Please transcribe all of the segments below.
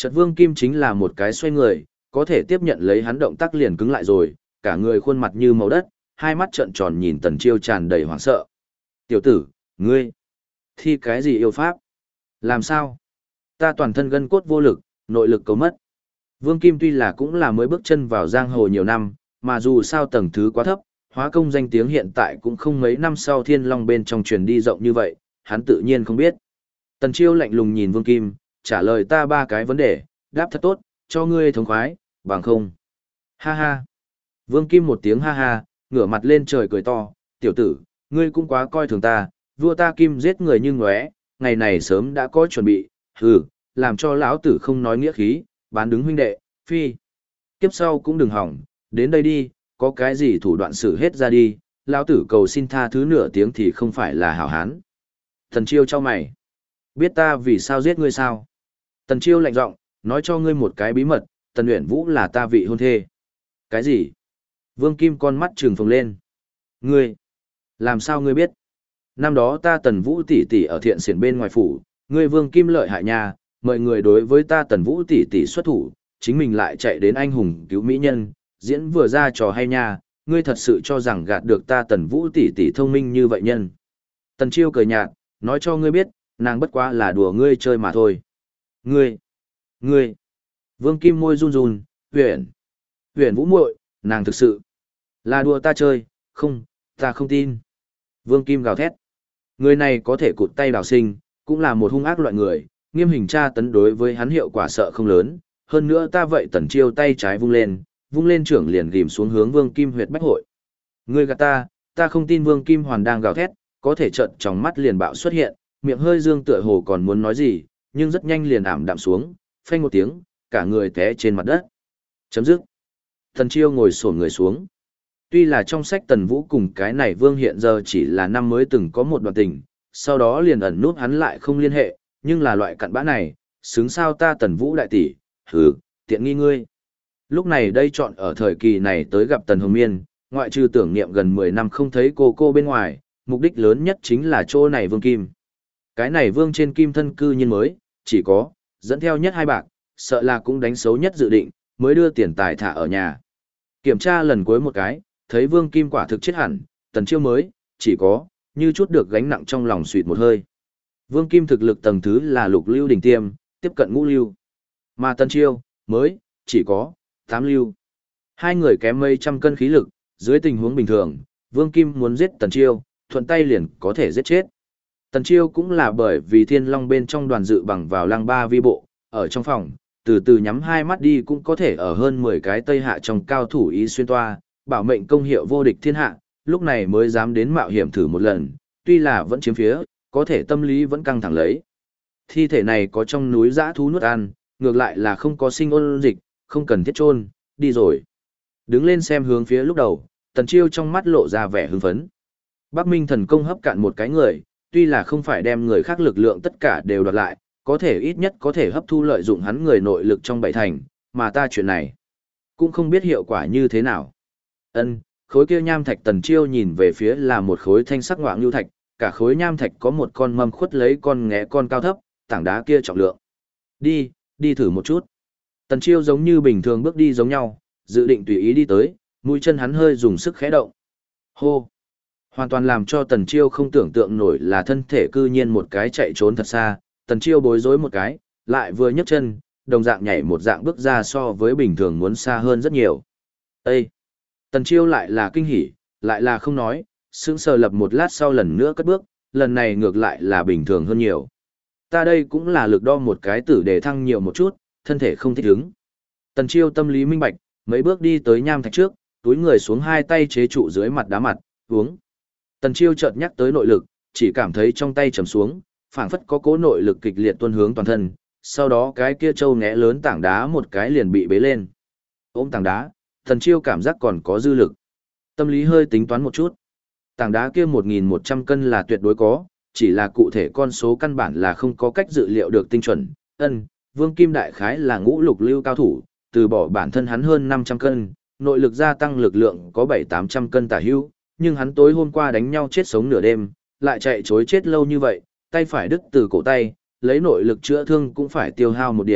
Chợt Vương Kim chính là một cái xoay người, có thể tiếp nhận lấy hắn động tác liền cứng lại rồi, cả người khuôn mặt như màu đất, hai mắt trợn tròn nhìn Tần Chiêu tràn đầy hoảng sợ. Tiểu tử, ngươi, thi cái gì yêu pháp? Làm sao? Ta toàn thân gân cốt vô lực, nội lực cấu mất. Vương Kim tuy là cũng là mới bước chân vào giang hồ nhiều năm, mà dù sao tầng thứ quá thấp, hóa công danh tiếng hiện tại cũng không mấy năm sau Thiên Long bên trong truyền đi rộng như vậy, hắn tự nhiên không biết. Tần Chiêu lạnh lùng nhìn Vương Kim, trả lời ta ba cái vấn đề, đáp thật tốt, cho ngươi thống khoái, bằng không. Ha ha. Vương Kim một tiếng ha ha, ngửa mặt lên trời cười to, tiểu tử, ngươi cũng quá coi thường ta, vua ta Kim giết người như ngóe, ngày này sớm đã có chuẩn bị, hừ, làm cho lão tử không nói nghĩa khí, bán đứng huynh đệ, phi. Kiếp sau cũng đừng hỏng, đến đây đi, có cái gì thủ đoạn xử hết ra đi, lão tử cầu xin tha thứ nửa tiếng thì không phải là hảo hán. Tần Chiêu cho mày. Biết ta vì sao giết ngươi sao? Tần Chiêu lạnh giọng, nói cho ngươi một cái bí mật, Tần Uyển Vũ là ta vị hôn thê. Cái gì? Vương Kim con mắt trừng phồng lên. Ngươi, làm sao ngươi biết? Năm đó ta Tần Vũ tỷ tỷ ở thiện xiển bên ngoài phủ, ngươi Vương Kim lợi hại nha, mời người đối với ta Tần Vũ tỷ tỷ xuất thủ, chính mình lại chạy đến anh hùng cứu mỹ nhân, diễn vừa ra trò hay nha, ngươi thật sự cho rằng gạt được ta Tần Vũ tỷ tỷ thông minh như vậy nhân. Tần Chiêu cười nhạt, nói cho ngươi biết, nàng bất quá là đùa ngươi chơi mà thôi. Ngươi. Vương Kim môi run run, Huyền Vũ muội, nàng thực sự là đùa ta chơi, không, ta không tin. Vương Kim gào thét. Người này có thể cụt tay đào sinh, cũng là một hung ác loại người, nghiêm hình tra tấn đối với hắn hiệu quả sợ không lớn. Hơn nữa ta vậy Tần Chiêu tay trái vung lên trưởng liền ghim xuống hướng Vương Kim huyệt bách hội. Ngươi gạt ta không tin. Vương Kim hoàn đang gào thét, có thể trợn trong mắt liền bạo xuất hiện, miệng hơi dương tựa hồ còn muốn nói gì, nhưng rất nhanh liền ảm đạm xuống, phanh một tiếng, cả người té trên mặt đất. Chấm dứt. Tần Chiêu ngồi xổm người xuống. Tuy là trong sách Tần Vũ cùng cái này Vương hiện giờ chỉ là năm mới từng có một đoạn tình, sau đó liền ẩn nút hắn lại không liên hệ, nhưng là loại cặn bã này, xứng sao ta Tần Vũ đại tỷ, hừ, tiện nghi ngươi. Lúc này đây chọn ở thời kỳ này tới gặp Tần Hồng Miên, ngoại trừ tưởng niệm gần 10 năm không thấy cô bên ngoài, mục đích lớn nhất chính là chỗ này Vương Kim. Cái này Vương trên Kim thân cư nhiên mới, chỉ có, dẫn theo nhất 2 bạc, sợ là cũng đánh xấu nhất dự định, mới đưa tiền tài thả ở nhà. Kiểm tra lần cuối một cái, thấy Vương Kim quả thực chết hẳn, Tần Chiêu mới, chỉ có, như chút được gánh nặng trong lòng suýt một hơi. Vương Kim thực lực tầng thứ là lục lưu đỉnh tiêm, tiếp cận ngũ lưu. Mà Tần Chiêu, mới, chỉ có, 8 lưu. Hai người kém mấy trăm cân khí lực, dưới tình huống bình thường, Vương Kim muốn giết Tần Chiêu, thuận tay liền có thể giết chết. Tần Chiêu cũng là bởi vì Thiên Long bên trong đoàn dự bằng vào lăng ba vi bộ, ở trong phòng, từ từ nhắm hai mắt đi cũng có thể ở hơn 10 cái tây hạ trong cao thủ ý xuyên toa, bảo mệnh công hiệu vô địch thiên hạ, lúc này mới dám đến mạo hiểm thử một lần, tuy là vẫn chiếm phía, có thể tâm lý vẫn căng thẳng lấy. Thi thể này có trong núi dã thú nuốt ăn, ngược lại là không có sinh ôn dịch, không cần thiết chôn, đi rồi. Đứng lên xem hướng phía lúc đầu, Tần Chiêu trong mắt lộ ra vẻ hưng phấn. Bắc Minh thần công hấp cạn một cái người, tuy là không phải đem người khác lực lượng tất cả đều đoạt lại, có thể ít nhất có thể hấp thu lợi dụng hắn người nội lực trong 7 thành, mà ta chuyện này cũng không biết hiệu quả như thế nào. Khối kia nham thạch Tần Chiêu nhìn về phía là một khối thanh sắc ngoạng lưu thạch, cả khối nham thạch có một con mâm khuất lấy con nghé con cao thấp, tảng đá kia trọng lượng. Đi thử một chút. Tần Chiêu giống như bình thường bước đi giống nhau, dự định tùy ý đi tới, mũi chân hắn hơi dùng sức khẽ động. Hô! Hoàn toàn làm cho Tần Chiêu không tưởng tượng nổi là thân thể cư nhiên một cái chạy trốn thật xa, Tần Chiêu bối rối một cái, lại vừa nhấc chân, đồng dạng nhảy một dạng bước ra so với bình thường muốn xa hơn rất nhiều. Ê! Tần Chiêu lại là kinh hỉ, lại là không nói, sững sờ lập một lát sau lần nữa cất bước, lần này ngược lại là bình thường hơn nhiều. Ta đây cũng là lực đo một cái tử để thăng nhiều một chút, thân thể không thích ứng. Tần Chiêu tâm lý minh bạch, mấy bước đi tới nham thạch trước, túi người xuống hai tay chế trụ dưới mặt đá mặt, uống. Tần Chiêu chợt nhắc tới nội lực, chỉ cảm thấy trong tay trầm xuống, phảng phất có cố nội lực kịch liệt tuôn hướng toàn thân, sau đó cái kia trâu ngẽ lớn tảng đá một cái liền bị bế lên. Ôm tảng đá, Tần Chiêu cảm giác còn có dư lực. Tâm lý hơi tính toán một chút. Tảng đá kia 1.100 cân là tuyệt đối có, chỉ là cụ thể con số căn bản là không có cách dự liệu được tinh chuẩn. Vương Kim đại khái là ngũ lục lưu cao thủ, từ bỏ bản thân hắn hơn 500 cân, nội lực gia tăng lực lượng có 700-800 cân tả hữu, nhưng hắn tối hôm qua đánh nhau chết sống nửa đêm, lại chạy chối chết lâu như vậy, tay phải đứt từ cổ tay, lấy nội lực chữa thương cũng phải tiêu hao một điểm,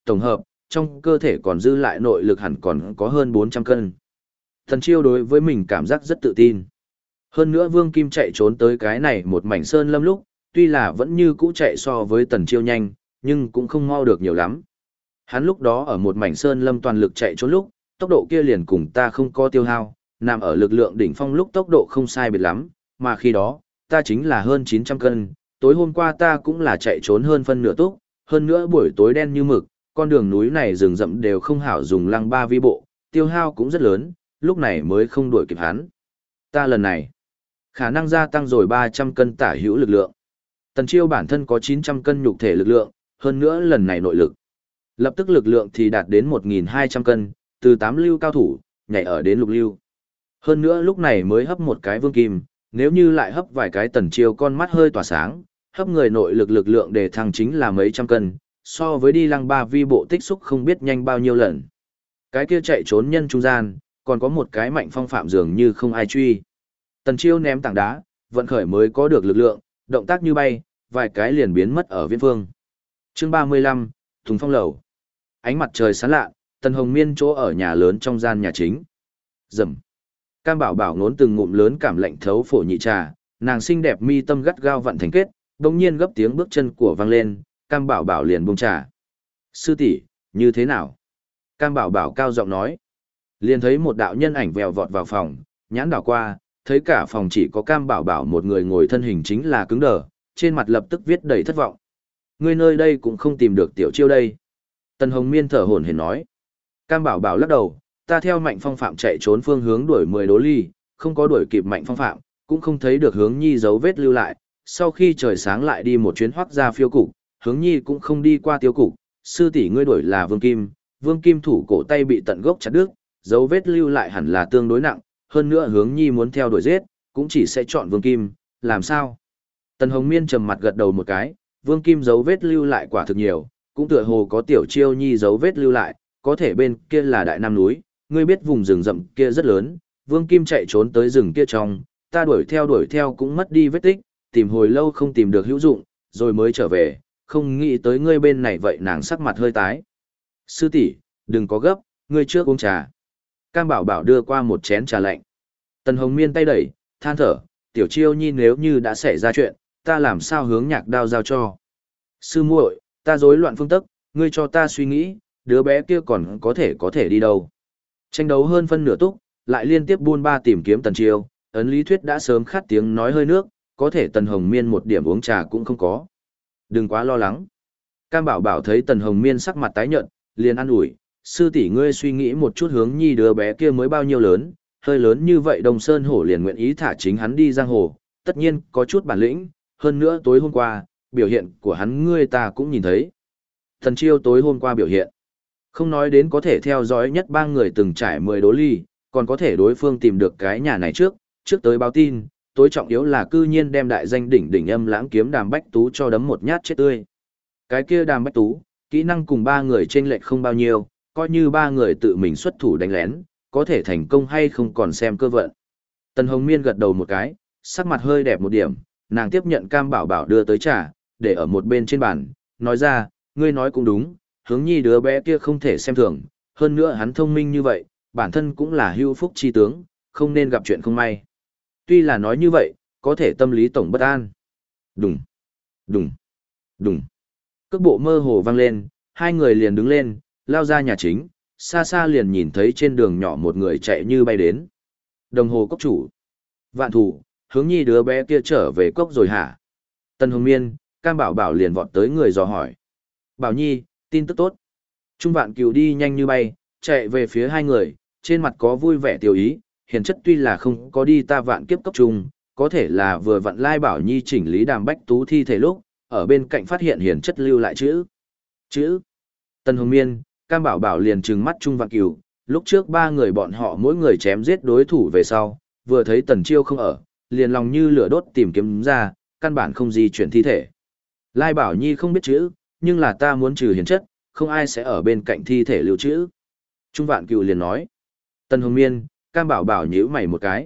tổng hợp, trong cơ thể còn dư lại nội lực hẳn còn có hơn 400 cân. Tần Chiêu đối với mình cảm giác rất tự tin. Hơn nữa Vương Kim chạy trốn tới cái này một mảnh sơn lâm lúc, tuy là vẫn như cũ chạy so với Tần Chiêu nhanh, nhưng cũng không mau được nhiều lắm. Hắn lúc đó ở một mảnh sơn lâm toàn lực chạy trốn lúc, tốc độ kia liền cùng ta không có tiêu hao, nằm ở lực lượng đỉnh phong lúc tốc độ không sai biệt lắm, mà khi đó, ta chính là hơn 900 cân, tối hôm qua ta cũng là chạy trốn hơn phân nửa túc, hơn nữa buổi tối đen như mực, con đường núi này rừng rậm đều không hảo dùng lăng ba vi bộ, tiêu hao cũng rất lớn, lúc này mới không đuổi kịp hắn. Ta lần này, khả năng gia tăng rồi 300 cân tả hữu lực lượng. Tần Chiêu bản thân có 900 cân nhục thể lực lượng, hơn nữa lần này nội lực. Lập tức lực lượng thì đạt đến 1.200 cân, từ 8 lưu cao thủ, nhảy ở đến lục lưu. Hơn nữa lúc này mới hấp một cái vương kim, nếu như lại hấp vài cái Tần Chiêu con mắt hơi tỏa sáng, hấp người nội lực lực lượng để thăng chính là mấy trăm cân, so với đi lăng ba vi bộ tích xúc không biết nhanh bao nhiêu lần. Cái kia chạy trốn nhân trung gian, còn có một cái mạnh phong phạm dường như không ai truy. Tần Chiêu ném tảng đá, vận khởi mới có được lực lượng, động tác như bay, vài cái liền biến mất ở viễn phương. Chương 35, Thùng Phong Lầu. Ánh mặt trời sáng lạ, Tần Hồng Miên chỗ ở nhà lớn trong gian nhà chính. Rầm. Cam Bảo Bảo ngốn từng ngụm lớn cảm lạnh thấu phổ nhị trà, nàng xinh đẹp mi tâm gắt gao vặn thành kết, đột nhiên gấp tiếng bước chân của vang lên, Cam Bảo Bảo liền buông trà. Sư tỷ, như thế nào? Cam Bảo Bảo cao giọng nói. Liền thấy một đạo nhân ảnh vèo vọt vào phòng, nhãn đảo qua, thấy cả phòng chỉ có Cam Bảo Bảo một người ngồi thân hình chính là cứng đờ, trên mặt lập tức viết đầy thất vọng. Ngươi nơi đây cũng không tìm được Tiểu Chiêu đây. Tần Hồng Miên thở hổn hển nói. Cam Bảo Bảo lắc đầu, ta theo Mạnh Phong Phạm chạy trốn phương hướng đuổi 10 đố ly, không có đuổi kịp Mạnh Phong Phạm, cũng không thấy được Hướng Nhi dấu vết lưu lại. Sau khi trời sáng lại đi một chuyến hoắc ra phiêu cục, Hướng Nhi cũng không đi qua tiêu cục. Sư tỷ ngươi đuổi là Vương Kim thủ cổ tay bị tận gốc chặt đứt, dấu vết lưu lại hẳn là tương đối nặng, hơn nữa Hướng Nhi muốn theo đuổi giết, cũng chỉ sẽ chọn Vương Kim, làm sao? Tần Hồng Miên trầm mặt gật đầu một cái, Vương Kim dấu vết lưu lại quả thực nhiều, cũng tựa hồ có Tiểu Chiêu Nhi dấu vết lưu lại, có thể bên kia là Đại Nam núi, ngươi biết vùng rừng rậm kia rất lớn, Vương Kim chạy trốn tới rừng kia trong, ta đuổi theo cũng mất đi vết tích, tìm hồi lâu không tìm được hữu dụng, rồi mới trở về, không nghĩ tới ngươi bên này vậy. Nàng sắc mặt hơi tái. Sư tỷ, đừng có gấp, ngươi trước uống trà. Cam Bảo Bảo đưa qua một chén trà lạnh. Tần Hồng Miên tay đẩy, than thở, Tiểu Chiêu Nhi nếu như đã xảy ra chuyện, ta làm sao hướng Nhạc Đao giao cho. Sư muội, ta rối loạn phương tức, ngươi cho ta suy nghĩ, đứa bé kia còn có thể đi đâu. Tranh đấu hơn phân nửa túc, lại liên tiếp buôn ba tìm kiếm Tần Chiêu, ấn lý thuyết đã sớm khát tiếng nói hơi nước, có thể Tần Hồng Miên một điểm uống trà cũng không có. Đừng quá lo lắng. Cam Bảo Bảo thấy Tần Hồng Miên sắc mặt tái nhợt, liền an ủi, sư tỷ ngươi suy nghĩ một chút, Hướng Nhi đứa bé kia mới bao nhiêu lớn, hơi lớn như vậy Đông Sơn Hổ liền nguyện ý thả chính hắn đi giang hồ, tất nhiên có chút bản lĩnh, hơn nữa tối hôm qua, biểu hiện của hắn ngươi ta cũng nhìn thấy. Tần Chiêu tối hôm qua biểu hiện, không nói đến có thể theo dõi nhất ba người từng trải 10 đố ly, còn có thể đối phương tìm được cái nhà này trước tới báo tin, tối trọng yếu là cư nhiên đem đại danh đỉnh âm lãng kiếm Đàm Bách Tú cho đấm một nhát chết tươi. Cái kia Đàm Bách Tú, kỹ năng cùng ba người chênh lệch không bao nhiêu, coi như ba người tự mình xuất thủ đánh lén, có thể thành công hay không còn xem cơ vận. Tần Hồng Miên gật đầu một cái, sắc mặt hơi đẹp một điểm, nàng tiếp nhận Cam Bảo Bảo đưa tới trà, để ở một bên trên bàn, nói ra, ngươi nói cũng đúng, Hướng Nhi đứa bé kia không thể xem thường, hơn nữa hắn thông minh như vậy, bản thân cũng là hưu phúc chi tướng, không nên gặp chuyện không may. Tuy là nói như vậy, có thể tâm lý tổng bất an. Đùng, đùng, đùng. Cước bộ mơ hồ vang lên, hai người liền đứng lên, lao ra nhà chính, xa xa liền nhìn thấy trên đường nhỏ một người chạy như bay đến. Đồng hồ cốc chủ. Vạn thủ, Hướng Nhi đứa bé kia trở về cốc rồi hả? Tần Hồng Miên, Cam Bảo Bảo liền vọt tới người dò hỏi. Bảo Nhi, tin tức tốt. Trung Vạn Cửu đi nhanh như bay, chạy về phía hai người, trên mặt có vui vẻ tiêu ý, hiền chất tuy là không có đi ta vạn kiếp cốc trùng, có thể là vừa vặn lai Bảo Nhi chỉnh lý Đàm Bách Tú thi thể lúc, ở bên cạnh phát hiện hiền chất lưu lại chữ. Tần Hồng Miên, Cam Bảo Bảo liền trừng mắt Trung Vạn Cửu, lúc trước ba người bọn họ mỗi người chém giết đối thủ về sau, vừa thấy Tần Chiêu không ở, liền lòng như lửa đốt tìm kiếm ra, căn bản không di chuyển thi thể. Lai Bảo Nhi không biết chữ, nhưng là ta muốn trừ hiền chất, không ai sẽ ở bên cạnh thi thể lưu trữ. Trung Vạn Cửu liền nói. Tần Hồng Miên, Cam Bảo Bảo nhíu mày một cái.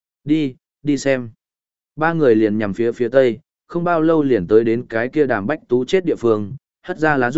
Đi xem. Ba người liền nhằm phía tây, không bao lâu liền tới đến cái kia Đàm Bách Tú chết địa phương, hất ra lá rụng,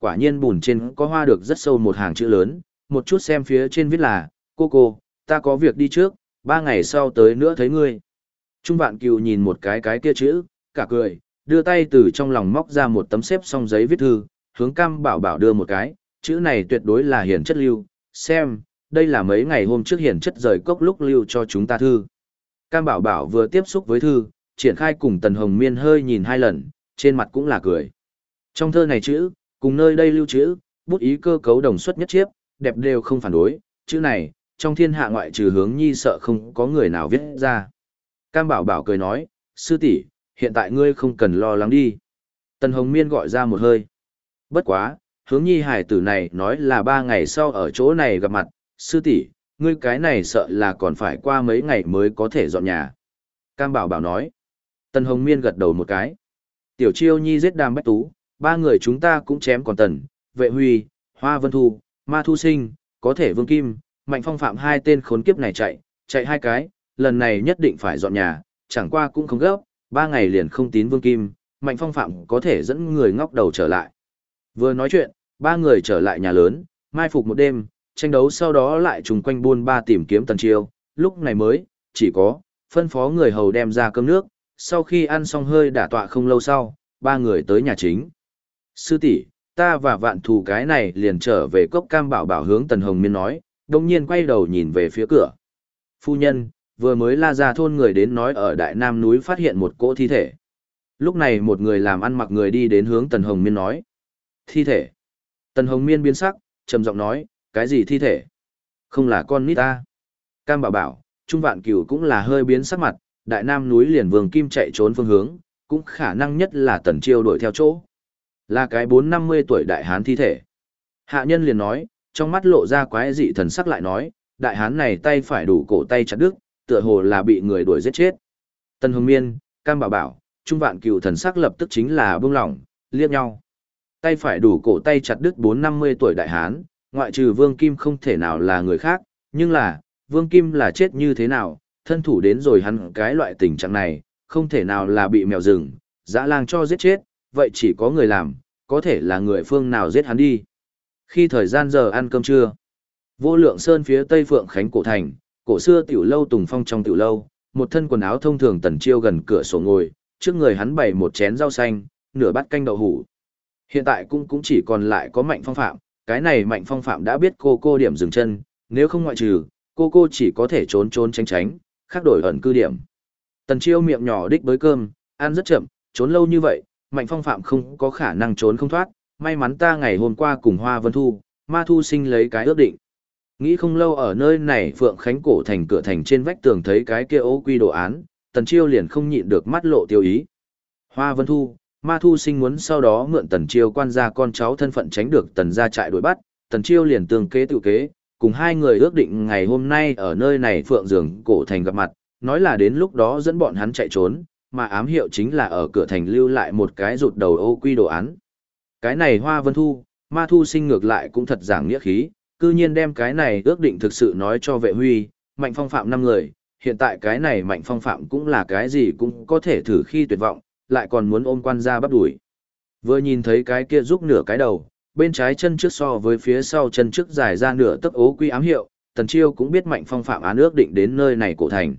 quả nhiên bùn trên có hoa được rất sâu một hàng chữ lớn, một chút xem phía trên viết là, cô, ta có việc đi trước, 3 ngày sau tới nữa thấy ngươi. Trung Vạn Cừu nhìn một cái kia chữ, cả cười, đưa tay từ trong lòng móc ra một tấm xếp xong giấy viết thư, hướng Cam Bảo Bảo đưa một cái, chữ này tuyệt đối là hiển chất lưu, xem, đây là mấy ngày hôm trước hiển chất rời cốc lúc lưu cho chúng ta thư. Cam Bảo Bảo vừa tiếp xúc với thư, triển khai cùng Tần Hồng Miên hơi nhìn 2 lần, trên mặt cũng là cười. Trong thơ này chữ, cùng nơi đây lưu chữ, bút ý cơ cấu đồng xuất nhất chiếp, đẹp đều không phản đối, chữ này, trong thiên hạ ngoại trừ Hướng Nhi sợ không có người nào viết ra. Cam Bảo Bảo cười nói, sư tỷ, hiện tại ngươi không cần lo lắng đi. Tần Hồng Miên gọi ra một hơi. Bất quá, Hướng Nhi hải tử này nói là 3 ngày sau ở chỗ này gặp mặt, sư tỷ, ngươi cái này sợ là còn phải qua mấy ngày mới có thể dọn nhà. Cam Bảo Bảo nói. Tần Hồng Miên gật đầu một cái. Tiểu Chiêu Nhi giết Đàm Bách Tú, 3 người chúng ta cũng chém còn Tần, Vệ Huy, Hoa Vân Thu, Ma Thu Sinh, có thể Vương Kim, Mạnh Phong Phạm 2 tên khốn kiếp này chạy 2 cái, lần này nhất định phải dọn nhà, chẳng qua cũng không gấp, 3 ngày liền không tín Vương Kim, Mạnh Phong Phạm có thể dẫn người ngóc đầu trở lại. Vừa nói chuyện, 3 người trở lại nhà lớn, mai phục một đêm, tranh đấu sau đó lại trùng quanh buôn ba tìm kiếm Tần Chiêu, lúc này mới, chỉ có, phân phó người hầu đem ra cơm nước, sau khi ăn xong hơi đả tọa không lâu sau, 3 người tới nhà chính. Sư tỷ, ta và Vạn Thù cái này liền trở về cốc. Cam Bảo Bảo hướng Tần Hồng Miên nói, đồng nhiên quay đầu nhìn về phía cửa. Phu nhân, vừa mới La Gia thôn người đến nói ở Đại Nam núi phát hiện một cỗ thi thể. Lúc này một người làm ăn mặc người đi đến hướng Tần Hồng Miên nói. Thi thể. Tần Hồng Miên biến sắc, trầm giọng nói, cái gì thi thể? Không là con nít ta. Cam Bảo Bảo, Trung Vạn Cửu cũng là hơi biến sắc mặt, Đại Nam núi liền Vương Kim chạy trốn phương hướng, cũng khả năng nhất là Tần Chiêu đuổi theo chỗ. Là cái 4-50 tuổi đại hán thi thể. Hạ nhân liền nói, trong mắt lộ ra quái dị thần sắc lại nói, đại hán này tay phải đủ cổ tay chặt đứt, tựa hồ là bị người đuổi giết chết. Tần Hồng Miên, Cam Bảo Bảo, Trung Vạn Cửu thần sắc lập tức chính là bông lỏng, liếc nhau. Tay phải đủ cổ tay chặt đứt 4-50 tuổi đại hán, ngoại trừ Vương Kim không thể nào là người khác, nhưng là, Vương Kim là chết như thế nào, thân thủ đến rồi hắn cái loại tình trạng này, không thể nào là bị mèo rừng, dã lang cho giết chết, vậy chỉ có người làm, có thể là người phương nào giết hắn đi. Khi thời gian giờ ăn cơm trưa, Vô Lượng Sơn phía tây Phượng Khánh cổ thành, cổ xưa tiểu lâu Tùng Phong trong tiểu lâu, một thân quần áo thông thường Tần Chiêu gần cửa sổ ngồi, trước người hắn bày một chén rau xanh, nửa bát canh đậu hủ. Hiện tại cũng chỉ còn lại có Mạnh Phong Phạm, cái này Mạnh Phong Phạm đã biết cô điểm dừng chân, nếu không ngoại trừ, cô chỉ có thể trốn tránh, khác đổi ẩn cư điểm. Tần Chiêu miệng nhỏ đích với cơm, ăn rất chậm, trốn lâu như vậy, Mạnh Phong Phạm không có khả năng trốn không thoát, may mắn ta ngày hôm qua cùng Hoa Vân Thu, Ma Thu Sinh lấy cái ước định. Nghĩ không lâu ở nơi này Phượng Khánh cổ thành cửa thành trên vách tường thấy cái kia ô quy đồ án, Tần Chiêu liền không nhịn được mắt lộ tiêu ý. Hoa Vân Thu, Ma Thu Sinh muốn sau đó mượn Tần Chiêu quan gia con cháu thân phận tránh được Tần gia trại đuổi bắt, Tần Chiêu liền tương kế tự kế, cùng 2 người ước định ngày hôm nay ở nơi này Phượng Giường cổ thành gặp mặt, nói là đến lúc đó dẫn bọn hắn chạy trốn, mà ám hiệu chính là ở cửa thành lưu lại một cái rụt đầu ô quy đồ án. Cái này Hoa Vân Thu, Ma Thu Sinh ngược lại cũng thật giảng nghĩa khí, cư nhiên đem cái này ước định thực sự nói cho Vệ Huy, Mạnh Phong Phạm 5 người, hiện tại cái này Mạnh Phong Phạm cũng là cái gì cũng có thể thử khi tuyệt vọng, lại còn muốn ôm quan gia bắt đuổi. Vừa nhìn thấy cái kia rúc nửa cái đầu, bên trái chân trước so với phía sau chân trước dài ra nửa tấc ố quy ám hiệu, Tần Chiêu cũng biết Mạnh Phong Phạm án ước định đến nơi này cổ thành.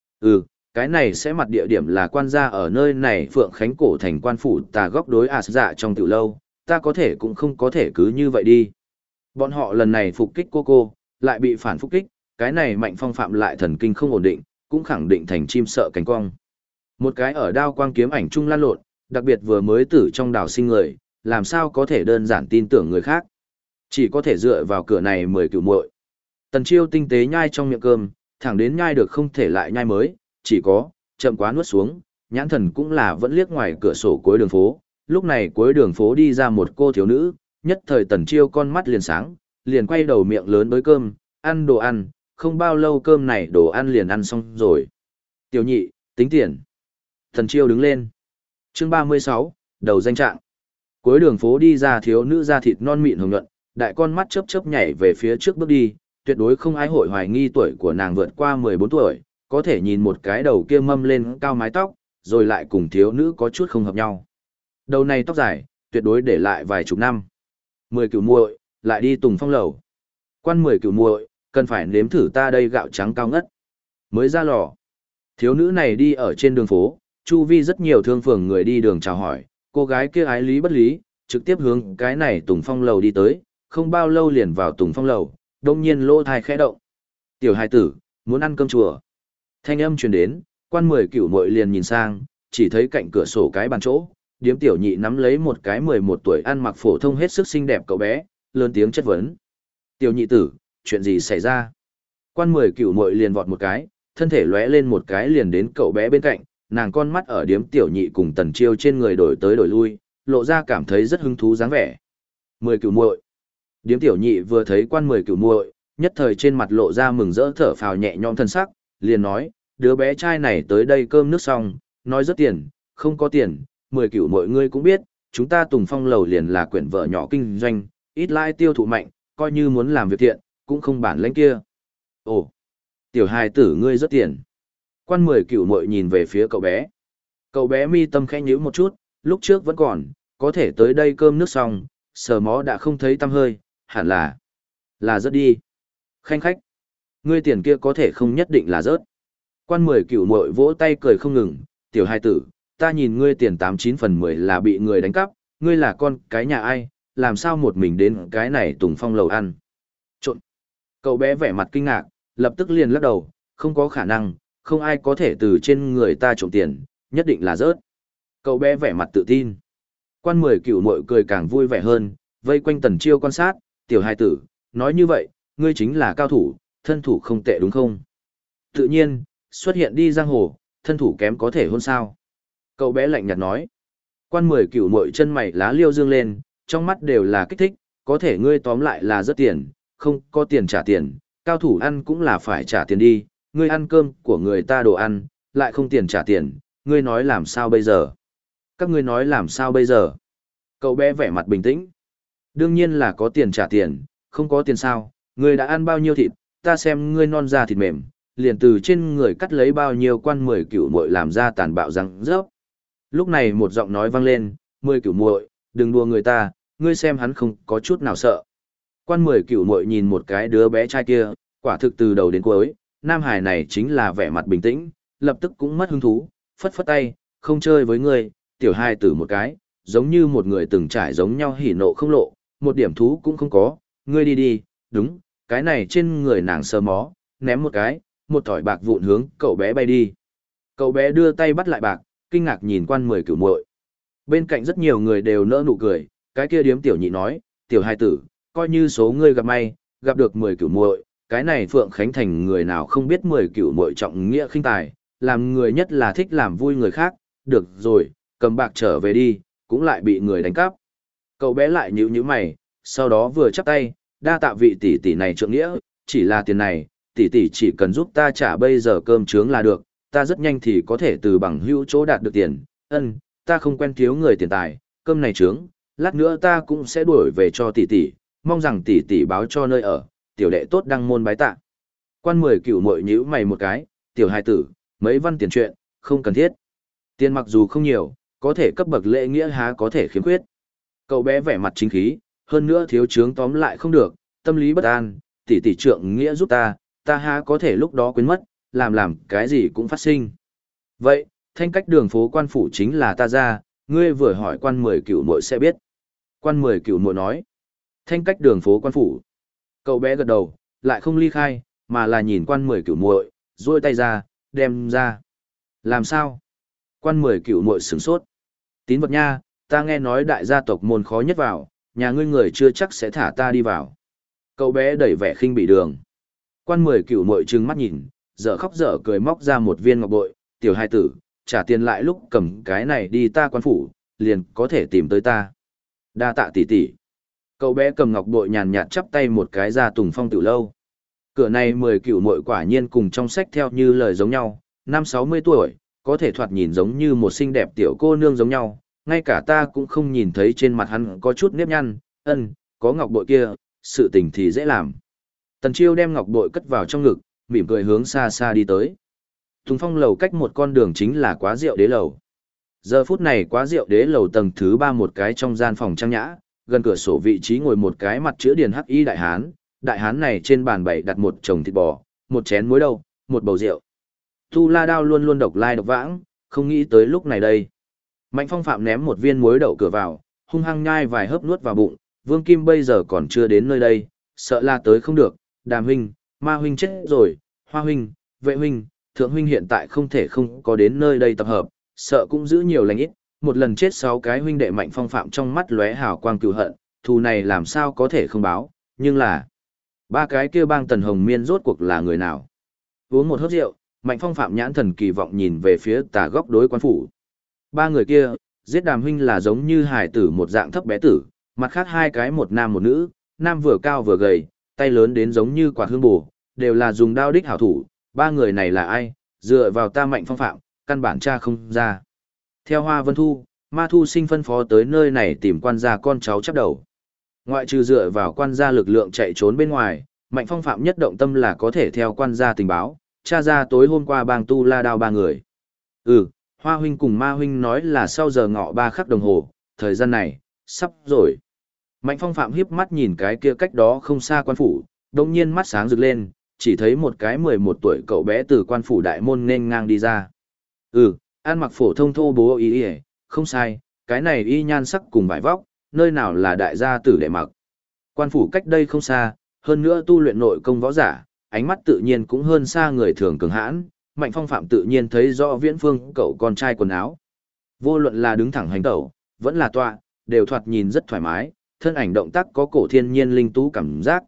Cái này sẽ mặt địa điểm là quan gia ở nơi này Phượng Khánh cổ thành quan phủ tà góc đối dạ trong tiểu lâu, ta có thể cũng không có thể cứ như vậy đi. Bọn họ lần này phục kích cô, lại bị phản phục kích, cái này Mạnh Phong Phạm lại thần kinh không ổn định, cũng khẳng định thành chim sợ cánh cong. Một cái ở đao quang kiếm ảnh trung lan lộn, đặc biệt vừa mới tử trong đảo sinh người, làm sao có thể đơn giản tin tưởng người khác. Chỉ có thể dựa vào cửa này 10 cửu muội. Tần Chiêu tinh tế nhai trong miệng cơm, thẳng đến nhai được không thể lại nhai mới, chỉ có, chậm quá nuốt xuống, nhãn thần cũng là vẫn liếc ngoài cửa sổ cuối đường phố. Lúc này cuối đường phố đi ra một cô thiếu nữ, nhất thời Tần Chiêu con mắt liền sáng, liền quay đầu miệng lớn bới cơm, ăn đồ ăn, không bao lâu cơm này đồ ăn liền ăn xong rồi. Tiểu nhị, tính tiền. Tần Chiêu đứng lên. Chương 36, đầu danh trạng. Cuối đường phố đi ra thiếu nữ da thịt non mịn hồng nhuận, đại con mắt chớp chớp nhảy về phía trước bước đi, tuyệt đối không ai hội hoài nghi tuổi của nàng vượt qua 14 tuổi, có thể nhìn một cái đầu kia mâm lên cao mái tóc, rồi lại cùng thiếu nữ có chút không hợp nhau. Đầu này tóc dài, tuyệt đối để lại vài chục năm. 10 cửu muội, lại đi Tùng Phong lầu. Quan 10 cửu muội, cần phải nếm thử ta đây gạo trắng cao ngất. Mới ra lò. Thiếu nữ này đi ở trên đường phố, chu vi rất nhiều thương phường người đi đường chào hỏi, cô gái kia ái lý bất lý, trực tiếp hướng cái này Tùng Phong lầu đi tới, không bao lâu liền vào Tùng Phong lầu, đông nhiên lỗ thai khẽ động. Tiểu hài tử, muốn ăn cơm chùa. Thanh âm truyền đến, quan 10 cửu muội liền nhìn sang, chỉ thấy cạnh cửa sổ cái bàn chỗ, điếm tiểu nhị nắm lấy một cái 11 tuổi ăn mặc phổ thông hết sức xinh đẹp cậu bé, lớn tiếng chất vấn. Tiểu nhị tử, chuyện gì xảy ra? Quan 10 cửu muội liền vọt một cái, thân thể lóe lên một cái liền đến cậu bé bên cạnh, nàng con mắt ở điếm tiểu nhị cùng Tần Chiêu trên người đổi tới đổi lui, lộ ra cảm thấy rất hứng thú dáng vẻ. 10 cửu muội. Điếm tiểu nhị vừa thấy quan 10 cửu muội, nhất thời trên mặt lộ ra mừng rỡ thở phào nhẹ nhõm thân sắc, liền nói, đứa bé trai này tới đây cơm nước xong, nói rất tiền, không có tiền, 10 cửu muội ngươi cũng biết, chúng ta Tùng Phong lầu liền là quyển vợ nhỏ kinh doanh, ít lãi tiêu thụ mạnh, coi như muốn làm việc thiện, cũng không bản lãnh kia. Ồ, tiểu hài tử ngươi rất tiền. Quan 10 cửu muội nhìn về phía cậu bé. Cậu bé mi tâm khẽ nhíu một chút, lúc trước vẫn còn, có thể tới đây cơm nước xong, sờ mó đã không thấy tăm hơi, hẳn là rớt đi. Khanh khách, ngươi tiền kia có thể không nhất định là rớt. Quan 10 cửu muội vỗ tay cười không ngừng, tiểu hài tử, ta nhìn ngươi tiền 89 phần 10 là bị người đánh cắp, ngươi là con cái nhà ai, làm sao một mình đến cái này Tùng Phong lầu ăn. Trộn. Cậu bé vẻ mặt kinh ngạc, lập tức liền lắc đầu, không có khả năng, không ai có thể từ trên người ta trộm tiền, nhất định là rớt. Cậu bé vẻ mặt tự tin. Quan 10 cửu muội cười càng vui vẻ hơn, vây quanh Tần Chiêu quan sát, tiểu hài tử, nói như vậy, ngươi chính là cao thủ, thân thủ không tệ đúng không? Tự nhiên, xuất hiện đi giang hồ, thân thủ kém có thể hôn sao. Cậu bé lạnh nhạt nói. Quan 10 cửu muội chân mày lá liêu dương lên, trong mắt đều là kích thích, có thể ngươi tóm lại là rất tiền, không có tiền trả tiền, cao thủ ăn cũng là phải trả tiền đi, ngươi ăn cơm của người ta đồ ăn, lại không tiền trả tiền, ngươi nói làm sao bây giờ? Các ngươi nói làm sao bây giờ? Cậu bé vẻ mặt bình tĩnh. Đương nhiên là có tiền trả tiền, không có tiền sao, ngươi đã ăn bao nhiêu thịt, ta xem ngươi non da thịt mềm, liền từ trên người cắt lấy bao nhiêu quan 10 cửu muội làm ra tàn bạo răng rớp. Lúc này một giọng nói vang lên, 10 cửu muội, đừng đùa người ta, ngươi xem hắn không có chút nào sợ. Quan 10 cửu muội nhìn một cái đứa bé trai kia, quả thực từ đầu đến cuối, nam hải này chính là vẻ mặt bình tĩnh, lập tức cũng mất hứng thú, phất phất tay, không chơi với ngươi, tiểu hai tử một cái, giống như một người từng trải giống nhau hỉ nộ không lộ, một điểm thú cũng không có, ngươi đi đi, đúng, cái này trên người nàng sờ mó, ném một cái, một thỏi bạc vụn hướng cậu bé bay đi. Cậu bé đưa tay bắt lại bạc, kinh ngạc nhìn quan 10 cửu muội. Bên cạnh rất nhiều người đều nỡ nụ cười, cái kia điếm tiểu nhị nói, tiểu hai tử, coi như số ngươi gặp may, gặp được 10 cửu muội, cái này Phượng Khánh Thành người nào không biết 10 cửu muội trọng nghĩa khinh tài, làm người nhất là thích làm vui người khác, được rồi, cầm bạc trở về đi, cũng lại bị người đánh cắp. Cậu bé lại nhíu nhíu mày, sau đó vừa chắp tay, đa tạ vị tỷ tỷ này trượng nghĩa, chỉ là tiền này, tỷ tỷ chỉ cần giúp ta trả bây giờ cơm trướng là được, ta rất nhanh thì có thể từ bằng hữu chỗ đạt được tiền, ta không quen thiếu người tiền tài, cơm này trướng, lát nữa ta cũng sẽ đuổi về cho tỷ tỷ, mong rằng tỷ tỷ báo cho nơi ở, tiểu đệ tốt đăng môn bái tạ. Quan 10 cửu muội nhíu mày một cái, tiểu hài tử, mấy văn tiền chuyện, không cần thiết. Tiền mặc dù không nhiều, có thể cấp bậc lễ nghĩa há có thể khiếm khuyết. Cậu bé vẻ mặt chính khí, hơn nữa thiếu chướng tóm lại không được, tâm lý bất an, tỷ tỷ trượng nghĩa giúp ta há có thể lúc đó quên mất, làm cái gì cũng phát sinh. Vậy, thanh cách đường phố quan phủ chính là ta ra, ngươi vừa hỏi quan 10 cửu muội sẽ biết. Quan 10 cửu muội nói, thanh cách đường phố quan phủ. Cậu bé gật đầu, lại không ly khai, mà là nhìn quan 10 cửu muội, duỗi tay ra, đem ra. Làm sao? Quan 10 cửu muội sửng sốt. Tín vật nha, ta nghe nói đại gia tộc môn khó nhất vào, nhà ngươi người chưa chắc sẽ thả ta đi vào. Cậu bé đẩy vẻ khinh bị đường. Quan 10 cửu muội trừng mắt nhìn, dở khóc dở cười móc ra một viên ngọc bội, tiểu hai tử, trả tiền lại lúc cầm cái này đi ta quan phủ, liền có thể tìm tới ta. Đa tạ tỷ tỷ. Cậu bé cầm ngọc bội nhàn nhạt chắp tay một cái ra Tùng Phong tiểu lâu. Cửa này 10 cửu muội quả nhiên cùng trong sách theo như lời giống nhau, 50-60 tuổi, có thể thoạt nhìn giống như một xinh đẹp tiểu cô nương giống nhau, ngay cả ta cũng không nhìn thấy trên mặt hắn có chút nếp nhăn, có ngọc bội kia, sự tình thì dễ làm. Tần Chiêu đem ngọc bội cất vào trong ngực, mỉm cười hướng xa xa đi tới. Tùng Phong lầu cách một con đường chính là Quá Rượu Đế lầu. Giờ phút này Quá Rượu Đế lầu tầng thứ 3 một cái trong gian phòng trang nhã, gần cửa sổ vị trí ngồi một cái mặt chữ điền hắc y đại hán này trên bàn bày đặt một chồng thịt bò, một chén muối đâu, một bầu rượu. Tu La Đao luôn luôn độc lai độc vãng, không nghĩ tới lúc này đây. Mạnh Phong Phạm ném một viên muối đậu cửa vào, hung hăng nhai vài hớp nuốt vào bụng, Vương Kim bây giờ còn chưa đến nơi đây, sợ là tới không được, Đàm huynh, Ma huynh chết rồi, Hoa huynh, Vệ huynh, Thượng huynh hiện tại không thể không có đến nơi đây tập hợp, sợ cũng giữ nhiều lành ít, một lần chết 6 cái huynh đệ Mạnh Phong Phạm trong mắt lóe hào quang cừu hận, thù này làm sao có thể không báo, nhưng là 3 cái kia bang Tần Hồng Miên rốt cuộc là người nào? Uống một hớp rượu, Mạnh Phong Phạm nhãn thần kỳ vọng nhìn về phía tà góc đối quan phủ. 3 người kia, giết Đàm huynh là giống như hải tử một dạng thấp bé tử, mặt khác 2 cái một nam một nữ, nam vừa cao vừa gầy, tay lớn đến giống như quả hương bù, đều là dùng đao đích hảo thủ, 3 người này là ai? Dựa vào ta Mạnh Phong Phạm, căn bản tra không ra. Theo Hoa Vân Thu, Ma Thu Sinh phân phó tới nơi này tìm quan gia con cháu chắp đầu. Ngoại trừ dựa vào quan gia lực lượng chạy trốn bên ngoài, Mạnh Phong Phạm nhất động tâm là có thể theo quan gia tình báo, tra ra tối hôm qua bang Tu La Đao 3 người. Hoa huynh cùng Ma huynh nói là sau giờ ngọ 3 khắc đồng hồ, thời gian này, sắp rồi. Mạnh Phong Phạm hiếp mắt nhìn cái kia cách đó không xa quan phủ, đồng nhiên mắt sáng rực lên, chỉ thấy một cái 11 tuổi cậu bé từ quan phủ đại môn nên ngang đi ra. Ăn mặc phổ thông thô bố y, không sai, cái này y nhan sắc cùng vải vóc, nơi nào là đại gia tử để mặc. Quan phủ cách đây không xa, hơn nữa tu luyện nội công võ giả, ánh mắt tự nhiên cũng hơn xa người thường cường hãn, Mạnh Phong Phạm tự nhiên thấy rõ Viễn Phương cậu con trai quần áo. Vô luận là đứng thẳng hành tẩu, vẫn là tọa, đều thoạt nhìn rất thoải mái, thân ảnh động tác có cổ thiên nhiên linh tú cảm giác,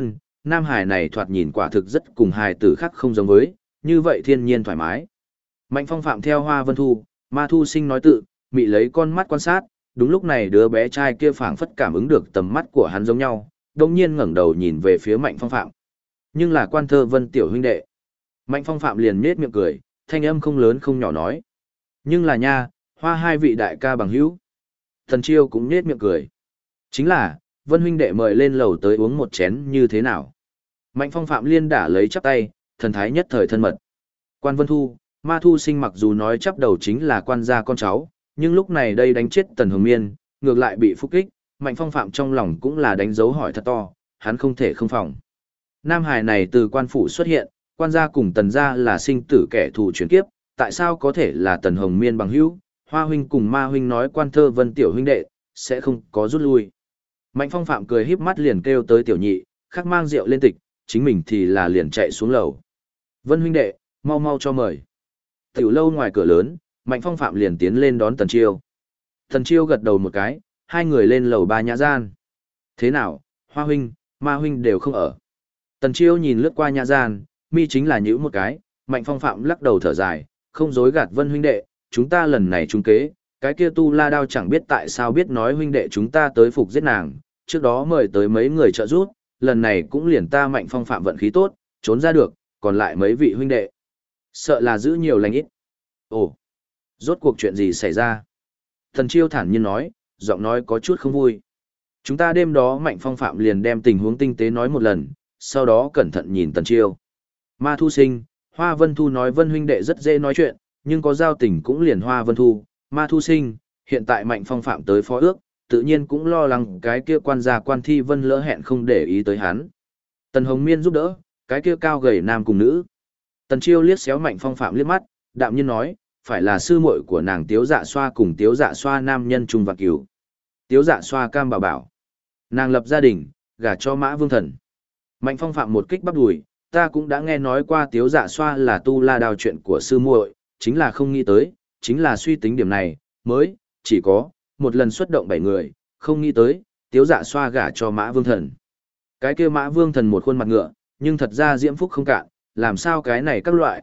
nam hài này thoạt nhìn quả thực rất cùng hài tử khác không giống với, như vậy thiên nhiên thoải mái. Mạnh Phong Phạm theo Hoa Vân Thu, Ma Thu Sinh nói tự, mị lấy con mắt quan sát, đúng lúc này đứa bé trai kia phảng phất cảm ứng được tầm mắt của hắn giống nhau, đồng nhiên ngẩng đầu nhìn về phía Mạnh Phong Phạm. Nhưng là Quan Thơ Vân tiểu huynh đệ. Mạnh Phong Phạm liền nhếch miệng cười, thanh âm không lớn không nhỏ nói. Nhưng là nha, Hoa 2 vị đại ca bằng hữu. Thần Chiêu cũng nhếch miệng cười. Chính là, Vân huynh đệ mời lên lầu tới uống một chén như thế nào. Mạnh Phong Phạm liên đả lấy chắp tay, thần thái nhất thời thân mật. Quan Vân Thu, Ma Thu Sinh mặc dù nói chắp đầu chính là quan gia con cháu, nhưng lúc này đây đánh chết Tần Hồng Miên, ngược lại bị phúc kích, Mạnh Phong Phạm trong lòng cũng là đánh dấu hỏi thật to, hắn không thể không phòng. Nam Hải này từ quan phủ xuất hiện, quan gia cùng Tần gia là sinh tử kẻ thù chuyển kiếp, tại sao có thể là Tần Hồng Miên bằng hữu, Hoa huynh cùng Ma huynh nói Quan Thơ Vân tiểu huynh đệ, sẽ không có rút lui. Mạnh Phong Phạm cười híp mắt liền kêu tới tiểu nhị, khắc mang rượu lên tịch, chính mình thì là liền chạy xuống lầu. Vân huynh đệ, mau mau cho mời. Tiểu lâu ngoài cửa lớn, Mạnh Phong Phạm liền tiến lên đón Tần Chiêu. Tần Chiêu gật đầu một cái, hai người lên lầu 3 nhã gian. Thế nào, Hoa huynh, Ma huynh đều không ở. Tần Chiêu nhìn lướt qua nhã gian, mi chính là nhíu một cái, Mạnh Phong Phạm lắc đầu thở dài, không dối gạt Vân huynh đệ, chúng ta lần này trúng kế, cái kia Tu La Đao chẳng biết tại sao biết nói huynh đệ chúng ta tới phục giết nàng, trước đó mời tới mấy người trợ giúp, lần này cũng liền ta Mạnh Phong Phạm vận khí tốt, trốn ra được, còn lại mấy vị huynh đệ. Sợ là giữ nhiều lành ít. Ồ, rốt cuộc chuyện gì xảy ra? Thần Chiêu thản nhiên nói, giọng nói có chút không vui. Chúng ta đêm đó Mạnh Phong Phạm liền đem tình huống tinh tế nói một lần, sau đó cẩn thận nhìn Tần Chiêu. Ma Thu Sinh, Hoa Vân Thu nói Vân huynh đệ rất dễ nói chuyện, nhưng có giao tình cũng liền Hoa Vân Thu, Ma Thu Sinh, hiện tại Mạnh Phong Phạm tới phó ước, tự nhiên cũng lo lắng cái kia quan gia Quan Thi Vân lỡ hẹn không để ý tới hắn. Tần Hồng Miên giúp đỡ, cái kia cao gầy nam cùng nữ. Tần Chiêu liếc xéo Mạnh Phong Phạm liếc mắt, đạm nhiên nói, phải là sư muội của nàng Tiếu Dạ Xoa cùng Tiếu Dạ Xoa nam nhân Trung Vạn Cửu. Tiếu Dạ Xoa cam bảo bảo. Nàng lập gia đình, gả cho Mã Vương Thần. Mạnh Phong Phạm một kích bắp đùi, ta cũng đã nghe nói qua Tiếu Dạ Xoa là Tu La Đao chuyện của sư muội, chính là không nghĩ tới, chính là suy tính điểm này, mới, chỉ có, một lần xuất động 7 người, không nghĩ tới, Tiếu Dạ Xoa gả cho Mã Vương Thần. Cái kia Mã Vương Thần một khuôn mặt ngựa, nhưng thật ra diễm phúc không cạn, làm sao cái này các loại,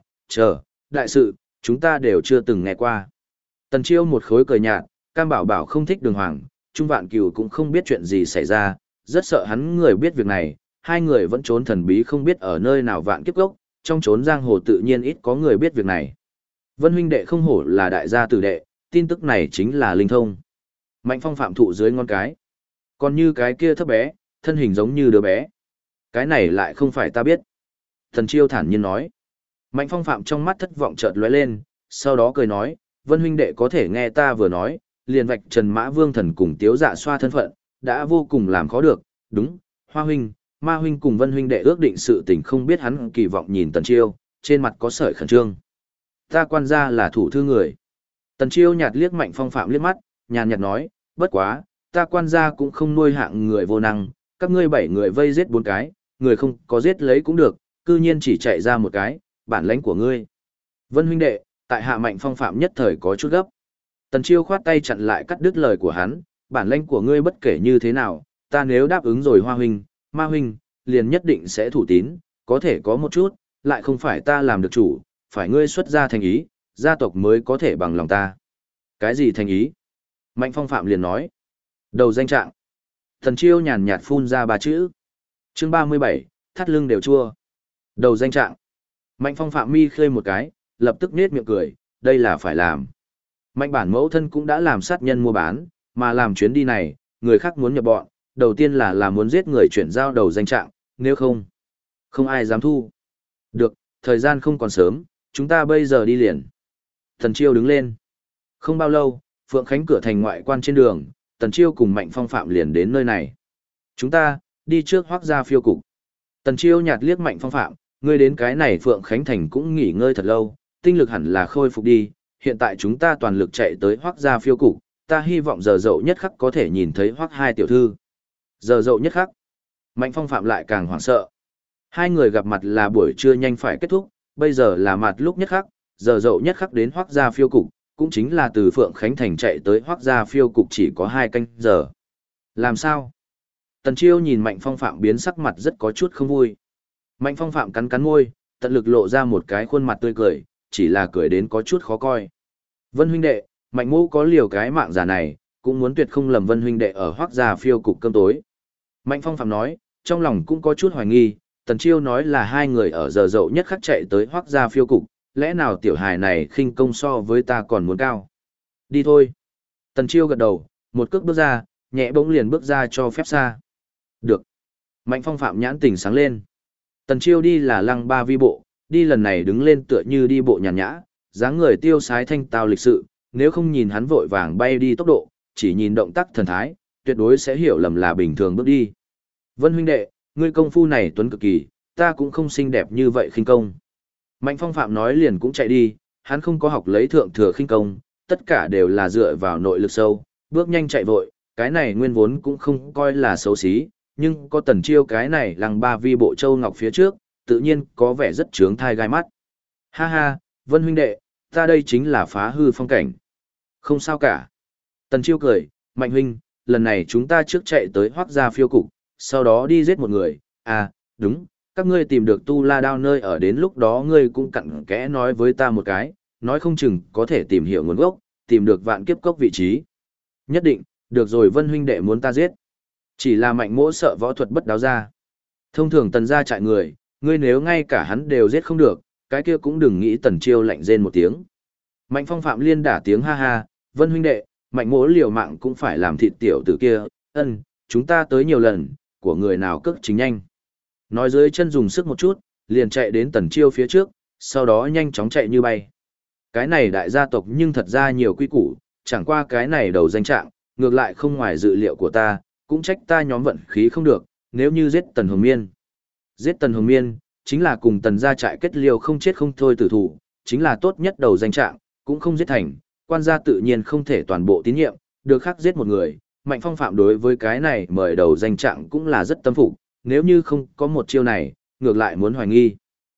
đại sự, chúng ta đều chưa từng nghe qua. Tần Chiêu một khối cười nhạt, cam bảo bảo không thích Đường Hoàng, Trung Vạn Cửu cũng không biết chuyện gì xảy ra, rất sợ hắn người biết việc này, hai người vẫn trốn thần bí không biết ở nơi nào vạn kiếp gốc, trong trốn giang hồ tự nhiên ít có người biết việc này. Vân huynh đệ không hổ là đại gia tử đệ, tin tức này chính là linh thông. Mạnh Phong Phạm thụ dưới ngón cái. Còn như cái kia thấp bé, thân hình giống như đứa bé. Cái này lại không phải ta biết. Thần Chiêu thản nhiên nói. Mạnh Phong Phạm trong mắt thất vọng chợt lóe lên, sau đó cười nói, Vân huynh đệ có thể nghe ta vừa nói, liền vạch trần Mã Vương Thần cùng Tiếu Dạ Xoa thân phận, đã vô cùng làm khó được, đúng, Hoa huynh, Ma huynh cùng Vân huynh đệ ước định sự tình không biết hắn kỳ vọng nhìn Tần Chiêu, trên mặt có sợi khẩn trương. Ta quan gia là thủ thư người. Tần Chiêu nhạt liếc Mạnh Phong Phạm liếc mắt, nhàn nhạt nói, bất quá, ta quan gia cũng không nuôi hạng người vô năng, các ngươi 7 người vây giết 4 cái, người không có giết lấy cũng được, cư nhiên chỉ chạy ra một cái, bản lãnh của ngươi. Vân huynh đệ, tại hạ Mạnh Phong Phạm nhất thời có chút gấp. Tần Chiêu khoát tay chặn lại cắt đứt lời của hắn, bản lãnh của ngươi bất kể như thế nào, ta nếu đáp ứng rồi Hoa huynh, Ma huynh, liền nhất định sẽ thủ tín, có thể có một chút, lại không phải ta làm được chủ, phải ngươi xuất ra thành ý, gia tộc mới có thể bằng lòng ta. Cái gì thành ý? Mạnh Phong Phạm liền nói. Đầu danh trạng. Tần Chiêu nhàn nhạt phun ra 3 chữ. Chương 37, thắt lưng đều chua. Đầu danh trạng. Mạnh Phong Phạm mi khơi một cái, lập tức nết miệng cười, đây là phải làm. Mạnh bản mẫu thân cũng đã làm sát nhân mua bán, mà làm chuyến đi này, người khác muốn nhập bọn, đầu tiên là muốn giết người chuyển giao đầu danh trạng, nếu không, không ai dám thu. Được, thời gian không còn sớm, chúng ta bây giờ đi liền. Tần Chiêu đứng lên. Không bao lâu, Phượng Khánh cửa thành ngoại quan trên đường, Tần Chiêu cùng Mạnh Phong Phạm liền đến nơi này. Chúng ta, đi trước Hoắc gia phiêu cục. Tần Chiêu nhạt liếc Mạnh Phong Phạm, ngươi đến cái này Phượng Khánh thành cũng nghỉ ngơi thật lâu, tinh lực hẳn là khôi phục đi, hiện tại chúng ta toàn lực chạy tới Hoắc gia phiêu cục, ta hy vọng giờ dậu nhất khắc có thể nhìn thấy Hoắc hai tiểu thư. Giờ dậu nhất khắc. Mạnh Phong Phạm lại càng hoảng sợ. Hai người gặp mặt là buổi trưa nhanh phải kết thúc, bây giờ là mặt lúc nhất khắc, giờ dậu nhất khắc đến Hoắc gia phiêu cục, cũng chính là từ Phượng Khánh thành chạy tới Hoắc gia phiêu cục chỉ có 2 canh giờ. Làm sao? Tần Chiêu nhìn Mạnh Phong Phạm biến sắc mặt rất có chút không vui. Mạnh Phong Phạm cắn cắn môi, tận lực lộ ra một cái khuôn mặt tươi cười, chỉ là cười đến có chút khó coi. Vân huynh đệ, Mạnh mô có liều cái mạng giả này, cũng muốn tuyệt không lầm Vân huynh đệ ở Hoắc gia phiêu cục cơm tối. Mạnh Phong Phạm nói, trong lòng cũng có chút hoài nghi, Tần Chiêu nói là 2 người ở giờ dậu nhất khắc chạy tới Hoắc gia phiêu cục, lẽ nào tiểu hài này khinh công so với ta còn muốn cao. Đi thôi. Tần Chiêu gật đầu, một cước bước ra, nhẹ bỗng liền bước ra cho phép xa. Được. Mạnh Phong Phạm nhãn tỉnh sáng lên. Tần Chiêu đi là lăng ba vi bộ, đi lần này đứng lên tựa như đi bộ nhàn nhã, dáng người tiêu sái thanh tao lịch sự, nếu không nhìn hắn vội vàng bay đi tốc độ, chỉ nhìn động tác thần thái, tuyệt đối sẽ hiểu lầm là bình thường bước đi. Vân huynh đệ, ngươi công phu này tuấn cực kỳ, ta cũng không xinh đẹp như vậy khinh công. Mạnh Phong Phạm nói liền cũng chạy đi, hắn không có học lấy thượng thừa khinh công, tất cả đều là dựa vào nội lực sâu, bước nhanh chạy vội, cái này nguyên vốn cũng không coi là xấu xí, nhưng có Tần Chiêu cái này lăng ba vi bộ châu ngọc phía trước, tự nhiên có vẻ rất trướng thai gai mắt. Ha ha, Vân huynh đệ, ta đây chính là phá hư phong cảnh. Không sao cả. Tần Chiêu cười, Mạnh huynh, lần này chúng ta trước chạy tới Hoắc gia phiêu cục, sau đó đi giết một người, à, đúng, các ngươi tìm được tu la đao nơi ở đến lúc đó ngươi cũng cặn kẽ nói với ta một cái, nói không chừng có thể tìm hiểu nguồn gốc, tìm được vạn kiếp cốc vị trí. Nhất định, được rồi Vân huynh đệ muốn ta giết. Chỉ là Mạnh mỗ sợ võ thuật bất đáo ra. Thông thường Tần gia trại người, ngươi nếu ngay cả hắn đều giết không được, cái kia cũng đừng nghĩ Tần Chiêu lạnh rên một tiếng. Mạnh Phong Phạm liên đả tiếng ha ha, Vân huynh đệ, Mạnh mỗ liều mạng cũng phải làm thịt tiểu tử kia, chúng ta tới nhiều lần, của người nào cước chính nhanh. Nói dưới chân dùng sức một chút, liền chạy đến Tần Chiêu phía trước, sau đó nhanh chóng chạy như bay. Cái này đại gia tộc nhưng thật ra nhiều quy củ, chẳng qua cái này đầu danh trạng, ngược lại không ngoài dự liệu của ta, cũng trách ta nhóm vận khí không được, nếu như giết Tần Hồng Miên. Giết Tần Hồng Miên, chính là cùng Tần gia trại kết liêu không chết không thôi tử thủ, chính là tốt nhất đầu danh trạng, cũng không giết thành, quan gia tự nhiên không thể toàn bộ tín nhiệm, được khắc giết một người. Mạnh Phong Phạm đối với cái này mời đầu danh trạng cũng là rất tâm phục, nếu như không có một chiêu này, ngược lại muốn hoài nghi.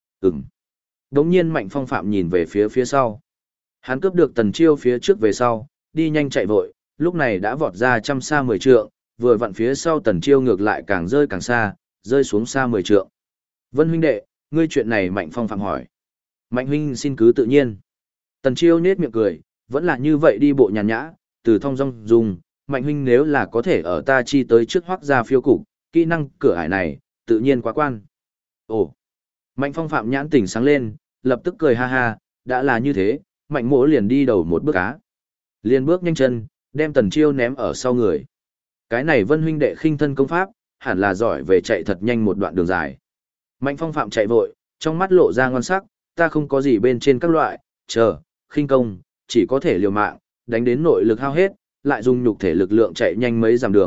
Đống nhiên Mạnh Phong Phạm nhìn về phía sau. Hắn cướp được Tần Chiêu phía trước về sau, đi nhanh chạy vội, lúc này đã vọt ra trăm xa 10 trượng, vừa vặn phía sau Tần Chiêu ngược lại càng rơi càng xa, rơi xuống xa 10 trượng. Vân huynh đệ, ngươi chuyện này Mạnh Phong Phạm hỏi. Mạnh huynh xin cứ tự nhiên. Tần Chiêu nết miệng cười, vẫn là như vậy đi bộ nhàn nhã, từ thong dong dùng, Mạnh huynh nếu là có thể ở ta chi tới trước Hoắc gia phiêu cục, kỹ năng cửa ải này, tự nhiên quá quan. Ồ! Mạnh Phong Phạm nhãn tỉnh sáng lên, lập tức cười ha ha, đã là như thế, Mạnh mỗ liền đi đầu một bước cá. Liền bước nhanh chân, đem Tần Chiêu ném ở sau người. Cái này Vân huynh đệ khinh thân công pháp, hẳn là giỏi về chạy thật nhanh một đoạn đường dài. Mạnh Phong Phạm chạy vội, trong mắt lộ ra ngon sắc, ta không có gì bên trên các loại, khinh công, chỉ có thể liều mạng, đánh đến nội lực hao hết, lại dùng nhục thể lực lượng chạy nhanh mấy dặm đường,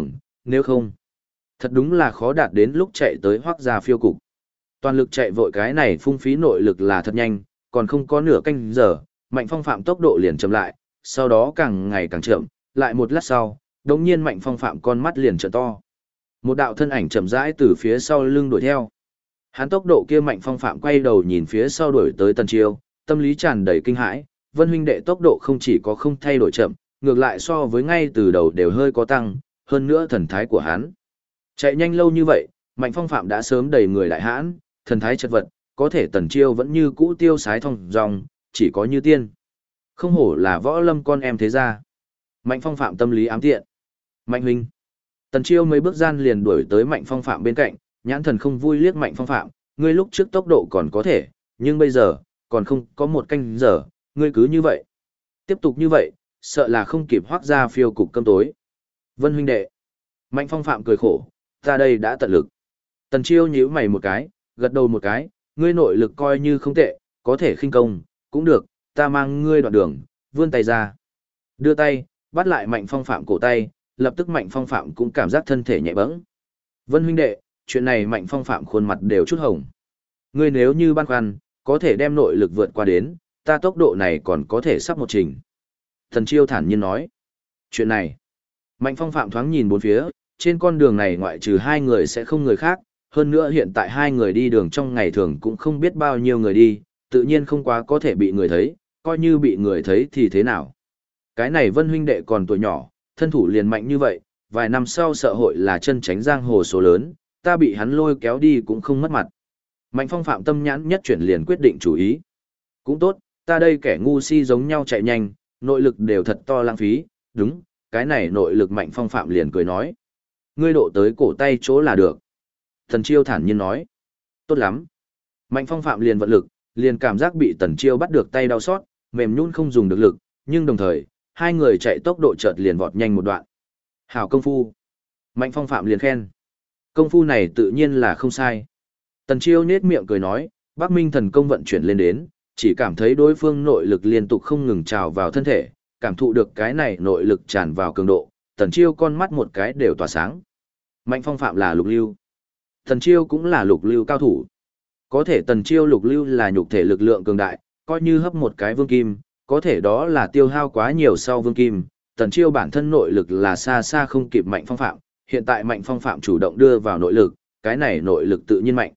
nếu không, thật đúng là khó đạt đến lúc chạy tới Hoắc gia phiêu cục. Toàn lực chạy vội cái này phung phí nội lực là thật nhanh, còn không có nửa canh giờ, Mạnh Phong Phạm tốc độ liền chậm lại, sau đó càng ngày càng chậm, lại một lát sau, đột nhiên Mạnh Phong Phạm con mắt liền trợn to. Một đạo thân ảnh chậm rãi từ phía sau lưng đuổi theo. Hắn tốc độ kia Mạnh Phong Phạm quay đầu nhìn phía sau đuổi tới Tần Chiêu, tâm lý tràn đầy kinh hãi, Vân huynh đệ tốc độ không chỉ có không thay đổi chậm, ngược lại so với ngay từ đầu đều hơi có tăng, hơn nữa thần thái của hắn. Chạy nhanh lâu như vậy, Mạnh Phong Phạm đã sớm đầy người đại hãn, thần thái chật vật, có thể Tần Chiêu vẫn như cũ tiêu sái thong dong, chỉ có như tiên. Không hổ là võ lâm con em thế gia. Mạnh Phong Phạm tâm lý ám tiện. Mạnh huynh. Tần Chiêu mấy bước gian liền đuổi tới Mạnh Phong Phạm bên cạnh, nhãn thần không vui liếc Mạnh Phong Phạm, ngươi lúc trước tốc độ còn có thể, nhưng bây giờ, còn không có một canh giờ, ngươi cứ như vậy. Tiếp tục như vậy, sợ là không kịp Hoắc gia phiêu cục cơm tối. Vân huynh đệ. Mạnh Phong Phạm cười khổ, ta đây đã tận lực. Tần Chiêu nhíu mày một cái, gật đầu một cái, ngươi nội lực coi như không tệ, có thể khinh công, cũng được, ta mang ngươi đoạn đường, vươn tay ra. Đưa tay, bắt lại Mạnh Phong Phạm cổ tay, lập tức Mạnh Phong Phạm cũng cảm giác thân thể nhẹ bẫng. Vân huynh đệ, chuyện này Mạnh Phong Phạm khuôn mặt đều chút hồng. Ngươi nếu như băn khoăn, có thể đem nội lực vượt qua đến, ta tốc độ này còn có thể sắp một trình. Thần Chiêu thản nhiên nói. Chuyện này, Mạnh Phong Phạm thoáng nhìn bốn phía, trên con đường này ngoại trừ hai người sẽ không người khác, hơn nữa hiện tại hai người đi đường trong ngày thường cũng không biết bao nhiêu người đi, tự nhiên không quá có thể bị người thấy, coi như bị người thấy thì thế nào. Cái này Vân huynh đệ còn tuổi nhỏ, thân thủ liền mạnh như vậy, vài năm sau sợ hội là chân tránh giang hồ số lớn, ta bị hắn lôi kéo đi cũng không mất mặt. Mạnh Phong Phạm tâm nhãn nhất chuyển liền quyết định chủ ý. Cũng tốt, ta đây kẻ ngu si giống nhau chạy nhanh, nội lực đều thật to lãng phí, đúng, cái này nội lực Mạnh Phong Phạm liền cười nói. Ngươi độ tới cổ tay chỗ là được. Tần Chiêu thản nhiên nói. Tốt lắm. Mạnh Phong Phạm liền vận lực, liền cảm giác bị Tần Chiêu bắt được tay đau xót, mềm nhũn không dùng được lực, nhưng đồng thời, hai người chạy tốc độ chợt liền vọt nhanh một đoạn. Hảo công phu. Mạnh Phong Phạm liền khen. Công phu này tự nhiên là không sai. Tần Chiêu nhếch miệng cười nói, Bắc Minh thần công vận chuyển lên đến, chỉ cảm thấy đối phương nội lực liên tục không ngừng trào vào thân thể, cảm thụ được cái này nội lực tràn vào cường độ, Tần Chiêu con mắt một cái đều tỏa sáng. Mạnh Phong Phạm là lục lưu. Tần Chiêu cũng là lục lưu cao thủ. Có thể Tần Chiêu lục lưu là nhục thể lực lượng cường đại, coi như hấp một cái vương kim, có thể đó là tiêu hao quá nhiều sau vương kim. Tần Chiêu bản thân nội lực là xa xa không kịp Mạnh Phong Phạm, hiện tại Mạnh Phong Phạm chủ động đưa vào nội lực, cái này nội lực tự nhiên mạnh.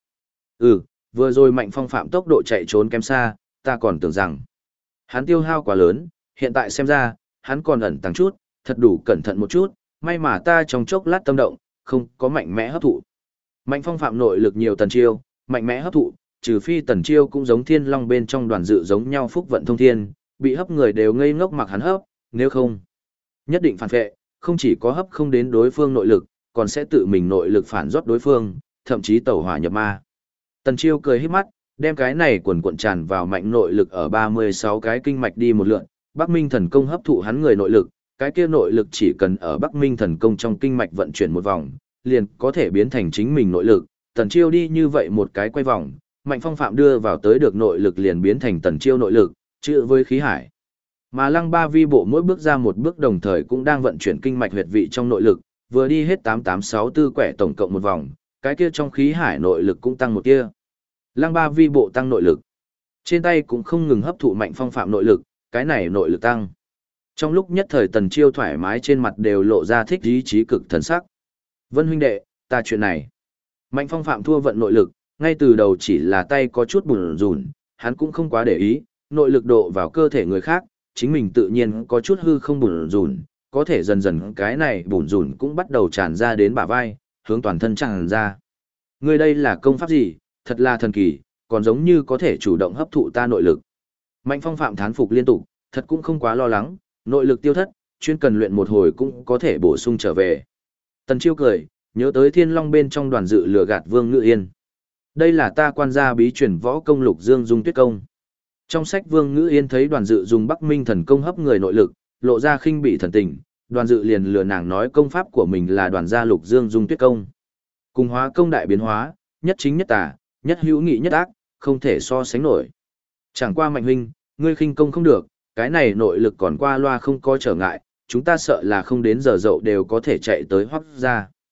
Vừa rồi Mạnh Phong Phạm tốc độ chạy trốn kém xa, ta còn tưởng rằng hắn tiêu hao quá lớn, hiện tại xem ra, hắn còn ẩn tàng chút, thật đủ cẩn thận một chút, may mà ta trong chốc lát tâm động, không có mạnh mẽ hấp thụ. Mạnh Phong Phạm nội lực nhiều Tần Chiêu, mạnh mẽ hấp thụ, trừ phi Tần Chiêu cũng giống Thiên Long bên trong đoàn dự giống nhau phúc vận thông thiên, bị hấp người đều ngây ngốc mặc hắn hấp, nếu không, nhất định phản vệ, không chỉ có hấp không đến đối phương nội lực, còn sẽ tự mình nội lực phản rót đối phương, thậm chí tẩu hỏa nhập ma. Tần Chiêu cười híp mắt, đem cái này quần cuộn tràn vào mạnh nội lực ở 36 cái kinh mạch đi một lượt, Bắc Minh thần công hấp thụ hắn người nội lực, cái kia nội lực chỉ cần ở Bắc Minh thần công trong kinh mạch vận chuyển một vòng, liền có thể biến thành chính mình nội lực. Tần Chiêu đi như vậy một cái quay vòng, Mạnh Phong Phạm đưa vào tới được nội lực liền biến thành Tần Chiêu nội lực, chữ với khí hải. Mà Lăng Ba Vi bộ mỗi bước ra một bước đồng thời cũng đang vận chuyển kinh mạch huyệt vị trong nội lực, vừa đi hết 8864 quẻ tổng cộng một vòng, cái kia trong khí hải nội lực cũng tăng một tia. Lăng Ba Vi bộ tăng nội lực. Trên tay cũng không ngừng hấp thụ Mạnh Phong Phạm nội lực, cái này nội lực tăng. Trong lúc nhất thời Tần Chiêu thoải mái trên mặt đều lộ ra thích ý chí cực thần sắc. Vân huynh đệ, ta chuyện này. Mạnh Phong Phạm thua vận nội lực, ngay từ đầu chỉ là tay có chút bủn rủn, hắn cũng không quá để ý, nội lực độ vào cơ thể người khác, chính mình tự nhiên có chút hư không bủn rủn, có thể dần dần cái này bủn rủn cũng bắt đầu tràn ra đến bả vai, hướng toàn thân tràn ra. Ngươi đây là công pháp gì, thật là thần kỳ, còn giống như có thể chủ động hấp thụ ta nội lực. Mạnh Phong Phạm thán phục liên tục, thật cũng không quá lo lắng, nội lực tiêu thất, chuyên cần luyện một hồi cũng có thể bổ sung trở về. Tần Chiêu cười, nhớ tới Thiên Long bên trong đoàn dự lừa gạt Vương Ngự Yên. Đây là ta quan gia bí truyền võ công Lục Dương Dung Tuyết công. Trong sách Vương Ngự Yên thấy đoàn dự dùng Bắc Minh thần công hấp người nội lực, lộ ra khinh bỉ thần tình, đoàn dự liền lừa nàng nói công pháp của mình là đoàn gia Lục Dương Dung Tuyết công. Cùng hóa công đại biến hóa, nhất chính nhất tà, nhất hữu nghị nhất ác, không thể so sánh nổi. Chẳng qua Mạnh huynh, ngươi khinh công không được, cái này nội lực còn qua loa không có trở ngại, chúng ta sợ là không đến giờ dậu đều có thể chạy tới Hoắc gia.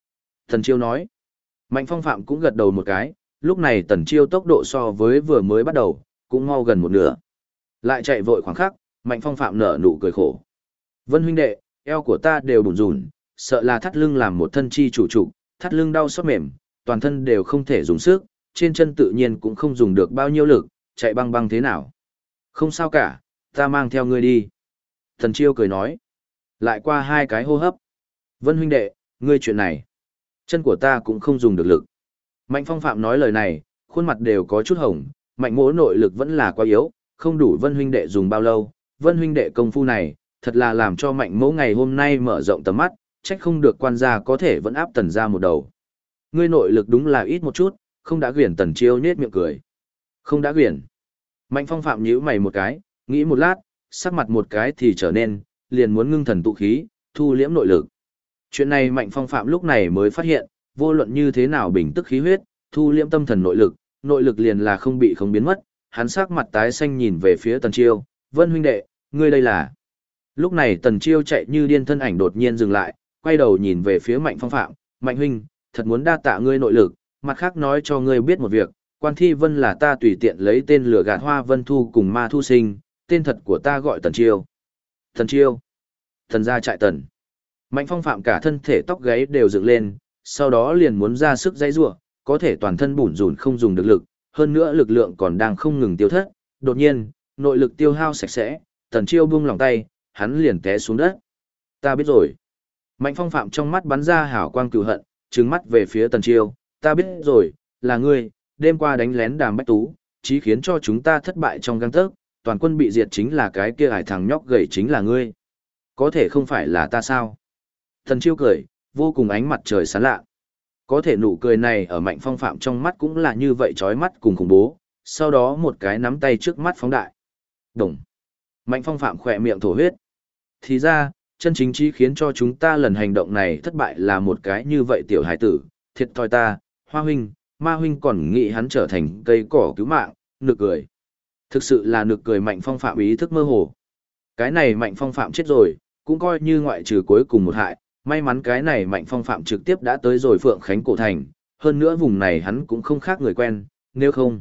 Tần Chiêu nói. Mạnh Phong Phạm cũng gật đầu một cái, lúc này Tần Chiêu tốc độ so với vừa mới bắt đầu, cũng mau gần một nửa. Lại chạy vội khoảng khắc, Mạnh Phong Phạm nở nụ cười khổ. Vân huynh đệ, eo của ta đều bủn rủn, sợ là thắt lưng làm một thân chi chủ trụ, thắt lưng đau xót mềm, toàn thân đều không thể dùng sức, trên chân tự nhiên cũng không dùng được bao nhiêu lực, chạy băng băng thế nào. Không sao cả, ta mang theo ngươi đi. Tần Chiêu cười nói. Lại qua 2 cái hô hấp. Vân huynh đệ, ngươi chuyện này, chân của ta cũng không dùng được lực. Mạnh Phong Phạm nói lời này, khuôn mặt đều có chút hồng, Mạnh Mỗ nội lực vẫn là quá yếu, không đủ Vân huynh đệ dùng bao lâu. Vân huynh đệ công phu này, thật là làm cho Mạnh Mỗ ngày hôm nay mở rộng tầm mắt, trách không được quan gia có thể vẫn áp Tần gia một đầu. Ngươi nội lực đúng là ít một chút, không đã quyển. Tần Chiêu nhếch miệng cười. Không đã quyển. Mạnh Phong Phạm nhíu mày một cái, nghĩ một lát, sắc mặt một cái thì trở nên, liền muốn ngưng thần tụ khí, thu liễm nội lực. Chuyện này Mạnh Phong Phạm lúc này mới phát hiện, vô luận như thế nào bình tức khí huyết, thu liễm tâm thần nội lực liền là không bị không biến mất. Hắn sắc mặt tái xanh nhìn về phía Tần Chiêu, Vân huynh đệ, ngươi đây là. Lúc này Tần Chiêu chạy như điên, thân ảnh đột nhiên dừng lại, quay đầu nhìn về phía Mạnh Phong Phạm, Mạnh huynh, thật muốn đa tạ ngươi nội lực, mặt khác nói cho ngươi biết một việc, Quan Thi Vân là ta tùy tiện lấy tên lừa gạt Hoa Vân Thu cùng Ma Thu Sinh, tên thật của ta gọi Tần Chiêu. Tần Chiêu. Thần gia trại Tần. Mạnh Phong Phạm cả thân thể tóc gáy đều dựng lên, sau đó liền muốn ra sức dãy rủa, có thể toàn thân bủn rủn không dùng được lực, hơn nữa lực lượng còn đang không ngừng tiêu thất. Đột nhiên, nội lực tiêu hao sạch sẽ, Tần Chiêu buông lòng tay, hắn liền té xuống đất. Ta biết rồi. Mạnh Phong Phạm trong mắt bắn ra hào quang cừu hận, trừng mắt về phía Tần Chiêu, ta biết rồi, là ngươi, đêm qua đánh lén Đàm Bách Tú, chí khiến cho chúng ta thất bại trong gang tấc, toàn quân bị diệt chính là cái kia hải thằng nhóc gầy chính là ngươi. Có thể không phải là ta sao? Tần Chiêu cười, vô cùng ánh mặt trời sáng lạ. Có thể nụ cười này ở Mạnh Phong Phạm trong mắt cũng là như vậy chói mắt cùng khủng bố, sau đó một cái nắm tay trước mắt phóng đại. Đồng. Mạnh Phong Phạm khỏe miệng thổ huyết. Thì ra, chân chính chí khiến cho chúng ta lần hành động này thất bại là một cái như vậy tiểu hải tử, thiệt thòi ta, Hoa huynh, Ma huynh còn nghĩ hắn trở thành cây cỏ cứu mạng, nực cười. Thực sự là nực cười. Mạnh Phong Phạm ý thức mơ hồ. Cái này Mạnh Phong Phạm chết rồi, cũng coi như ngoại trừ cuối cùng một hại, may mắn cái này Mạnh Phong Phạm trực tiếp đã tới rồi Phượng Khánh cổ thành, hơn nữa vùng này hắn cũng không khác người quen, nếu không,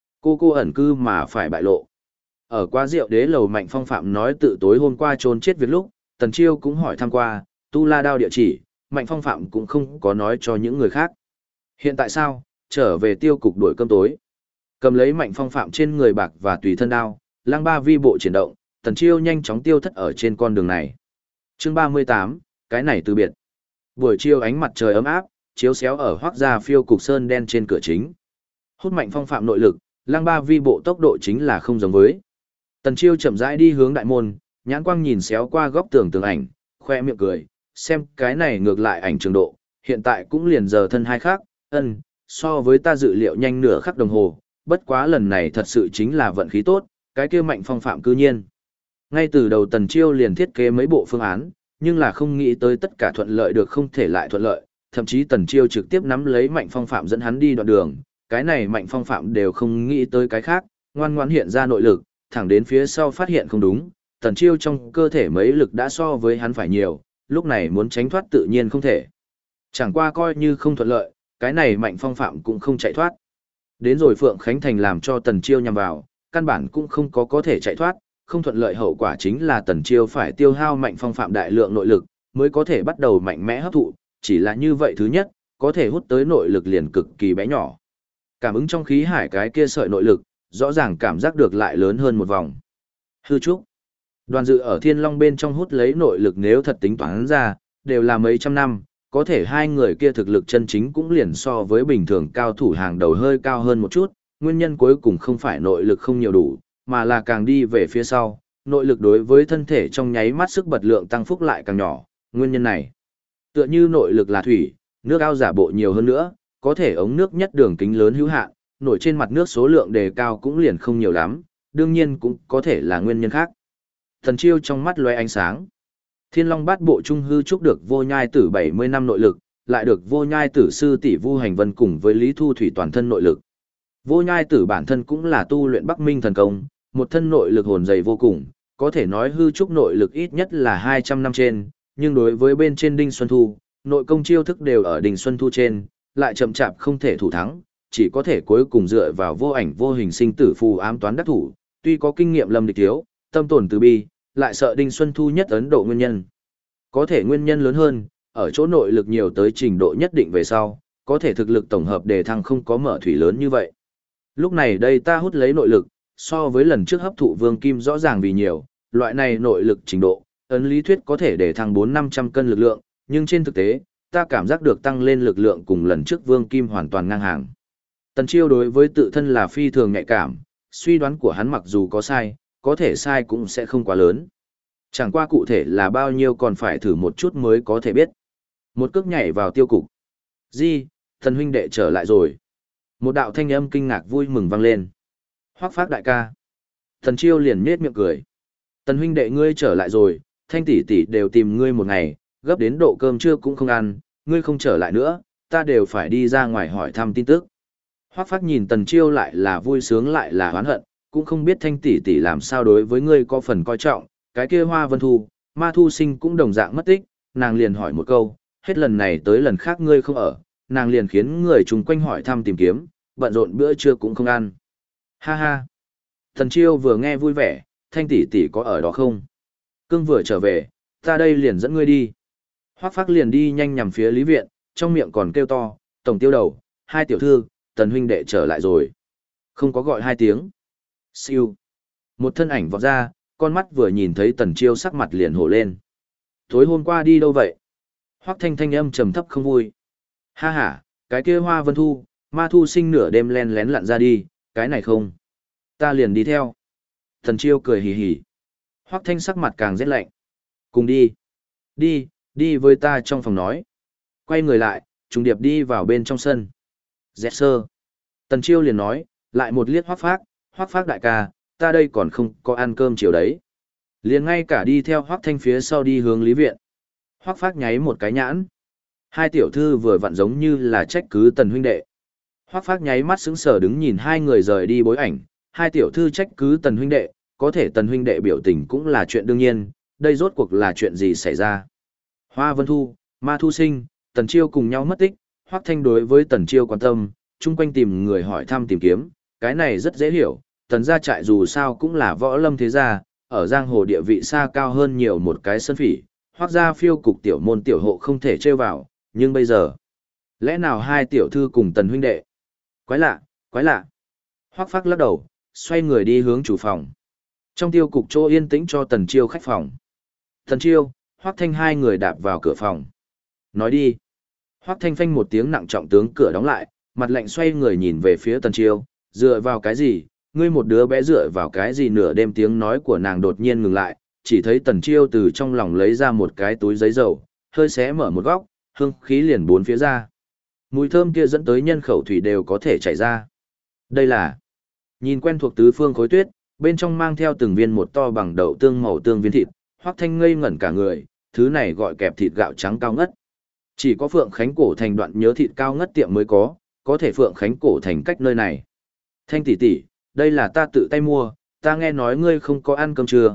cô ẩn cư mà phải bại lộ. Ở qua rượu đế lầu Mạnh Phong Phạm nói tự tối hôm qua trốn chết việc lúc, Tần Chiêu cũng hỏi thăm qua, Tu La Đao địa chỉ, Mạnh Phong Phạm cũng không có nói cho những người khác. Hiện tại sao, trở về tiêu cục đuổi cơm tối. Cầm lấy Mạnh Phong Phạm trên người bạc và tùy thân đao, lang ba vi bộ chuyển động, Tần Chiêu nhanh chóng tiêu thất ở trên con đường này. Chương 38, cái này từ biệt. Buổi chiều ánh mặt trời ấm áp, chiếu xéo ở Hoắc gia phiêu cục sơn đen trên cửa chính. Hút Mạnh Phong Phạm nội lực, lang ba vi bộ tốc độ chính là không giống với. Tần Chiêu chậm rãi đi hướng đại môn, nhãn quang nhìn xéo qua góc tường ảnh, khoe miệng cười, xem cái này ngược lại ảnh trường độ, hiện tại cũng liền giờ thân hai khác, so với ta dự liệu nhanh nửa khắc đồng hồ, bất quá lần này thật sự chính là vận khí tốt, cái kia Mạnh Phong Phạm cư nhiên. Ngay từ đầu Tần Chiêu liền thiết kế mấy bộ phương án, nhưng là không nghĩ tới tất cả thuận lợi được không thể lại thuận lợi, thậm chí Tần Chiêu trực tiếp nắm lấy Mạnh Phong Phạm dẫn hắn đi đoạn đường, cái này Mạnh Phong Phạm đều không nghĩ tới cái khác, ngoan ngoãn hiện ra nội lực, thẳng đến phía sau phát hiện không đúng, Tần Chiêu trong cơ thể mấy lực đã so với hắn phải nhiều, lúc này muốn tránh thoát tự nhiên không thể. Chẳng qua coi như không thuận lợi, cái này Mạnh Phong Phạm cũng không chạy thoát. Đến rồi Phượng Khánh Thành làm cho Tần Chiêu nhằm vào, căn bản cũng không có thể chạy thoát, không thuận lợi hậu quả chính là Tần Chiêu phải tiêu hao Mạnh Phong Phạm đại lượng nội lực, mới có thể bắt đầu mạnh mẽ hấp thụ, chỉ là như vậy thứ nhất, có thể hút tới nội lực liền cực kỳ bé nhỏ. Cảm ứng trong khí hải cái kia sợi nội lực, rõ ràng cảm giác được lại lớn hơn một vòng. Hư trúc. Đoàn Dự ở Thiên Long bên trong hút lấy nội lực nếu thật tính toán ra, đều là mấy trăm năm, có thể hai người kia thực lực chân chính cũng liền so với bình thường cao thủ hàng đầu hơi cao hơn một chút, nguyên nhân cuối cùng không phải nội lực không nhiều đủ, mà là càng đi về phía sau, nội lực đối với thân thể trong nháy mắt sức bật lượng tăng phúc lại càng nhỏ, nguyên nhân này. Tựa như nội lực là thủy, nước ao giả bộ nhiều hơn nữa, có thể ống nước nhất đường kính lớn hữu hạn, nổi trên mặt nước số lượng đề cao cũng liền không nhiều lắm, đương nhiên cũng có thể là nguyên nhân khác. Thần Chiêu trong mắt lóe ánh sáng. Thiên Long Bát Bộ trung hư trúc được Vô Nhai Tử 70 năm nội lực, lại được Vô Nhai Tử sư tỷ Vu Hành Vân cùng với Lý Thu Thủy toàn thân nội lực. Vô Nhai Tử bản thân cũng là tu luyện Bắc Minh thần công, một thân nội lực hồn dày vô cùng, có thể nói hư trúc nội lực ít nhất là 200 năm trên, nhưng đối với bên trên Đinh Xuân Thu, nội công chiêu thức đều ở Đình Xuân Thu trên, lại chậm chạp không thể thủ thắng, chỉ có thể cuối cùng dựa vào vô ảnh vô hình sinh tử phù ám toán đắc thủ, tuy có kinh nghiệm lâm địch thiếu, tâm tổn từ bi, lại sợ Đinh Xuân Thu nhất Ấn Độ nguyên nhân. Có thể nguyên nhân lớn hơn, ở chỗ nội lực nhiều tới trình độ nhất định về sau, có thể thực lực tổng hợp đề thăng không có mở thủy lớn như vậy. Lúc này đây ta hút lấy nội lực, so với lần trước hấp thụ vương kim rõ ràng vì nhiều, loại này nội lực trình độ, ấn lý thuyết có thể đề thăng 400-500 cân lực lượng, nhưng trên thực tế, ta cảm giác được tăng lên lực lượng cùng lần trước vương kim hoàn toàn ngang hàng. Tần Chiêu đối với tự thân là phi thường nhạy cảm, suy đoán của hắn mặc dù có sai, có thể sai cũng sẽ không quá lớn. Chẳng qua cụ thể là bao nhiêu còn phải thử một chút mới có thể biết. Một cước nhảy vào tiêu cục. Di, thần huynh đệ trở lại rồi. Một đạo thanh âm kinh ngạc vui mừng vang lên. Hoắc Phác đại ca. Tần Chiêu liền nhếch miệng cười. Tần huynh đệ ngươi trở lại rồi, Thanh tỷ tỷ đều tìm ngươi một ngày, gấp đến độ cơm trưa cũng không ăn, ngươi không trở lại nữa, ta đều phải đi ra ngoài hỏi thăm tin tức. Hoắc Phác nhìn Tần Chiêu lại là vui sướng lại là oán hận, cũng không biết Thanh tỷ tỷ làm sao đối với ngươi có phần coi trọng, cái kia Hoa Vân Thu, Ma Thu Sinh cũng đồng dạng mất tích, nàng liền hỏi một câu, hết lần này tới lần khác ngươi không ở, nàng liền khiến người chung quanh hỏi thăm tìm kiếm, bận rộn bữa trưa cũng không ăn. Ha ha. Tần Chiêu vừa nghe vui vẻ, Thanh tỷ tỷ có ở đó không? Cương vừa trở về, ta đây liền dẫn ngươi đi. Hoắc Phác liền đi nhanh nhằm phía Lý Viện, trong miệng còn kêu to, tổng tiêu đầu, hai tiểu thư, Tần huynh đệ trở lại rồi. Không có gọi hai tiếng. Siêu. Một thân ảnh vọt ra, con mắt vừa nhìn thấy Tần Chiêu sắc mặt liền hổ lên. Tối hôm qua đi đâu vậy? Hoắc Thanh thanh âm trầm thấp không vui. Ha ha, cái kia Hoa Vân Thu, Ma Thu Sinh nửa đêm len lén lặn ra đi, cái này không. Ta liền đi theo. Tần Chiêu cười hì hì. Hoắc Thanh sắc mặt càng rét lạnh. Cùng đi. Đi với ta trong phòng nói. Quay người lại, trùng điệp đi vào bên trong sân. Dẹt sơ. Tần Chiêu liền nói, lại một liếc Hoắc Phác đại ca, ta đây còn không có ăn cơm chiều đấy. Liền ngay cả đi theo Hoắc Thanh phía sau đi hướng Lý Viện. Hoắc Phác nháy một cái nhãn. Hai tiểu thư vừa vặn giống như là trách cứ Tần huynh đệ. Hoắc Phác nháy mắt sững sờ đứng nhìn hai người rời đi bối ảnh, hai tiểu thư trách cứ Tần huynh đệ, có thể Tần huynh đệ biểu tình cũng là chuyện đương nhiên, đây rốt cuộc là chuyện gì xảy ra. Hoa Vân Thu, Ma Thu Sinh, Tần Chiêu cùng nhau mất tích, Hoắc Thanh đối với Tần Chiêu quan tâm, chung quanh tìm người hỏi thăm tìm kiếm, cái này rất dễ hiểu, Tần gia trại dù sao cũng là võ lâm thế gia, ở giang hồ địa vị xa cao hơn nhiều một cái sân phỉ, Hoắc gia phiêu cục tiểu môn tiểu hộ không thể trêu vào, nhưng bây giờ, lẽ nào hai tiểu thư cùng Tần huynh đệ? Quái lạ. Hoắc Phác lắc đầu, xoay người đi hướng chủ phòng. Trong tiêu cục chỗ yên tĩnh cho Tần Chiêu khách phòng. Tần Chiêu, Hoắc Thanh hai người đạp vào cửa phòng. Nói đi. Hoắc Thanh phanh một tiếng nặng trọng tướng cửa đóng lại, mặt lạnh xoay người nhìn về phía Tần Chiêu, dựa vào cái gì, ngươi một đứa bé dựa vào cái gì nửa đêm tiếng nói của nàng đột nhiên ngừng lại, chỉ thấy Tần Chiêu từ trong lòng lấy ra một cái túi giấy dầu, hơi xé mở một góc, hương khí liền bốn phía ra. Mùi thơm kia dẫn tới nhân khẩu thủy đều có thể chảy ra. Đây là, nhìn quen thuộc tứ phương khối tuyết, bên trong mang theo từng viên một to bằng đậu tương màu tương viên thịt, Hoắc Thanh ngây ngẩn cả người, thứ này gọi kẹp thịt gạo trắng cao ngất. Chỉ có Phượng Khánh cổ thành đoạn nhớ thịt cao ngất tiệm mới có thể Phượng Khánh cổ thành cách nơi này. Thanh tỷ tỷ, đây là ta tự tay mua, ta nghe nói ngươi không có ăn cơm trưa,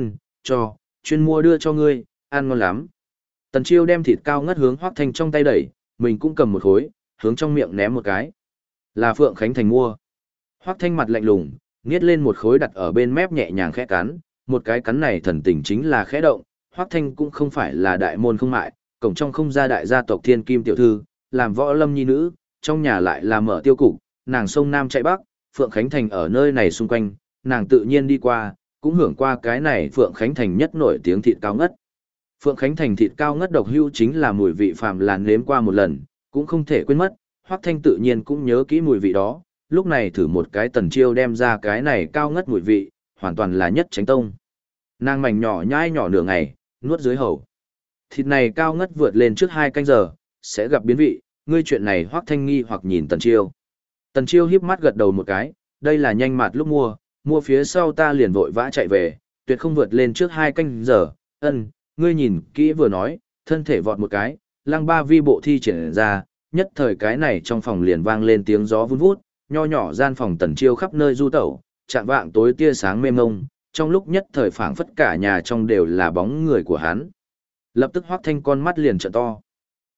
chuyên mua đưa cho ngươi, ăn ngon lắm. Tần Chiêu đem thịt cao ngất hướng Hoắc Thanh trong tay đẩy, mình cũng cầm một khối, hướng trong miệng ném một cái. Là Phượng Khánh thành mua. Hoắc Thanh mặt lạnh lùng, nghiết lên một khối đặt ở bên mép nhẹ nhàng khẽ cắn, một cái cắn này thần tình chính là khẽ động, Hoắc Thanh cũng không phải là đại môn không mại, cổng trong không ra đại gia tộc Thiên Kim tiểu thư, làm võ lâm nhi nữ, trong nhà lại là mở tiêu cục, nàng sông Nam chạy Bắc, Phượng Khánh thành ở nơi này xung quanh, nàng tự nhiên đi qua, cũng hưởng qua cái này Phượng Khánh thành nhất nổi tiếng thịt cao ngất. Phượng Khánh thành thịt cao ngất độc hưu chính là mùi vị phàm làn nếm qua một lần, cũng không thể quên mất, Hoắc Thanh tự nhiên cũng nhớ kỹ mùi vị đó, lúc này thử một cái Tần Chiêu đem ra cái này cao ngất mùi vị, hoàn toàn là nhất tránh tông. Nàng mảnh nhỏ nhai nhỏ nửa ngày, nuốt dưới hầu. Thịt này cao ngất vượt lên trước 2 canh giờ, sẽ gặp biến vị, ngươi chuyện này Hoắc Thanh nghi hoặc nhìn Tần Chiêu. Tần Chiêu híp mắt gật đầu một cái, đây là nhanh mạt lúc mua phía sau ta liền vội vã chạy về, tuyệt không vượt lên trước 2 canh giờ, ngươi nhìn kỹ vừa nói, thân thể vọt một cái, lăng ba vi bộ thi triển ra, nhất thời cái này trong phòng liền vang lên tiếng gió vun vút, nho nhỏ gian phòng Tần Chiêu khắp nơi du tẩu, chạm vạng tối tia sáng mê mông, trong lúc nhất thời phảng phất cả nhà trong đều là bóng người của hắn. Lập tức Hoắc Thanh con mắt liền trợn to.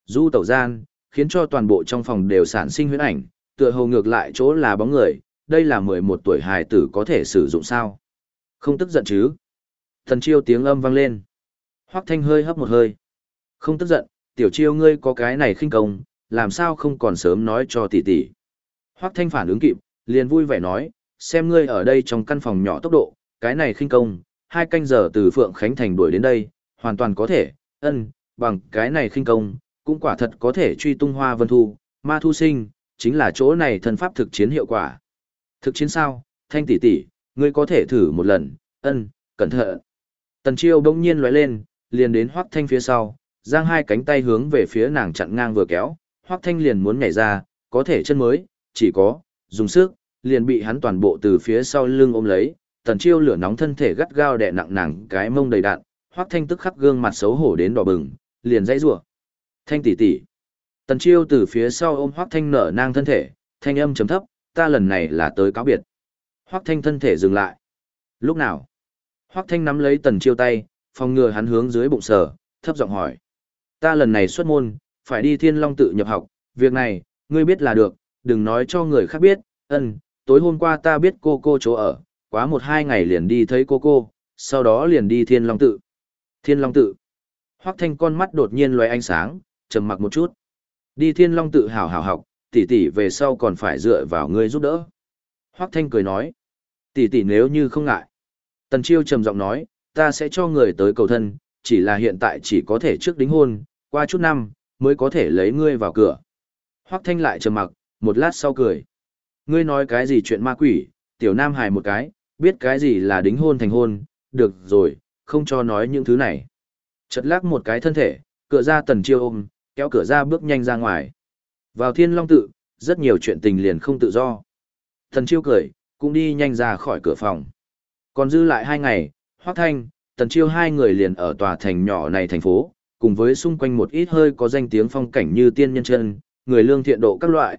Du tẩu gian, khiến cho toàn bộ trong phòng đều sản sinh huyễn ảnh, tựa hồ ngược lại chỗ là bóng người, đây là 11 tuổi hài tử có thể sử dụng sao? Không tức giận chứ? Tần Chiêu tiếng âm vang lên. Hoắc Thanh hơi hấp một hơi. Không tức giận, tiểu Chiêu ngươi có cái này khinh công, làm sao không còn sớm nói cho tỷ tỷ. Hoắc Thanh phản ứng kịp, liền vui vẻ nói, xem ngươi ở đây trong căn phòng nhỏ tốc độ, cái này khinh công, 2 canh giờ từ Phượng Khánh Thành đuổi đến đây, hoàn toàn có thể, bằng cái này khinh công, cũng quả thật có thể truy tung Hoa Vân Thu, Ma Thu Sinh, chính là chỗ này thân pháp thực chiến hiệu quả. Thực chiến sao, Thanh tỷ tỷ, ngươi có thể thử một lần, cẩn thận. Tần Chiêu bỗng nhiên lóe lên, liền đến Hoắc Thanh phía sau, giang 2 cánh tay hướng về phía nàng chặn ngang vừa kéo, Hoắc Thanh liền muốn nhảy ra, có thể chân mới, chỉ có, dùng sức, liền bị hắn toàn bộ từ phía sau lưng ôm lấy, Tần Chiêu lửa nóng thân thể gắt gao đè nặng nàng cái mông đầy đạn, Hoắc Thanh tức khắc gương mặt xấu hổ đến đỏ bừng, liền dãy rủa. Thanh tỷ tỷ. Tần Chiêu từ phía sau ôm Hoắc Thanh nở nang thân thể, thanh âm trầm thấp, ta lần này là tới cáo biệt. Hoắc Thanh thân thể dừng lại. Lúc nào? Hoắc Thanh nắm lấy Tần Chiêu tay, phòng ngừa hắn hướng dưới bụng sờ, thấp giọng hỏi. Ta lần này xuất môn, phải đi Thiên Long tự nhập học, việc này, ngươi biết là được, đừng nói cho người khác biết, tối hôm qua ta biết cô chỗ ở, quá 1-2 ngày liền đi thấy cô, sau đó liền đi Thiên Long tự. Thiên Long tự. Hoắc Thanh con mắt đột nhiên lóe ánh sáng, trầm mặc một chút. Đi Thiên Long tự hảo hảo học, tỷ tỷ về sau còn phải dựa vào ngươi giúp đỡ. Hoắc Thanh cười nói, tỷ tỷ nếu như không ngại. Tần Chiêu trầm giọng nói, ta sẽ cho người tới cầu thân, chỉ là hiện tại chỉ có thể trước đính hôn, qua chút năm, mới có thể lấy ngươi vào cửa. Hoắc Thanh lại trầm mặc, một lát sau cười. Ngươi nói cái gì chuyện ma quỷ, tiểu nam hài một cái, biết cái gì là đính hôn thành hôn, được rồi, không cho nói những thứ này. Chật lắc một cái thân thể, cửa ra Tần Chiêu ôm, kéo cửa ra bước nhanh ra ngoài. Vào Thiên Long tự, rất nhiều chuyện tình liền không tự do. Tần Chiêu cười, cũng đi nhanh ra khỏi cửa phòng. Còn dư lại 2 ngày, Hoắc Thanh, Tần Chiêu 2 người liền ở tòa thành nhỏ này thành phố, cùng với xung quanh một ít hơi có danh tiếng phong cảnh như Tiên Nhân Chân, người lương thiện độ các loại,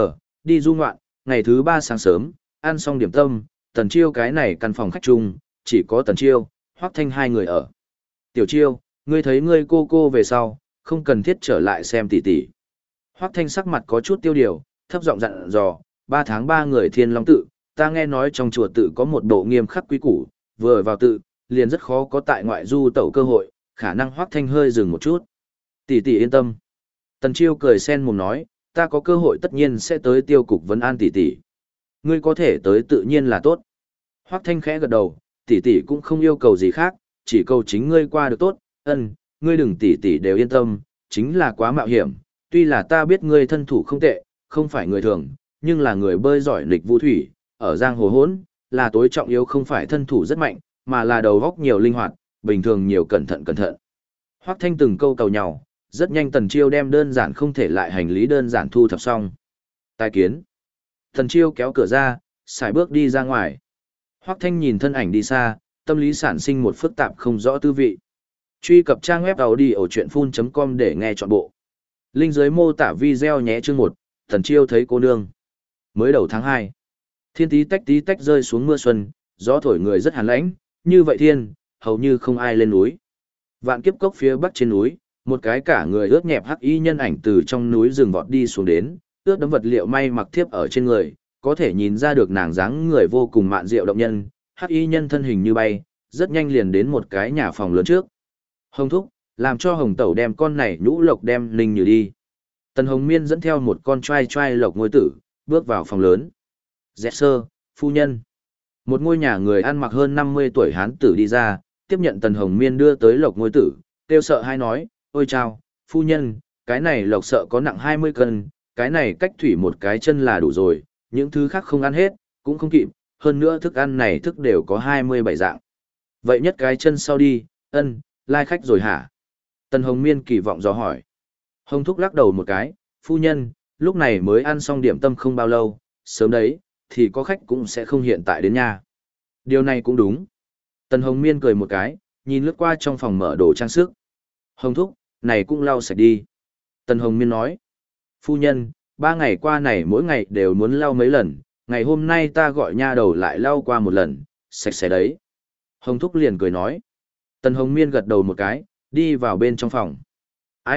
đi du ngoạn, ngày thứ 3 sáng sớm, ăn xong điểm tâm, Tần Chiêu cái này căn phòng khách chung, chỉ có Tần Chiêu, Hoắc Thanh 2 người ở. Tiểu Chiêu, ngươi thấy ngươi cô về sau, không cần thiết trở lại xem tỷ tỷ. Hoắc Thanh sắc mặt có chút tiêu điều, thấp giọng dặn dò, 3 tháng 3 người Thiên Long tự, ta nghe nói trong chùa tự có một độ nghiêm khắc quý củ, vừa vào tự, liền rất khó có tại ngoại du tẩu cơ hội, khả năng Hoắc Thanh hơi dừng một chút. Tỷ tỷ yên tâm. Tần Chiêu cười sen mồm nói, ta có cơ hội tất nhiên sẽ tới tiêu cục vấn an tỷ tỷ. Ngươi có thể tới tự nhiên là tốt. Hoắc Thanh khẽ gật đầu, tỷ tỷ cũng không yêu cầu gì khác, chỉ cầu chính ngươi qua được tốt, ngươi đừng tỷ tỷ đều yên tâm, chính là quá mạo hiểm, tuy là ta biết ngươi thân thủ không tệ, không phải người thường, nhưng là người bơi giỏi nghịch vũ thủy, ở giang hồ hỗn, là tối trọng yếu không phải thân thủ rất mạnh, mà là đầu óc nhiều linh hoạt, bình thường nhiều cẩn thận. Hoắc Thanh từng câu cầu nhau, rất nhanh Tần Chiêu đem đơn giản không thể lại hành lý đơn giản thu thập xong. Tài kiến. Tần Chiêu kéo cửa ra, xài bước đi ra ngoài. Hoắc Thanh nhìn thân ảnh đi xa, tâm lý sản sinh một phức tạp không rõ tư vị. Truy cập trang web audiochuyenphun.com để nghe trọn bộ. Link dưới mô tả video nhé. Chương 1, Tần Chiêu thấy cô nương. Mới đầu tháng 2, thiên tí tách rơi xuống mưa xuân, gió thổi người rất hàn lãnh, như vậy thiên, hầu như không ai lên núi. Vạn Kiếp Cốc phía bắc trên núi, một cái cả người ướt nhẹp hắc y nhân ảnh từ trong núi rừng vọt đi xuống đến, ướt đẫm vật liệu may mặc thiếp ở trên người, có thể nhìn ra được nàng dáng người vô cùng mạn diệu động nhân, hắc y nhân thân hình như bay, rất nhanh liền đến một cái nhà phòng lớn trước. Hồng thúc, làm cho Hồng tẩu đem con này nhũ lộc đem Ninh Như đi. Tần Hồng Miên dẫn theo một con trai lộc ngôi tử, bước vào phòng lớn. Dẹt sơ, phu nhân. Một ngôi nhà người ăn mặc hơn 50 tuổi hán tử đi ra, tiếp nhận Tần Hồng Miên đưa tới lộc ngôi tử, kêu sợ hay nói, ôi chào, phu nhân, cái này lộc sợ có nặng 20 cân, cái này cách thủy một cái chân là đủ rồi, những thứ khác không ăn hết, cũng không kịp, hơn nữa thức ăn này thức đều có 27 dạng. Vậy nhất cái chân sau đi, lai khách rồi hả? Tần Hồng Miên kỳ vọng dò hỏi. Hồng thúc lắc đầu một cái, phu nhân, lúc này mới ăn xong điểm tâm không bao lâu, sớm đấy, thì có khách cũng sẽ không hiện tại đến nhà. Điều này cũng đúng. Tần Hồng Miên cười một cái, nhìn lướt qua trong phòng mở đồ trang sức. Hồng thúc, này cũng lau sạch đi. Tần Hồng Miên nói. Phu nhân, 3 ngày qua này mỗi ngày đều muốn lau mấy lần, ngày hôm nay ta gọi nha đầu lại lau qua một lần, sạch sẽ đấy. Hồng thúc liền cười nói. Tần Hồng Miên gật đầu một cái, đi vào bên trong phòng. Ai,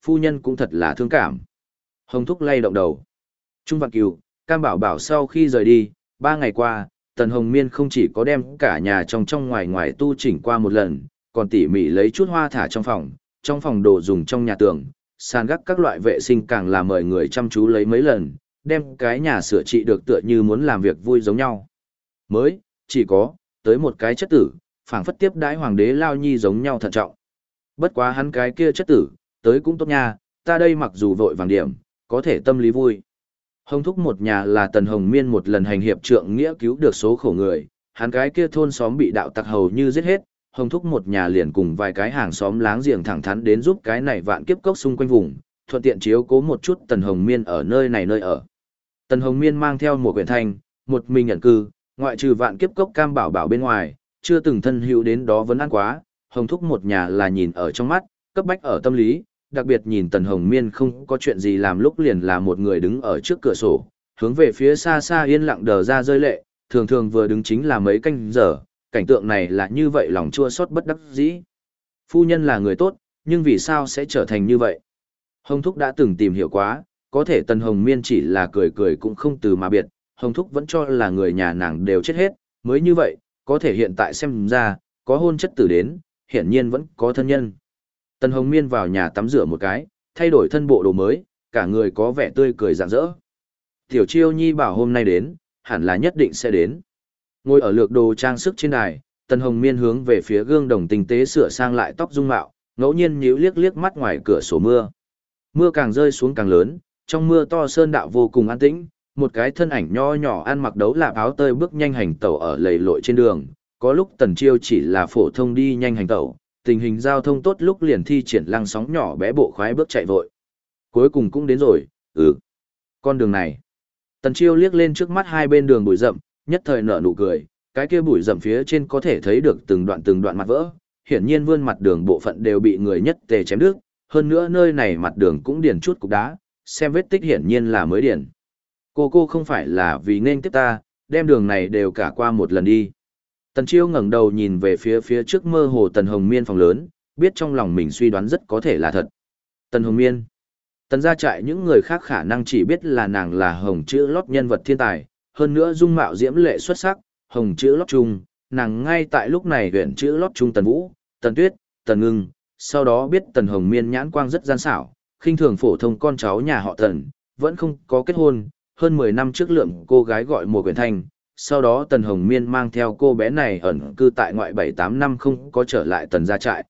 phu nhân cũng thật là thương cảm. Hồng Thúc lay động đầu. Trung Vạn Cửu, Cam Bảo Bảo sau khi rời đi, 3 ngày qua, Tần Hồng Miên không chỉ có đem cả nhà trong ngoài ngoài tu chỉnh qua một lần, còn tỉ mỉ lấy chút hoa thả trong phòng đồ dùng trong nhà tường, sàn gác các loại vệ sinh càng là mời người chăm chú lấy mấy lần, đem cái nhà sửa trị được tựa như muốn làm việc vui giống nhau. Mới, chỉ có, tới một cái chất tử, phảng phất tiếp đãi hoàng đế lao nhi giống nhau thận trọng. Bất quá hắn cái kia chất tử, tới cũng tốt nha, ta đây mặc dù vội vàng điểm, có thể tâm lý vui. Hồng Thúc một nhà là Tần Hồng Miên một lần hành hiệp trượng nghĩa cứu được số khổ người, hắn cái kia thôn xóm bị đạo tặc hầu như giết hết, Hồng Thúc một nhà liền cùng vài cái hàng xóm láng giềng thẳng thắn đến giúp cái này vạn kiếp cốc xung quanh vùng, thuận tiện chiếu cố một chút Tần Hồng Miên ở nơi này nơi ở. Tần Hồng Miên mang theo một quyển thanh, một mình nhận cư, ngoại trừ vạn kiếp cốc Cam Bảo Bảo bên ngoài, chưa từng thân hữu đến đó vẫn ăn quá, Hồng Thúc một nhà là nhìn ở trong mắt, cấp bách ở tâm lý, đặc biệt nhìn Tần Hồng Miên không có chuyện gì làm lúc liền là một người đứng ở trước cửa sổ, hướng về phía xa xa yên lặng đờ ra rơi lệ, thường thường vừa đứng chính là mấy canh giờ, cảnh tượng này là như vậy lòng chua xót bất đắc dĩ. Phu nhân là người tốt, nhưng vì sao sẽ trở thành như vậy? Hồng Thúc đã từng tìm hiểu quá, có thể Tần Hồng Miên chỉ là cười cười cũng không từ mà biệt, Hồng Thúc vẫn cho là người nhà nàng đều chết hết, mới như vậy, có thể hiện tại xem ra, có hôn chất tử đến, hiển nhiên vẫn có thân nhân. Tần Hồng Miên vào nhà tắm rửa một cái, thay đổi thân bộ đồ mới, cả người có vẻ tươi cười rạng rỡ. Tiểu Chiêu Nhi bảo hôm nay đến, hẳn là nhất định sẽ đến. Ngồi ở lược đồ trang sức trên đài, Tần Hồng Miên hướng về phía gương đồng tinh tế sửa sang lại tóc dung mạo, ngẫu nhiên nhíu liếc liếc mắt ngoài cửa sổ mưa. Mưa càng rơi xuống càng lớn, trong mưa to sơn đạo vô cùng an tĩnh, một cái thân ảnh nho nhỏ ăn mặc đấu lạp áo tơi bước nhanh hành tẩu ở lầy lội trên đường, có lúc Tần Chiêu chỉ là phổ thông đi nhanh hành tẩu, tình hình giao thông tốt lúc liền thi triển lăng sóng nhỏ bé bộ khoái bước chạy vội. Cuối cùng cũng đến rồi, con đường này. Tần Chiêu liếc lên trước mắt hai bên đường bụi rậm, nhất thời nở nụ cười, cái kia bụi rậm phía trên có thể thấy được từng đoạn mặt vỡ, hiển nhiên vươn mặt đường bộ phận đều bị người nhất tề chém đứt, hơn nữa nơi này mặt đường cũng điền chút cục đá, xem vết tích hiển nhiên là mới điền. Cô không phải là vì nên tiếp ta, đem đường này đều cả qua một lần đi. Tần Chiêu ngẩng đầu nhìn về phía trước mơ hồ Tần Hồng Miên phòng lớn, biết trong lòng mình suy đoán rất có thể là thật. Tần Hồng Miên. Tần gia trại những người khác khả năng chỉ biết là nàng là hồng chữ lót nhân vật thiên tài, hơn nữa dung mạo diễm lệ xuất sắc, hồng chữ lót trung, nàng ngay tại lúc này huyện chữ lót trung Tần Vũ, Tần Tuyết, Tần Ngưng, sau đó biết Tần Hồng Miên nhãn quang rất gian xảo, khinh thường phổ thông con cháu nhà họ Tần, vẫn không có kết hôn, hơn 10 năm trước lượng cô gái gọi Mùa Quyển Thanh, sau đó Tần Hồng Miên mang theo cô bé này ẩn cư tại ngoại 7-8 năm không có trở lại Tần gia trại,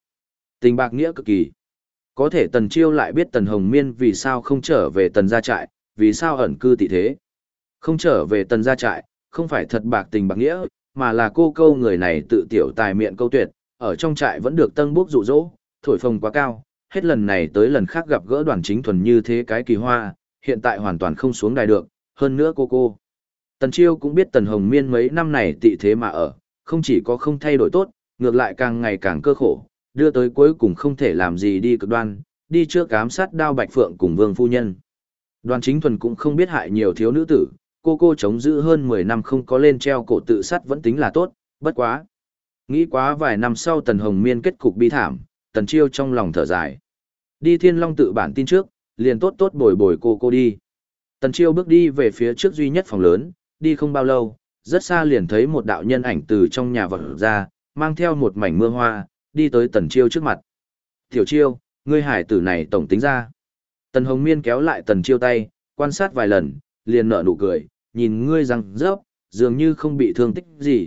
tình bạc nghĩa cực kỳ. Có thể Tần Chiêu lại biết Tần Hồng Miên vì sao không trở về Tần gia trại, vì sao ẩn cư tị thế. Không trở về Tần gia trại, không phải thật bạc tình bạc nghĩa, mà là cô câu người này tự tiểu tài miệng câu tuyệt, ở trong trại vẫn được tân bốc dụ dỗ, thổi phồng quá cao, hết lần này tới lần khác gặp gỡ Đoàn Chính Thuần như thế cái kỳ hoa, hiện tại hoàn toàn không xuống đài được, hơn nữa cô. Tần Chiêu cũng biết Tần Hồng Miên mấy năm này tị thế mà ở, không chỉ có không thay đổi tốt, ngược lại càng ngày càng cơ khổ, đưa tới cuối cùng không thể làm gì đi cực đoan, đi trước ám sát Đao Bạch Phượng cùng Vương phu nhân. Đoàn Chính Thuần cũng không biết hại nhiều thiếu nữ tử, cô chống giữ hơn 10 năm không có lên treo cổ tự sát vẫn tính là tốt, bất quá. Nghĩ quá vài năm sau Tần Hồng Miên kết cục bi thảm, Tần Chiêu trong lòng thở dài. Đi Thiên Long tự bản tin trước, liền tốt bồi cô đi. Tần Chiêu bước đi về phía trước duy nhất phòng lớn, đi không bao lâu, rất xa liền thấy một đạo nhân ảnh từ trong nhà vọt ra, mang theo một mảnh mưa hoa, đi tới Tần Chiêu trước mặt. Tiểu Chiêu, ngươi hải tử này tổng tính ra. Tần Hồng Miên kéo lại Tần Chiêu tay, quan sát vài lần, liền nở nụ cười, nhìn ngươi răng rớp, dường như không bị thương tích gì,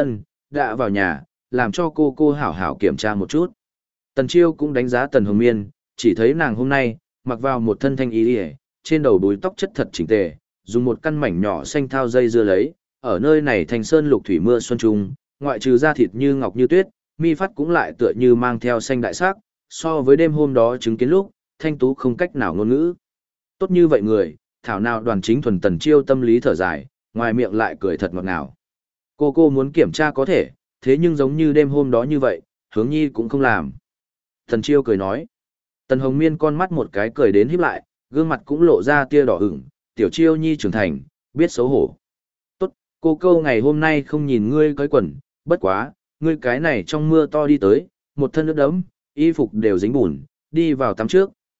đã vào nhà, làm cho cô hảo hảo kiểm tra một chút. Tần Chiêu cũng đánh giá Tần Hồng Miên, chỉ thấy nàng hôm nay, mặc vào một thân thanh y y, trên đầu búi tóc chất thật chỉnh tề, dùng một căn mảnh nhỏ xanh thao dây dưa lấy, ở nơi này thành sơn lục thủy mưa xuân trung, ngoại trừ da thịt như ngọc như tuyết, mi phát cũng lại tựa như mang theo xanh đại sắc, so với đêm hôm đó chứng kiến lúc, thanh tú không cách nào ngôn ngữ. Tốt như vậy người, thảo nào Đoàn Chính Thuần Tần Chiêu tâm lý thở dài, ngoài miệng lại cười thật ngọt ngào. Cô muốn kiểm tra có thể, thế nhưng giống như đêm hôm đó như vậy, Hướng Nhi cũng không làm. Tần Chiêu cười nói. Tần Hồng Miên con mắt một cái cười đến híp lại, gương mặt cũng lộ ra tia đỏ ửng, Tiểu Chiêu Nhi trưởng thành, biết xấu hổ. Tốt, cô câu ngày hôm nay không nhìn ngươi cởi quần, bất quá, ngươi cái này trong mưa to đi tới, một thân nước đẫm, y phục đều dính bùn, đi vào tắm trước,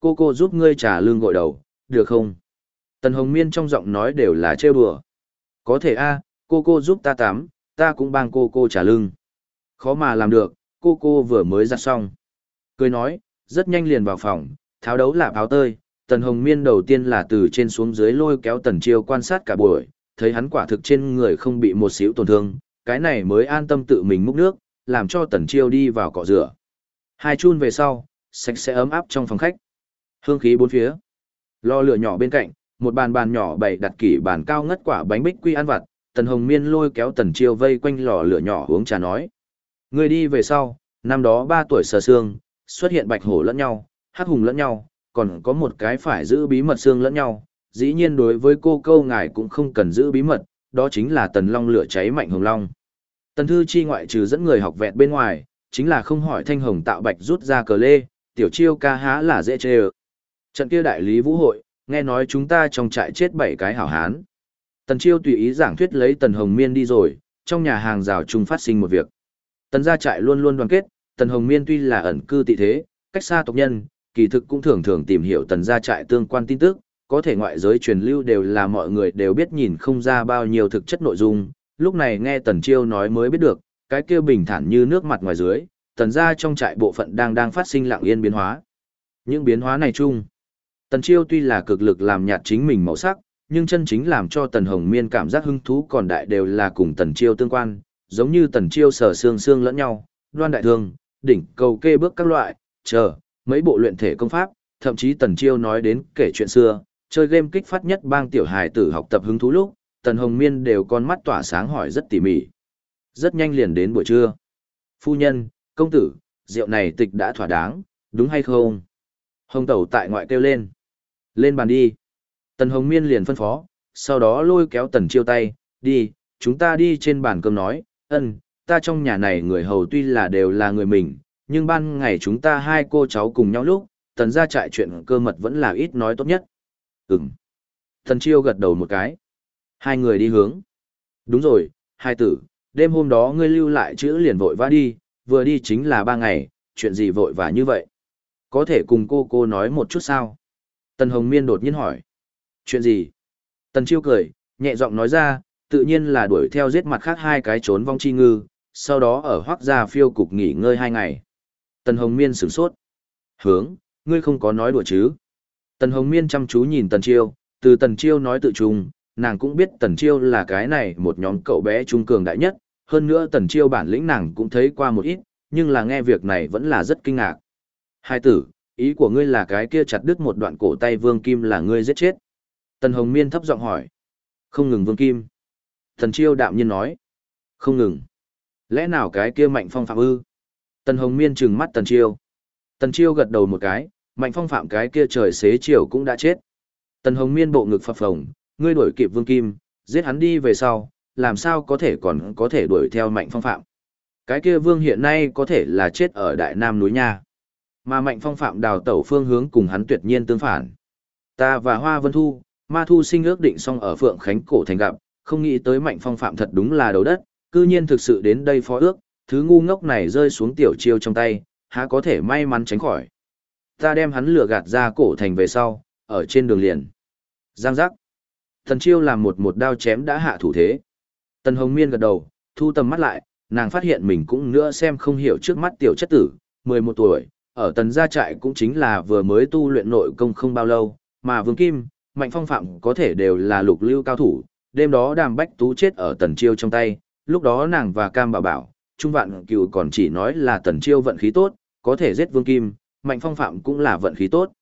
cô giúp ngươi trả lương gội đầu, được không? Tần Hồng Miên trong giọng nói đều là trêu đùa. Có thể a, cô giúp ta tắm, ta cũng bang cô trả lương. Khó mà làm được, cô vừa mới giặt xong. Cười nói, rất nhanh liền vào phòng, tháo đấu lạp áo tơi. Tần Hồng Miên đầu tiên là từ trên xuống dưới lôi kéo Tần Chiêu quan sát cả buổi, thấy hắn quả thực trên người không bị một xíu tổn thương, cái này mới an tâm tự mình múc nước, làm cho Tần Chiêu đi vào cọ rửa. Hai chun về sau, sạch sẽ ấm áp trong phòng khách. Hương khí bốn phía. Lò lửa nhỏ bên cạnh, một bàn nhỏ bày đặt kỷ bàn cao ngất quả bánh bích quy ăn vặt, Tần Hồng Miên lôi kéo Tần Chiêu vây quanh lò lửa nhỏ uống trà nói. Người đi về sau, năm đó 3 tuổi sờ xương, xuất hiện bạch hổ lẫn nhau, hắc hùng lẫn nhau, còn có một cái phải giữ bí mật xương lẫn nhau. Dĩ nhiên đối với cô câu ngài cũng không cần giữ bí mật, đó chính là Tần Long lửa cháy mạnh hồng long. Tần Thư Chi ngoại trừ dẫn người học vẹn bên ngoài, chính là không hỏi thanh hồng tạo bạch rút ra cờ lê, tiểu Chiêu ca há là dễ chê ơ. Trận kia đại lý vũ hội, nghe nói chúng ta trong trại chết 7 cái hảo hán. Tần Chiêu tùy ý giảng thuyết lấy Tần Hồng Miên đi rồi, trong nhà hàng rào chung phát sinh một việc. Tần gia trại luôn luôn đoàn kết, Tần Hồng Miên tuy là ẩn cư tị thế, cách xa tộc nhân, kỳ thực cũng thường thường tìm hiểu Tần gia trại tương quan tin tức, có thể ngoại giới truyền lưu đều là mọi người đều biết nhìn không ra bao nhiêu thực chất nội dung, lúc này nghe Tần Chiêu nói mới biết được, cái kia bình thản như nước mặt ngoài dưới, Tần gia trong trại bộ phận đang phát sinh lặng yên biến hóa. Những biến hóa này chung, Tần Chiêu tuy là cực lực làm nhạt chính mình màu sắc, nhưng chân chính làm cho Tần Hồng Miên cảm giác hứng thú còn đại đều là cùng Tần Chiêu tương quan, giống như Tần Chiêu sở xương lẫn nhau, đoan đại thương, đỉnh cầu kê bước các loại, mấy bộ luyện thể công pháp, thậm chí Tần Chiêu nói đến kể chuyện xưa, chơi game kích phát nhất bang tiểu hài tử học tập hứng thú lúc, Tần Hồng Miên đều con mắt tỏa sáng hỏi rất tỉ mỉ. Rất nhanh liền đến buổi trưa. Phu nhân, công tử, rượu này tịch đã thỏa đáng, đúng hay không? Hồng Tẩu tại ngoại kêu lên. Lên bàn đi. Tần Hồng Miên liền phân phó, sau đó lôi kéo Tần Chiêu tay, đi, chúng ta đi trên bàn cơm nói, ta trong nhà này người hầu tuy là đều là người mình, nhưng ban ngày chúng ta hai cô cháu cùng nhau lúc, Tần gia trại chuyện cơ mật vẫn là ít nói tốt nhất. Tần Chiêu gật đầu một cái. Hai người đi hướng. Đúng rồi, hai tử, đêm hôm đó ngươi lưu lại chữ liền vội vã đi, vừa đi chính là 3 ngày, chuyện gì vội vã như vậy? Có thể cùng cô nói một chút sao? Tần Hồng Miên đột nhiên hỏi. Chuyện gì? Tần Chiêu cười, nhẹ giọng nói ra, tự nhiên là đuổi theo giết mặt khác 2 cái trốn vong chi ngư, sau đó ở Hoắc gia phiêu cục nghỉ ngơi 2 ngày. Tần Hồng Miên sửng sốt. Ngươi không có nói đùa chứ? Tần Hồng Miên chăm chú nhìn Tần Chiêu, từ Tần Chiêu nói tự trùng, nàng cũng biết Tần Chiêu là cái này một nhóm cậu bé trung cường đại nhất, hơn nữa Tần Chiêu bản lĩnh nàng cũng thấy qua một ít, nhưng là nghe việc này vẫn là rất kinh ngạc. Hai tử, ý của ngươi là cái kia chặt đứt một đoạn cổ tay Vương Kim là ngươi giết chết? Tần Hồng Miên thấp giọng hỏi. Không ngừng Vương Kim. Tần Chiêu đạm nhiên nói. Không ngừng. Lẽ nào cái kia Mạnh Phong phạm ư? Tần Hồng Miên trừng mắt Tần Chiêu. Tần Chiêu gật đầu một cái, Mạnh Phong phạm cái kia trời xế chiều cũng đã chết. Tần Hồng Miên bộ ngực phập phồng, ngươi đuổi kịp Vương Kim, giết hắn đi về sau, làm sao có thể còn có thể đuổi theo Mạnh Phong phạm. Cái kia Vương hiện nay có thể là chết ở Đại Nam núi nha. Mà Mạnh Phong phạm đào tẩu phương hướng cùng hắn tuyệt nhiên tương phản. Ta và Hoa Vân Thu, Ma Thu Sinh ước định xong ở Phượng Khánh cổ thành gặp, không nghĩ tới Mạnh Phong phạm thật đúng là đầu đất, cư nhiên thực sự đến đây phó ước, thứ ngu ngốc này rơi xuống Tiểu Chiêu trong tay, há có thể may mắn tránh khỏi. Ta đem hắn lừa gạt ra cổ thành về sau, ở trên đường liền. Giang giác. Tần Chiêu làm một đao chém đã hạ thủ thế. Tần Hồng Miên gật đầu, thu tầm mắt lại, nàng phát hiện mình cũng nữa xem không hiểu trước mắt tiểu chất tử, 11 tuổi, ở Tần gia trại cũng chính là vừa mới tu luyện nội công không bao lâu, mà Vương Kim, Mạnh Phong phạm có thể đều là lục lưu cao thủ, đêm đó Đàm Bách Tú chết ở Tần Chiêu trong tay, lúc đó nàng và Cam Bảo Bảo, Trung Vạn Cửu còn chỉ nói là Tần Chiêu vận khí tốt, có thể giết Vương Kim, Mạnh Phong phạm cũng là vận khí tốt.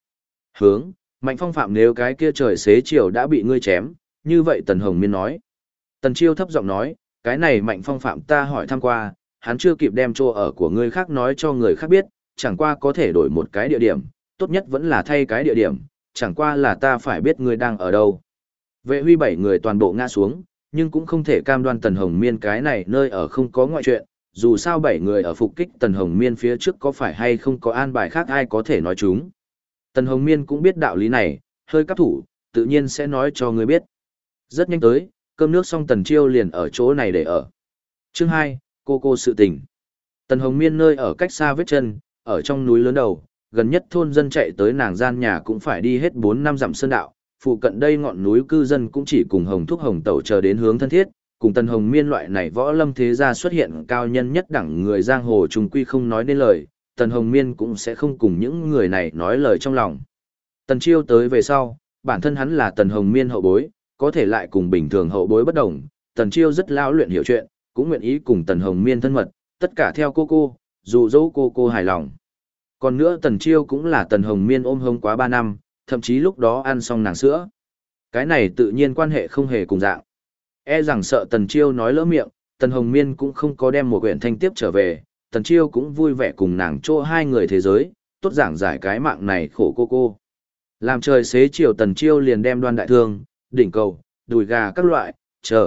Mạnh Phong phạm nếu cái kia trời xế chiều đã bị ngươi chém, như vậy Tần Hồng Miên nói. Tần Chiêu thấp giọng nói, cái này Mạnh Phong phạm ta hỏi thăm qua, hắn chưa kịp đem chỗ ở của ngươi khác nói cho người khác biết, chẳng qua có thể đổi một cái địa điểm, tốt nhất vẫn là thay cái địa điểm, chẳng qua là ta phải biết ngươi đang ở đâu. Vệ Huy 7 người toàn bộ ngã xuống, nhưng cũng không thể cam đoan Tần Hồng Miên cái này nơi ở không có ngoại chuyện, dù sao 7 người ở phục kích Tần Hồng Miên phía trước có phải hay không có an bài khác ai có thể nói chúng. Tần Hồng Miên cũng biết đạo lý này, hơi cấp thủ, tự nhiên sẽ nói cho người biết. Rất nhanh tới, cơm nước xong Tần Chiêu liền ở chỗ này để ở. Chương 2, cô sự tình. Tần Hồng Miên nơi ở cách xa vết chân, ở trong núi lớn đầu, gần nhất thôn dân chạy tới nàng gian nhà cũng phải đi hết 4 năm dặm sơn đạo, phụ cận đây ngọn núi cư dân cũng chỉ cùng Hồng Thúc Hồng Tẩu chờ đến hướng thân thiết, cùng Tần Hồng Miên loại này võ lâm thế gia xuất hiện cao nhân nhất đẳng người giang hồ trùng quy không nói nên lời, Tần Hồng Miên cũng sẽ không cùng những người này nói lời trong lòng. Tần Chiêu tới về sau, bản thân hắn là Tần Hồng Miên hậu bối, có thể lại cùng bình thường hậu bối bất đồng, Tần Chiêu rất lao luyện hiểu chuyện, cũng nguyện ý cùng Tần Hồng Miên thân mật, tất cả theo cô, dụ dỗ cô hài lòng. Còn nữa Tần Chiêu cũng là Tần Hồng Miên ôm hông quá 3 năm, thậm chí lúc đó ăn xong nàng sữa. Cái này tự nhiên quan hệ không hề cùng dạng. E rằng sợ Tần Chiêu nói lỡ miệng, Tần Hồng Miên cũng không có đem một quyển thanh tiếp trở về, Tần Chiêu cũng vui vẻ cùng nàng chỗ hai người thế giới, tốt giảng giải cái mạng này khổ cô. Làm trời xế chiều Tần Chiêu liền đem Đoan Đại Thương, đỉnh cầu, đùi gà các loại,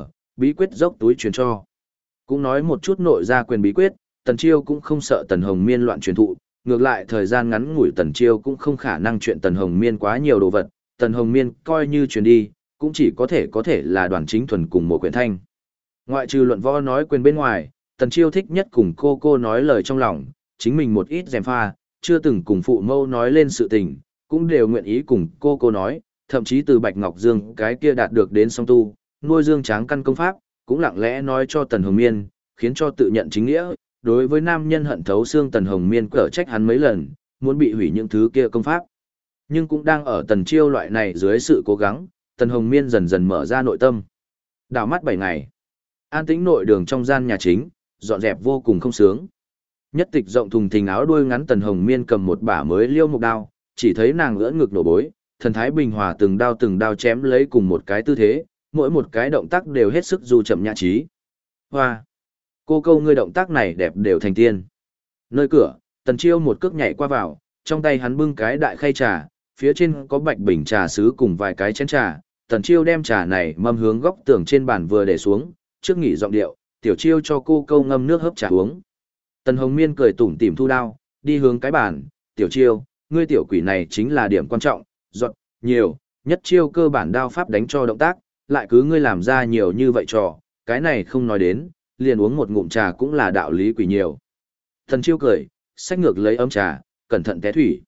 bí quyết dốc túi truyền cho. Cũng nói một chút nội gia quyền bí quyết, Tần Chiêu cũng không sợ Tần Hồng Miên loạn truyền thụ, ngược lại thời gian ngắn ngủi Tần Chiêu cũng không khả năng chuyện Tần Hồng Miên quá nhiều đồ vật, Tần Hồng Miên coi như truyền đi, cũng chỉ có thể là Đoàn Chính Thuần cùng một quyển thanh. Ngoại trừ luận võ nói quyền bên ngoài, Tần Chiêu thích nhất cùng cô nói lời trong lòng, chính mình một ít gièm pha, chưa từng cùng phụ mâu nói lên sự tình, cũng đều nguyện ý cùng cô nói, thậm chí từ Bạch Ngọc Dương cái kia đạt được đến song tu, nuôi dương tráng căn công pháp, cũng lặng lẽ nói cho Tần Hồng Miên, khiến cho tự nhận chính nghĩa, đối với nam nhân hận thấu xương Tần Hồng Miên cở trách hắn mấy lần, muốn bị hủy những thứ kia công pháp. Nhưng cũng đang ở Tần Chiêu loại này dưới sự cố gắng, Tần Hồng Miên dần dần mở ra nội tâm. Đảo mắt 7 ngày. An tĩnh nội đường trong gian nhà chính, dọn dẹp vô cùng không sướng. Nhất tịch rộng thùng thình áo đuôi ngắn Tần Hồng Miên cầm một bả mới liêu mục đao, chỉ thấy nàng ưỡn ngực nổ bối, thần thái bình hòa từng đao chém lấy cùng một cái tư thế, mỗi một cái động tác đều hết sức du chậm nhã trí. Hoa! Cô câu ngươi động tác này đẹp đều thành tiên. Nơi cửa, Tần Chiêu một cước nhảy qua vào, trong tay hắn bưng cái đại khay trà, phía trên có bạch bình trà sứ cùng vài cái chén trà. Tần Chiêu đem trà này mâm hướng góc tường trên bàn vừa để xuống, trước nghỉ giọng điệu, Tiểu Chiêu cho cô câu ngâm nước hấp trà uống. Tần Hồng Miên cười tủm tỉm thu đao, đi hướng cái bàn, Tiểu Chiêu, ngươi tiểu quỷ này chính là điểm quan trọng, giọt, nhiều, nhất chiêu cơ bản đao pháp đánh cho động tác, lại cứ ngươi làm ra nhiều như vậy trò, cái này không nói đến, liền uống một ngụm trà cũng là đạo lý quỷ nhiều. Tần Chiêu cười, xách ngược lấy ấm trà, cẩn thận té thủy.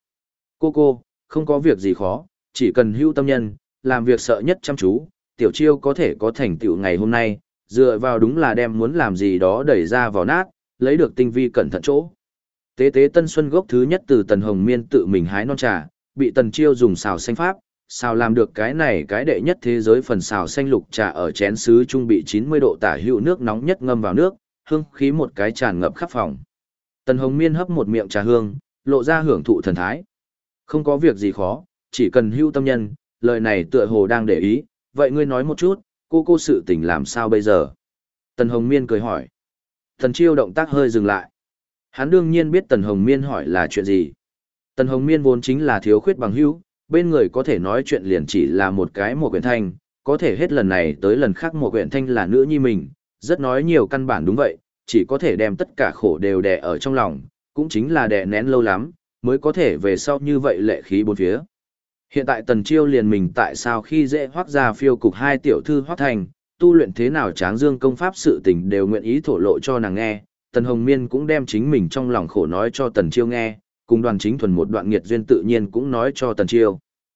Cô, không có việc gì khó, chỉ cần hưu tâm nhân, làm việc sợ nhất chăm chú, Tiểu Chiêu có thể có thành tựu ngày hôm nay, dựa vào đúng là đem muốn làm gì đó đẩy ra vào nát, lấy được tinh vi cẩn thận chỗ. Tế Tân Xuân gốc thứ nhất từ Tần Hồng Miên tự mình hái non trà, bị Tần Chiêu dùng xào xanh pháp, xào làm được cái này cái đệ nhất thế giới phần xào xanh lục trà ở chén sứ trung bị 90 độ tả hữu nước nóng nhất ngâm vào nước, hương khí một cái tràn ngập khắp phòng. Tần Hồng Miên hấp một miệng trà hương, lộ ra hưởng thụ thần thái. Không có việc gì khó, chỉ cần hưu tâm nhân, lời này tựa hồ đang để ý, vậy ngươi nói một chút, cô sự tình làm sao bây giờ? Tần Hồng Miên cười hỏi. Tần Chiêu động tác hơi dừng lại. Hắn đương nhiên biết Tần Hồng Miên hỏi là chuyện gì. Tần Hồng Miên vốn chính là thiếu khuyết bằng hữu, bên người có thể nói chuyện liền chỉ là một cái một quyển thanh, có thể hết lần này tới lần khác một quyển thanh là nữ nhi mình, rất nói nhiều căn bản đúng vậy, chỉ có thể đem tất cả khổ đều đè ở trong lòng, cũng chính là đè nén lâu lắm, mới có thể về sau như vậy lệ khí bốn phía. Hiện tại Tần Chiêu liền mình tại sao khi dễ hoác ra phiêu cục hai tiểu thư hoác thành, tu luyện thế nào tráng dương công pháp sự tình đều nguyện ý thổ lộ cho nàng nghe, Tần Hồng Miên cũng đem chính mình trong lòng khổ nói cho Tần Chiêu nghe, cùng Đoàn Chính Thuần một đoạn nghiệt duyên tự nhiên cũng nói cho Tần Chiêu.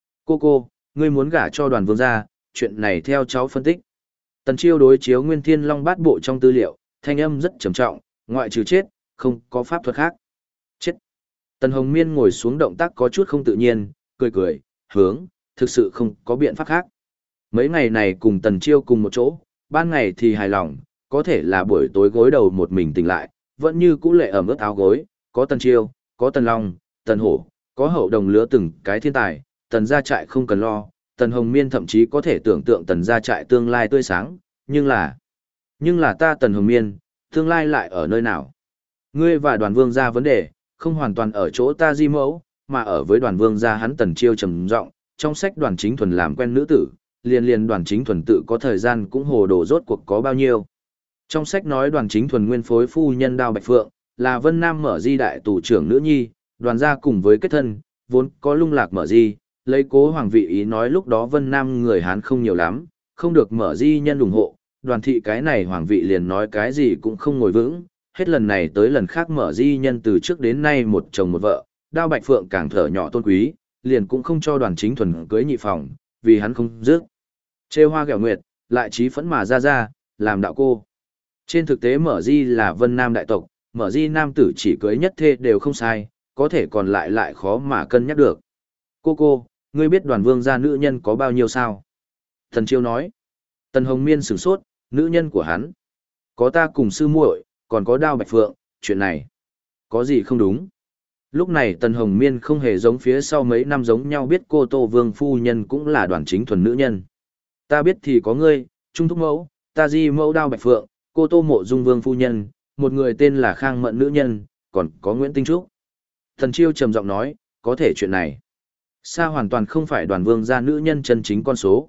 Cô, ngươi muốn gả cho Đoàn Vương gia, chuyện này theo cháu phân tích. Tần Chiêu đối chiếu Nguyên Thiên Long bát bộ trong tư liệu, thanh âm rất trầm trọng, ngoại trừ chết, không có pháp thuật khác. Chết. Tần Hồng Miên ngồi xuống động tác có chút không tự nhiên, cười, thực sự không có biện pháp khác. Mấy ngày này cùng Tần Chiêu cùng một chỗ, ban ngày thì hài lòng, có thể là buổi tối gối đầu một mình tỉnh lại, vẫn như cũ lệ ẩm ướt áo gối, có Tần Chiêu, có Tần Long, Tần Hổ, có hậu đồng lứa từng cái thiên tài, Tần gia trại không cần lo, Tần Hồng Miên thậm chí có thể tưởng tượng Tần gia trại tương lai tươi sáng, nhưng là ta Tần Hồng Miên, tương lai lại ở nơi nào? Ngươi và Đoàn Vương gia vấn đề, không hoàn toàn ở chỗ ta di mẫu, mà ở với Đoàn Vương gia hắn Tần Chiêu trầm giọng, trong sách Đoàn Chính Thuần làm quen nữ tử, liền Đoàn Chính Thuần tự có thời gian cũng hồ đồ rốt cuộc có bao nhiêu. Trong sách nói Đoàn Chính Thuần nguyên phối phu nhân Đao Bạch Phượng, là Vân Nam mở di đại tù trưởng nữ nhi, Đoàn gia cùng với kết thân, vốn có lung lạc mở di, lấy cố hoàng vị ý nói lúc đó Vân Nam người Hán không nhiều lắm, không được mở di nhân ủng hộ, Đoàn thị cái này hoàng vị liền nói cái gì cũng không ngồi vững, hết lần này tới lần khác mở di nhân từ trước đến nay một chồng một vợ, Đao Bạch Phượng càng thở nhỏ tôn quý, liền cũng không cho Đoàn Chính Thuần cưới nhị phòng, vì hắn không dứt. Trêu hoa ghẹo nguyệt, lại trí phẫn mà ra, làm đạo cô. Trên thực tế Mở Di là Vân Nam đại tộc, Mở Di nam tử chỉ cưới nhất thê đều không sai, có thể còn lại khó mà cân nhắc được. Cô, ngươi biết Đoàn Vương gia nữ nhân có bao nhiêu sao? Tần Chiêu nói. Tần Hồng Miên sửng sốt, nữ nhân của hắn. Có ta cùng sư muội, còn có Đao Bạch Phượng, chuyện này. Có gì không đúng? Lúc này Tần Hồng Miên không hề giống phía sau mấy năm giống nhau biết cô Tô Vương phu nhân cũng là Đoàn Chính Thuần nữ nhân. Ta biết thì có ngươi, Trung Thúc Mẫu, ta Di Mẫu Đao Bạch Phượng, cô Tô Mộ Dung Vương phu nhân, một người tên là Khang Mận nữ nhân, còn có Nguyễn Tinh Trúc. Thần Chiêu trầm giọng nói, có thể chuyện này. Sa hoàn toàn không phải Đoàn Vương gia nữ nhân chân chính con số,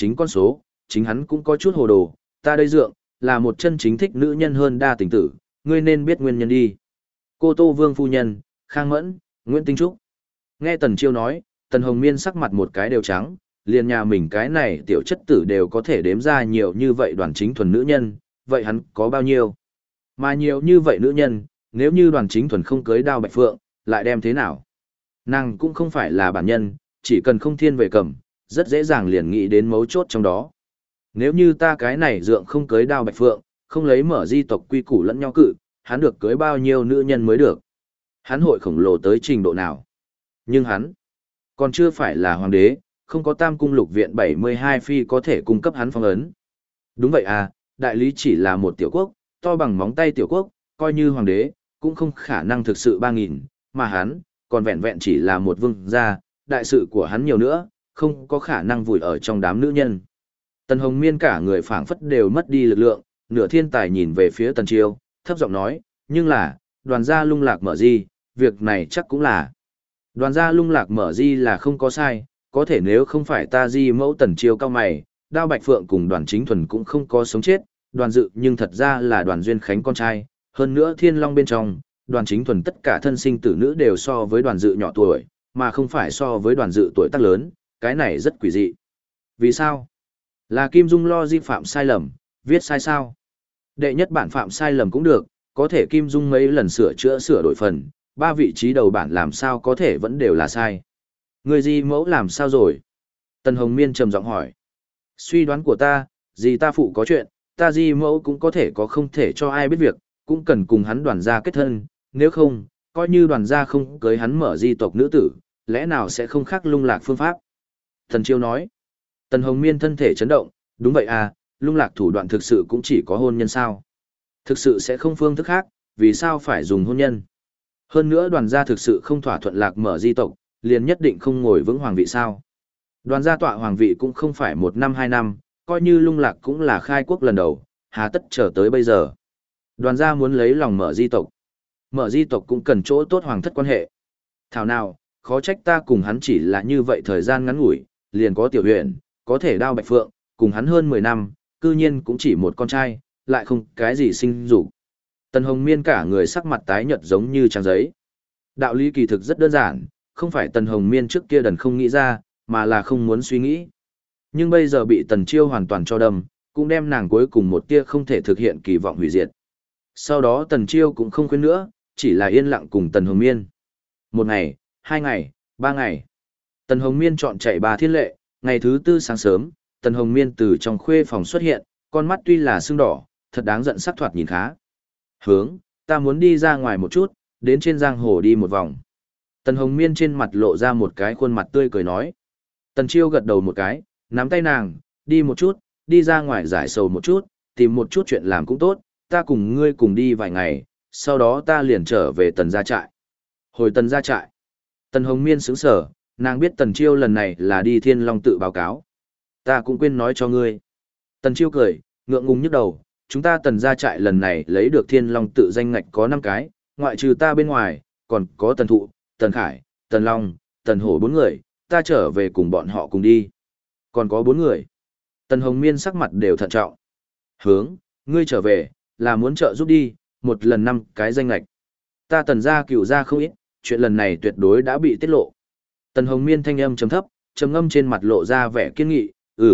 chính hắn cũng có chút hồ đồ, ta đây dượng, là một chân chính thích nữ nhân hơn đa tình tử, ngươi nên biết nguyên nhân đi. Cô Tô Vương phu nhân, Khang Mẫn, Nguyễn Tinh Trúc. Nghe Tần Chiêu nói, Tần Hồng Miên sắc mặt một cái đều trắng, liền nhà mình cái này tiểu chất tử đều có thể đếm ra nhiều như vậy Đoàn Chính Thuần nữ nhân, vậy hắn có bao nhiêu? Mà nhiều như vậy nữ nhân, nếu như Đoàn Chính Thuần không cưới Đao Bạch Phượng, lại đem thế nào? Nàng cũng không phải là bản nhân, chỉ cần không thiên về cầm, rất dễ dàng liền nghĩ đến mấu chốt trong đó. Nếu như ta cái này dượng không cưới Đao Bạch Phượng, không lấy Mở Di tộc quy củ lẫn nhau cự, hắn được cưới bao nhiêu nữ nhân mới được? Hắn hội khổng lồ tới trình độ nào? Nhưng hắn còn chưa phải là hoàng đế, không có Tam cung lục viện 72 phi có thể cung cấp hắn phong ấn. Đúng vậy à, đại lý chỉ là một tiểu quốc, to bằng móng tay tiểu quốc, coi như hoàng đế, cũng không khả năng thực sự 3.000, mà hắn, còn vẹn vẹn chỉ là một vương gia, đại sự của hắn nhiều nữa, không có khả năng vùi ở trong đám nữ nhân. Tần Hồng Miên cả người phảng phất đều mất đi lực lượng, nửa thiên tài nhìn về phía Tần Chiêu, thấp giọng nói, nhưng là, Đoàn gia lung lạc Mở Di, việc này chắc cũng là. Đoàn gia lung lạc Mở Di là không có sai, có thể nếu không phải ta Di mẫu Tần Chiêu cao mày, Đao Bạch Phượng cùng Đoàn Chính Thuần cũng không có sống chết, Đoàn Dự nhưng thật ra là Đoàn Duyên Khánh con trai, hơn nữa Thiên Long bên trong, Đoàn Chính Thuần tất cả thân sinh tử nữ đều so với Đoàn Dự nhỏ tuổi, mà không phải so với Đoàn Dự tuổi tác lớn, cái này rất quỷ dị. Vì sao? Là Kim Dung lo di phạm sai lầm, viết sai sao? Đệ nhất bản phạm sai lầm cũng được, có thể Kim Dung mấy lần sửa đổi phần, 3 vị trí đầu bản làm sao có thể vẫn đều là sai. Người Di mẫu làm sao rồi? Tần Hồng Miên trầm giọng hỏi. Suy đoán của ta, Di ta phụ có chuyện, ta Di mẫu cũng có thể có không thể cho ai biết việc, cũng cần cùng hắn Đoàn gia kết thân, nếu không, coi như Đoàn gia không cưới hắn Mở Di tộc nữ tử, lẽ nào sẽ không khác lung lạc phương pháp? Thần Chiêu nói. Tần Hồng Miên thân thể chấn động, đúng vậy à, lung lạc thủ đoạn thực sự cũng chỉ có hôn nhân sao. Thực sự sẽ không phương thức khác, vì sao phải dùng hôn nhân? Hơn nữa Đoàn gia thực sự không thỏa thuận lạc Mở Di tộc, liền nhất định không ngồi vững hoàng vị sao. Đoàn gia tọa hoàng vị cũng không phải 1 năm 2 năm, coi như lung lạc cũng là khai quốc lần đầu, hà tất chờ tới bây giờ. Đoàn gia muốn lấy lòng Mở Di tộc. Mở Di tộc cũng cần chỗ tốt hoàng thất quan hệ. Thảo nào, khó trách ta cùng hắn chỉ là như vậy thời gian ngắn ngủi, liền có tiểu huyện, có thể Đao Bạch Phượng, cùng hắn hơn 10 năm, cư nhiên cũng chỉ một con trai, lại không cái gì sinh dục. Tần Hồng Miên cả người sắc mặt tái nhợt giống như trang giấy. Đạo lý kỳ thực rất đơn giản, không phải Tần Hồng Miên trước kia đần không nghĩ ra, mà là không muốn suy nghĩ. Nhưng bây giờ bị Tần Chiêu hoàn toàn cho đâm, cũng đem nàng cuối cùng một tia không thể thực hiện kỳ vọng hủy diệt. Sau đó Tần Chiêu cũng không khuyên nữa, chỉ là yên lặng cùng Tần Hồng Miên. 1 ngày, 2 ngày, 3 ngày. Tần Hồng Miên chọn chạy 3 thiên lệ, ngày thứ 4 sáng sớm, Tần Hồng Miên từ trong khuê phòng xuất hiện, con mắt tuy là sưng đỏ, thật đáng giận sắc thoạt nhìn khá. Hướng, ta muốn đi ra ngoài một chút, đến trên giang hồ đi một vòng. Tần Hồng Miên trên mặt lộ ra một cái khuôn mặt tươi cười nói. Tần Chiêu gật đầu một cái, nắm tay nàng, đi một chút, đi ra ngoài giải sầu một chút, tìm một chút chuyện làm cũng tốt, ta cùng ngươi cùng đi vài ngày, sau đó ta liền trở về Tần gia trại. Hồi Tần gia trại. Tần Hồng Miên sững sờ, nàng biết Tần Chiêu lần này là đi Thiên Long tự báo cáo. Ta cũng quên nói cho ngươi. Tần Chiêu cười, ngượng ngùng nhức đầu, chúng ta Tần gia trại lần này lấy được Thiên Long tự danh ngạch có 5 cái, ngoại trừ ta bên ngoài, còn có Tần Thụ, Tần Khải, Tần Long, Tần Hổ 4 người, ta trở về cùng bọn họ cùng đi. Còn có 4 người. Tần Hồng Miên sắc mặt đều thận trọng. Hướng, ngươi trở về, là muốn trợ giúp đi, một lần 5 cái danh ngạch. Ta Tần gia cựu gia không ít, chuyện lần này tuyệt đối đã bị tiết lộ. Tần Hồng Miên thanh âm trầm thấp, trầm ngâm trên mặt lộ ra vẻ kiên nghị,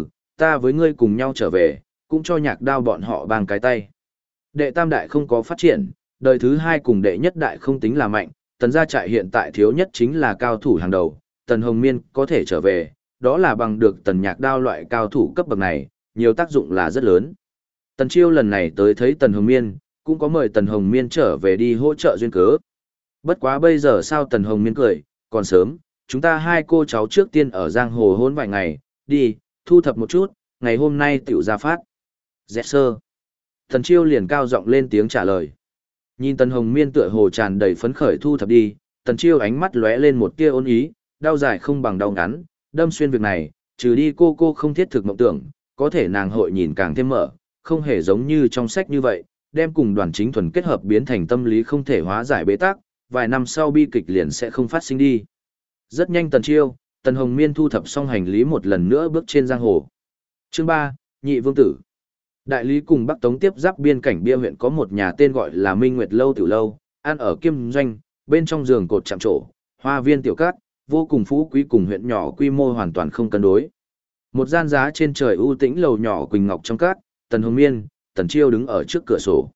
ta với ngươi cùng nhau trở về, cũng cho Nhạc Đao bọn họ bang cái tay. Đệ tam đại không có phát triển, đời thứ 2 cùng đệ nhất đại không tính là mạnh, Tần gia trại hiện tại thiếu nhất chính là cao thủ hàng đầu, Tần Hồng Miên có thể trở về, đó là bằng được Tần Nhạc Đao loại cao thủ cấp bậc này, nhiều tác dụng là rất lớn. Tần Chiêu lần này tới thấy Tần Hồng Miên, cũng có mời Tần Hồng Miên trở về đi hỗ trợ duyên cớ. Bất quá bây giờ sao Tần Hồng Miên cười, còn sớm, chúng ta hai cô cháu trước tiên ở giang hồ hôn vài ngày, đi, thu thập một chút, ngày hôm nay tiểu ra phát. Dẹt sơ. Tần Chiêu liền cao giọng lên tiếng trả lời. Nhìn Tần Hồng Miên tựa hồ tràn đầy phấn khởi thu thập đi, Tần Chiêu ánh mắt lóe lên một tia ôn ý, đau dài không bằng đau ngắn, đâm xuyên việc này, trừ đi cô không thiết thực mộng tưởng, có thể nàng hội nhìn càng thêm mở, không hề giống như trong sách như vậy, đem cùng Đoàn Chính Thuần kết hợp biến thành tâm lý không thể hóa giải bế tắc, vài năm sau bi kịch liền sẽ không phát sinh đi. Rất nhanh Tần Chiêu, Tần Hồng Miên thu thập xong hành lý một lần nữa bước trên giang hồ. Chương 3, Nhị Vương Tử. Đại lý cùng Bắc Tống tiếp giáp biên cảnh bia huyện có một nhà tên gọi là Minh Nguyệt Lâu Tiểu Lâu, ăn ở Kim Doanh, bên trong giường cột chạm trổ, hoa viên tiểu cát, vô cùng phú quý cùng huyện nhỏ quy mô hoàn toàn không cân đối. Một gian giá trên trời ưu tĩnh lầu nhỏ quỳnh ngọc trong cát, Tần Hồng Miên, Tần Chiêu đứng ở trước cửa sổ.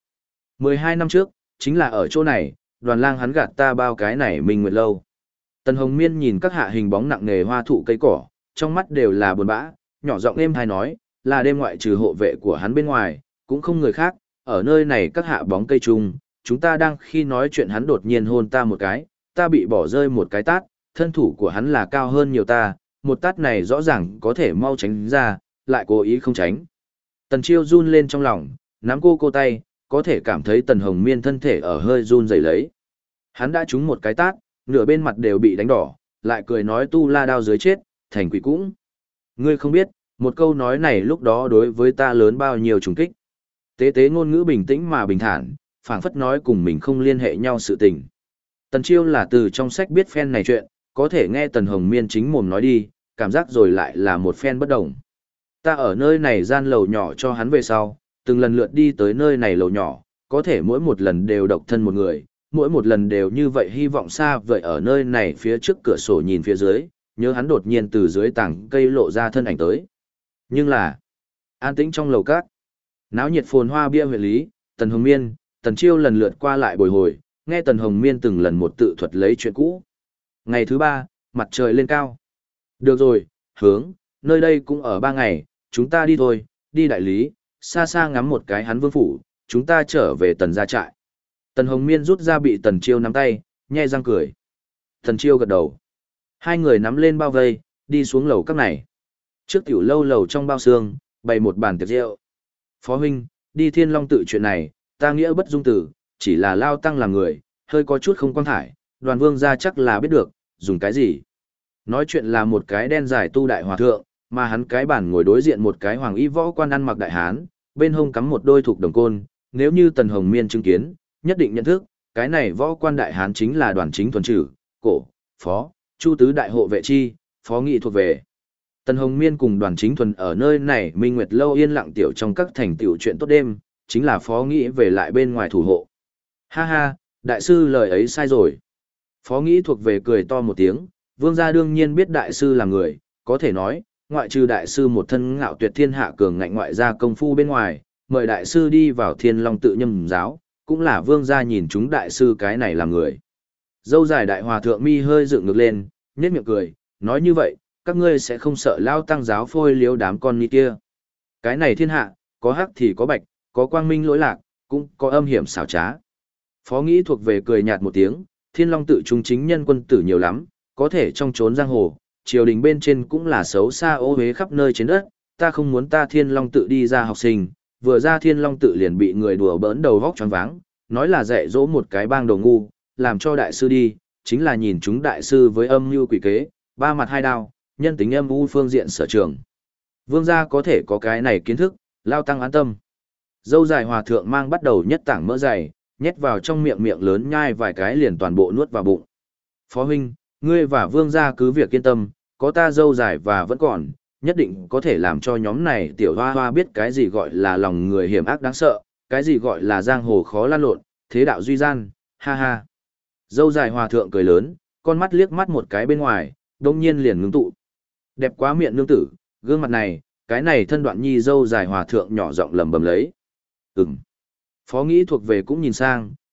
12 năm trước, chính là ở chỗ này, Đoàn Lang hắn gạt ta bao cái này Minh Nguyệt Lâu. Tần Hồng Miên nhìn các hạ hình bóng nặng nề hoa thụ cây cỏ, trong mắt đều là buồn bã, nhỏ giọng êm hay nói, là đêm ngoại trừ hộ vệ của hắn bên ngoài, cũng không người khác, ở nơi này các hạ bóng cây chung, chúng ta đang khi nói chuyện hắn đột nhiên hôn ta một cái, ta bị bỏ rơi một cái tát, thân thủ của hắn là cao hơn nhiều ta, một tát này rõ ràng có thể mau tránh ra, lại cố ý không tránh. Tần Chiêu run lên trong lòng, nắm cô tay, có thể cảm thấy Tần Hồng Miên thân thể ở hơi run rẩy lấy. Hắn đã trúng một cái tát, nửa bên mặt đều bị đánh đỏ, lại cười nói tu la đao dưới chết, thành quỷ cũng. Ngươi không biết, một câu nói này lúc đó đối với ta lớn bao nhiêu trùng kích. Tế tế ngôn ngữ bình tĩnh mà bình thản, phảng phất nói cùng mình không liên hệ nhau sự tình. Tần Chiêu là từ trong sách biết phen này chuyện, có thể nghe Tần Hồng Miên chính mồm nói đi, cảm giác rồi lại là một phen bất đồng. Ta ở nơi này gian lầu nhỏ cho hắn về sau, từng lần lượt đi tới nơi này lầu nhỏ, có thể mỗi một lần đều độc thân một người, mỗi một lần đều như vậy hy vọng xa vời ở nơi này phía trước cửa sổ nhìn phía dưới, nhớ hắn đột nhiên từ dưới tảng cây lộ ra thân ảnh tới. Nhưng là, an tĩnh trong lầu cát, náo nhiệt phồn hoa bia huyện lý, Tần Hồng Miên, Tần Chiêu lần lượt qua lại bồi hồi, nghe Tần Hồng Miên từng lần một tự thuật lấy chuyện cũ. Ngày thứ 3, mặt trời lên cao. Được rồi, hướng, nơi đây cũng ở 3 ngày, chúng ta đi thôi, đi đại lý, xa xa ngắm một cái hắn vương phủ, chúng ta trở về Tần gia trại. Tần Hồng Miên rút ra bị Tần Chiêu nắm tay, nhe răng cười. Tần Chiêu gật đầu. Hai người nắm lên bao vây, đi xuống lầu các này. Trước tiểu lâu lầu trong bao xương, bày một bàn tiệc rượu. Phó huynh, đi Thiên Long tự chuyện này, ta nghĩa bất dung tử, chỉ là lao tăng làm người, hơi có chút không quan thải, Đoàn Vương gia chắc là biết được, dùng cái gì. Nói chuyện là một cái đen dài tu đại hòa thượng, mà hắn cái bàn ngồi đối diện một cái hoàng y võ quan ăn mặc đại hán, bên hông cắm một đôi thục đồng côn, nếu như Tần Hồng Miên chứng kiến, nhất định nhận thức, cái này võ quan đại hán chính là Đoàn Chính Thuần Trử, cổ, phó, Chu tứ đại hộ vệ chi, phó nghị thuộc về. Tần Hồng Miên cùng Đoàn Chính Thuần ở nơi này Minh Nguyệt Lâu yên lặng tiểu trong các thành tiểu chuyện tốt đêm, chính là phó nghĩ về lại bên ngoài thủ hộ. Ha ha, đại sư lời ấy sai rồi. Phó nghĩ thuộc về cười to một tiếng, vương gia đương nhiên biết đại sư là người, có thể nói, ngoại trừ đại sư một thân ngạo tuyệt thiên hạ cường ngạnh ngoại gia công phu bên ngoài, mời đại sư đi vào Thiên Long tự nhâm giáo, cũng là vương gia nhìn chúng đại sư cái này là người. Dâu dài đại hòa thượng mi hơi dựng ngược lên, nhếch miệng cười, nói như vậy, các ngươi sẽ không sợ lao tăng giáo phôi liếu đám con ni kia. Cái này thiên hạ, có hắc thì có bạch, có quang minh lỗi lạc, cũng có âm hiểm xảo trá. Phó nghĩ thuộc về cười nhạt một tiếng, Thiên Long tự trung chính nhân quân tử nhiều lắm, có thể trong trốn giang hồ, triều đình bên trên cũng là xấu xa ô uế khắp nơi trên đất, ta không muốn ta Thiên Long tự đi ra học sinh, vừa ra Thiên Long tự liền bị người đùa bỡn đầu vóc choáng váng, nói là dạy dỗ một cái bang đồ ngu, làm cho đại sư đi, chính là nhìn chúng đại sư với âm mưu quỷ kế, ba mặt hai đao, nhân tính âm u phương diện sở trường. Vương gia có thể có cái này kiến thức, lao tăng an tâm. Dâu dài hòa thượng mang bắt đầu nhất tảng mỡ dày, nhét vào trong miệng miệng lớn nhai vài cái liền toàn bộ nuốt vào bụng. Phó huynh, ngươi và vương gia cứ việc yên tâm, có ta dâu dài và vẫn còn, nhất định có thể làm cho nhóm này tiểu hoa hoa biết cái gì gọi là lòng người hiểm ác đáng sợ, cái gì gọi là giang hồ khó lan lộn, thế đạo duy gian, ha ha. Dâu dài hòa thượng cười lớn, con mắt liếc mắt một cái bên ngoài, đông nhiên liền ngưng tụ. Đẹp quá miệng nương tử, gương mặt này, cái này thân đoạn nhi dâu dài hòa thượng nhỏ giọng lầm bầm lấy. Phó nghĩ thuộc về cũng nhìn sang,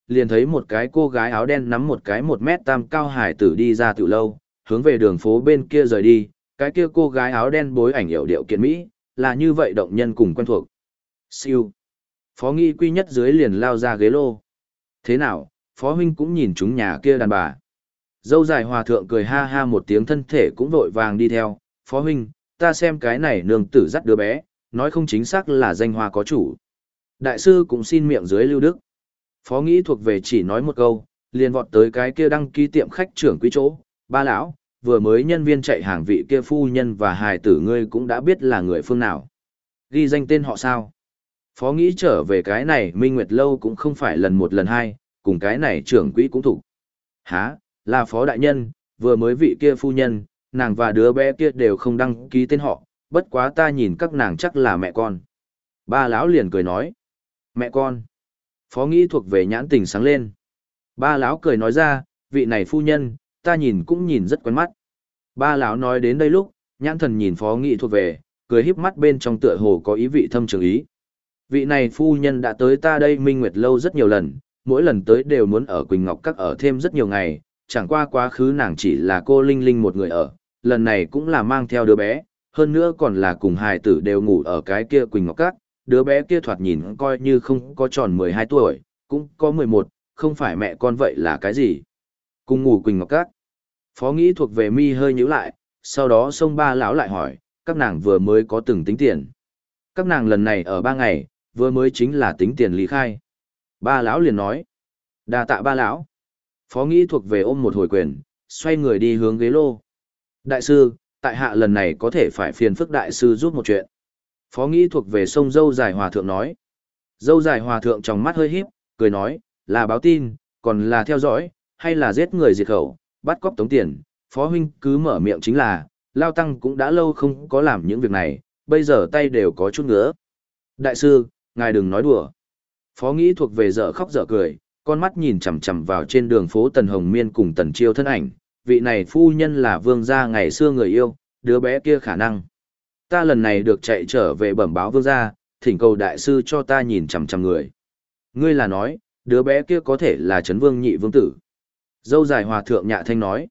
liền thấy một cái cô gái áo đen nắm một cái 1m8 cao hải tử đi ra tiểu lâu, hướng về đường phố bên kia rời đi, cái kia cô gái áo đen bối ảnh yểu điệu kiện Mỹ, là như vậy động nhân cùng quen thuộc. Siêu. Phó Nghị Quy nhất dưới liền lao ra ghế lô. Thế nào, Phó huynh cũng nhìn chúng nhà kia đàn bà. Dâu dài hòa thượng cười ha ha một tiếng, thân thể cũng vội vàng đi theo. Phó huynh, ta xem cái này nương tử dắt đứa bé, nói không chính xác là danh hoa có chủ. Đại sư cũng xin miệng dưới lưu đức. Phó Nghĩ thuộc về chỉ nói một câu, liền vọt tới cái kia đăng ký tiệm khách trưởng quý chỗ. Ba lão, vừa mới nhân viên chạy hàng vị kia phu nhân và hài tử ngươi cũng đã biết là người phương nào. Ghi danh tên họ sao? Phó Nghĩ trở về cái này Minh Nguyệt Lâu cũng không phải lần một lần hai, cùng cái này trưởng quỹ cũng thủ. Hả, là Phó đại nhân, vừa mới vị kia phu nhân, nàng và đứa bé kia đều không đăng ký tên họ, bất quá ta nhìn các nàng chắc là mẹ con. Ba lão liền cười nói. Mẹ con. Phó Nghĩ thuộc về nhãn tình sáng lên. Ba lão cười nói ra, vị này phu nhân, ta nhìn cũng nhìn rất quen mắt. Ba lão nói đến đây lúc, nhãn thần nhìn Phó Nghĩ thuộc về, cười híp mắt bên trong tựa hồ có ý vị thâm trường ý. Vị này phu nhân đã tới ta đây Minh Nguyệt Lâu rất nhiều lần, mỗi lần tới đều muốn ở Quỳnh Ngọc Các ở thêm rất nhiều ngày, chẳng qua quá khứ nàng chỉ là cô Linh Linh một người ở, lần này cũng là mang theo đứa bé, hơn nữa còn là cùng hài tử đều ngủ ở cái kia Quỳnh Ngọc Các, đứa bé kia thoạt nhìn coi như không có tròn 12 tuổi, cũng có 11, không phải mẹ con vậy là cái gì. Cùng ngủ Quỳnh Ngọc Các. Phó Nghĩ thuộc về mi hơi nhíu lại, sau đó xông ba lão lại hỏi, các nàng vừa mới có từng tính tiền. Các nàng lần này ở 3 ngày, vừa mới chính là tính tiền lý khai. Ba lão liền nói, đa tạ ba lão. Phó Nghĩ thuộc về ôm một hồi quyền, xoay người đi hướng ghế lô. Đại sư, tại hạ lần này có thể phải phiền phức đại sư giúp một chuyện. Phó Nghĩ thuộc về sông dâu dài hòa thượng nói. Dâu dài hòa thượng trong mắt hơi híp, cười nói, là báo tin, còn là theo dõi, hay là giết người diệt khẩu, bắt cóc tống tiền. Phó huynh cứ mở miệng chính là, Lao Tăng cũng đã lâu không có làm những việc này, bây giờ tay đều có chút ngứa. Đại sư, ngài đừng nói đùa. Phó Nghĩ thuộc về dở khóc dở cười, con mắt nhìn chằm chằm vào trên đường phố Tần Hồng Miên cùng Tần Chiêu thân ảnh, vị này phu nhân là vương gia ngày xưa người yêu, đứa bé kia khả năng. Ta lần này được chạy trở về bẩm báo vương gia, thỉnh cầu đại sư cho ta nhìn chằm chằm người. Ngươi là nói, đứa bé kia có thể là Trấn Vương nhị vương tử. Dâu dài hòa thượng Nhạ Thanh nói.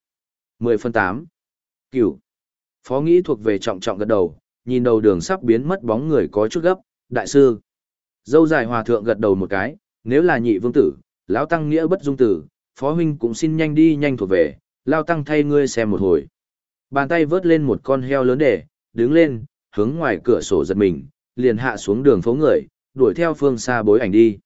10/8. Cửu. Phó Nghĩ thuộc về trọng trọng gật đầu, nhìn đầu đường sắp biến mất bóng người có chút gấp, đại sư. Dâu dài hòa thượng gật đầu một cái, nếu là nhị vương tử, lão tăng nghĩa bất dung tử, phó huynh cũng xin nhanh đi nhanh thuộc về, lao tăng thay ngươi xem một hồi. Bàn tay vớt lên một con heo lớn để, đứng lên, hướng ngoài cửa sổ giật mình, liền hạ xuống đường phố người, đuổi theo phương xa bối ảnh đi.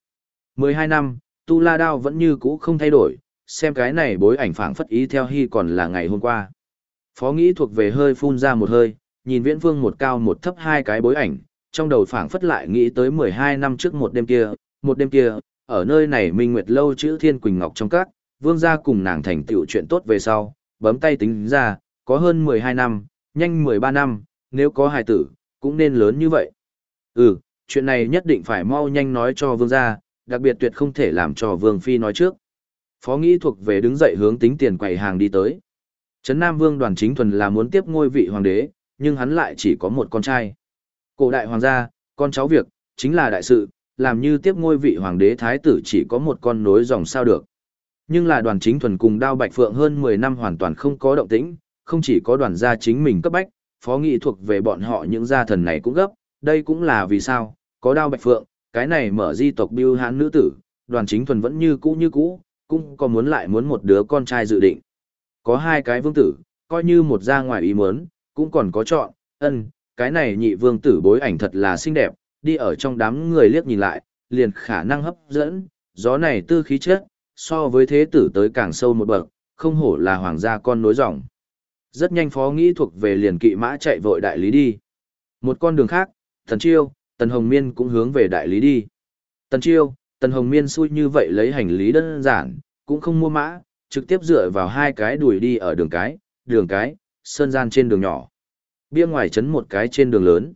12 năm, Tu La Đao vẫn như cũ không thay đổi, xem cái này bối ảnh phảng phất ý theo hy còn là ngày hôm qua. Phó Nghĩ thuộc về hơi phun ra một hơi, nhìn viễn phương một cao một thấp hai cái bối ảnh, trong đầu phảng phất lại nghĩ tới 12 năm trước một đêm kia, ở nơi này Minh Nguyệt Lâu chữ Thiên Quỳnh Ngọc trong các, vương gia cùng nàng thành tựu chuyện tốt về sau, bấm tay tính ra, có hơn 12 năm, nhanh 13 năm, nếu có hài tử, cũng nên lớn như vậy. Chuyện này nhất định phải mau nhanh nói cho vương gia, đặc biệt tuyệt không thể làm cho vương phi nói trước. Phó Nghĩ thuộc về đứng dậy hướng tính tiền quầy hàng đi tới. Trấn Nam Vương Đoàn Chính Thuần là muốn tiếp ngôi vị hoàng đế, nhưng hắn lại chỉ có một con trai. Cổ đại hoàng gia, con cháu việc, chính là đại sự, làm như tiếp ngôi vị hoàng đế thái tử chỉ có một con nối dòng sao được. Nhưng là Đoàn Chính Thuần cùng Đao Bạch Phượng hơn 10 năm hoàn toàn không có động tĩnh, không chỉ có đoàn gia chính mình cấp bách, Phó Nghị thuộc về bọn họ những gia thần này cũng gấp, đây cũng là vì sao, có Đao Bạch Phượng, cái này mở di tộc bưu hãn nữ tử, Đoàn Chính Thuần vẫn như cũ, cũng có muốn một đứa con trai dự định. Có hai cái vương tử, coi như một gia ngoài ý muốn, cũng còn có chọn, cái này nhị vương tử bối ảnh thật là xinh đẹp, đi ở trong đám người liếc nhìn lại, liền khả năng hấp dẫn, gió này tư khí chất, so với thế tử tới càng sâu một bậc, không hổ là hoàng gia con nối dòng. Rất nhanh Phó Nghĩ thuộc về liền kỵ mã chạy vội đại lý đi. Một con đường khác, Tần Chiêu, Tần Hồng Miên cũng hướng về đại lý đi. Tần Chiêu, Tần Hồng Miên xui như vậy lấy hành lý đơn giản, cũng không mua mã, trực tiếp dựa vào hai cái đùi đi ở đường cái, sơn gian trên đường nhỏ. Bia ngoài trấn một cái trên đường lớn.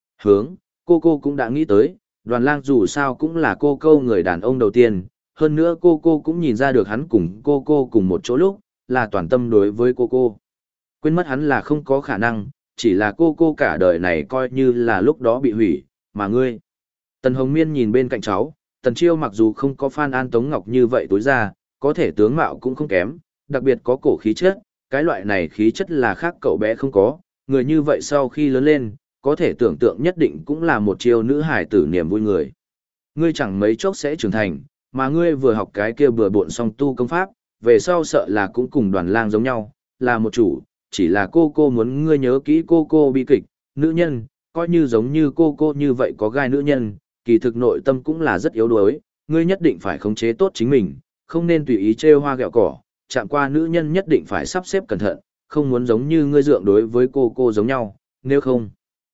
Cô cũng đã nghĩ tới, Đoàn Lang dù sao cũng là cô câu người đàn ông đầu tiên, hơn nữa cô cũng nhìn ra được hắn cùng cô cùng một chỗ lúc, là toàn tâm đối với cô. Quên mất hắn là không có khả năng, chỉ là cô cả đời này coi như là lúc đó bị hủy, mà ngươi. Tần Hồng Miên nhìn bên cạnh cháu, Tần Chiêu mặc dù không có Phan An Tống Ngọc như vậy tối ra, có thể tướng mạo cũng không kém, đặc biệt có cổ khí chất, cái loại này khí chất là khác cậu bé không có, người như vậy sau khi lớn lên, có thể tưởng tượng nhất định cũng là một chiêu nữ hài tử niềm vui người. Ngươi chẳng mấy chốc sẽ trưởng thành, mà ngươi vừa học cái kia bừa bộn song tu công pháp, về sau sợ là cũng cùng Đoàn Lang giống nhau, là một chủ, chỉ là cô muốn ngươi nhớ kỹ cô bi kịch, nữ nhân, coi như giống như cô như vậy có gai nữ nhân, kỳ thực nội tâm cũng là rất yếu đuối, ngươi nhất định phải khống chế tốt chính mình, không nên tùy ý trêu hoa ghẹo cỏ, chạm qua nữ nhân nhất định phải sắp xếp cẩn thận, không muốn giống như ngươi dượng đối với cô giống nhau, nếu không,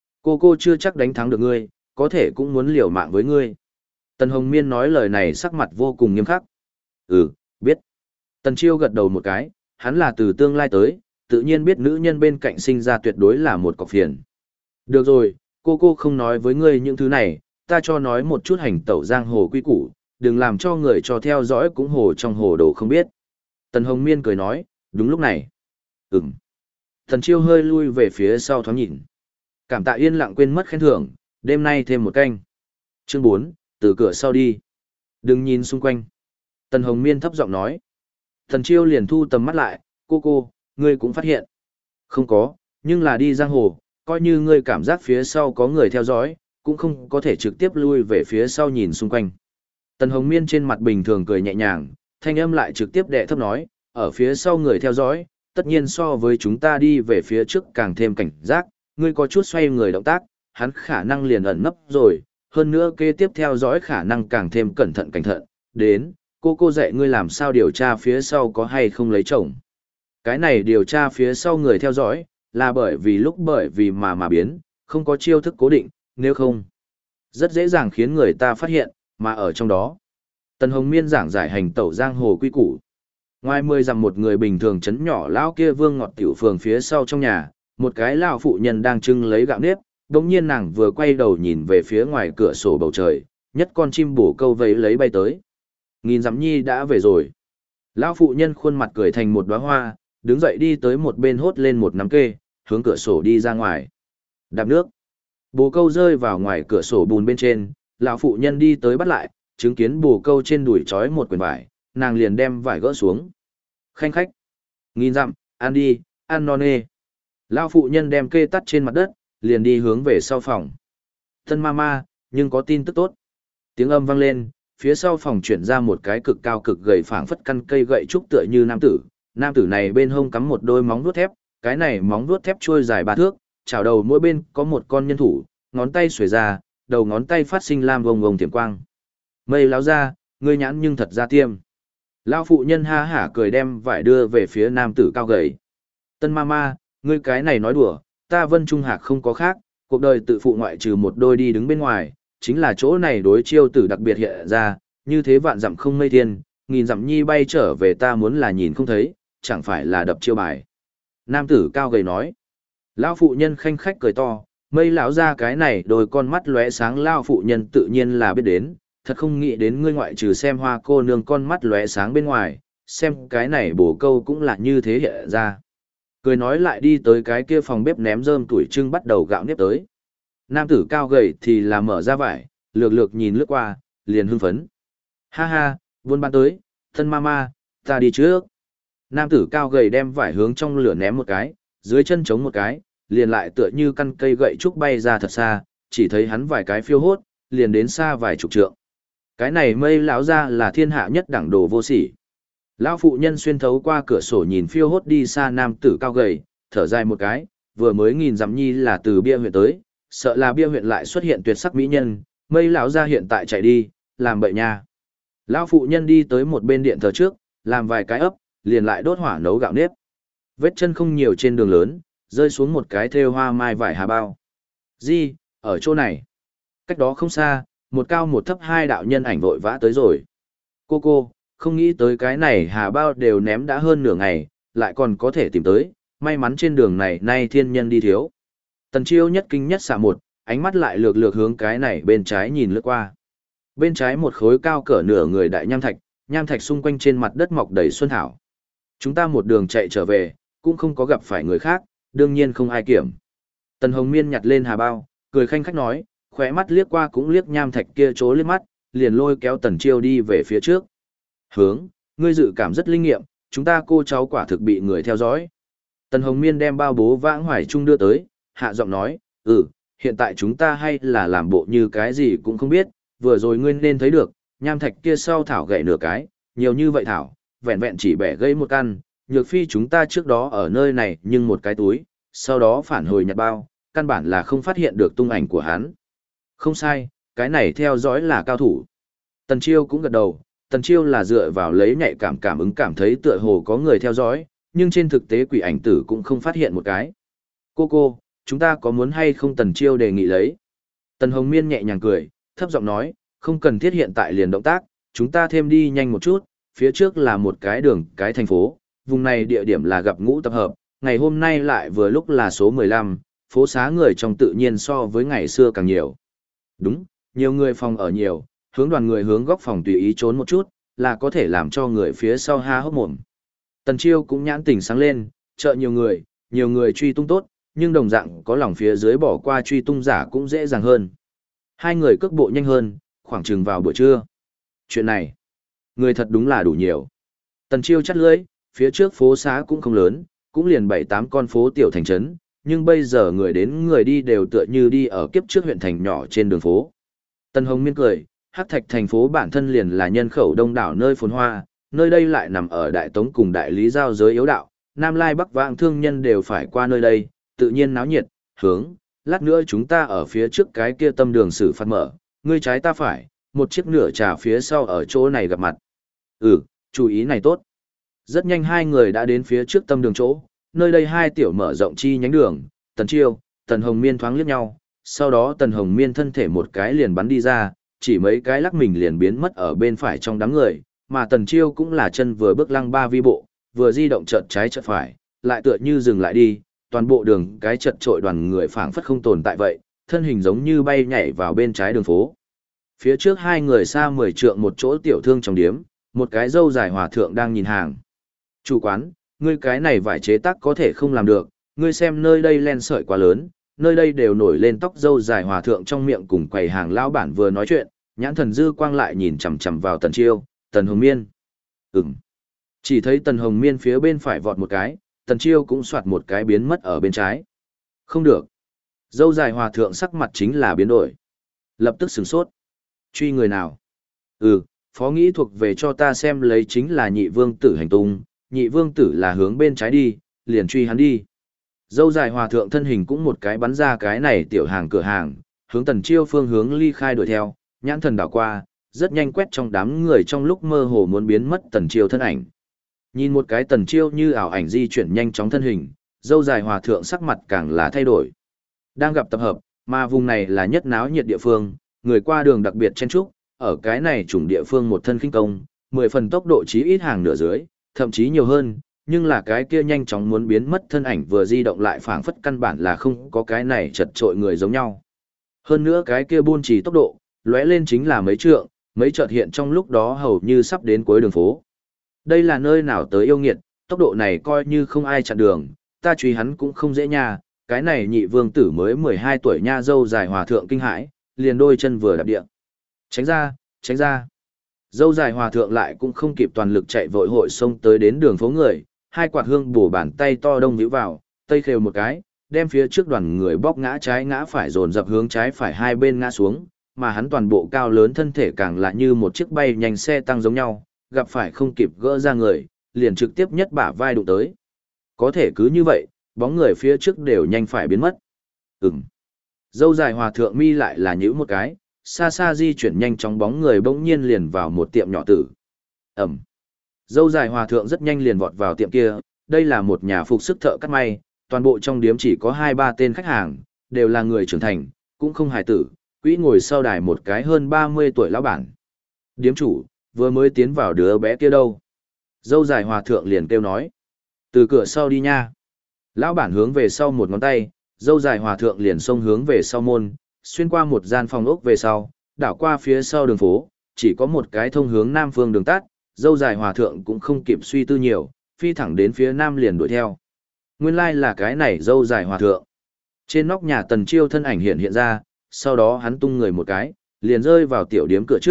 cô chưa chắc đánh thắng được ngươi, có thể cũng muốn liều mạng với ngươi. Tần Hồng Miên nói lời này sắc mặt vô cùng nghiêm khắc. Ừ, biết. Tần Chiêu gật đầu một cái, hắn là từ tương lai tới, tự nhiên biết nữ nhân bên cạnh sinh ra tuyệt đối là một cọc phiền. Được rồi, cô không nói với ngươi những thứ này, ta cho nói một chút hành tẩu giang hồ quy củ, đừng làm cho người cho theo dõi cũng hồ trong hồ đồ không biết. Tần Hồng Miên cười nói, đúng lúc này. Ừm. Tần Chiêu hơi lui về phía sau thoáng nhìn. Cảm tạ yên lặng quên mất khen thưởng, đêm nay thêm một canh. Chương 4, từ cửa sau đi. Đừng nhìn xung quanh. Tần Hồng Miên thấp giọng nói. Tần Chiêu liền thu tầm mắt lại, cô, ngươi cũng phát hiện. Không có, nhưng là đi giang hồ, coi như ngươi cảm giác phía sau có người theo dõi, cũng không có thể trực tiếp lui về phía sau nhìn xung quanh. Tần Hồng Miên trên mặt bình thường cười nhẹ nhàng, thanh âm lại trực tiếp đệ thấp nói, ở phía sau người theo dõi, tất nhiên so với chúng ta đi về phía trước càng thêm cảnh giác, ngươi có chút xoay người động tác, hắn khả năng liền ẩn nấp rồi, hơn nữa kế tiếp theo dõi khả năng càng thêm cẩn thận đến, cô dạy ngươi làm sao điều tra phía sau có hay không lấy chồng. Cái này điều tra phía sau người theo dõi, là bởi vì mà biến, không có chiêu thức cố định, nếu không, rất dễ dàng khiến người ta phát hiện, mà ở trong đó. Tần Hồng Miên giảng giải hành tẩu giang hồ quy củ. Ngoài 10 dặm một người bình thường chấn nhỏ lão kia vương ngọt tiểu phường phía sau trong nhà, một cái lão phụ nhân đang trưng lấy gạo nếp, đống nhiên nàng vừa quay đầu nhìn về phía ngoài cửa sổ bầu trời, nhất con chim bổ câu vấy lấy bay tới. Nghìn dặm nhi đã về rồi. Lão phụ nhân khuôn mặt cười thành một đóa hoa, đứng dậy đi tới một bên hốt lên một nắm kê, hướng cửa sổ đi ra ngoài. Đạp nước. Bồ câu rơi vào ngoài cửa sổ bùn bên trên, lão phụ nhân đi tới bắt lại, chứng kiến bồ câu trên đùi trói một quyển vải, nàng liền đem vải gỡ xuống. Khanh khách. Nghìn dặm, ăn đi, ăn non nê. Lão phụ nhân đem kê tắt trên mặt đất, liền đi hướng về sau phòng. Thân ma, nhưng có tin tức tốt. Tiếng âm vang lên, phía sau phòng chuyển ra một cái cực cao cực gầy phảng phất căn cây gậy trúc tựa như nam tử. Nam tử này bên hông cắm một đôi móng vuốt thép, cái này móng vuốt thép trôi dài 3 thước, chảo đầu mỗi bên có một con nhân thủ, ngón tay xuề ra, đầu ngón tay phát sinh lam vông vông tiềm quang. Mây láo ra, ngươi nhãn nhưng thật ra tiêm. Lão phụ nhân ha hả cười đem vải đưa về phía nam tử cao gầy. Tân ma, ngươi cái này nói đùa, ta Vân Trung Hạc không có khác, cuộc đời tự phụ ngoại trừ một đôi đi đứng bên ngoài, chính là chỗ này đối chiêu tử đặc biệt hiện ra, như thế vạn dặm không mây thiên, nghìn dặm nhi bay trở về ta muốn là nhìn không thấy, chẳng phải là đập chiêu bài. Nam tử cao gầy nói. Lão phụ nhân khanh khách cười to, mây lão ra cái này đôi con mắt lóe sáng lão phụ nhân tự nhiên là biết đến, thật không nghĩ đến ngươi ngoại trừ xem hoa cô nương con mắt lóe sáng bên ngoài, xem cái này bổ câu cũng là như thế hiện ra. Cười nói lại đi tới cái kia phòng bếp ném rơm tuổi trưng bắt đầu gạo nếp tới. Nam tử cao gầy thì là mở ra vải, lược lược nhìn lướt qua, liền hưng phấn. Ha ha, buôn bán tới, thân ma, ta đi trước. Nam tử cao gầy đem vải hướng trong lửa ném một cái, dưới chân chống một cái, liền lại tựa như căn cây gậy trúc bay ra thật xa, chỉ thấy hắn vài cái phiêu hốt, liền đến xa vài chục trượng. Cái này mây lão ra là thiên hạ nhất đẳng đồ vô sỉ. Lão phụ nhân xuyên thấu qua cửa sổ nhìn phiêu hốt đi xa nam tử cao gầy, thở dài một cái, vừa mới nghìn dặm nhi là từ bia huyện tới, sợ là bia huyện lại xuất hiện tuyệt sắc mỹ nhân, mây lão ra hiện tại chạy đi, làm bậy nha. Lão phụ nhân đi tới một bên điện thờ trước, làm vài cái ấp, liền lại đốt hỏa nấu gạo nếp. Vết chân không nhiều trên đường lớn, rơi xuống một cái thêu hoa mai vải hà bao. Gì, ở chỗ này. Cách đó không xa, một cao một thấp hai đạo nhân ảnh vội vã tới rồi. Cô, không nghĩ tới cái này hà bao đều ném đã hơn nửa ngày, lại còn có thể tìm tới, may mắn trên đường này nay thiên nhân đi thiếu. Tần Chiêu nhất kinh nhất xạ một, ánh mắt lại lược lược hướng cái này bên trái nhìn lướt qua. Bên trái một khối cao cỡ nửa người đại nham thạch xung quanh trên mặt đất mọc đầy xuân thảo. Chúng ta một đường chạy trở về, cũng không có gặp phải người khác, đương nhiên không ai kiểm. Tần Hồng Miên nhặt lên hà bao, cười khanh khách nói, khóe mắt liếc qua cũng liếc nham thạch kia chỗ liếc mắt, liền lôi kéo Tần Chiêu đi về phía trước. Hướng, ngươi dự cảm rất linh nghiệm, chúng ta cô cháu quả thực bị người theo dõi. Tần Hồng Miên đem bao bố Vãng Hoài Trung đưa tới, hạ giọng nói, hiện tại chúng ta hay là làm bộ như cái gì cũng không biết, vừa rồi ngươi nên thấy được, nham thạch kia sau thảo gãy nửa cái, nhiều như vậy thảo, vẹn vẹn chỉ bẻ gãy một căn, nhược phi chúng ta trước đó ở nơi này nhưng một cái túi, sau đó phản hồi nhặt bao, căn bản là không phát hiện được tung ảnh của hắn. Không sai, cái này theo dõi là cao thủ. Tần Chiêu cũng gật đầu, Tần Chiêu là dựa vào lấy nhạy cảm ứng cảm thấy tựa hồ có người theo dõi, nhưng trên thực tế quỷ ảnh tử cũng không phát hiện một cái. Cô, chúng ta có muốn hay không? Tần Chiêu đề nghị lấy. Tần Hồng Miên nhẹ nhàng cười, thấp giọng nói, không cần thiết hiện tại liền động tác, chúng ta thêm đi nhanh một chút, phía trước là một cái đường, cái thành phố, vùng này địa điểm là gặp ngũ tập hợp, ngày hôm nay lại vừa lúc là số 15, phố xá người trong tự nhiên so với ngày xưa càng nhiều. Đúng, nhiều người phòng ở nhiều, hướng đoàn người hướng góc phòng tùy ý trốn một chút, là có thể làm cho người phía sau ha hốc mồm. Tần Chiêu cũng nhãn tỉnh sáng lên, chợ nhiều người truy tung tốt, nhưng đồng dạng có lòng phía dưới bỏ qua truy tung giả cũng dễ dàng hơn. Hai người cước bộ nhanh hơn, khoảng chừng vào buổi trưa. Chuyện này, người thật đúng là đủ nhiều. Tần Chiêu chắt lưỡi, phía trước phố xá cũng không lớn, cũng liền 7-8 con phố tiểu thành trấn, nhưng bây giờ người đến người đi đều tựa như đi ở kiếp trước huyện thành nhỏ trên đường phố. Tần Hồng Miên cười, Hắc Thạch thành phố bản thân liền là nhân khẩu đông đảo nơi phồn hoa, nơi đây lại nằm ở Đại Tống cùng Đại Lý giao giới yếu đạo, Nam Lai Bắc Vãng thương nhân đều phải qua nơi đây, tự nhiên náo nhiệt, hướng, lát nữa chúng ta ở phía trước cái kia tâm đường xử phạt mở, ngươi trái ta phải, một chiếc nửa trà phía sau ở chỗ này gặp mặt. Chú ý này tốt. Rất nhanh hai người đã đến phía trước tâm đường chỗ, nơi đây hai tiểu mở rộng chi nhánh đường, Tần Chiêu, Tần Hồng Miên thoáng liếc nhau, sau đó Tần Hồng Miên thân thể một cái liền bắn đi ra, chỉ mấy cái lắc mình liền biến mất ở bên phải trong đám người, mà Tần Chiêu cũng là chân vừa bước lăng ba vi bộ, vừa di động chợt trái chợt phải, lại tựa như dừng lại đi, toàn bộ đường cái chật trội đoàn người phảng phất không tồn tại vậy, thân hình giống như bay nhảy vào bên trái đường phố. Phía trước hai người xa 10 trượng một chỗ tiểu thương trong điếm, một cái râu dài hòa thượng đang nhìn hàng. Chủ quán, ngươi cái này vải chế tác có thể không làm được, ngươi xem nơi đây len sợi quá lớn, nơi đây đều nổi lên tóc râu dài hòa thượng trong miệng cùng quầy hàng lão bản vừa nói chuyện, nhãn thần dư quang lại nhìn chằm chằm vào Tần Chiêu, Tần Hồng Miên. Chỉ thấy Tần Hồng Miên phía bên phải vọt một cái, Tần Chiêu cũng soạt một cái biến mất ở bên trái. Không được. Râu dài hòa thượng sắc mặt chính là biến đổi. Lập tức sửng sốt. Truy người nào? Phó nghĩ thuộc về cho ta xem lấy chính là nhị vương tử hành tung, nhị vương tử là hướng bên trái đi, liền truy hắn đi. Dâu dài hòa thượng thân hình cũng một cái bắn ra cái này tiểu hàng cửa hàng, hướng Tần Chiêu phương hướng ly khai đuổi theo, nhãn thần đảo qua, rất nhanh quét trong đám người trong lúc mơ hồ muốn biến mất Tần Chiêu thân ảnh. Nhìn một cái Tần Chiêu như ảo ảnh di chuyển nhanh chóng thân hình, dâu dài hòa thượng sắc mặt càng là thay đổi. Đang gặp tập hợp, mà vùng này là nhất náo nhiệt địa phương, người qua đường đặc biệt chen chúc, ở cái này chủng địa phương một thân khinh công, 10 phần tốc độ chí ít hàng nửa dưới, thậm chí nhiều hơn, nhưng là cái kia nhanh chóng muốn biến mất thân ảnh vừa di động lại phảng phất căn bản là không có cái này chật trội người giống nhau. Hơn nữa cái kia buôn trì tốc độ, lóe lên chính là mấy trượng, mấy chợt hiện trong lúc đó hầu như sắp đến cuối đường phố. Đây là nơi nào tới yêu nghiệt, tốc độ này coi như không ai chặn đường, ta truy hắn cũng không dễ nha, cái này nhị vương tử mới 12 tuổi nha, dâu dài hòa thượng kinh hãi, liền đôi chân vừa đạp địa. Tránh ra. Dâu dài hòa thượng lại cũng không kịp toàn lực chạy vội hội xông tới đến đường phố người, hai quạt hương bổ bàn tay to đông vĩu vào, tây khều một cái, đem phía trước đoàn người bóc ngã trái ngã phải dồn dập hướng trái phải hai bên ngã xuống, mà hắn toàn bộ cao lớn thân thể càng lại như một chiếc bay nhanh xe tăng giống nhau, gặp phải không kịp gỡ ra người, liền trực tiếp nhất bả vai đụng tới. Có thể cứ như vậy, bóng người phía trước đều nhanh phải biến mất. Dâu dài hòa thượng mi lại là nhíu một cái, xa xa di chuyển nhanh chóng bóng người bỗng nhiên liền vào một tiệm nhỏ tử. Dâu dài hòa thượng rất nhanh liền vọt vào tiệm kia, đây là một nhà phục sức thợ cắt may, toàn bộ trong điếm chỉ có 2-3 tên khách hàng, đều là người trưởng thành, cũng không hài tử, quỹ ngồi sau đài một cái hơn 30 tuổi lão bản. Điếm chủ, vừa mới tiến vào đứa bé kia đâu? Dâu dài hòa thượng liền kêu nói. Từ cửa sau đi nha. Lão bản hướng về sau một ngón tay, dâu dài hòa thượng liền xông hướng về sau môn, xuyên qua một gian phòng ốc về sau, đảo qua phía sau đường phố, chỉ có một cái thông hướng nam phương đường tắt, dâu dài hòa thượng cũng không kịp suy tư nhiều, phi thẳng đến phía nam liền đuổi theo. Nguyên lai là cái này dâu dài hòa thượng. Trên nóc nhà Tần Chiêu thân ảnh hiện ra, sau đó hắn tung người một cái, liền rơi vào tiểu điếm cửa trước,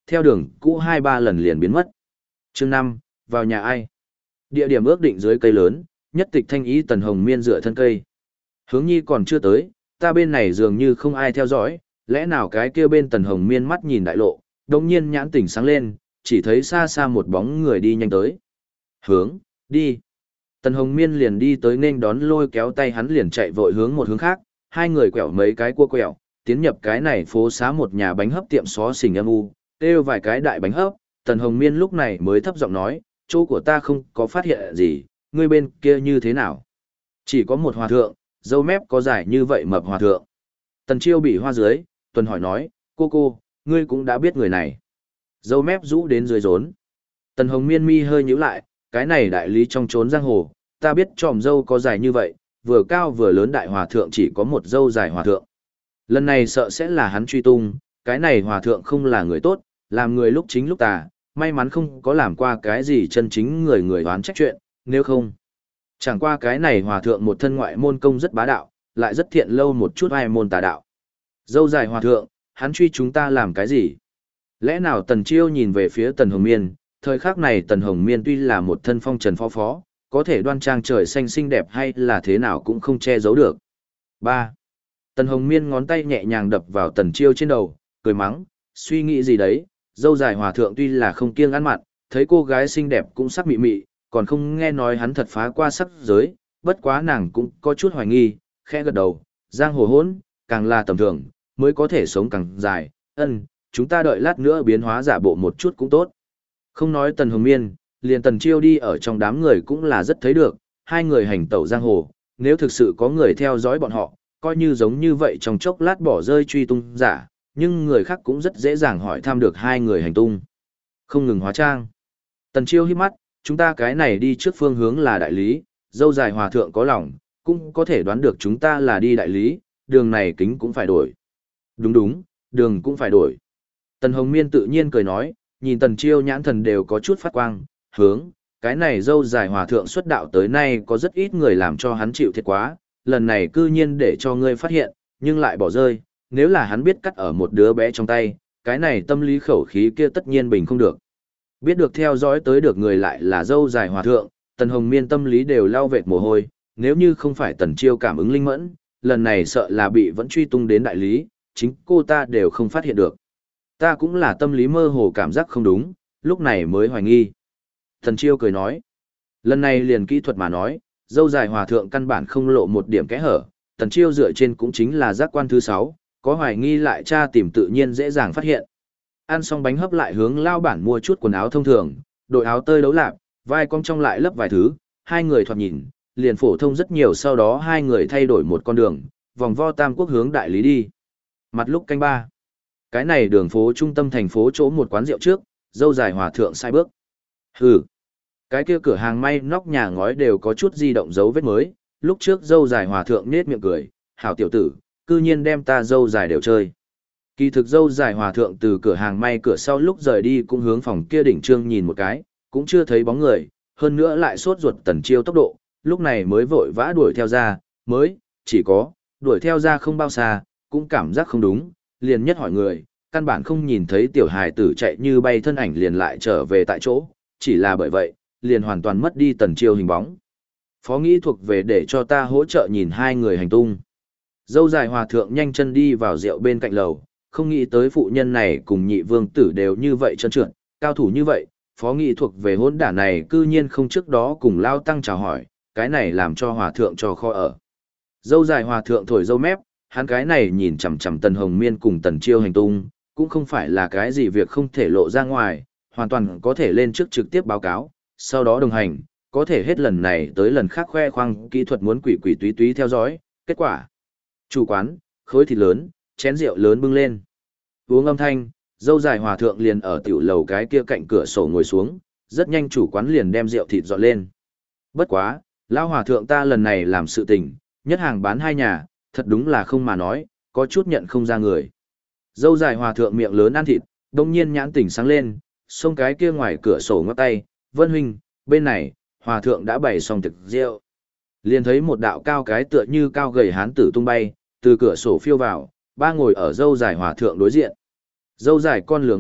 theo đường cũ 2-3 lần liền biến mất. Chương 5, vào nhà ai? Địa điểm ước định dưới cây lớn, nhất tịch thanh ý Tần Hồng Miên dựa thân cây. Hướng nhi còn chưa tới, ta bên này dường như không ai theo dõi, lẽ nào cái kia bên Tần Hồng Miên mắt nhìn đại lộ, đồng nhiên nhãn tỉnh sáng lên, chỉ thấy xa xa một bóng người đi nhanh tới. Hướng, đi. Tần Hồng Miên liền đi tới nên đón, lôi kéo tay hắn liền chạy vội hướng một hướng khác, hai người quẹo mấy cái cua quẹo, tiến nhập cái này phố xá một nhà bánh hấp tiệm xó xỉnh âm u, kêu vài cái đại bánh hấp, Tần Hồng Miên lúc này mới thấp giọng nói, chỗ của ta không có phát hiện gì, ngươi bên kia như thế nào? Chỉ có một hòa thượng, dâu mép có dài như vậy mập hòa thượng. Tần Chiêu bị hoa dưới, Tuần hỏi nói, cô, ngươi cũng đã biết người này. Dâu mép rũ đến dưới rốn. Tần Hồng Miên mi hơi nhíu lại, cái này đại lý trong trốn giang hồ, ta biết tròm dâu có dài như vậy, vừa cao vừa lớn đại hòa thượng chỉ có một dâu dài hòa thượng. Lần này sợ sẽ là hắn truy tung, cái này hòa thượng không là người tốt, làm người lúc chính lúc tà, may mắn không có làm qua cái gì chân chính người đoán trách chuyện, nếu không. Chẳng qua cái này hòa thượng một thân ngoại môn công rất bá đạo, lại rất thiện lâu một chút ai môn tà đạo. Dâu dài hòa thượng, hắn truy chúng ta làm cái gì? Lẽ nào Tần Chiêu nhìn về phía Tần Hồng Miên, thời khắc này Tần Hồng Miên tuy là một thân phong trần phó, có thể đoan trang trời xanh xinh đẹp hay là thế nào cũng không che giấu được. 3. Tần Hồng Miên ngón tay nhẹ nhàng đập vào Tần Chiêu trên đầu, cười mắng, suy nghĩ gì đấy, dâu dài hòa thượng tuy là không kiêng ăn mặn, thấy cô gái xinh đẹp cũng sắc mị mị, còn không nghe nói hắn thật phá qua sắc giới, bất quá nàng cũng có chút hoài nghi, khẽ gật đầu, giang hồ hỗn, càng là tầm thường, mới có thể sống càng dài, chúng ta đợi lát nữa biến hóa giả bộ một chút cũng tốt. Không nói Tần Hồng Miên, liền Tần Chiêu đi ở trong đám người cũng là rất thấy được, hai người hành tẩu giang hồ, nếu thực sự có người theo dõi bọn họ, coi như giống như vậy trong chốc lát bỏ rơi truy tung giả, nhưng người khác cũng rất dễ dàng hỏi thăm được hai người hành tung. Không ngừng hóa trang. Tần Chiêu hít mắt, chúng ta cái này đi trước phương hướng là đại lý, dâu dài hòa thượng có lòng, cũng có thể đoán được chúng ta là đi đại lý, đường này kính cũng phải đổi. Đúng, đường cũng phải đổi. Tần Hồng Miên tự nhiên cười nói, nhìn Tần Chiêu nhãn thần đều có chút phát quang, hướng, cái này dâu dài hòa thượng xuất đạo tới nay có rất ít người làm cho hắn chịu thiệt quá, lần này cư nhiên để cho ngươi phát hiện, nhưng lại bỏ rơi, nếu là hắn biết cắt ở một đứa bé trong tay, cái này tâm lý khẩu khí kia tất nhiên bình không được. Biết được theo dõi tới được người lại là dâu dài hòa thượng, Tần Hồng Miên tâm lý đều lao vệt mồ hôi, nếu như không phải Tần Chiêu cảm ứng linh mẫn, lần này sợ là bị vẫn truy tung đến đại lý, chính cô ta đều không phát hiện được. Ta cũng là tâm lý mơ hồ cảm giác không đúng, lúc này mới hoài nghi. Tần Chiêu cười nói, lần này liền kỹ thuật mà nói, dâu dài hòa thượng căn bản không lộ một điểm kẽ hở, Tần Chiêu dựa trên cũng chính là giác quan thứ 6, có hoài nghi lại tra tìm tự nhiên dễ dàng phát hiện. Ăn xong bánh hấp lại hướng lao bản mua chút quần áo thông thường, đội áo tơi đấu lạp, vai cong trong lại lấp vài thứ, hai người thoạt nhìn, liền phổ thông rất nhiều, sau đó hai người thay đổi một con đường, vòng vo Tam Quốc hướng đại lý đi. Mặt lúc canh 3. Cái này đường phố trung tâm thành phố chỗ một quán rượu trước, dâu dài hòa thượng sai bước. Hừ. Cái kia cửa hàng may nóc nhà ngói đều có chút di động dấu vết mới, lúc trước dâu dài hòa thượng nết miệng cười, hảo tiểu tử, cư nhiên đem ta dâu dài đều chơi. Kỳ thực dâu dài hòa thượng từ cửa hàng may cửa sau lúc rời đi cũng hướng phòng kia đỉnh trương nhìn một cái, cũng chưa thấy bóng người, hơn nữa lại sốt ruột Tần Chiêu tốc độ, lúc này mới vội vã đuổi theo ra, chỉ có, đuổi theo ra không bao xa, cũng cảm giác không đúng, liền nhất hỏi người, căn bản không nhìn thấy tiểu hài tử chạy như bay thân ảnh liền lại trở về tại chỗ, chỉ là bởi vậy, liền hoàn toàn mất đi Tần Chiêu hình bóng. Phó nghĩ thuộc về để cho ta hỗ trợ nhìn hai người hành tung. Dâu dài hòa thượng nhanh chân đi vào rượu bên cạnh lầu, không nghĩ tới phụ nhân này cùng nhị vương tử đều như vậy trơn trượt, cao thủ như vậy, phó nghị thuộc về hỗn đản này cư nhiên không trước đó cùng lao tăng chào hỏi, cái này làm cho hòa thượng cho kho ở. Dâu dài hòa thượng thổi dâu mép, hắn cái này nhìn chằm chằm Tần Hồng Miên cùng Tần Chiêu hành tung, cũng không phải là cái gì việc không thể lộ ra ngoài, hoàn toàn có thể lên trước trực tiếp báo cáo, sau đó đồng hành, có thể hết lần này tới lần khác khoe khoang kỹ thuật muốn quỷ quỷ túy túy theo dõi, kết quả. Chủ quán, khối thịt lớn, chén rượu lớn bưng lên. Uống âm thanh, dâu dài hòa thượng liền ở tiểu lầu cái kia cạnh cửa sổ ngồi xuống, rất nhanh chủ quán liền đem rượu thịt dọn lên. Bất quá, lão hòa thượng ta lần này làm sự tình, nhất hàng bán hai nhà, thật đúng là không mà nói, có chút nhận không ra người. Dâu dài hòa thượng miệng lớn ăn thịt, đông nhiên nhãn tỉnh sáng lên, xông cái kia ngoài cửa sổ ngót tay, Vân huynh, bên này, hòa thượng đã bày xong thực rượu. Liền thấy một đạo cao cái tựa như cao gầy hán tử tung bay, từ cửa sổ phiêu vào, ba ngồi ở dâu dài hòa thượng đối diện. Dâu dài con lường ốc,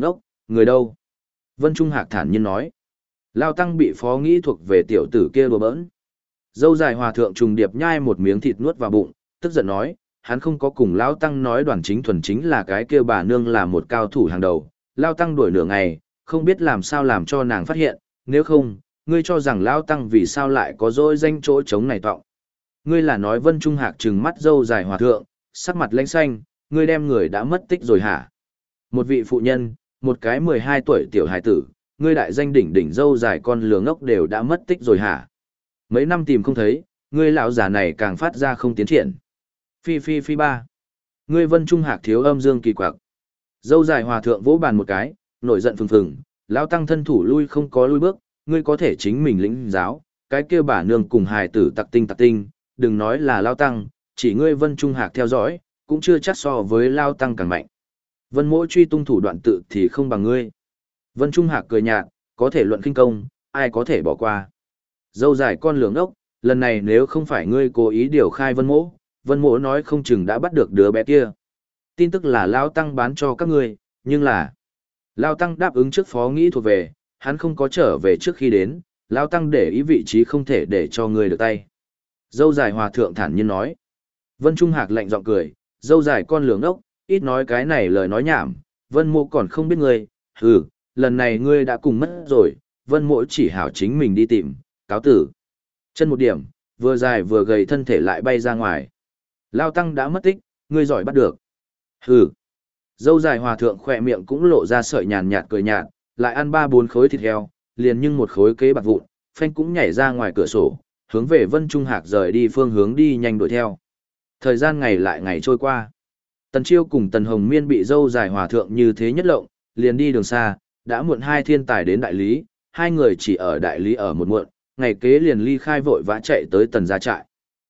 Người đâu? Vân Trung Hạc thản nhiên nói. Lao Tăng bị phó nghĩ thuộc về tiểu tử kia đùa bỡn. Dâu dài hòa thượng trùng điệp nhai một miếng thịt nuốt vào bụng, tức giận nói, hắn không có cùng Lao Tăng nói Đoàn Chính Thuần chính là cái kia bà nương là một cao thủ hàng đầu. Lao Tăng đuổi nửa ngày, không biết làm sao làm cho nàng phát hiện, nếu không, ngươi cho rằng Lao Tăng vì sao lại có dối danh chỗ trống này tọng. Ngươi là nói Vân Trung Hạc trừng mắt dâu dài hòa thượng, sắc mặt lãnh xanh, ngươi đem người đã mất tích rồi hả? Một vị phụ nhân, một cái 12 tuổi tiểu hài tử, ngươi đại danh đỉnh đỉnh dâu dài con lừa ngốc đều đã mất tích rồi hả? Mấy năm tìm không thấy, ngươi lão già này càng phát ra không tiến triển. Phi phi phi ba. Ngươi Vân Trung Hạc thiếu âm dương kỳ quặc. Dâu dài hòa thượng vỗ bàn một cái, nổi giận phừng phừng, lão tăng thân thủ lui không có lui bước, ngươi có thể chính mình lĩnh giáo, cái kia bà nương cùng hài tử tặc tinh, đừng nói là lão tăng, chỉ ngươi Vân Trung Hạc theo dõi, cũng chưa chắc so với lão tăng càng mạnh. Vân Mỗ truy tung thủ đoạn tự thì không bằng ngươi. Vân Trung Hạc cười nhạt, có thể luận khinh công, ai có thể bỏ qua. Dâu dài con lường ốc, lần này nếu không phải ngươi cố ý điều khai Vân Mỗ nói không chừng đã bắt được đứa bé kia. Tin tức là Lao Tăng bán cho các ngươi, nhưng là Lao Tăng đáp ứng trước phó nghĩ thuộc về, hắn không có trở về trước khi đến, Lao Tăng để ý vị trí không thể để cho ngươi được tay. Dâu dài hòa thượng thản nhiên nói. Vân Trung Hạc lạnh giọng cười, dâu dài con lường ốc, ít nói cái này lời nói nhảm, Vân Mộ còn không biết ngươi, hừ, lần này ngươi đã cùng mất rồi, Vân Mộ chỉ hảo chính mình đi tìm, cáo tử. Chân một điểm, vừa dài vừa gầy thân thể lại bay ra ngoài. Lao Tăng đã mất tích, ngươi giỏi bắt được. Hừ. Dâu dài hòa thượng khỏe miệng cũng lộ ra sợi nhàn nhạt cười nhạt, lại ăn 3-4 khối thịt heo, liền nhưng một khối kế bạc vụn, phanh cũng nhảy ra ngoài cửa sổ, hướng về Vân Trung Hạc rời đi phương hướng đi nhanh đuổi theo. Thời gian ngày lại ngày trôi qua. Tần Chiêu cùng Tần Hồng Miên bị dâu dài hòa thượng như thế nhất lộng, liền đi đường xa, đã muộn hai thiên tài đến đại lý, hai người chỉ ở đại lý ở một muộn, ngày kế liền ly khai vội vã chạy tới Tần gia trại.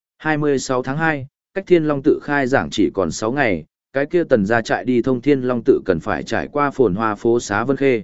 26 tháng 2, cách Thiên Long tự khai giảng chỉ còn 6 ngày, cái kia Tần gia trại đi thông Thiên Long tự cần phải trải qua phồn hoa phố xá Vân Khê.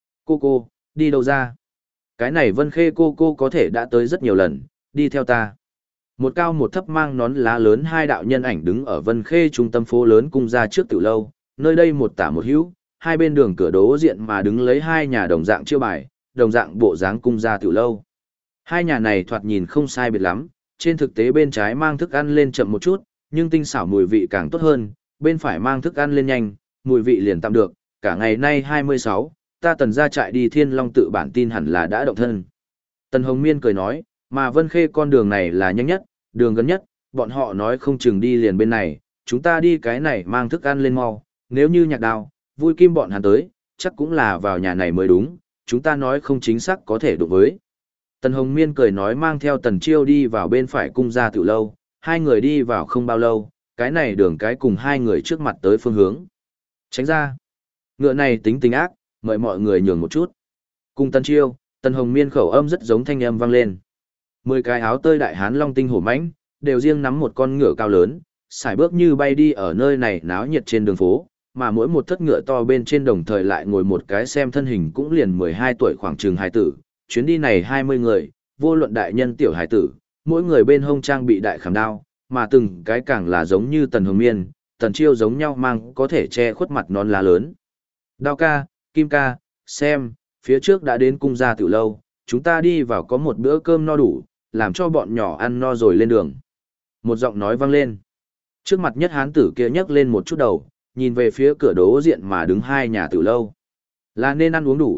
Cô, đi đâu ra? Cái này Vân Khê cô có thể đã tới rất nhiều lần, đi theo ta. Một cao một thấp mang nón lá lớn hai đạo nhân ảnh đứng ở Vân Khê trung tâm phố lớn cung ra trước tiểu lâu, nơi đây một tả một hữu, hai bên đường cửa đố diện mà đứng lấy hai nhà đồng dạng chiêu bài, đồng dạng bộ dáng cung ra tiểu lâu. Hai nhà này thoạt nhìn không sai biệt lắm, trên thực tế bên trái mang thức ăn lên chậm một chút, nhưng tinh xảo mùi vị càng tốt hơn, bên phải mang thức ăn lên nhanh, mùi vị liền tạm được, cả ngày nay 26, ta Tần gia trại đi Thiên Long tự bản tin hẳn là đã động thân. Tần Hồng Miên cười nói, mà Vân Khê con đường này là nhanh nhất, đường gần nhất, bọn họ nói không chừng đi liền bên này, chúng ta đi cái này mang thức ăn lên mau, nếu như Nhạc Đào, Vui Kim bọn hắn tới, chắc cũng là vào nhà này mới đúng, chúng ta nói không chính xác có thể đụng với. Tần Hồng Miên cười nói mang theo Tần Chiêu đi vào bên phải cung ra tiểu lâu, hai người đi vào không bao lâu, cái này đường cái cùng hai người trước mặt tới phương hướng. Tránh ra. Ngựa này tính tình ác, mời mọi người nhường một chút. Cùng Tần Chiêu, Tần Hồng Miên khẩu âm rất giống thanh âm vang lên. 10 cái áo tơi đại hán long tinh hổ mãnh, đều riêng nắm một con ngựa cao lớn, sải bước như bay đi ở nơi này náo nhiệt trên đường phố, mà mỗi một thất ngựa to bên trên đồng thời lại ngồi một cái xem thân hình cũng liền 12 tuổi khoảng chừng hài tử, chuyến đi này 20 người, vô luận đại nhân tiểu hài tử, mỗi người bên hông trang bị đại khảm đao, mà từng cái càng là giống như Tần Hồng Miên, Tần Chiêu giống nhau mang có thể che khuất mặt non lá lớn. Đao ca, Kim ca, xem, phía trước đã đến cung gia tiểu lâu, chúng ta đi vào có một bữa cơm no đủ, làm cho bọn nhỏ ăn no rồi lên đường. Một giọng nói vang lên. Trước mặt nhất hán tử kia nhấc lên một chút đầu, nhìn về phía cửa đố diện mà đứng hai nhà tiểu lâu. Là nên ăn uống đủ,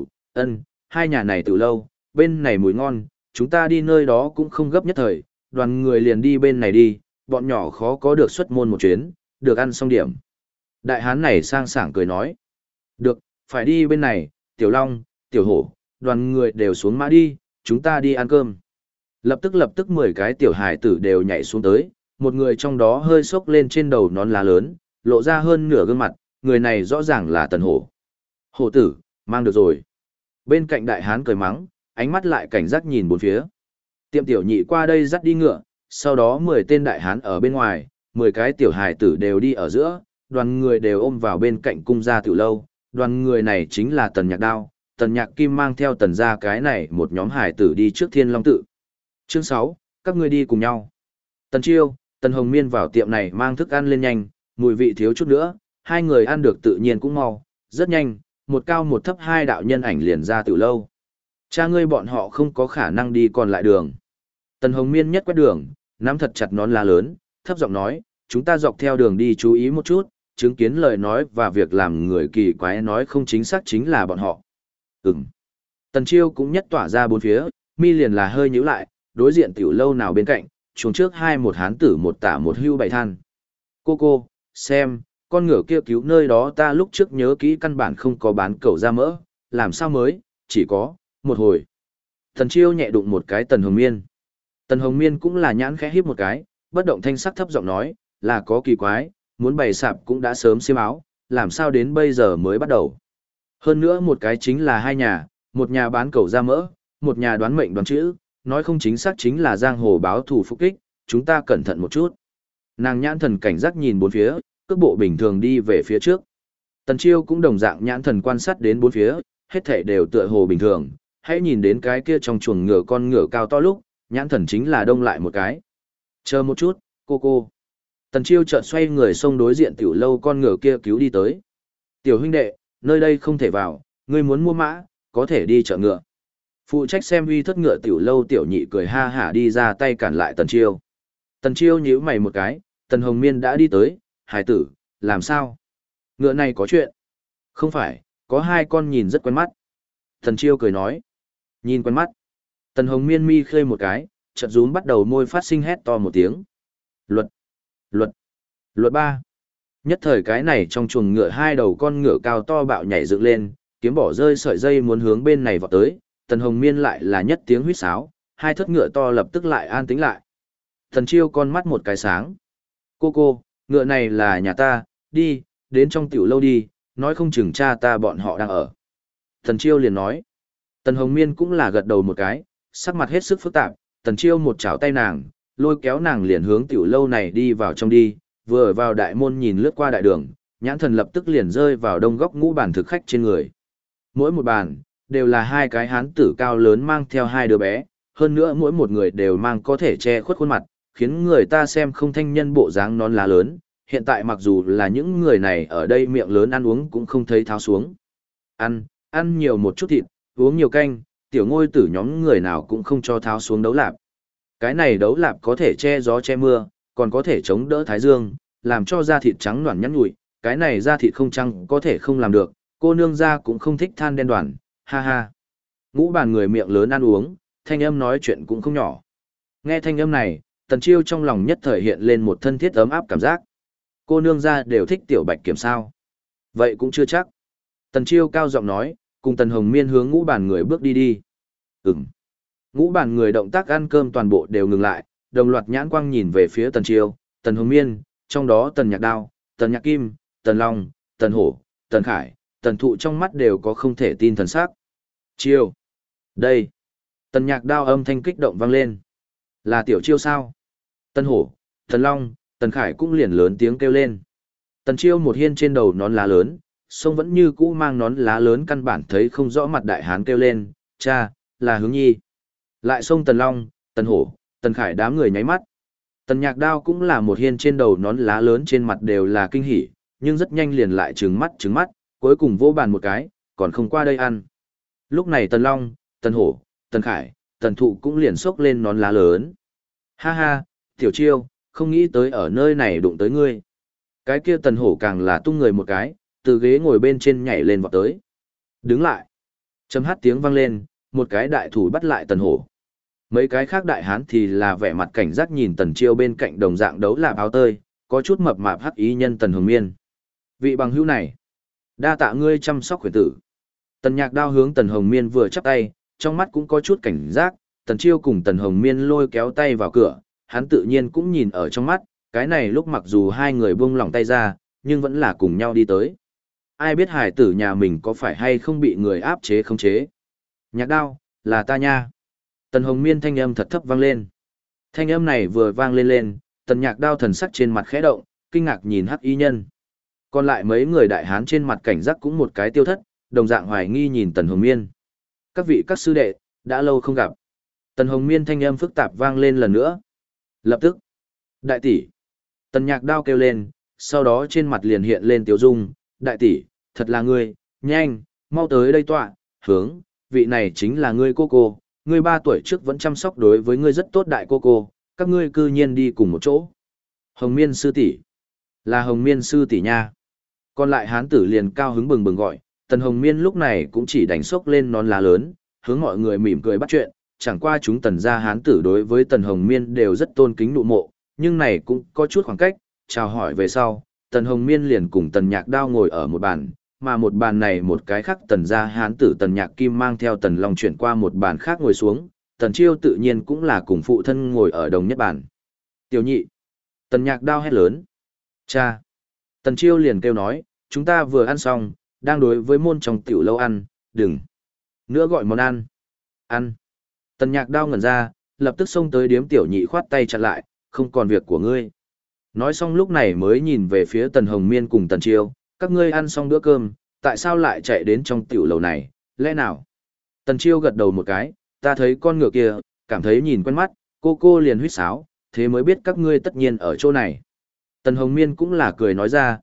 hai nhà này tiểu lâu, bên này mùi ngon, chúng ta đi nơi đó cũng không gấp nhất thời, đoàn người liền đi bên này đi, bọn nhỏ khó có được xuất môn một chuyến, được ăn xong điểm. Đại hán này sang sảng cười nói. Được, phải đi bên này, tiểu long, tiểu hổ, đoàn người đều xuống mã đi, chúng ta đi ăn cơm. Lập tức 10 cái tiểu hài tử đều nhảy xuống tới, một người trong đó hơi sốc lên trên đầu nón lá lớn, lộ ra hơn nửa gương mặt, người này rõ ràng là Tần Hổ. Hổ tử, mang được rồi. Bên cạnh đại hán cười mắng, ánh mắt lại cảnh giác nhìn bốn phía. Tiệm tiểu nhị qua đây dắt đi ngựa, sau đó 10 tên đại hán ở bên ngoài, 10 cái tiểu hài tử đều đi ở giữa, đoàn người đều ôm vào bên cạnh cung gia tiểu lâu, đoàn người này chính là Tần Nhạc Đao, Tần Nhạc Kim mang theo Tần gia cái này một nhóm hài tử đi trước Thiên Long tự. Chương 6, các ngươi đi cùng nhau. Tần Chiêu, Tần Hồng Miên vào tiệm này mang thức ăn lên nhanh, mùi vị thiếu chút nữa, hai người ăn được tự nhiên cũng mau, rất nhanh, một cao một thấp hai đạo nhân ảnh liền ra tiểu lâu. Cha ngươi bọn họ không có khả năng đi còn lại đường. Tần Hồng Miên nhất quét đường, nắm thật chặt nón lá lớn, thấp giọng nói, chúng ta dọc theo đường đi chú ý một chút, chứng kiến lời nói và việc làm người kỳ quái nói không chính xác chính là bọn họ. Ừm. Tần Chiêu cũng nhất tỏa ra bốn phía, mi liền là hơi nhíu lại, đối diện tiểu lâu nào bên cạnh, chuồng trước hai một hán tử một tả một hưu bày than. Cô, xem, con ngựa kia cứu nơi đó ta lúc trước nhớ kỹ căn bản không có bán cẩu da mỡ, làm sao mới, chỉ có, một hồi. Tần Chiêu nhẹ đụng một cái Tần Hồng Miên. Tần Hồng Miên cũng là nhãn khẽ híp một cái, bất động thanh sắc thấp giọng nói, là có kỳ quái, muốn bày sạp cũng đã sớm xiêm áo, làm sao đến bây giờ mới bắt đầu. Hơn nữa một cái chính là hai nhà, một nhà bán cẩu da mỡ, một nhà đoán mệnh đoán chữ, nói không chính xác chính là giang hồ báo thù phục kích, chúng ta cẩn thận một chút. Nàng nhãn thần cảnh giác nhìn bốn phía, cước bộ bình thường đi về phía trước. Tần Chiêu cũng đồng dạng nhãn thần quan sát đến bốn phía, hết thảy đều tựa hồ bình thường, hãy nhìn đến cái kia trong chuồng ngựa con ngựa cao to lúc, nhãn thần chính là đông lại một cái. Chờ một chút, cô. Tần Chiêu chợt xoay người xông đối diện tiểu lâu con ngựa kia cứu đi tới. Tiểu huynh đệ, nơi đây không thể vào, ngươi muốn mua mã, có thể đi chợ ngựa. Phụ trách xem uy thất ngựa tiểu lâu tiểu nhị cười ha hả đi ra tay cản lại Tần Chiêu. Tần Chiêu nhíu mày một cái, Tần Hồng Miên đã đi tới, hải tử, làm sao? Ngựa này có chuyện. Không phải, có hai con nhìn rất quen mắt. Tần Chiêu cười nói. Nhìn quen mắt. Tần Hồng Miên mi khơi một cái, chợt rúm bắt đầu môi phát sinh hét to một tiếng. Luật 3. Nhất thời cái này trong chuồng ngựa hai đầu con ngựa cao to bạo nhảy dựng lên, kiếm bỏ rơi sợi dây muốn hướng bên này vọt tới, Tần Hồng Miên lại là nhất tiếng huýt sáo, hai thất ngựa to lập tức lại an tĩnh lại. Tần Chiêu con mắt một cái sáng. Cô, ngựa này là nhà ta, đi, đến trong tiểu lâu đi, nói không chừng cha ta bọn họ đang ở. Tần Chiêu liền nói. Tần Hồng Miên cũng là gật đầu một cái, sắc mặt hết sức phức tạp, Tần Chiêu một chảo tay nàng, lôi kéo nàng liền hướng tiểu lâu này đi vào trong đi, vừa vào đại môn nhìn lướt qua đại đường, nhãn thần lập tức liền rơi vào đông góc ngũ bàn thực khách trên người. Mỗi một bàn, đều là hai cái hán tử cao lớn mang theo hai đứa bé, hơn nữa mỗi một người đều mang có thể che khuất khuôn mặt, khiến người ta xem không thanh nhân bộ dáng nón lá lớn. Hiện tại mặc dù là những người này ở đây miệng lớn ăn uống cũng không thấy tháo xuống. Ăn nhiều một chút thịt, uống nhiều canh, tiểu ngôi tử nhóm người nào cũng không cho tháo xuống đấu lạp. Cái này đấu lạp có thể che gió che mưa, còn có thể chống đỡ thái dương, làm cho da thịt trắng đoản nhắn nhụi, cái này da thịt không trắng có thể không làm được, cô nương da cũng không thích than đen đoản, ha ha. Ngũ bàn người miệng lớn ăn uống, thanh âm nói chuyện cũng không nhỏ. Nghe thanh âm này, Tần Chiêu trong lòng nhất thời hiện lên một thân thiết ấm áp cảm giác. Cô nương da đều thích tiểu bạch kiểm sao? Vậy cũng chưa chắc. Tần Chiêu cao giọng nói, cùng Tần Hồng Miên hướng ngũ bàn người bước đi. Ngũ bàn người động tác ăn cơm toàn bộ đều ngừng lại, đồng loạt nhãn quang nhìn về phía Tần Chiêu, Tần Hồng Miên, trong đó Tần Nhạc Đao, Tần Nhạc Kim, Tần Long, Tần Hổ, Tần Khải, Tần Thụ trong mắt đều có không thể tin thần sắc. Chiêu! Đây! Tần Nhạc Đao âm thanh kích động vang lên. Là tiểu Chiêu sao? Tần Hổ, Tần Long, Tần Khải cũng liền lớn tiếng kêu lên. Tần Chiêu một hiên trên đầu nón lá lớn, sông vẫn như cũ mang nón lá lớn căn bản thấy không rõ mặt đại hán kêu lên, cha, là Hướng Nhi. Lại xông Tần Long, Tần Hổ, Tần Khải đám người nháy mắt. Tần Nhạc Đao cũng là một hiên trên đầu nón lá lớn trên mặt đều là kinh hỉ, nhưng rất nhanh liền lại trừng mắt, cuối cùng vỗ bàn một cái, còn không qua đây ăn. Lúc này Tần Long, Tần Hổ, Tần Khải, Tần Thụ cũng liền xốc lên nón lá lớn. Ha ha, Tiểu Chiêu, không nghĩ tới ở nơi này đụng tới ngươi. Cái kia Tần Hổ càng là tung người một cái, từ ghế ngồi bên trên nhảy lên vọt tới. Đứng lại. Chấm hát tiếng vang lên, một cái đại thủ bắt lại Tần Hổ. Mấy cái khác đại hán thì là vẻ mặt cảnh giác nhìn Tần Chiêu bên cạnh đồng dạng đấu lạp áo tơi, có chút mập mạp hắc ý nhân Tần Hồng Miên. Vị bằng hữu này, đa tạ ngươi chăm sóc khuyển tử. Tần Nhạc Đao hướng Tần Hồng Miên vừa chắp tay, trong mắt cũng có chút cảnh giác, Tần Chiêu cùng Tần Hồng Miên lôi kéo tay vào cửa, hắn tự nhiên cũng nhìn ở trong mắt, cái này lúc mặc dù hai người buông lỏng tay ra, nhưng vẫn là cùng nhau đi tới. Ai biết hải tử nhà mình có phải hay không bị người áp chế khống chế. Nhạc Đao, là ta nha. Tần Hồng Miên thanh âm thật thấp vang lên. Thanh âm này vừa vang lên, Tần Nhạc Đao thần sắc trên mặt khẽ động, kinh ngạc nhìn hắc y nhân. Còn lại mấy người đại hán trên mặt cảnh giác cũng một cái tiêu thất, đồng dạng hoài nghi nhìn Tần Hồng Miên. Các vị các sư đệ, đã lâu không gặp. Tần Hồng Miên thanh âm phức tạp vang lên lần nữa. Lập tức, đại tỷ. Tần Nhạc Đao kêu lên, sau đó trên mặt liền hiện lên tiếu dung, đại tỷ, thật là ngươi, nhanh, mau tới đây tọa, hướng, vị này chính là ngươi cô, ngươi 3 tuổi trước vẫn chăm sóc đối với ngươi rất tốt đại cô, các ngươi cư nhiên đi cùng một chỗ. Hồng Miên sư tỷ, là Hồng Miên sư tỷ nha. Còn lại hán tử liền cao hứng bừng bừng gọi, Tần Hồng Miên lúc này cũng chỉ đánh sốc lên nón lá lớn, hướng mọi người mỉm cười bắt chuyện, chẳng qua chúng Tần gia hán tử đối với Tần Hồng Miên đều rất tôn kính nụ mộ, nhưng này cũng có chút khoảng cách, chào hỏi về sau, Tần Hồng Miên liền cùng Tần Nhạc Đao ngồi ở một bàn, mà một bàn này một cái khác Tần gia hán tử Tần Nhạc Kim mang theo Tần Long chuyển qua một bàn khác ngồi xuống, Tần Chiêu tự nhiên cũng là cùng phụ thân ngồi ở đồng nhất bàn. Tiểu nhị, Tần Nhạc Đao hét lớn. Cha. Tần Chiêu liền kêu nói, chúng ta vừa ăn xong, đang đối với môn trong tiểu lâu ăn, đừng. Nữa gọi món ăn. Ăn. Tần Nhạc Đao ngẩn ra, lập tức xông tới điếm tiểu nhị khoát tay chặn lại, không còn việc của ngươi. Nói xong lúc này mới nhìn về phía Tần Hồng Miên cùng Tần Chiêu, các ngươi ăn xong bữa cơm, tại sao lại chạy đến trong tiểu lầu này, lẽ nào? Tần Chiêu gật đầu một cái, ta thấy con ngựa kia, cảm thấy nhìn quen mắt, cô liền huýt sáo, thế mới biết các ngươi tất nhiên ở chỗ này. Tần Hồng Miên cũng là cười nói ra,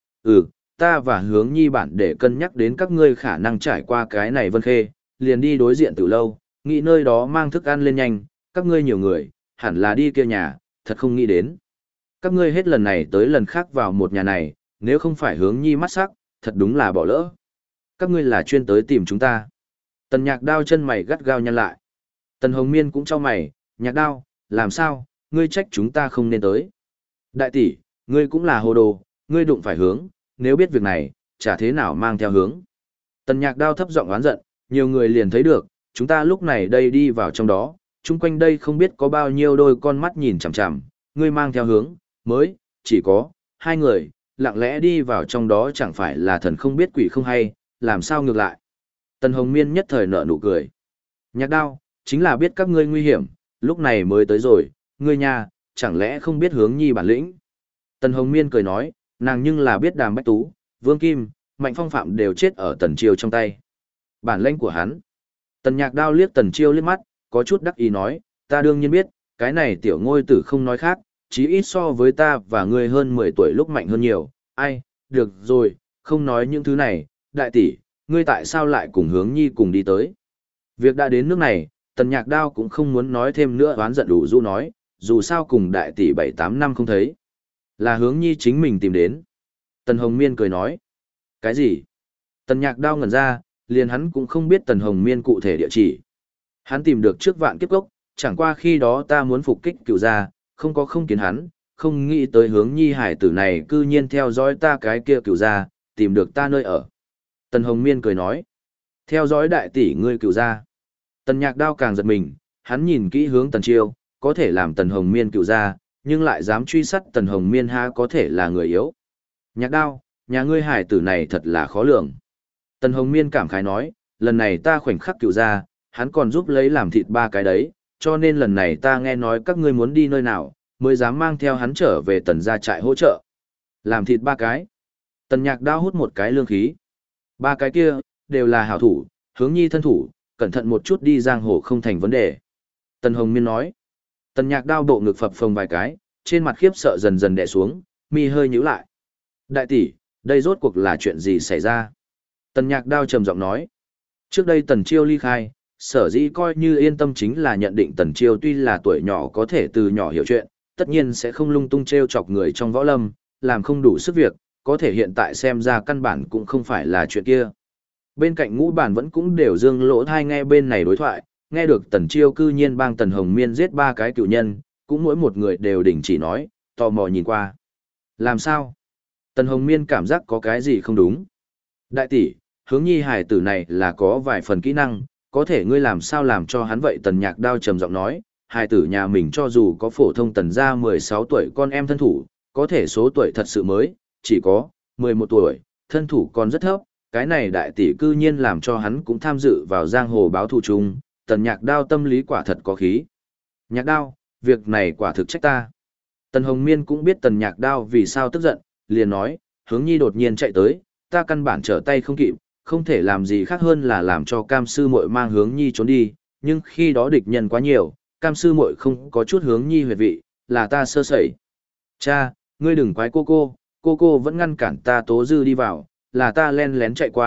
ta và Hướng Nhi bản để cân nhắc đến các ngươi khả năng trải qua cái này Vân Khê, liền đi đối diện tiểu lâu, nghĩ nơi đó mang thức ăn lên nhanh, các ngươi nhiều người, hẳn là đi kia nhà, thật không nghĩ đến. Các ngươi hết lần này tới lần khác vào một nhà này, nếu không phải Hướng Nhi mắt sắc, thật đúng là bỏ lỡ. Các ngươi là chuyên tới tìm chúng ta. Tần Nhạc Đao chân mày gắt gao nhăn lại. Tần Hồng Miên cũng cho mày, Nhạc Đao, làm sao, ngươi trách chúng ta không nên tới. Đại tỷ, ngươi cũng là hồ đồ, ngươi đụng phải Hướng, nếu biết việc này, chả thế nào mang theo Hướng. Tần Nhạc Đao thấp giọng oán giận, nhiều người liền thấy được, chúng ta lúc này đây đi vào trong đó, chung quanh đây không biết có bao nhiêu đôi con mắt nhìn chằm chằm, ngươi mang theo Hướng, mới, chỉ có, 2 người, lặng lẽ đi vào trong đó chẳng phải là thần không biết quỷ không hay, làm sao ngược lại. Tần Hồng Miên nhất thời nở nụ cười. Nhạc Đao, chính là biết các ngươi nguy hiểm, lúc này mới tới rồi, ngươi nhà, chẳng lẽ không biết Hướng Nhi bản lĩnh. Tần Hồng Miên cười nói, nàng nhưng là biết Đàm Bách Tú, Vương Kim, Mạnh Phong Phạm đều chết ở Tần Chiêu trong tay. Bản lĩnh của hắn. Tần Nhạc Đao liếc Tần Chiêu liếc mắt, có chút đắc ý nói, ta đương nhiên biết, cái này tiểu ngôi tử không nói khác, chí ít so với ta và ngươi hơn 10 tuổi lúc mạnh hơn nhiều, ai, được rồi, không nói những thứ này, đại tỷ, ngươi tại sao lại cùng Hướng Nhi cùng đi tới. Việc đã đến nước này, Tần Nhạc Đao cũng không muốn nói thêm nữa oán giận đủ rũ nói, dù sao cùng đại tỷ 7-8 năm không thấy. Là Hướng Nhi chính mình tìm đến. Tần Hồng Miên cười nói, cái gì? Tần Nhạc Đao ngẩn ra, liền hắn cũng không biết Tần Hồng Miên cụ thể địa chỉ. Hắn tìm được trước Vạn Kiếp Cốc, chẳng qua khi đó ta muốn phục kích cựu gia, không kiến hắn, không nghĩ tới Hướng Nhi hải tử này cư nhiên theo dõi ta cái kia cựu gia, tìm được ta nơi ở. Tần Hồng Miên cười nói, theo dõi đại tỷ ngươi cựu gia. Tần Nhạc Đao càng giật mình, hắn nhìn kỹ hướng Tần Chiêu, có thể làm Tần Hồng Miên cựu gia, nhưng lại dám truy sát Tần Hồng Miên ha có thể là người yếu. Nhạc Đao, nhà ngươi hải tử này thật là khó lường. Tần Hồng Miên cảm khái nói, lần này ta khoảnh khắc cựu gia, hắn còn giúp lấy làm thịt 3 cái đấy, cho nên lần này ta nghe nói các ngươi muốn đi nơi nào, mới dám mang theo hắn trở về Tần gia trại hỗ trợ. Làm thịt 3 cái. Tần Nhạc Đao hút một cái lương khí. 3 cái kia, đều là hảo thủ, Hướng Nhi thân thủ, cẩn thận một chút đi giang hồ không thành vấn đề. Tần Hồng Miên nói. Tần Nhạc Đao bộ ngực phập phồng vài cái, trên mặt khiếp sợ dần dần đè xuống, mi hơi nhíu lại. Đại tỷ, đây rốt cuộc là chuyện gì xảy ra? Tần Nhạc Đao trầm giọng nói. Trước đây Tần Chiêu ly khai, sở dĩ coi như yên tâm chính là nhận định Tần Chiêu tuy là tuổi nhỏ có thể từ nhỏ hiểu chuyện, tất nhiên sẽ không lung tung trêu chọc người trong võ lâm, làm không đủ sức việc, có thể hiện tại xem ra căn bản cũng không phải là chuyện kia. Bên cạnh Ngũ Bản vẫn cũng đều dương lỗ thai nghe bên này đối thoại, nghe được Tần Chiêu cư nhiên bang Tần Hồng Miên giết 3 cái cựu nhân, cũng mỗi một người đều đình chỉ nói, tò mò nhìn qua. Làm sao? Tần Hồng Miên cảm giác có cái gì không đúng. Đại tỷ, Hướng Nhi hải tử này là có vài phần kỹ năng, có thể ngươi làm sao làm cho hắn vậy? Tần Nhạc Đao trầm giọng nói, hải tử nhà mình cho dù có phổ thông Tần gia 16 tuổi con em thân thủ, có thể số tuổi thật sự mới, chỉ có 11 tuổi, thân thủ còn rất thấp, cái này đại tỷ cư nhiên làm cho hắn cũng tham dự vào giang hồ báo thù chung, Tần Nhạc Đao tâm lý quả thật có khí. Nhạc Đao, việc này quả thực trách ta. Tần Hồng Miên cũng biết Tần Nhạc Đao vì sao tức giận, liền nói, Hướng Nhi đột nhiên chạy tới, ta căn bản trở tay không kịp, không thể làm gì khác hơn là làm cho Cam sư muội mang Hướng Nhi trốn đi, nhưng khi đó địch nhân quá nhiều, Cam sư muội không có chút Hướng Nhi huyệt vị, là ta sơ sẩy. Cha, ngươi đừng quái cô vẫn ngăn cản ta Tố Dư đi vào, là ta len lén chạy qua,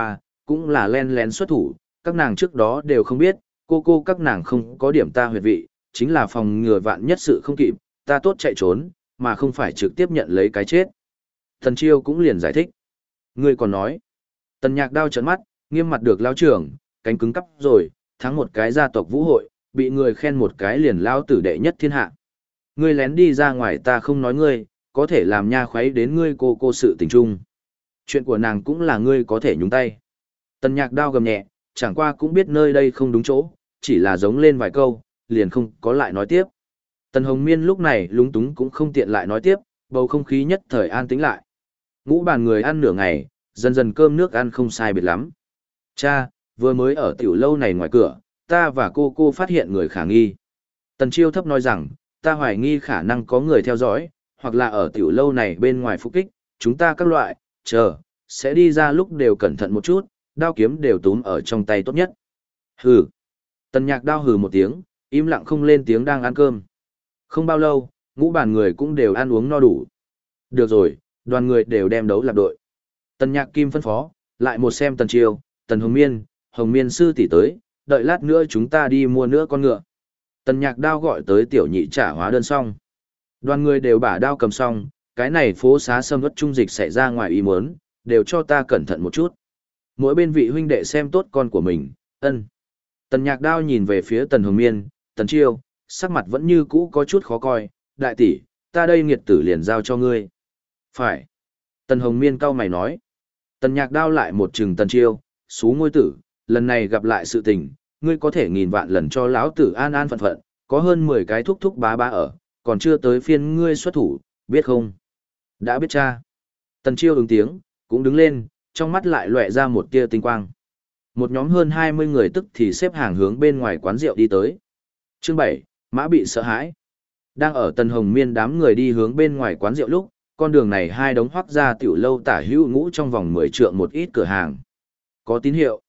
cũng là len lén xuất thủ, các nàng trước đó đều không biết, cô các nàng không có điểm ta huyệt vị, chính là phòng ngừa vạn nhất sự không kịp, ta tốt chạy trốn, mà không phải trực tiếp nhận lấy cái chết. Tần Chiêu cũng liền giải thích. Ngươi còn nói, Tần Nhạc Đao trợn mắt, nghiêm mặt được lao trưởng, cánh cứng cắp rồi, thắng một cái gia tộc vũ hội, bị người khen một cái liền lao tử đệ nhất thiên hạ. Ngươi lén đi ra ngoài ta không nói ngươi, có thể làm nha khuấy đến ngươi cô sự tình trung. Chuyện của nàng cũng là ngươi có thể nhúng tay. Tần Nhạc Đao gầm nhẹ, chẳng qua cũng biết nơi đây không đúng chỗ, chỉ là giống lên vài câu, liền không có lại nói tiếp. Tần Hồng Miên lúc này lúng túng cũng không tiện lại nói tiếp, bầu không khí nhất thời an tĩnh lại. Ngũ bàn người ăn nửa ngày, dần dần cơm nước ăn không sai biệt lắm. Cha, vừa mới ở tiểu lâu này ngoài cửa, ta và cô phát hiện người khả nghi. Tần Chiêu thấp nói rằng, ta hoài nghi khả năng có người theo dõi, hoặc là ở tiểu lâu này bên ngoài phục kích, chúng ta các loại, sẽ đi ra lúc đều cẩn thận một chút, đao kiếm đều túm ở trong tay tốt nhất. Hừ. Tần Nhạc Đao hừ một tiếng, im lặng không lên tiếng đang ăn cơm. Không bao lâu, ngũ bàn người cũng đều ăn uống no đủ. Được rồi, đoàn người đều đem đấu lập đội. Tần Nhạc Kim phân phó, lại một xem Tần Chiêu, Tần Hồng Miên sư tỷ tới, đợi lát nữa chúng ta đi mua nữa con ngựa. Tần Nhạc Đao gọi tới tiểu nhị trả hóa đơn xong. Đoàn người đều bả đao cầm xong, cái này phố xá sâm ớt trung dịch xảy ra ngoài ý muốn, đều cho ta cẩn thận một chút. Mỗi bên vị huynh đệ xem tốt con của mình, ân. Tần Nhạc Đao nhìn về phía Tần Hồng Miên, Tần Chiêu, sắc mặt vẫn như cũ có chút khó coi, đại tỷ, ta đây nghiệt tử liền giao cho ngươi. Phải. Tần Hồng Miên cau mày nói. Tần Nhạc Đao lại một chừng Tần Chiêu, xú ngôi tử, lần này gặp lại sự tình, ngươi có thể nghìn vạn lần cho lão tử an an phận phận, có hơn 10 cái thúc thúc bá bá ở, còn chưa tới phiên ngươi xuất thủ, biết không? Đã biết cha. Tần Chiêu ứng tiếng, cũng đứng lên, trong mắt lại lóe ra một tia tinh quang. Một nhóm hơn 20 người tức thì xếp hàng hướng bên ngoài quán rượu đi tới. Chương 7, Mã bị sợ hãi. Đang ở Tần Hồng Miên đám người đi hướng bên ngoài quán rượu lúc, con đường này hai đống hoác ra tiểu lâu tả hữu ngũ trong vòng 10 trượng một ít cửa hàng. Có tín hiệu.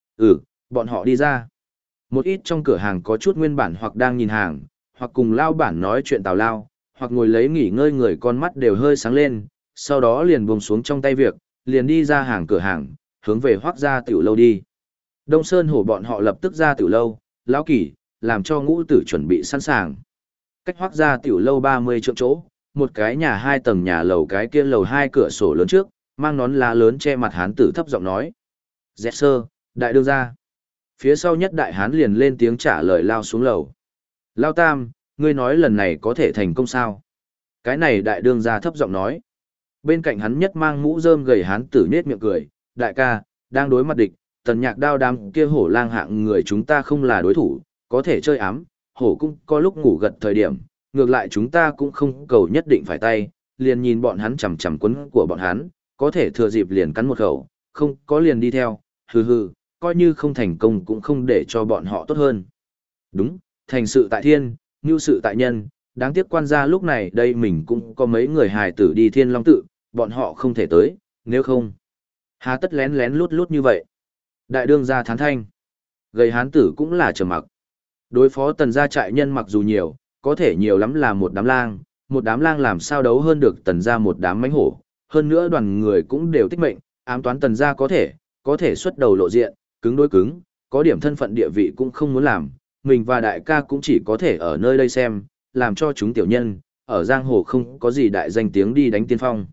Bọn họ đi ra. Một ít trong cửa hàng có chút nguyên bản hoặc đang nhìn hàng, hoặc cùng lao bản nói chuyện tào lao, hoặc ngồi lấy nghỉ ngơi người con mắt đều hơi sáng lên, sau đó liền buông xuống trong tay việc, liền đi ra hàng cửa hàng, hướng về hoác ra tiểu lâu đi. Đông Sơn Hổ bọn họ lập tức ra tiểu lâu, lão kỷ, làm cho ngũ tử chuẩn bị sẵn sàng. Cách hoác ra tiểu lâu 30 trượng chỗ, một cái nhà 2 tầng nhà lầu cái kia lầu 2 cửa sổ lớn trước, mang nón lá lớn che mặt hán tử thấp giọng nói. Dẹt sơ, đại đương ra. Phía sau nhất đại hán liền lên tiếng trả lời lao xuống lầu. Lao tam, ngươi nói lần này có thể thành công sao? Cái này đại đương ra thấp giọng nói. Bên cạnh hắn nhất mang mũ rơm gầy hán tử nết miệng cười. Đại ca, đang đối mặt địch, Tần Nhạc Đao đám kia hổ lang hạng người chúng ta không là đối thủ, có thể chơi ám, hổ cũng có lúc ngủ gật thời điểm, ngược lại chúng ta cũng không cầu nhất định phải tay, liền nhìn bọn hắn chằm chằm quấn của bọn hắn, có thể thừa dịp liền cắn một khẩu, không có liền đi theo, hừ, coi như không thành công cũng không để cho bọn họ tốt hơn. Đúng, thành sự tại thiên, nhu sự tại nhân, đáng tiếc quan gia lúc này đây mình cũng có mấy người hài tử đi Thiên Long tự, bọn họ không thể tới, nếu không, hà tất lén lén lút lút như vậy. Đại đương gia thán thanh, gầy hán tử cũng là trầm mặc. Đối phó Tần gia trại nhân mặc dù nhiều, có thể nhiều lắm là một đám lang làm sao đấu hơn được Tần gia một đám mãnh hổ, hơn nữa đoàn người cũng đều tích mệnh, ám toán Tần gia có thể xuất đầu lộ diện, cứng đối cứng, có điểm thân phận địa vị cũng không muốn làm, mình và đại ca cũng chỉ có thể ở nơi đây xem, làm cho chúng tiểu nhân, ở giang hồ không có gì đại danh tiếng đi đánh tiên phong.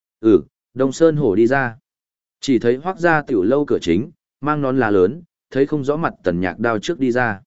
Đông Sơn Hổ đi ra. Chỉ thấy hoác ra tiểu lâu cửa chính, mang nón lá lớn, thấy không rõ mặt Tần Nhạc Đao trước đi ra.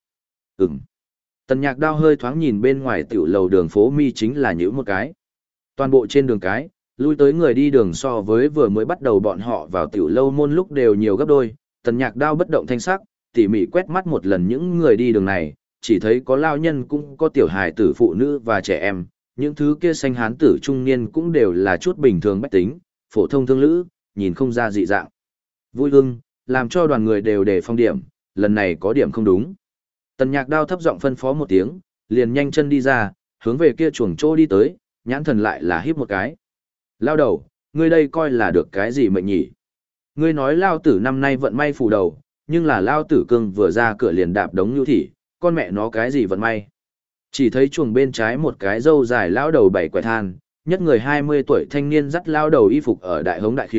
Tần Nhạc Đao hơi thoáng nhìn bên ngoài tiểu lầu đường phố mi chính là nhữ một cái. Toàn bộ trên đường cái, lui tới người đi đường so với vừa mới bắt đầu bọn họ vào tiểu lâu môn lúc đều nhiều gấp đôi. Tần Nhạc Đao bất động thanh sắc, tỉ mỉ quét mắt một lần những người đi đường này, chỉ thấy có lao nhân cũng có tiểu hài tử phụ nữ và trẻ em, những thứ kia xanh hán tử trung niên cũng đều là chút bình thường bách tính, phổ thông thương lữ, nhìn không ra dị dạng. Vui hưng, làm cho đoàn người đều đề phong điểm, lần này có điểm không đúng. Tần Nhạc Đao thấp giọng phân phó một tiếng, liền nhanh chân đi ra, hướng về kia chuồng trô đi tới, nhãn thần lại là híp một cái. Lao đầu, ngươi đây coi là được cái gì mệnh nhỉ? Ngươi nói lao tử năm nay vận may phủ đầu, nhưng là lao tử cưng vừa ra cửa liền đạp đống nhu thỉ, con mẹ nó cái gì vận may? Chỉ thấy chuồng bên trái một cái râu dài lao đầu bảy quẻ than, nhất người 20 tuổi thanh niên dắt lao đầu y phục ở đại hống đại khiếu,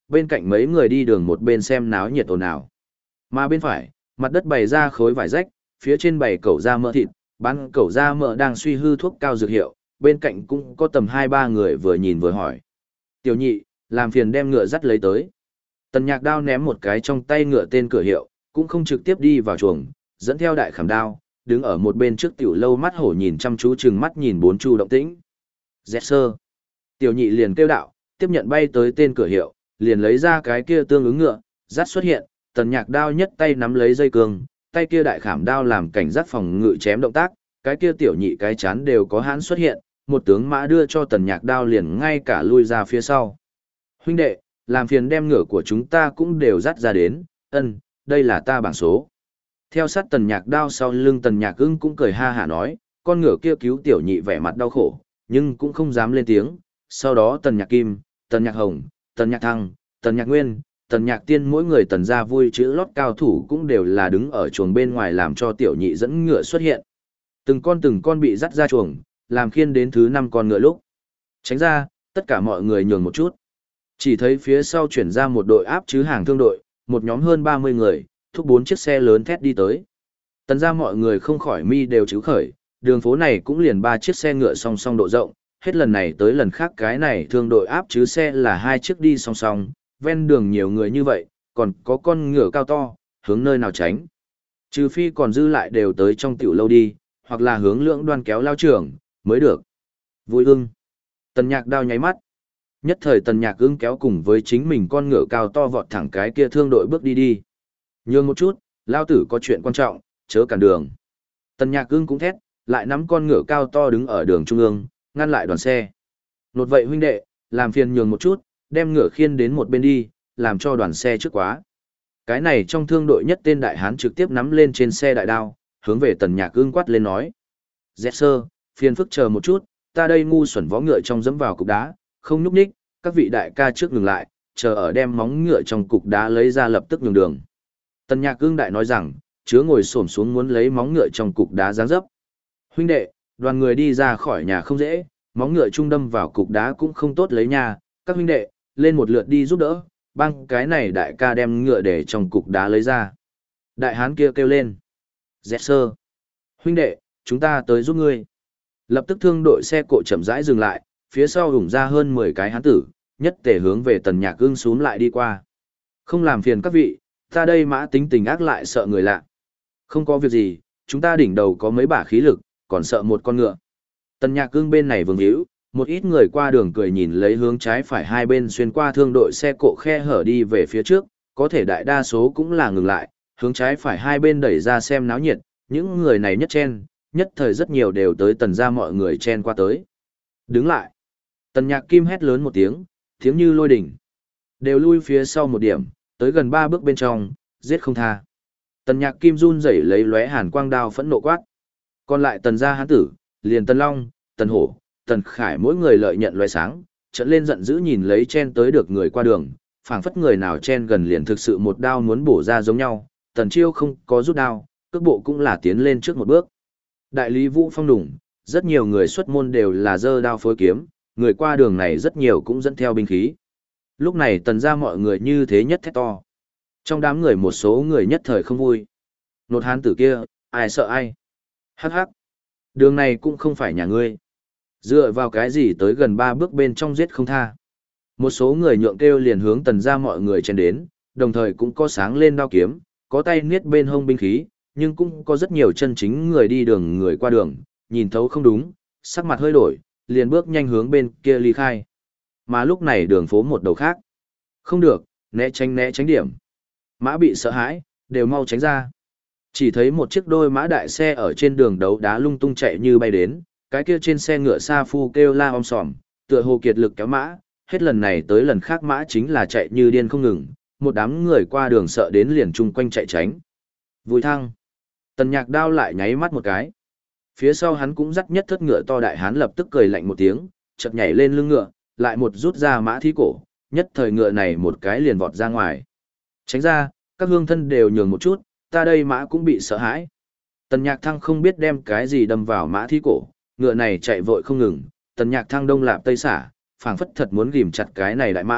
bên cạnh mấy người đi đường một bên xem náo nhiệt ồn ào. Mà bên phải, mặt đất bày ra khối vải rách, phía trên bày cẩu da mỡ thịt, bán cẩu da mỡ đang suy hư thuốc cao dược hiệu, bên cạnh cũng có tầm 2-3 người vừa nhìn vừa hỏi. Tiểu nhị, làm phiền đem ngựa dắt lấy tới. Tần Nhạc Đao ném một cái trong tay ngựa tên cửa hiệu, cũng không trực tiếp đi vào chuồng, dẫn theo đại khảm đao, đứng ở một bên trước tiểu lâu mắt hổ nhìn chăm chú chừng mắt nhìn bốn chu động tĩnh. Dẹt sơ. Tiểu nhị liền kêu đạo, tiếp nhận bay tới tên cửa hiệu, liền lấy ra cái kia tương ứng ngựa, dắt xuất hiện, Tần Nhạc Đao nhất tay nắm lấy dây cương, tay kia đại khảm đao làm cảnh giác phòng ngự chém động tác, cái kia tiểu nhị cái chán đều có hãn xuất hiện, một tướng mã đưa cho Tần Nhạc Đao liền ngay cả lui ra phía sau. Huynh đệ, làm phiền đem ngựa của chúng ta cũng đều dắt ra đến, đây là ta bảng số. Theo sát Tần Nhạc Đao sau lưng Tần Nhạc Ưng cũng cười ha hả nói, con ngựa kia cứu tiểu nhị vẻ mặt đau khổ, nhưng cũng không dám lên tiếng. Sau đó Tần Nhạc Kim, Tần Nhạc Hồng, Tần Nhạc Thăng, Tần Nhạc Nguyên, Tần Nhạc Tiên mỗi người tần gia vui chữ lót cao thủ cũng đều là đứng ở chuồng bên ngoài làm cho tiểu nhị dẫn ngựa xuất hiện. Từng con bị dắt ra chuồng, làm khiên đến thứ 5 con ngựa lúc. Tránh ra, tất cả mọi người nhường một chút. Chỉ thấy phía sau chuyển ra một đội áp chứ hàng thương đội, một nhóm hơn 30 người, thúc 4 chiếc xe lớn thét đi tới. Tần ra mọi người không khỏi mi đều chứ khởi, đường phố này cũng liền 3 chiếc xe ngựa song song độ rộng, hết lần này tới lần khác cái này thương đội áp chứ xe là 2 chiếc đi song song, ven đường nhiều người như vậy, còn có con ngựa cao to, hướng nơi nào tránh. Trừ phi còn dư lại đều tới trong tiểu lâu đi, hoặc là hướng lưỡng đoan kéo lao trường, mới được. Vui ưng. Tần Nhạc Đao nháy mắt. Nhất thời Tần Nhạc Ưng kéo cùng với chính mình con ngựa cao to vọt thẳng cái kia thương đội bước đi. Nhường một chút, lao tử có chuyện quan trọng, chớ cản đường. Tần Nhạc Ưng cũng thét, lại nắm con ngựa cao to đứng ở đường trung ương, ngăn lại đoàn xe. Nột vậy huynh đệ, làm phiền nhường một chút, đem ngựa khiên đến một bên đi, làm cho đoàn xe trước quá. Cái này trong thương đội nhất tên đại hán trực tiếp nắm lên trên xe đại đao, hướng về Tần Nhạc Ưng quát lên nói. Dẹt sơ, phiền phức chờ một chút, ta đây ngu xuẩn vó ngựa trong dẫm vào cục đá, không nhúc nhích, các vị đại ca trước ngừng lại, chờ ở đem móng ngựa trong cục đá lấy ra lập tức nhường đường. Tần Nhạc Ưng đại nói rằng, chứa ngồi xổm xuống muốn lấy móng ngựa trong cục đá giáng dấp. Huynh đệ, đoàn người đi ra khỏi nhà không dễ, móng ngựa trung đâm vào cục đá cũng không tốt lấy nha, các huynh đệ, lên một lượt đi giúp đỡ, băng cái này đại ca đem ngựa để trong cục đá lấy ra. Đại hán kia kêu lên. Dẹt sơ. Huynh đệ, chúng ta tới giúp ngươi. Lập tức thương đội xe cộ chậm rãi dừng lại, phía sau hùng ra hơn 10 cái hán tử, nhất tề hướng về Tần Nhạc Ưng xuống lại đi qua. Không làm phiền các vị, ta đây mã tính tình ác lại sợ người lạ. Không có việc gì, chúng ta đỉnh đầu có mấy bả khí lực, còn sợ một con ngựa. Tần Nhạc Ưng bên này vương hữu, một ít người qua đường cười nhìn lấy hướng trái phải hai bên xuyên qua thương đội xe cộ khe hở đi về phía trước, có thể đại đa số cũng là ngừng lại, hướng trái phải hai bên đẩy ra xem náo nhiệt, những người này nhất chen, nhất thời rất nhiều đều tới Tần ra mọi người chen qua tới. Đứng lại. Tần Nhạc Kim hét lớn một tiếng, tiếng như lôi đỉnh. Đều lui phía sau một điểm, tới gần 3 bước bên trong, giết không tha. Tần Nhạc Kim run rẩy lấy lóe hàn quang đao phẫn nộ quát. Còn lại Tần gia hán tử, liền Tần Long, Tần Hổ, Tần Khải mỗi người lợi nhận lóe sáng, trợn lên giận dữ nhìn lấy chen tới được người qua đường, phảng phất người nào chen gần liền thực sự một đao muốn bổ ra giống nhau. Tần Chiêu không có rút đao, cước bộ cũng là tiến lên trước một bước. Đại lý Vũ Phong đủng, rất nhiều người xuất môn đều là giơ đao phối kiếm, người qua đường này rất nhiều cũng dẫn theo binh khí. Lúc này Tần ra mọi người như thế nhất thét to. Trong đám người một số người nhất thời không vui. Nột hán tử kia, ai sợ ai? Hắc hắc. Đường này cũng không phải nhà ngươi. Dựa vào cái gì tới gần 3 bước bên trong giết không tha. Một số người nhượng kêu liền hướng Tần ra mọi người chen đến, đồng thời cũng có sáng lên đao kiếm, có tay niết bên hông binh khí, nhưng cũng có rất nhiều chân chính người đi đường người qua đường, nhìn thấu không đúng, sắc mặt hơi đổi, liền bước nhanh hướng bên kia ly khai. Mà lúc này đường phố một đầu khác. Không được, né tránh điểm. Mã bị sợ hãi, đều mau tránh ra. Chỉ thấy một chiếc đôi mã đại xe ở trên đường đấu đá lung tung chạy như bay đến, cái kia trên xe ngựa sa phu kêu la om sòm, tựa hồ kiệt lực kéo mã, hết lần này tới lần khác mã chính là chạy như điên không ngừng, một đám người qua đường sợ đến liền chung quanh chạy tránh. Vui thăng. Tần Nhạc Đao lại nháy mắt một cái. Phía sau hắn cũng dắt nhất thất ngựa to đại hán lập tức cười lạnh một tiếng, chợt nhảy lên lưng ngựa, lại một rút ra mã thí cổ, nhất thời ngựa này một cái liền vọt ra ngoài. Tránh ra, các hương thân đều nhường một chút, ta đây mã cũng bị sợ hãi. Tần Nhạc Thăng không biết đem cái gì đâm vào mã thí cổ, ngựa này chạy vội không ngừng, Tần Nhạc Thăng đông lạp tây xả, phảng phất thật muốn ghìm chặt cái này đại mã,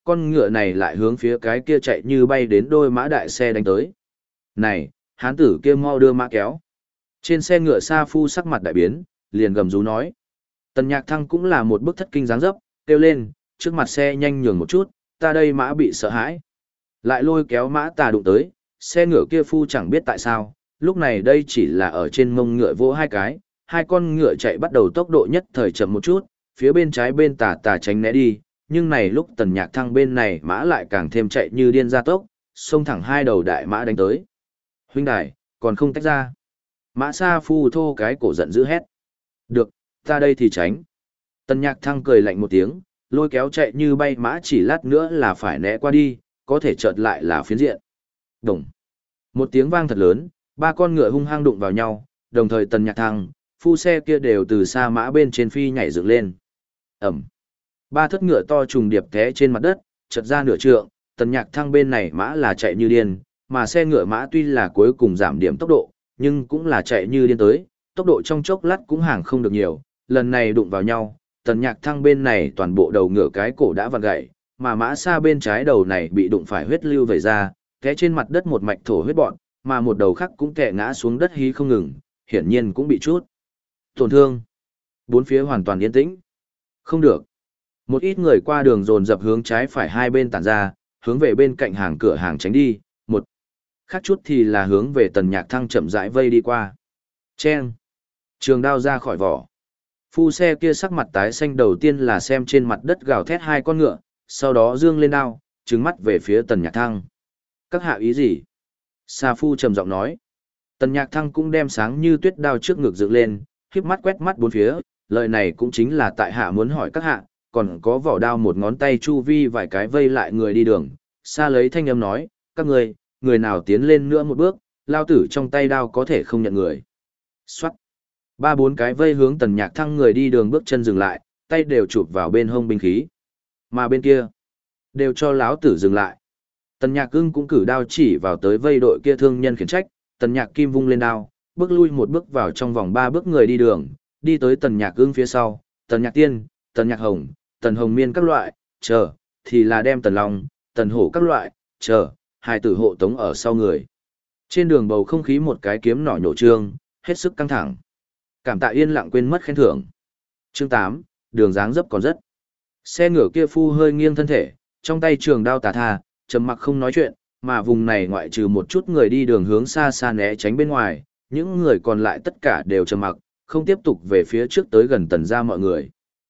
con ngựa này lại hướng phía cái kia chạy như bay đến đôi mã đại xe đánh tới. Này, hán tử kia mau đưa mã kéo. Trên xe ngựa Sa Phu sắc mặt đại biến, liền gầm rú nói. Tần Nhạc Thăng cũng là một bức thất kinh dáng dấp, kêu lên, trước mặt xe nhanh nhường một chút, ta đây mã bị sợ hãi. Lại lôi kéo mã tà đụng tới, xe ngựa kia Phu chẳng biết tại sao, lúc này đây chỉ là ở trên mông ngựa vỗ hai cái, hai con ngựa chạy bắt đầu tốc độ nhất thời chậm một chút, phía bên trái bên tà tà tránh né đi, nhưng này lúc Tần Nhạc Thăng bên này mã lại càng thêm chạy như điên ra tốc, xông thẳng hai đầu đại mã đánh tới. Huynh đài, còn không tách ra. Mã Sa Phu thô cái cổ giận dữ hét. Được, ta đây thì tránh. Tần Nhạc Thăng cười lạnh một tiếng, lôi kéo chạy như bay mã chỉ lát nữa là phải né qua đi, có thể chợt lại là phiến diện. Đồng. Một tiếng vang thật lớn, ba con ngựa hung hăng đụng vào nhau, đồng thời Tần Nhạc Thăng, Phu xe kia đều từ xa mã bên trên phi nhảy dựng lên. Ẩm. Ba thất ngựa to trùng điệp té trên mặt đất, chợt ra nửa trượng, Tần Nhạc Thăng bên này mã là chạy như điên, mà xe ngựa mã tuy là cuối cùng giảm điểm tốc độ, nhưng cũng là chạy như điên tới, tốc độ trong chốc lát cũng hàng không được nhiều, lần này đụng vào nhau, Tần Nhạc Thăng bên này toàn bộ đầu ngựa cái cổ đã vặn gãy, mà mã xa bên trái đầu này bị đụng phải huyết lưu vẩy ra, té trên mặt đất một mạch thổ huyết bọn, mà một đầu khác cũng kẹ ngã xuống đất hí không ngừng, hiển nhiên cũng bị chút tổn thương. Bốn phía hoàn toàn yên tĩnh. Không được. Một ít người qua đường dồn dập hướng trái phải hai bên tản ra, hướng về bên cạnh hàng cửa hàng tránh đi, một khác chút thì là hướng về Tần Nhạc Thăng chậm rãi vây đi qua. Chen. Trường đao ra khỏi vỏ. Phu xe kia sắc mặt tái xanh đầu tiên là xem trên mặt đất gào thét hai con ngựa, sau đó dương lên đao, trừng mắt về phía Tần Nhạc Thăng. Các hạ ý gì? Sa Phu trầm giọng nói. Tần Nhạc Thăng cũng đem sáng như tuyết đao trước ngực dựng lên, khiếp mắt quét mắt bốn phía, lời này cũng chính là tại hạ muốn hỏi các hạ, còn có vỏ đao một ngón tay chu vi vài cái vây lại người đi đường. Sa lấy thanh âm nói, các người nào tiến lên nữa một bước, lao tử trong tay đao có thể không nhận người. Xoát. Ba bốn cái vây hướng Tần Nhạc Thăng người đi đường bước chân dừng lại, tay đều chụp vào bên hông binh khí. Mà bên kia, đều cho lão tử dừng lại. Tần Nhạc Ưng cũng cử đao chỉ vào tới vây đội kia thương nhân khiển trách, Tần Nhạc Kim vung lên đao, bước lui một bước vào trong vòng ba bước người đi đường, đi tới Tần Nhạc Ưng phía sau, Tần Nhạc Tiên, Tần Nhạc Hồng, Tần Hồng Miên các loại, chờ, thì là đem Tần Long, Tần Hổ các loại, chờ, hai tử hộ tống ở sau người. Trên đường bầu không khí một cái kiếm nỏ nhổ trương, hết sức căng thẳng. Cảm tạ yên lặng quên mất khen thưởng. Chương 8, đường dáng dấp còn rất. Xe ngựa kia Phu hơi nghiêng thân thể, trong tay trường đao tà tha, trầm mặc không nói chuyện, mà vùng này ngoại trừ một chút người đi đường hướng xa xa né tránh bên ngoài, những người còn lại tất cả đều trầm mặc, không tiếp tục về phía trước tới gần Tần gia mọi người.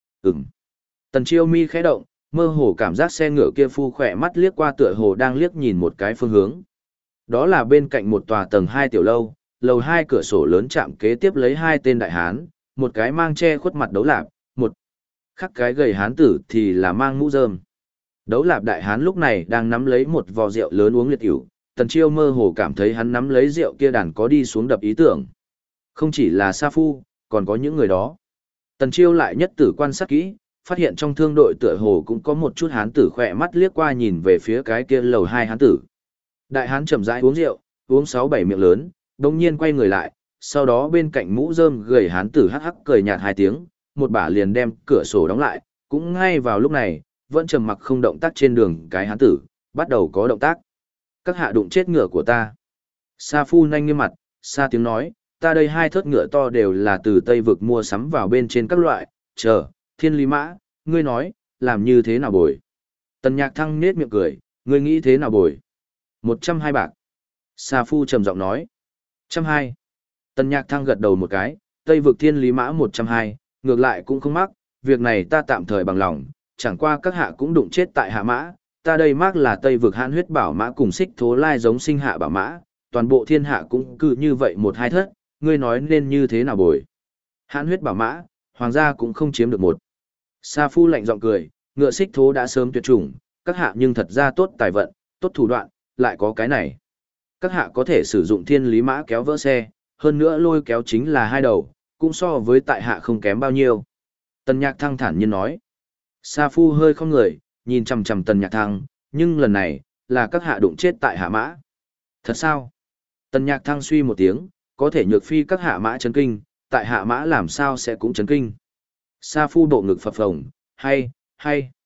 Tần Chiêu mi khẽ động, mơ hồ cảm giác xe ngựa kia Phu khỏe mắt liếc qua tựa hồ đang liếc nhìn một cái phương hướng. Đó là bên cạnh một tòa tầng 2 tiểu lâu, lầu 2 cửa sổ lớn chạm kế tiếp lấy hai tên đại hán, một cái mang che khuất mặt đấu lạp, một khắc cái gầy hán tử thì là mang mũ rơm. Đấu lạp đại hán lúc này đang nắm lấy một vò rượu lớn uống liệt ỉu, Tần Chiêu mơ hồ cảm thấy hắn nắm lấy rượu kia đàn có đi xuống đập ý tưởng. Không chỉ là Sa Phu, còn có những người đó. Tần Chiêu lại nhất tử quan sát kỹ, phát hiện trong thương đội tựa hồ cũng có một chút hán tử khỏe mắt liếc qua nhìn về phía cái kia lầu 2 hán tử. Đại hán chậm rãi uống rượu, uống 6-7 miệng lớn, đồng nhiên quay người lại, sau đó bên cạnh mũ rơm gầy hán tử hắc hắc cười nhạt hai tiếng, một bả liền đem cửa sổ đóng lại, cũng ngay vào lúc này, vẫn trầm mặc không động tác trên đường cái hán tử, bắt đầu có động tác. Các hạ đụng chết ngựa của ta. Sa Phu nhanh nghiêm mặt, Sa tiếng nói, ta đây hai thớt ngựa to đều là từ Tây Vực mua sắm vào bên trên các loại, chờ, thiên lý mã, ngươi nói, làm như thế nào bồi. Tần Nhạc Thăng nết miệng cười, ngươi nghĩ thế nào bồi. 120 bạc. Sa Phu trầm giọng nói. 120. Tần Nhạc Thăng gật đầu một cái, Tây Vực thiên lý mã 120, ngược lại cũng không mắc, việc này ta tạm thời bằng lòng, chẳng qua các hạ cũng đụng chết tại hạ mã, ta đây mắc là Tây Vực hãn huyết bảo mã cùng xích thố lai giống sinh hạ bảo mã, toàn bộ thiên hạ cũng cứ như vậy một hai thất, ngươi nói nên như thế nào bồi. Hãn huyết bảo mã, hoàng gia cũng không chiếm được một. Sa Phu lạnh giọng cười, ngựa xích thố đã sớm tuyệt chủng, các hạ nhưng thật ra tốt tài vận, tốt thủ đoạn, lại có cái này. Các hạ có thể sử dụng thiên lý mã kéo vỡ xe, hơn nữa lôi kéo chính là hai đầu, cũng so với tại hạ không kém bao nhiêu. Tần Nhạc Thăng thản nhiên nói. Sa Phu hơi không người, nhìn chằm chằm Tần Nhạc Thăng, nhưng lần này, là các hạ đụng chết tại hạ mã. Thật sao? Tần Nhạc Thăng suy một tiếng, có thể nhược phi các hạ mã chấn kinh, tại hạ mã làm sao sẽ cũng chấn kinh. Sa Phu bộ ngực phập phồng, hay.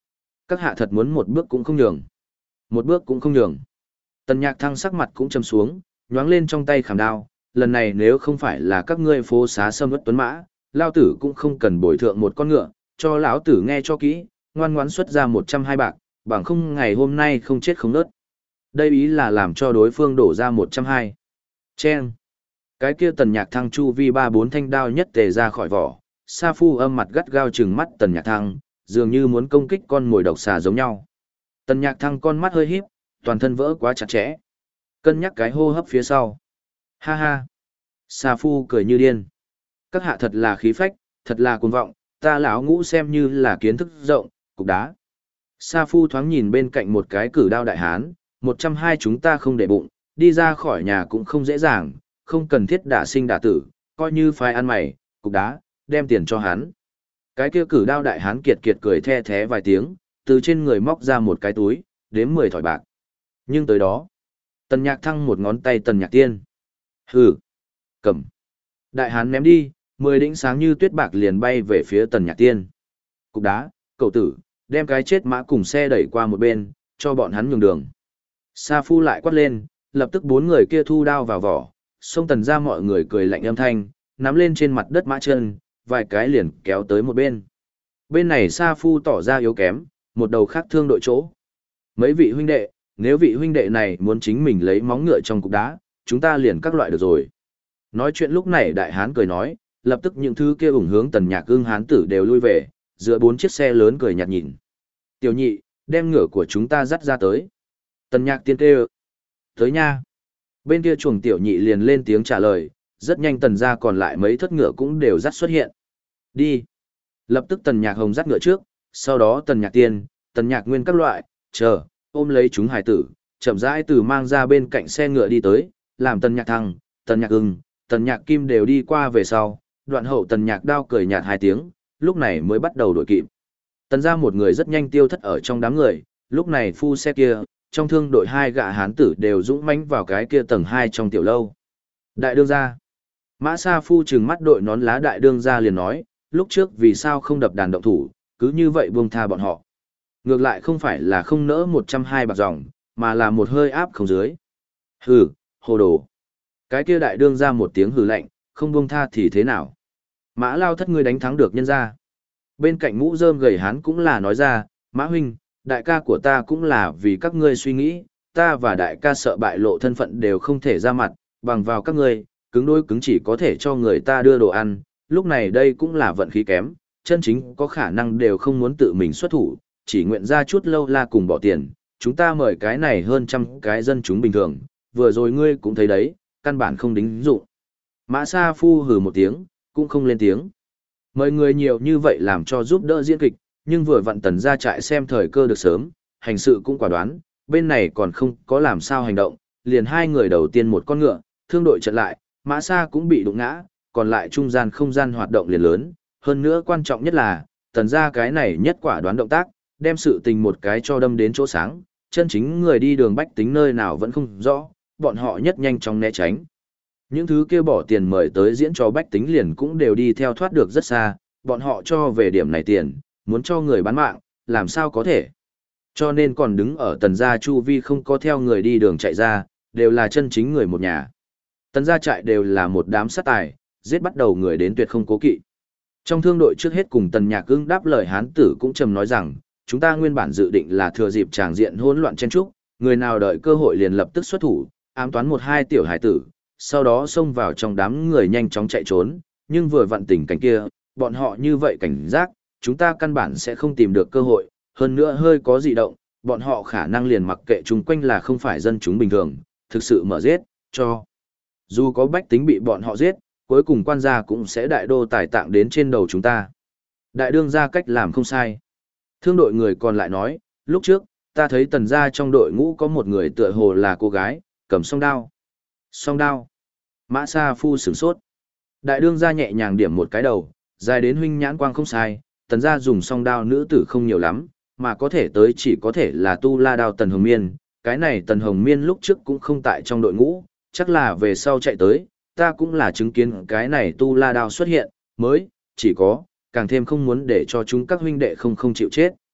Các hạ thật muốn một bước cũng không nhường. Một bước cũng không nhường. Tần Nhạc Thăng sắc mặt cũng trầm xuống, nhoáng lên trong tay khảm đao, lần này nếu không phải là các ngươi phố xá sâm ướt tuấn mã, lao tử cũng không cần bồi thượng một con ngựa, cho lão tử nghe cho kỹ, ngoan ngoãn xuất ra 120 bạc, bằng không ngày hôm nay không chết không nớt. Đây ý là làm cho đối phương đổ ra 120. Chen. Cái kia Tần Nhạc Thăng chu vi 3-4 thanh đao nhất tề ra khỏi vỏ, Sa Phu âm mặt gắt gao trừng mắt Tần Nhạc Thăng, dường như muốn công kích con mồi độc xà giống nhau. Tần Nhạc Thăng con mắt hơi híp, toàn thân vỡ quá chặt chẽ. Cân nhắc cái hô hấp phía sau. Ha ha. Sa Phu cười như điên. Các hạ thật là khí phách, thật là cuồng vọng, ta lão ngũ xem như là kiến thức rộng, cục đá. Sa Phu thoáng nhìn bên cạnh một cái cử đao đại hán, 120 chúng ta không để bụng, đi ra khỏi nhà cũng không dễ dàng, không cần thiết đả sinh đả tử, coi như phải ăn mày, cục đá, đem tiền cho hắn. Cái kia cử đao đại hán kiệt kiệt cười the thé vài tiếng, từ trên người móc ra một cái túi, đếm 10 thỏi bạc. Nhưng tới đó, Tần Nhạc Thăng một ngón tay Tần Nhạc Tiên. Hừ, cầm. Đại hán ném đi, 10 đĩnh sáng như tuyết bạc liền bay về phía Tần Nhạc Tiên. Cục đá, cậu tử, đem cái chết mã cùng xe đẩy qua một bên, cho bọn hắn nhường đường. Sa Phu lại quát lên, lập tức 4 người kia thu đao vào vỏ, xông Tần ra mọi người cười lạnh âm thanh, nắm lên trên mặt đất mã chân, vài cái liền kéo tới một bên. Bên này Sa Phu tỏ ra yếu kém, một đầu khác thương đội chỗ. Mấy vị huynh đệ, nếu vị huynh đệ này muốn chính mình lấy móng ngựa trong cục đá, chúng ta liền các loại được rồi. Nói chuyện lúc này đại hán cười nói, lập tức những thứ kia ủng hướng Tần Nhạc Ưng hán tử đều lui về, giữa 4 chiếc xe lớn cười nhạt nhìn. Tiểu nhị, đem ngựa của chúng ta dắt ra tới. Tần Nhạc Tiên kêu. Tới nha. Bên kia chuồng tiểu nhị liền lên tiếng trả lời, rất nhanh Tần ra còn lại mấy thất ngựa cũng đều dắt xuất hiện. Đi. Lập tức Tần Nhạc Hồng dắt ngựa trước, sau đó Tần Nhạc Tiên, Tần Nhạc Nguyên các loại, chờ, ôm lấy chúng hải tử, chậm rãi từ mang ra bên cạnh xe ngựa đi tới, làm Tần Nhạc Thăng, Tần Nhạc Ưng, Tần Nhạc Kim đều đi qua về sau, đoạn hậu Tần Nhạc Đao cười nhạt 2 tiếng, lúc này mới bắt đầu đuổi kịp. Tần ra một người rất nhanh tiêu thất ở trong đám người, lúc này phu xe kia, trong thương đội 2 gã hán tử đều dũng mãnh vào cái kia tầng 2 trong tiểu lâu. Đại đương gia. Mã Sa Phu trừng mắt đội nón lá đại đương gia liền nói, lúc trước vì sao không đập đàn động thủ, cứ như vậy buông tha bọn họ. Ngược lại không phải là không nỡ 120 bạc dòng, mà là một hơi áp không dưới. Hừ, hồ đồ. Cái kia đại đương ra một tiếng hừ lạnh, không buông tha thì thế nào? Mã Lao thất ngươi đánh thắng được nhân ra. Bên cạnh mũ rơm gầy hán cũng là nói ra, Mã huynh, đại ca của ta cũng là vì các ngươi suy nghĩ, ta và đại ca sợ bại lộ thân phận đều không thể ra mặt, bằng vào các ngươi, cứng đôi cứng chỉ có thể cho người ta đưa đồ ăn, lúc này đây cũng là vận khí kém, chân chính có khả năng đều không muốn tự mình xuất thủ, chỉ nguyện ra chút lâu la cùng bỏ tiền, chúng ta mời cái này hơn 100 cái dân chúng bình thường, vừa rồi ngươi cũng thấy đấy, căn bản không đính dụng. Mã Sa Phu hừ một tiếng, cũng không lên tiếng. Mời người nhiều như vậy làm cho giúp đỡ diễn kịch, nhưng vừa vặn Tần ra trại xem thời cơ được sớm, hành sự cũng quả đoán, bên này còn không có làm sao hành động, liền 2 người đầu tiên một con ngựa, thương đội trận lại, Mã Sa cũng bị đụng ngã, còn lại trung gian không gian hoạt động liền lớn, hơn nữa quan trọng nhất là, Tần ra cái này nhất quả đoán động tác, đem sự tình một cái cho đâm đến chỗ sáng, chân chính người đi đường bách tính nơi nào vẫn không rõ, bọn họ nhất nhanh chóng né tránh. Những thứ kia bỏ tiền mời tới diễn cho bách tính liền cũng đều đi theo thoát được rất xa, bọn họ cho về điểm này tiền, muốn cho người bán mạng, làm sao có thể. Cho nên còn đứng ở Tần gia chu vi không có theo người đi đường chạy ra, đều là chân chính người một nhà. Tần gia trại đều là một đám sát tài, giết bắt đầu người đến tuyệt không cố kỵ. Trong thương đội trước hết cùng Tần Nhạc Ưng đáp lời hán tử cũng trầm nói rằng, chúng ta nguyên bản dự định là thừa dịp tràng diện hỗn loạn chen trúc, người nào đợi cơ hội liền lập tức xuất thủ, ám toán 1-2 tiểu hải tử, sau đó xông vào trong đám người nhanh chóng chạy trốn, nhưng vừa vặn tình cảnh kia, bọn họ như vậy cảnh giác, chúng ta căn bản sẽ không tìm được cơ hội, hơn nữa hơi có dị động, bọn họ khả năng liền mặc kệ chung quanh là không phải dân chúng bình thường, thực sự mở giết, cho. Dù có bách tính bị bọn họ giết, cuối cùng quan gia cũng sẽ đại đô tài tạng đến trên đầu chúng ta. Đại đương gia cách làm không sai. Thương đội người còn lại nói, lúc trước, ta thấy Tần gia trong đội ngũ có một người tựa hồ là cô gái, cầm song đao. Song đao. Mã Sa Phu sửng sốt. Đại đương gia nhẹ nhàng điểm một cái đầu, dài đến huynh nhãn quang không sai, Tần gia dùng song đao nữ tử không nhiều lắm, mà có thể tới chỉ có thể là tu la đao Tần Hồng Miên. Cái này Tần Hồng Miên lúc trước cũng không tại trong đội ngũ, chắc là về sau chạy tới, ta cũng là chứng kiến cái này tu la đao xuất hiện, mới, chỉ có, càng thêm không muốn để cho chúng các huynh đệ không chịu chết.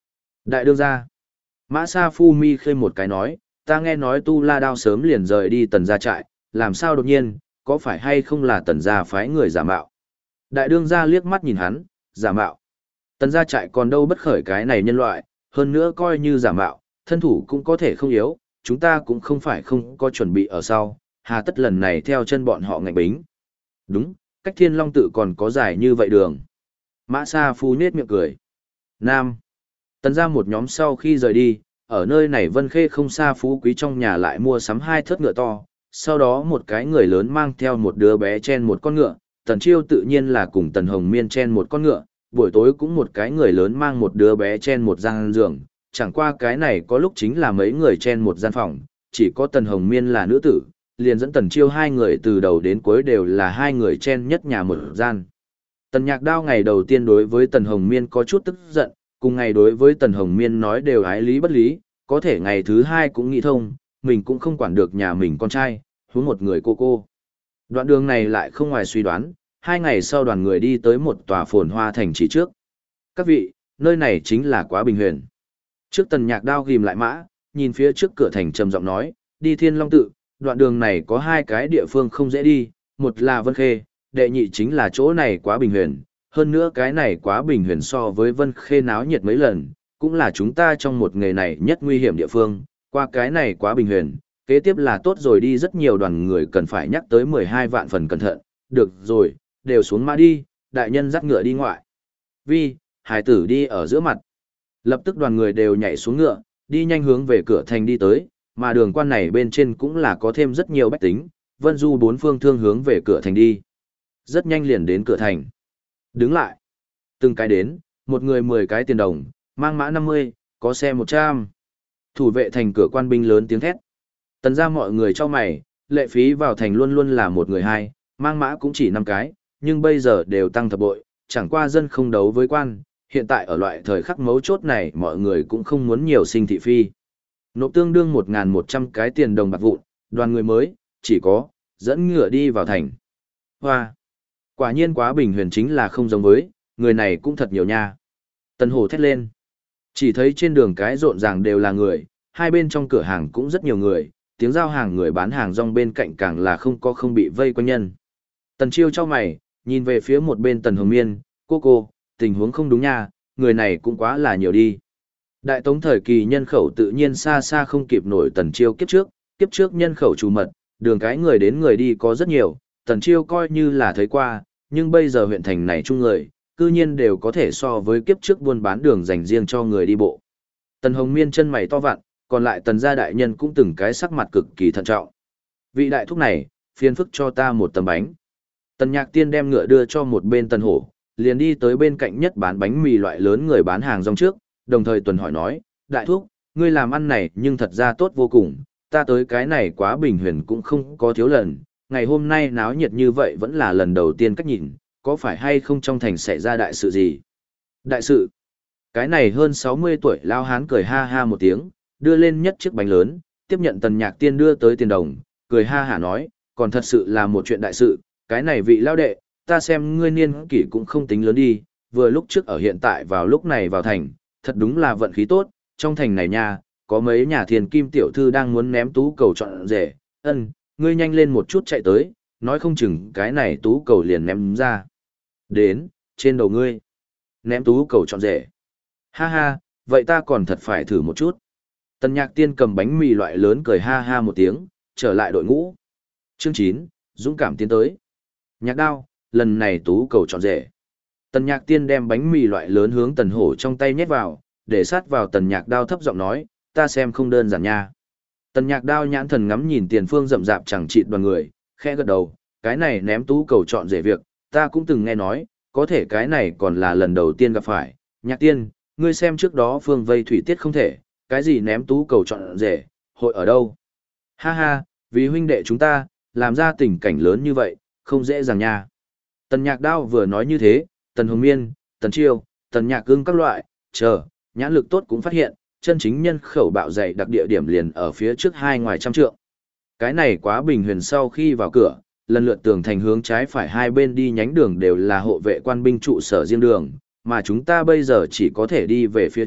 Đại đương gia. Mã Sa Phu Mi khơi một cái nói, ta nghe nói Tu La Đao sớm liền rời đi tần gia trại, làm sao đột nhiên, có phải hay không là tần gia phái người giả mạo? Đại đương gia liếc mắt nhìn hắn, giả mạo. Tần gia trại còn đâu bất khởi cái này nhân loại, hơn nữa coi như giả mạo, thân thủ cũng có thể không yếu, chúng ta cũng không phải không có chuẩn bị ở sau, hà tất lần này theo chân bọn họ ngạnh bính. Đúng, cách Thiên Long tự còn có dài như vậy đường. Mã Sa Phu nhếch miệng cười. Nam. Tần gia một nhóm sau khi rời đi, ở nơi này Vân Khê không xa Phú Quý trong nhà lại mua sắm 2 thớt ngựa to, sau đó một cái người lớn mang theo một đứa bé chen một con ngựa, Tần Chiêu tự nhiên là cùng Tần Hồng Miên chen một con ngựa, buổi tối cũng một cái người lớn mang một đứa bé chen một gian giường, chẳng qua cái này có lúc chính là mấy người chen một gian phòng, chỉ có Tần Hồng Miên là nữ tử, liền dẫn Tần Chiêu 2 người từ đầu đến cuối đều là 2 người chen nhất nhà một gian. Tần Nhạc Đao ngày đầu tiên đối với Tần Hồng Miên có chút tức giận, cùng ngày đối với Tần Hồng Miên nói đều ái lý bất lý, có thể ngày thứ 2 cũng nghĩ thông, mình cũng không quản được nhà mình con trai, huống một người cô. Đoạn đường này lại không ngoài suy đoán, 2 ngày sau đoàn người đi tới một tòa phồn hoa thành trì trước. Các vị, nơi này chính là Quá Bình Huyền. Trước Tần Nhạc Đao ghim lại mã, nhìn phía trước cửa thành trầm giọng nói, đi Thiên Long tự, đoạn đường này có 2 cái địa phương không dễ đi, một là Vân Khê, đệ nhị chính là chỗ này Quá Bình Huyền. Hơn nữa cái này Quá Bình Huyền so với Vân Khê náo nhiệt mấy lần, cũng là chúng ta trong một nghề này nhất nguy hiểm địa phương, qua cái này Quá Bình Huyền, kế tiếp là tốt rồi đi rất nhiều đoàn người cần phải nhắc tới 12 vạn phần cẩn thận, được rồi, đều xuống mã đi, đại nhân dắt ngựa đi ngoại. Vi, hải tử đi ở giữa mặt. Lập tức đoàn người đều nhảy xuống ngựa, đi nhanh hướng về cửa thành đi tới, mà đường quan này bên trên cũng là có thêm rất nhiều bách tính, vân du 4 phương thương hướng về cửa thành đi. Rất nhanh liền đến cửa thành. Đứng lại. Từng cái đến, một người 10 cái tiền đồng, mang mã 50, có xe 100. Thủ vệ thành cửa quan binh lớn tiếng thét. Tần ra mọi người cho mày, lệ phí vào thành luôn luôn là một người 2, mang mã cũng chỉ 5 cái, nhưng bây giờ đều tăng thập bội, chẳng qua dân không đấu với quan, hiện tại ở loại thời khắc mấu chốt này mọi người cũng không muốn nhiều sinh thị phi. Nộp tương đương 1.100 cái tiền đồng bạc vụn, đoàn người mới, chỉ có, dẫn ngựa đi vào thành. Hoa! Quả nhiên Quá Bình Huyền chính là không giống với, người này cũng thật nhiều nha. Tần Hổ thét lên. Chỉ thấy trên đường cái rộn ràng đều là người, hai bên trong cửa hàng cũng rất nhiều người, tiếng giao hàng người bán hàng rong bên cạnh càng là không bị vây quanh nhân. Tần Chiêu cho mày, nhìn về phía một bên Tần Hồng Miên, cô, tình huống không đúng nha, người này cũng quá là nhiều đi. Đại Tống thời kỳ nhân khẩu tự nhiên xa xa không kịp nổi Tần Chiêu kiếp trước nhân khẩu trù mật, đường cái người đến người đi có rất nhiều, Tần Chiêu coi như là thấy qua, nhưng bây giờ huyện thành này chung người, cư nhiên đều có thể so với kiếp trước buôn bán đường dành riêng cho người đi bộ. Tần Hồng Miên chân mày to vặn, còn lại Tần gia đại nhân cũng từng cái sắc mặt cực kỳ thận trọng. Vị đại thúc này, phiền phức cho ta một tấm bánh. Tần Nhạc Tiên đem ngựa đưa cho một bên Tần Hổ, liền đi tới bên cạnh nhất bán bánh mì loại lớn người bán hàng rong trước, đồng thời tuần hỏi nói, đại thúc, ngươi làm ăn này nhưng thật ra tốt vô cùng, ta tới cái này Quá Bình Huyền cũng không có thiếu lần, ngày hôm nay náo nhiệt như vậy vẫn là lần đầu tiên cách nhìn, có phải hay không trong thành xảy ra đại sự gì? Đại sự? Cái này hơn 60 tuổi lao hán cười ha ha một tiếng, đưa lên nhất chiếc bánh lớn, tiếp nhận Tần Nhạc Tiên đưa tới tiền đồng, cười ha hả nói, còn thật sự là một chuyện đại sự, cái này vị lao đệ, ta xem ngươi niên kỷ cũng không tính lớn đi, vừa lúc trước ở hiện tại vào lúc này vào thành, thật đúng là vận khí tốt, trong thành này nha, có mấy nhà thiền kim tiểu thư đang muốn ném tú cầu chọn rể, ngươi nhanh lên một chút chạy tới, nói không chừng cái này tú cầu liền ném ra. Đến, trên đầu ngươi, ném tú cầu chọn rể. Ha ha, vậy ta còn thật phải thử một chút. Tần Nhạc Tiên cầm bánh mì loại lớn cười ha ha một tiếng, trở lại đội ngũ. Chương 9, dũng cảm tiến tới. Nhạc Đao, lần này tú cầu chọn rể. Tần Nhạc Tiên đem bánh mì loại lớn hướng Tần Hổ trong tay nhét vào, để sát vào Tần Nhạc Đao thấp giọng nói, ta xem không đơn giản nha. Tần Nhạc Đao nhãn thần ngắm nhìn tiền phương rậm rạp chẳng chịt đoàn người, khẽ gật đầu, cái này ném tú cầu chọn rể việc, ta cũng từng nghe nói, có thể cái này còn là lần đầu tiên gặp phải. Nhạc Tiên, ngươi xem trước đó phương vây thủy tiết không thể, cái gì ném tú cầu chọn rể, hội ở đâu? Ha ha, vì huynh đệ chúng ta, làm ra tình cảnh lớn như vậy, không dễ dàng nha. Tần Nhạc Đao vừa nói như thế, Tần Hồng Miên, Tần Chiêu, Tần Nhạc Ưng các loại, nhãn lực tốt cũng phát hiện, chân chính nhân khẩu bạo dày đặc địa điểm liền ở phía trước hai ngoài trăm trượng. Cái này Quá Bình Huyền sau khi vào cửa, lần lượt tường thành hướng trái phải hai bên đi nhánh đường đều là hộ vệ quan binh trụ sở riêng đường, mà chúng ta bây giờ chỉ có thể đi về phía trước,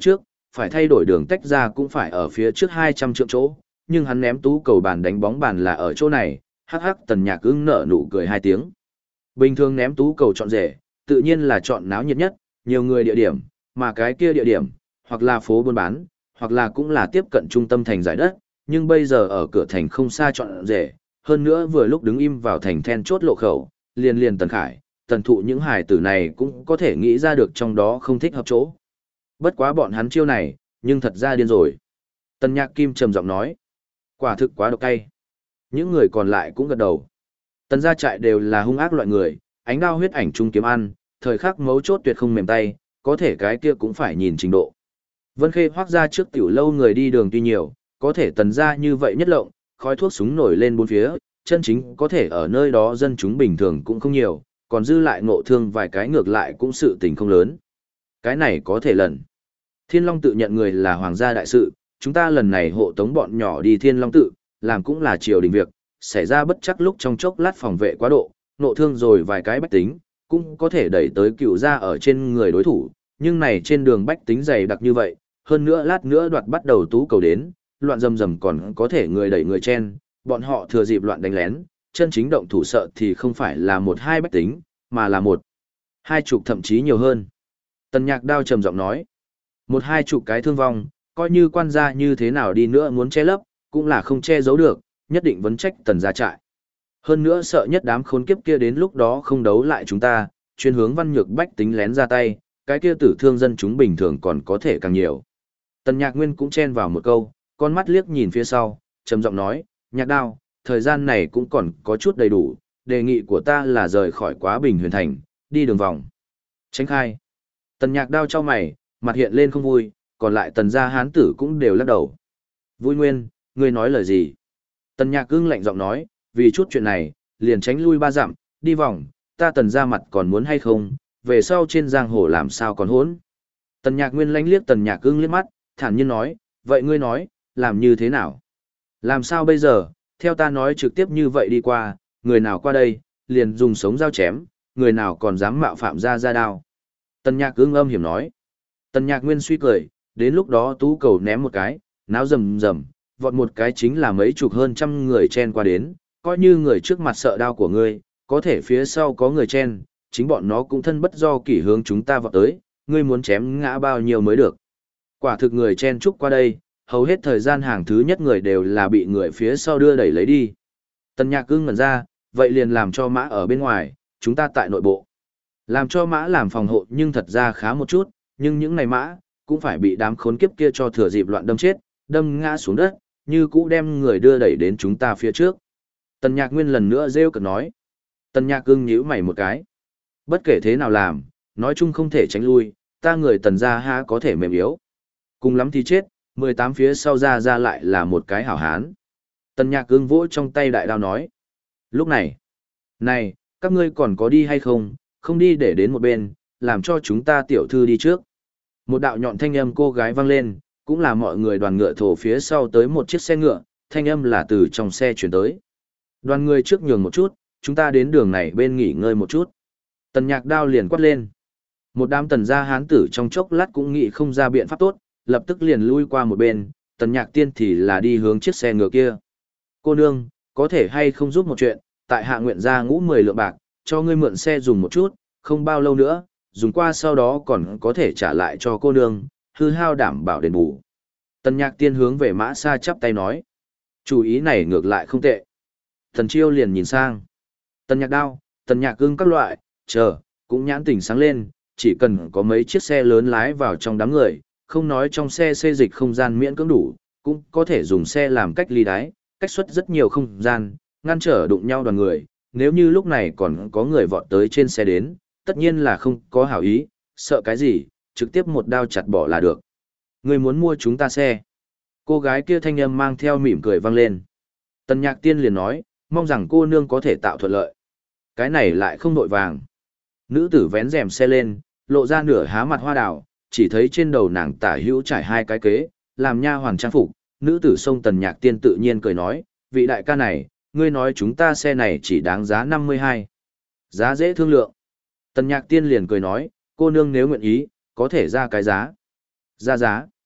phải thay đổi đường tách ra cũng phải ở phía trước 200 trượng chỗ, nhưng hắn ném tú cầu bàn đánh bóng bàn là ở chỗ này, hắc hắc Tần Nhạc ưng nở nụ cười hai tiếng. Bình thường ném tú cầu chọn rể, tự nhiên là chọn náo nhiệt nhất, nhiều người địa điểm, mà cái kia địa điểm, hoặc là phố buôn bán, hoặc là cũng là tiếp cận trung tâm thành giải đất, nhưng bây giờ ở cửa thành không xa chọn rể, hơn nữa vừa lúc đứng im vào thành then chốt lộ khẩu, liền Tần Khải, Tần Thụ những hài tử này cũng có thể nghĩ ra được trong đó không thích hợp chỗ. Bất quá bọn hắn chiêu này, nhưng thật ra điên rồi. Tần Nhạc Kim trầm giọng nói, quả thực quá độc cay. Những người còn lại cũng gật đầu. Tần gia trại đều là hung ác loại người, ánh đao huyết ảnh trung kiếm ăn, thời khắc mấu chốt tuyệt không mềm tay, có thể cái kia cũng phải nhìn trình độ. Vân Khê Hoác ra trước tiểu lâu người đi đường tuy nhiều, có thể Tần gia như vậy nhất lộng, khói thuốc súng nổi lên bốn phía, chân chính có thể ở nơi đó dân chúng bình thường cũng không nhiều, còn dư lại ngộ thương vài cái ngược lại cũng sự tình không lớn. Cái này có thể lần. Thiên Long tự nhận người là hoàng gia đại sự, chúng ta lần này hộ tống bọn nhỏ đi Thiên Long tự, làm cũng là triều đình việc, xảy ra bất chắc lúc trong chốc lát phòng vệ quá độ, ngộ thương rồi vài cái bách tính, cũng có thể đẩy tới cựu gia ở trên người đối thủ, nhưng này trên đường bách tính dày đặc như vậy, hơn nữa lát nữa đoạt bắt đầu tú cầu đến, loạn rầm còn có thể người đẩy người chen, bọn họ thừa dịp loạn đánh lén, chân chính động thủ sợ thì không phải là một hai bách tính, mà là một, hai chục thậm chí nhiều hơn. Tần Nhạc Đao trầm giọng nói, một hai chục cái thương vong, coi như quan gia như thế nào đi nữa muốn che lấp, cũng là không che giấu được, nhất định vấn trách Tần gia trại. Hơn nữa sợ nhất đám khốn kiếp kia đến lúc đó không đấu lại chúng ta, chuyên hướng văn nhược bách tính lén ra tay, cái kia tử thương dân chúng bình thường còn có thể càng nhiều. Tần Nhạc Nguyên cũng chen vào một câu, con mắt liếc nhìn phía sau, trầm giọng nói, Nhạc Đao, thời gian này cũng còn có chút đầy đủ, đề nghị của ta là rời khỏi Quá Bình Huyền Thành, đi đường vòng. Tránh khai. Tần Nhạc Đao cho mày, mặt hiện lên không vui, còn lại Tần gia hán tử cũng đều lắc đầu. Vui Nguyên, ngươi nói lời gì? Tần Nhạc Ưng lạnh giọng nói, vì chút chuyện này, liền tránh lui 3 dặm, đi vòng, ta Tần gia mặt còn muốn hay không, về sau trên giang hồ làm sao còn hỗn. Tần Nhạc Nguyên lánh liếc Tần Nhạc Ưng liếc mắt, thản nhiên nói, vậy ngươi nói, làm như thế nào? Làm sao bây giờ, theo ta nói trực tiếp như vậy đi qua, người nào qua đây, liền dùng sống dao chém, người nào còn dám mạo phạm ra đao. Tần Nhạc Ưng âm hiểm nói. Tần Nhạc Nguyên suy cười, đến lúc đó tú cầu ném một cái, náo rầm rầm, vọt một cái chính là mấy chục hơn trăm người chen qua đến, coi như người trước mặt sợ đao của ngươi, có thể phía sau có người chen, chính bọn nó cũng thân bất do kỷ hướng chúng ta vọt tới, ngươi muốn chém ngã bao nhiêu mới được. Quả thực người chen chúc qua đây, hầu hết thời gian hàng thứ nhất người đều là bị người phía sau đưa đẩy lấy đi. Tần Nhạc Ưng ngẩn ra, vậy liền làm cho mã ở bên ngoài, chúng ta tại nội bộ. Làm cho mã làm phòng hộ nhưng thật ra khá một chút, nhưng những này mã, cũng phải bị đám khốn kiếp kia cho thừa dịp loạn đâm chết, đâm ngã xuống đất, như cũ đem người đưa đẩy đến chúng ta phía trước. Tần Nhạc Nguyên lần nữa rêu cực nói. Tần Nhạc Ưng nhíu mày một cái. Bất kể thế nào làm, nói chung không thể tránh lui, ta người Tần gia há có thể mềm yếu. Cùng lắm thì chết, 18 phía sau ra lại là một cái hảo hán. Tần Nhạc Ưng vỗ trong tay đại đao nói. Lúc này, này, các ngươi còn có đi hay không, không đi để đến một bên, làm cho chúng ta tiểu thư đi trước. Một đạo nhọn thanh âm cô gái vang lên, cũng là mọi người đoàn ngựa thổ phía sau tới một chiếc xe ngựa, thanh âm là từ trong xe chuyển tới. Đoàn người trước nhường một chút, chúng ta đến đường này bên nghỉ ngơi một chút. Tần Nhạc Đao liền quát lên. Một đám Tần gia hán tử trong chốc lát cũng nghĩ không ra biện pháp tốt, lập tức liền lui qua một bên, Tần Nhạc Tiên thì là đi hướng chiếc xe ngựa kia. Cô nương, có thể hay không giúp một chuyện, tại hạ nguyện ra ngũ 10 lượng bạc, cho ngươi mượn xe dùng một chút, không bao lâu nữa, dùng qua sau đó còn có thể trả lại cho cô nương, hư hao đảm bảo đền bù. Tần Nhạc Tiên hướng về Mã Sa chắp tay nói. Chủ ý này ngược lại không tệ. Thần Chiêu liền nhìn sang. Tần Nhạc Đao, Tần Nhạc Ưng các loại, cũng nhãn tỉnh sáng lên, chỉ cần có mấy chiếc xe lớn lái vào trong đám người, không nói trong xe xê dịch không gian miễn cưỡng đủ, cũng có thể dùng xe làm cách ly đái, cách xuất rất nhiều không gian, ngăn trở đụng nhau đoàn người. Nếu như lúc này còn có người vọt tới trên xe đến, tất nhiên là không có hảo ý, sợ cái gì, trực tiếp một đao chặt bỏ là được. Người muốn mua chúng ta xe. Cô gái kia thanh âm mang theo mỉm cười vang lên. Tần Nhạc Tiên liền nói, mong rằng cô nương có thể tạo thuận lợi. Cái này lại không đội vàng. Nữ tử vén rèm xe lên, lộ ra nửa há mặt hoa đào, chỉ thấy trên đầu nàng tả hữu trải hai cái kế, làm nha hoàn trang phục. Nữ tử xông Tần Nhạc Tiên tự nhiên cười nói, vị đại ca này, ngươi nói chúng ta xe này chỉ đáng giá 52. Giá dễ thương lượng. Tần Nhạc Tiên liền cười nói, cô nương nếu nguyện ý, có thể ra cái giá. Ra giá.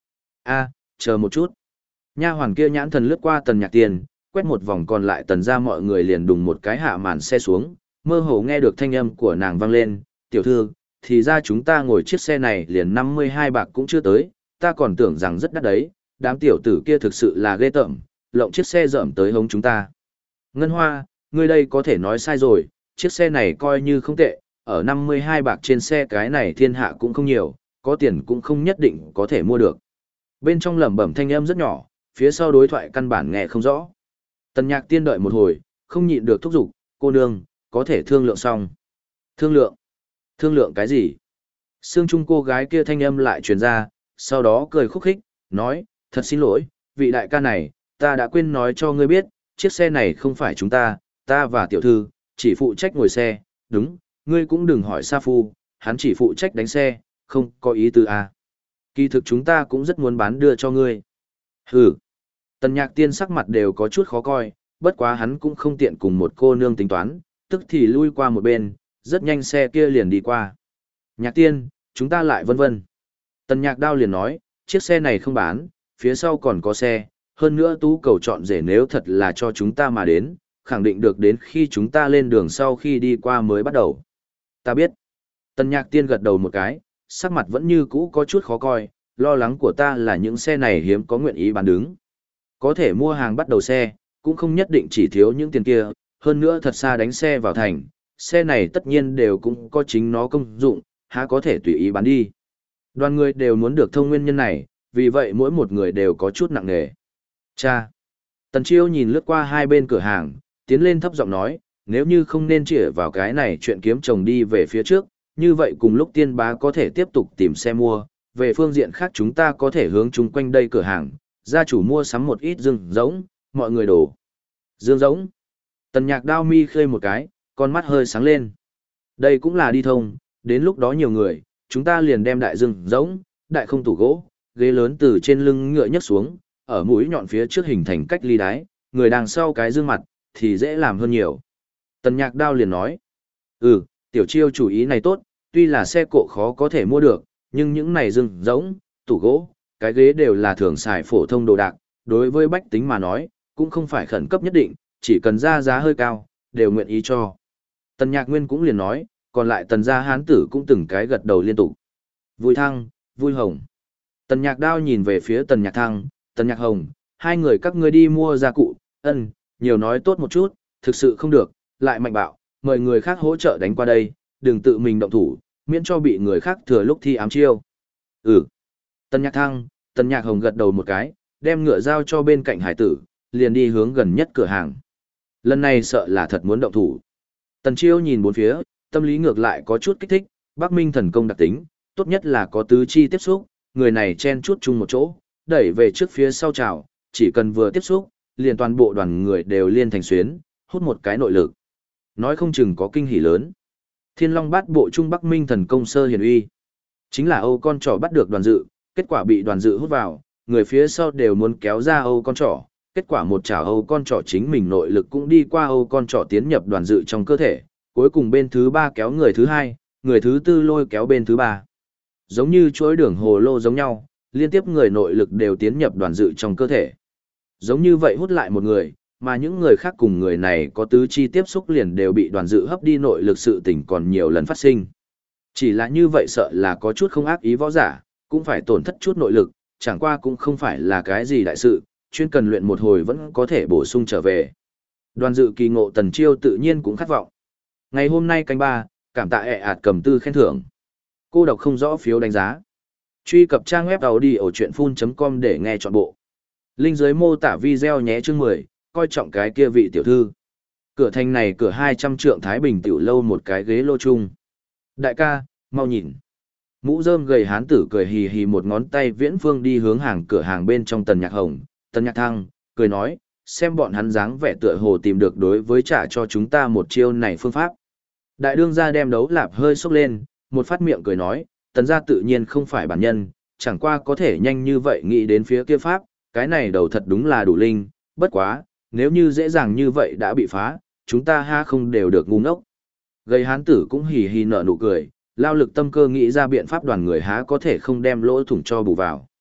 A, chờ một chút. Nha hoàn kia nhãn thần lướt qua Tần Nhạc Tiên, quét một vòng còn lại Tần ra mọi người liền đùng một cái hạ màn xe xuống, mơ hồ nghe được thanh âm của nàng vang lên, tiểu thư, thì ra chúng ta ngồi chiếc xe này liền 52 bạc cũng chưa tới, ta còn tưởng rằng rất đắt đấy, đám tiểu tử kia thực sự là ghê tởm, lộng chiếc xe rợm tới hống chúng ta. Ngân Hoa, ngươi đây có thể nói sai rồi, chiếc xe này coi như không tệ, ở 52 bạc trên xe cái này thiên hạ cũng không nhiều, có tiền cũng không nhất định có thể mua được. Bên trong lẩm bẩm thanh âm rất nhỏ, phía sau đối thoại căn bản nghe không rõ. Tần Nhạc Tiên đợi một hồi, không nhịn được thúc giục, cô nương, có thể thương lượng xong. Thương lượng? Thương lượng cái gì? Sương Trung cô gái kia thanh âm lại truyền ra, sau đó cười khúc khích, nói, thật xin lỗi, vị đại ca này, ta đã quên nói cho ngươi biết, chiếc xe này không phải chúng ta và tiểu thư, chỉ phụ trách ngồi xe, đúng, ngươi cũng đừng hỏi Sa Phu, hắn chỉ phụ trách đánh xe, không có ý tư à. Kỳ thực chúng ta cũng rất muốn bán đưa cho ngươi. Hừ. Tần Nhạc Tiên sắc mặt đều có chút khó coi, bất quá hắn cũng không tiện cùng một cô nương tính toán, tức thì lui qua một bên, rất nhanh xe kia liền đi qua. Nhạc Tiên, chúng ta lại vân vân. Tần Nhạc Đao liền nói, chiếc xe này không bán, phía sau còn có xe, hơn nữa tú cầu chọn rể nếu thật là cho chúng ta mà đến, khẳng định được đến khi chúng ta lên đường sau khi đi qua mới bắt đầu. Ta biết. Tần Nhạc Tiên gật đầu một cái, sắc mặt vẫn như cũ có chút khó coi, lo lắng của ta là những xe này hiếm có nguyện ý bán đứng. Có thể mua hàng bắt đầu xe, cũng không nhất định chỉ thiếu những tiền kia, hơn nữa thật xa đánh xe vào thành, xe này tất nhiên đều cũng có chính nó công dụng, há có thể tùy ý bán đi. Đoàn người đều muốn được thông nguyên nhân này, vì vậy mỗi một người đều có chút nặng nề. Cha! Tần Chiêu nhìn lướt qua hai bên cửa hàng, tiến lên thấp giọng nói, nếu như không nên chĩa vào cái này chuyện kiếm chồng đi về phía trước, như vậy cùng lúc tiên bá có thể tiếp tục tìm xe mua, về phương diện khác chúng ta có thể hướng chung quanh đây cửa hàng, gia chủ mua sắm một ít dương giống, mọi người đổ. Dương giống. Tần Nhạc Đao mi khơi một cái, con mắt hơi sáng lên. Đây cũng là đi thông, đến lúc đó nhiều người, chúng ta liền đem đại dương giống, đại không tủ gỗ, ghế lớn từ trên lưng ngựa nhấc xuống, ở mũi nhọn phía trước hình thành cách ly đái, người đằng sau cái dương mặt, thì dễ làm hơn nhiều. Tần Nhạc Đao liền nói, tiểu Chiêu chủ ý này tốt, tuy là xe cộ khó có thể mua được, nhưng những này dương giống, tủ gỗ, cái ghế đều là thường xài phổ thông đồ đạc, đối với bách tính mà nói, cũng không phải khẩn cấp nhất định, chỉ cần ra giá hơi cao, đều nguyện ý cho. Tần Nhạc Nguyên cũng liền nói, còn lại Tần gia hán tử cũng từng cái gật đầu liên tục. Vui Thăng, Vui Hồng. Tần Nhạc Đao nhìn về phía Tần Nhạc Thăng, Tần Nhạc Hồng, hai người các ngươi đi mua gia cụ, nhiều nói tốt một chút, thực sự không được, lại mạnh bạo, mời người khác hỗ trợ đánh qua đây, đừng tự mình động thủ, miễn cho bị người khác thừa lúc thi ám chiêu. Tần Nhạc Thăng, Tần Nhạc Hồng gật đầu một cái, đem ngựa giao cho bên cạnh hải tử, liền đi hướng gần nhất cửa hàng. Lần này sợ là thật muốn động thủ. Tần Chiêu nhìn bốn phía, tâm lý ngược lại có chút kích thích, Bắc Minh thần công đặc tính, tốt nhất là có tứ chi tiếp xúc, người này chen chút chung một chỗ, đẩy về trước phía sau chảo, chỉ cần vừa tiếp xúc, liền toàn bộ đoàn người đều liên thành xuyến, hút một cái nội lực. Nói không chừng có kinh hỉ lớn. Thiên Long Bát Bộ Trung Bắc Minh thần công sơ hiển uy. Chính là Âu con trỏ bắt được Đoàn Dự, kết quả bị Đoàn Dự hút vào, người phía sau đều muốn kéo ra Âu con trỏ, kết quả một chảo Âu con trỏ chính mình nội lực cũng đi qua Âu con trỏ tiến nhập Đoàn Dự trong cơ thể, cuối cùng bên thứ ba kéo người thứ hai, người thứ tư lôi kéo bên thứ ba. Giống như chuỗi đường hồ lô giống nhau, liên tiếp người nội lực đều tiến nhập Đoàn Dự trong cơ thể. Giống như vậy hút lại một người, mà những người khác cùng người này có tứ chi tiếp xúc liền đều bị Đoàn Dự hấp đi nội lực, sự tình còn nhiều lần phát sinh. Chỉ là như vậy sợ là có chút không ác ý võ giả, cũng phải tổn thất chút nội lực, chẳng qua cũng không phải là cái gì đại sự, chuyên cần luyện một hồi vẫn có thể bổ sung trở về. Đoàn Dự kỳ ngộ Tần Chiêu tự nhiên cũng khát vọng. Ngày hôm nay canh ba, cảm tạ ạt cầm tư khen thưởng. Cô đọc không rõ phiếu đánh giá. Truy cập trang web audiochuyenphun.com để nghe trọn bộ. Link dưới mô tả video nhé. Chương 10, coi trọng cái kia vị tiểu thư. Cửa thành này cửa 200 trượng Thái Bình tiểu lâu một cái ghế lô chung. Đại ca, mau nhìn. Mũ rơm gầy hán tử cười hì hì một ngón tay viễn phương đi hướng hàng cửa hàng bên trong Tần Nhạc Hồng, Tần Nhạc Thăng, cười nói, xem bọn hắn dáng vẻ tựa hồ tìm được đối với trả cho chúng ta một chiêu này phương pháp. Đại đương gia đem đấu lạp hơi sốc lên, một phát miệng cười nói, Tần gia tự nhiên không phải bản nhân, chẳng qua có thể nhanh như vậy nghĩ đến phía kia pháp, cái này đầu thật đúng là đủ linh, bất quá, nếu như dễ dàng như vậy đã bị phá, chúng ta ha không đều được ngu ngốc. Gầy hán tử cũng hì hì nở nụ cười, lao lực tâm cơ nghĩ ra biện pháp, đoàn người há có thể không đem lỗ thủng cho bù vào.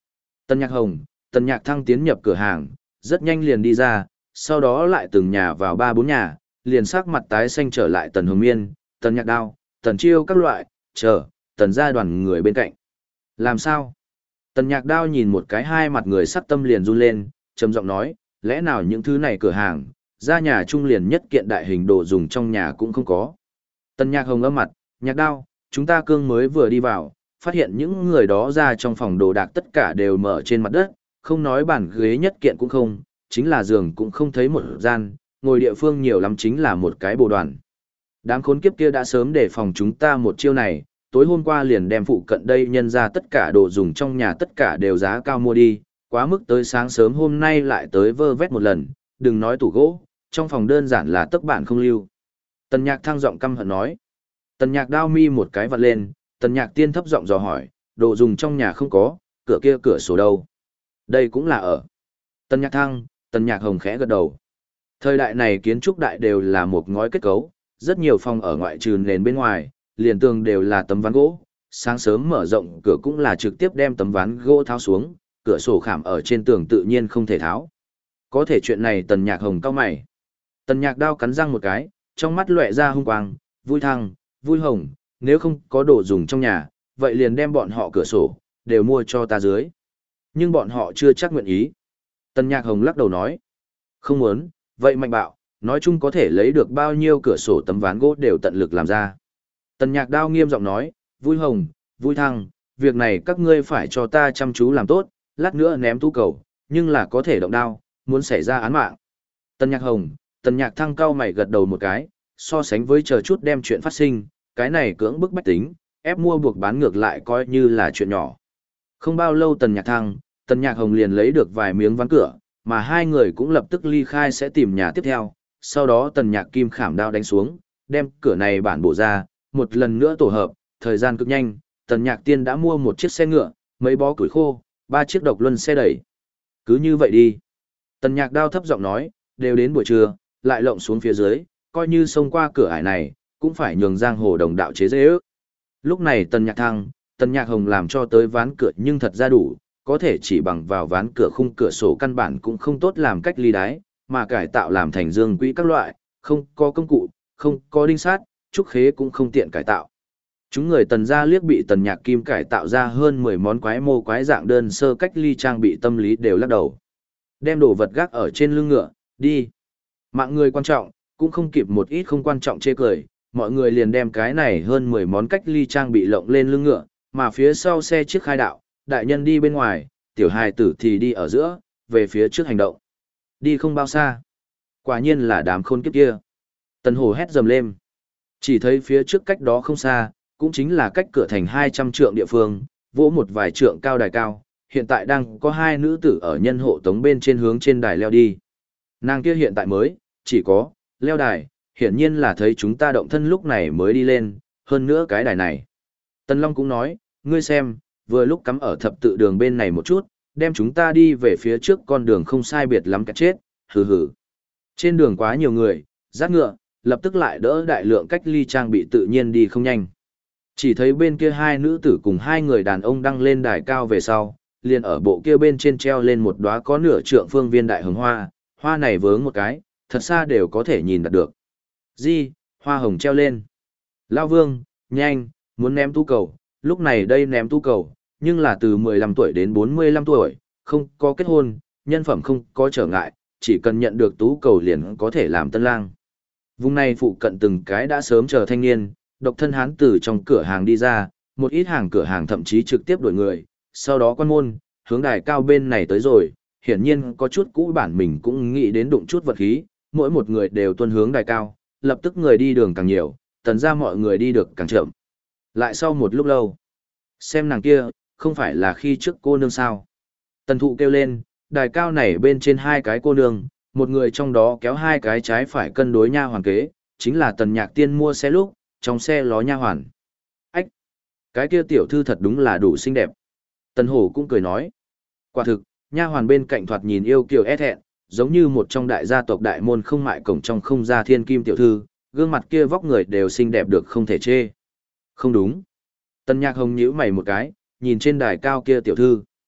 Tần Nhạc Hồng, Tần Nhạc Thăng tiến nhập cửa hàng, rất nhanh liền đi ra, sau đó lại từng nhà vào 3-4 nhà, liền sắc mặt tái xanh trở lại Tần Hồng Miên, Tần Nhạc Đao, Tần Chiêu các loại, chờ, Tần gia đoàn người bên cạnh. Làm sao? Tần Nhạc Đao nhìn một cái hai mặt người sắc tâm liền run lên, trầm giọng nói, lẽ nào những thứ này cửa hàng, ra nhà trung liền nhất kiện đại hình đồ dùng trong nhà cũng không có. Tần Nhạc Hồng âm mặt, Nhạc Đao, chúng ta cương mới vừa đi vào, phát hiện những người đó ra trong phòng đồ đạc tất cả đều mở trên mặt đất, không nói bàn ghế nhất kiện cũng không, chính là giường cũng không thấy một gian, ngồi địa phương nhiều lắm chính là một cái bộ đoàn. Đám khốn kiếp kia đã sớm để phòng chúng ta một chiêu này, tối hôm qua liền đem phụ cận đây nhân ra tất cả đồ dùng trong nhà tất cả đều giá cao mua đi, quá mức tới sáng sớm hôm nay lại tới vơ vét một lần, đừng nói tủ gỗ, trong phòng đơn giản là tất bản không lưu. Tần Nhạc Thăng giọng căm hận nói. Tần Nhạc Đao mi một cái vặn lên, Tần Nhạc Tiên thấp giọng dò hỏi, đồ dùng trong nhà không có, cửa kia cửa sổ đâu? Đây cũng là ở. Tần Nhạc Thăng, Tần Nhạc Hồng khẽ gật đầu. Thời đại này kiến trúc đại đều là một ngói kết cấu, rất nhiều phòng ở ngoại trừ nền bên ngoài, liền tường đều là tấm ván gỗ. Sáng sớm mở rộng cửa cũng là trực tiếp đem tấm ván gỗ tháo xuống, cửa sổ khảm ở trên tường tự nhiên không thể tháo. Có thể chuyện này Tần Nhạc Hồng cau mày. Tần Nhạc Đao cắn răng một cái, trong mắt lóe ra hung quang, vui thăng, vui hồng, nếu không có đồ dùng trong nhà, vậy liền đem bọn họ cửa sổ, đều mua cho ta dưới. Nhưng bọn họ chưa chắc nguyện ý. Tần Nhạc Hồng lắc đầu nói, không muốn, vậy mạnh bạo, nói chung có thể lấy được bao nhiêu cửa sổ tấm ván gỗ đều tận lực làm ra. Tần Nhạc Đao nghiêm giọng nói, vui hồng, vui thăng, việc này các ngươi phải cho ta chăm chú làm tốt, lát nữa ném tú cầu, nhưng là có thể động đao, muốn xảy ra án mạng. Tần Nhạc Hồng, Tần Nhạc Thăng cau mày gật đầu một cái, so sánh với chờ chút đem chuyện phát sinh, cái này cưỡng bức bách tính, ép mua buộc bán ngược lại coi như là chuyện nhỏ. Không bao lâu Tần Nhạc Thăng, Tần Nhạc Hồng liền lấy được vài miếng ván cửa, mà hai người cũng lập tức ly khai sẽ tìm nhà tiếp theo, sau đó Tần Nhạc Kim khảm đao đánh xuống, đem cửa này bản bổ ra, một lần nữa tổ hợp, thời gian cực nhanh, Tần Nhạc Tiên đã mua một chiếc xe ngựa, mấy bó củi khô, 3 chiếc độc luân xe đẩy. Cứ như vậy đi. Tần Nhạc Đao thấp giọng nói, đều đến buổi trưa, lại lộng xuống phía dưới, coi như xông qua cửa ải này, cũng phải nhường giang hồ đồng đạo chế dễ ước. Lúc này Tần Nhạc Thăng, Tần Nhạc Hồng làm cho tới ván cửa nhưng thật ra đủ, có thể chỉ bằng vào ván cửa khung cửa sổ căn bản cũng không tốt làm cách ly đái, mà cải tạo làm thành dương quỹ các loại, không có công cụ, không có đinh sát, trúc khế cũng không tiện cải tạo. Chúng người Tần gia liếc bị Tần Nhạc Kim cải tạo ra hơn 10 món quái mô quái dạng đơn sơ cách ly trang bị tâm lý đều lắc đầu. Đem đồ vật gác ở trên lưng ngựa, đi. Mạng người quan trọng, cũng không kịp một ít không quan trọng chê cười, mọi người liền đem cái này hơn 10 món cách ly trang bị lộng lên lưng ngựa, mà phía sau xe chiếc khai đạo, đại nhân đi bên ngoài, tiểu hài tử thì đi ở giữa, về phía trước hành động. Đi không bao xa. Quả nhiên là đám khôn kiếp kia. Tần Hổ hét dầm lên. Chỉ thấy phía trước cách đó không xa, cũng chính là cách cửa thành 200 trượng địa phương, vỗ một vài trượng cao đài cao, hiện tại đang có hai nữ tử ở nhân hộ tống bên trên hướng trên đài leo đi. Nàng kia hiện tại mới, chỉ có, leo đài, hiển nhiên là thấy chúng ta động thân lúc này mới đi lên, hơn nữa cái đài này. Tần Long cũng nói, ngươi xem, vừa lúc cắm ở thập tự đường bên này một chút, đem chúng ta đi về phía trước con đường không sai biệt lắm cả chết, hừ hừ. Trên đường quá nhiều người, dắt ngựa, lập tức lại đỡ đại lượng cách ly trang bị tự nhiên đi không nhanh. Chỉ thấy bên kia hai nữ tử cùng hai người đàn ông đăng lên đài cao về sau, liền ở bộ kia bên trên treo lên một đóa có nửa trượng phương viên đại hồng hoa, hoa này vướng một cái, thật xa đều có thể nhìn đạt được. Di, hoa hồng treo lên. Lao Vương, nhanh, muốn ném tú cầu, lúc này đây ném tú cầu, nhưng là từ 15 tuổi đến 45 tuổi, không có kết hôn, nhân phẩm không có trở ngại, chỉ cần nhận được tú cầu liền có thể làm tân lang. Vùng này phụ cận từng cái đã sớm chờ thanh niên, độc thân hán từ trong cửa hàng đi ra, một ít hàng cửa hàng thậm chí trực tiếp đuổi người, sau đó quan môn, hướng đài cao bên này tới rồi, hiển nhiên có chút cũ bản mình cũng nghĩ đến đụng chút vật khí, mỗi một người đều tuân hướng đài cao, lập tức người đi đường càng nhiều, tần ra mọi người đi được càng chậm. Lại sau một lúc lâu, xem nàng kia, không phải là khi trước cô nương sao. Tần thụ kêu lên, đài cao này bên trên hai cái cô nương, một người trong đó kéo hai cái trái phải cân đối nha hoàn kế, chính là Tần Nhạc Tiên mua xe lúc, trong xe ló nha hoàn. Ách! Cái kia tiểu thư thật đúng là đủ xinh đẹp. Tần Hổ cũng cười nói. Quả thực, nha hoàn bên cạnh thoạt nhìn yêu kiều é thẹn, giống như một trong đại gia tộc đại môn không mại cổng trong không ra thiên kim tiểu thư, gương mặt kia vóc người đều xinh đẹp được không thể chê. Không đúng. Tần Nhạc Hồng nhíu mày một cái, nhìn trên đài cao kia tiểu thư.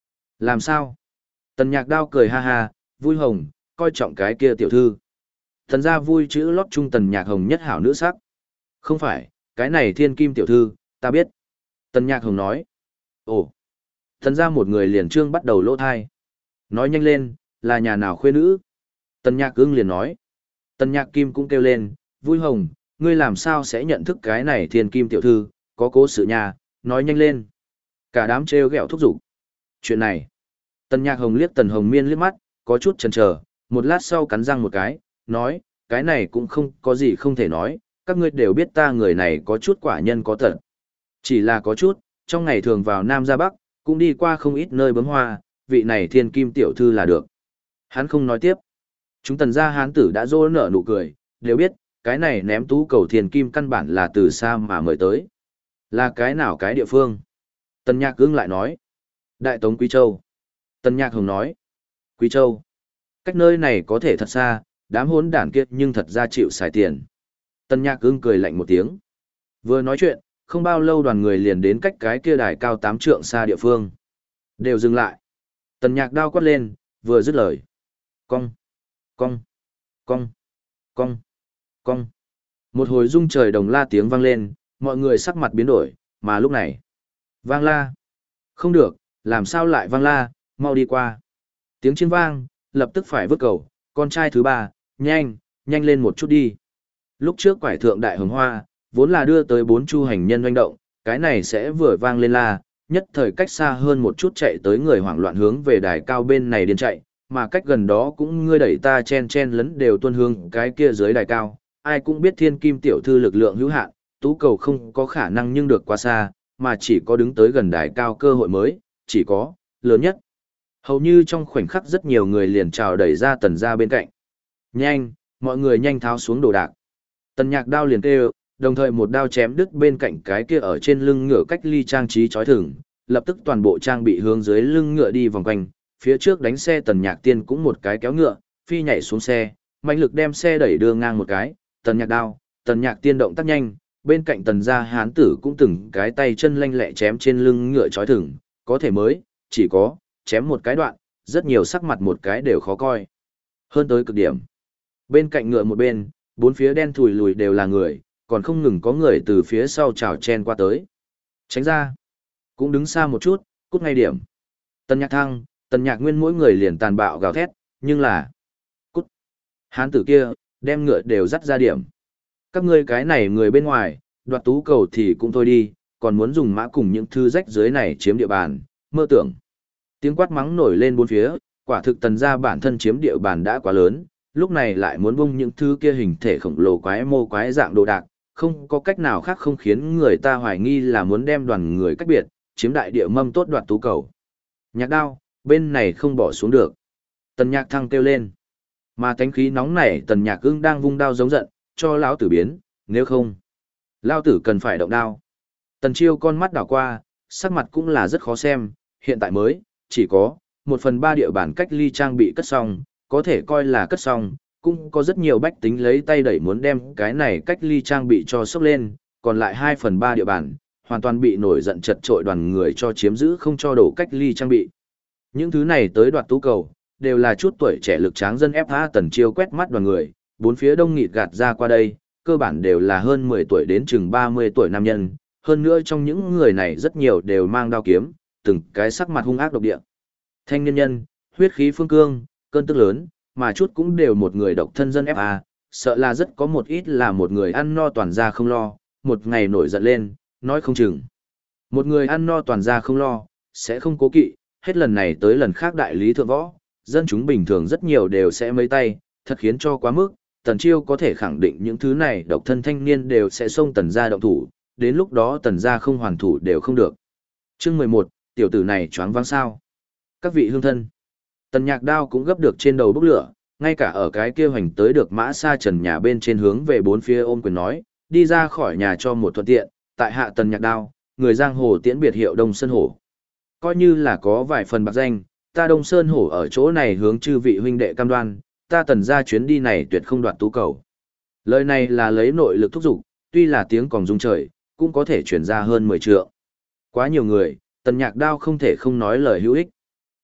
Làm sao? Tần Nhạc Đao cười ha ha, vui hồng, coi trọng cái kia tiểu thư. Thần gia vui chữ lót trung Tần Nhạc Hồng nhất hảo nữ sắc. Không phải, cái này thiên kim tiểu thư, ta biết. Tần Nhạc Hồng nói. Ồ. Thần gia một người liền trương bắt đầu lỗ thai. Nói nhanh lên, là nhà nào khuê nữ? Tần Nhạc ưng liền nói. Tần Nhạc Kim cũng kêu lên, vui hồng, ngươi làm sao sẽ nhận thức cái này thiên kim tiểu thư, có cố sự nhà, nói nhanh lên. Cả đám trêu ghẹo thúc giục. Chuyện này. Tần Nhạc Hồng liếc Tần Hồng Miên liếc mắt, có chút chần chờ, một lát sau cắn răng một cái, nói, cái này cũng không có gì không thể nói, các ngươi đều biết ta người này có chút quả nhân có tật. Chỉ là có chút, trong ngày thường vào Nam ra Bắc, cũng đi qua không ít nơi bấm hoa, vị này thiên kim tiểu thư là được. Hắn không nói tiếp. Chúng Tần gia hán tử đã rô nở nụ cười, đều biết, cái này ném tú cầu thiên kim căn bản là từ xa mà mời tới. Là cái nào cái địa phương? Tần Nhạc ưng lại nói. Đại Tống Quý Châu. Tần Nhạc Hồng nói. Quý Châu. Cách nơi này có thể thật xa, đám hốn đản kia nhưng thật ra chịu xài tiền. Tần Nhạc ưng cười lạnh một tiếng. Vừa nói chuyện, không bao lâu đoàn người liền đến cách cái kia đài cao 8 trượng xa địa phương. Đều dừng lại. Tần Nhạc đao quát lên, vừa dứt lời. Cong, cong, cong, cong, cong. Một hồi rung trời đồng la tiếng vang lên, mọi người sắc mặt biến đổi, mà lúc này. Vang la. Không được, làm sao lại vang la, mau đi qua. Tiếng chiên vang, lập tức phải vứt cầu, con trai thứ ba, nhanh, nhanh lên một chút đi. Lúc trước quải thượng đại hồng hoa, vốn là đưa tới 4 chu hành nhân doanh động, cái này sẽ vừa vang lên la, nhất thời cách xa hơn một chút chạy tới người hoảng loạn hướng về đài cao bên này điên chạy, mà cách gần đó cũng ngươi đẩy ta chen chen lấn đều tuân hướng cái kia dưới đài cao. Ai cũng biết thiên kim tiểu thư lực lượng hữu hạn, tú cầu không có khả năng nhưng được quá xa, mà chỉ có đứng tới gần đài cao cơ hội mới, chỉ có, lớn nhất. Hầu như trong khoảnh khắc rất nhiều người liền trào đẩy ra Tần gia bên cạnh. Nhanh, mọi người nhanh tháo xuống đồ đạc. Tần Nhạc đao liền kêu, đồng thời một đao chém đứt bên cạnh cái kia ở trên lưng ngựa cách ly trang trí chói thừng, lập tức toàn bộ trang bị hướng dưới lưng ngựa đi vòng quanh, phía trước đánh xe Tần Nhạc Tiên cũng một cái kéo ngựa, phi nhảy xuống xe, mạnh lực đem xe đẩy đưa ngang một cái, Tần Nhạc đao, Tần Nhạc Tiên động tác nhanh, bên cạnh Tần gia hán tử cũng từng cái tay chân lanh lẹ chém trên lưng ngựa chói thừng, có thể mới, chỉ có, chém một cái đoạn, rất nhiều sắc mặt một cái đều khó coi. Hơn tới cực điểm. Bên cạnh ngựa một bên, bốn phía đen thùi lùi đều là người, còn không ngừng có người từ phía sau trào chen qua tới. Tránh ra. Cũng đứng xa một chút, cút ngay điểm. Tần Nhạc Thăng, Tần Nhạc Nguyên mỗi người liền tàn bạo gào thét, nhưng là... Cút. Hán tử kia, đem ngựa đều dắt ra điểm. Các ngươi cái này người bên ngoài, đoạt tú cầu thì cũng thôi đi, còn muốn dùng mã cùng những thư rách dưới này chiếm địa bàn, mơ tưởng. Tiếng quát mắng nổi lên bốn phía, quả thực Tần gia bản thân chiếm địa bàn đã quá lớn, lúc này lại muốn bung những thứ kia hình thể khổng lồ quái mô quái dạng đồ đạc, không có cách nào khác không khiến người ta hoài nghi là muốn đem đoàn người cách biệt, chiếm đại địa mâm tốt đoạt tú cầu. Nhạc đao, bên này không bỏ xuống được. Tần Nhạc Thăng kêu lên. Mà tánh khí nóng nảy Tần Nhạc Ưng đang vung đao giống giận, cho lão tử biến, nếu không, lão tử cần phải động đao. Tần Chiêu con mắt đảo qua, sắc mặt cũng là rất khó xem, hiện tại mới, chỉ có 1/3 địa bàn cách ly trang bị cất xong, có thể coi là cất xong, cũng có rất nhiều bách tính lấy tay đẩy muốn đem cái này cách ly trang bị cho sốc lên, còn lại 2/3 địa bàn, hoàn toàn bị nổi giận chật trội đoàn người cho chiếm giữ không cho đổ cách ly trang bị. Những thứ này tới đoạt tú cầu, đều là chút tuổi trẻ lực tráng dân FA. Tần Chiêu quét mắt đoàn người, bốn phía đông nghịt gạt ra qua đây, cơ bản đều là hơn 10 tuổi đến chừng 30 tuổi nam nhân, hơn nữa trong những người này rất nhiều đều mang đao kiếm, từng cái sắc mặt hung ác độc địa. Thanh niên nhân, huyết khí phương cương, cơn tức lớn, mà chút cũng đều một người độc thân dân FA, sợ là rất có một ít là một người ăn no toàn ra không lo, một ngày nổi giận lên, nói không chừng. Một người ăn no toàn ra không lo, sẽ không cố kỵ, hết lần này tới lần khác đại lý thượng võ, dân chúng bình thường rất nhiều đều sẽ mấy tay, thật khiến cho quá mức, Tần Chiêu có thể khẳng định những thứ này độc thân thanh niên đều sẽ xông Tần gia động thủ, đến lúc đó Tần gia không hoàn thủ đều không được. Chương 11, tiểu tử này choáng váng sao? Các vị hương thân, Tần Nhạc đao cũng gấp được trên đầu bốc lửa, ngay cả ở cái kia hoành tới được mã sa trần nhà bên trên hướng về bốn phía ôm quyền nói, đi ra khỏi nhà cho một thuận tiện, tại hạ Tần Nhạc đao, người giang hồ tiễn biệt hiệu Đông Sơn Hổ. Coi như là có vài phần bạc danh, ta Đông Sơn Hổ ở chỗ này hướng chư vị huynh đệ cam đoan, ta Tần gia chuyến đi này tuyệt không đoạt tú cầu. Lời này là lấy nội lực thúc giục, tuy là tiếng còn rung trời, cũng có thể truyền ra hơn 10 trượng. Quá nhiều người, Tần Nhạc đao không thể không nói lời hữu ích.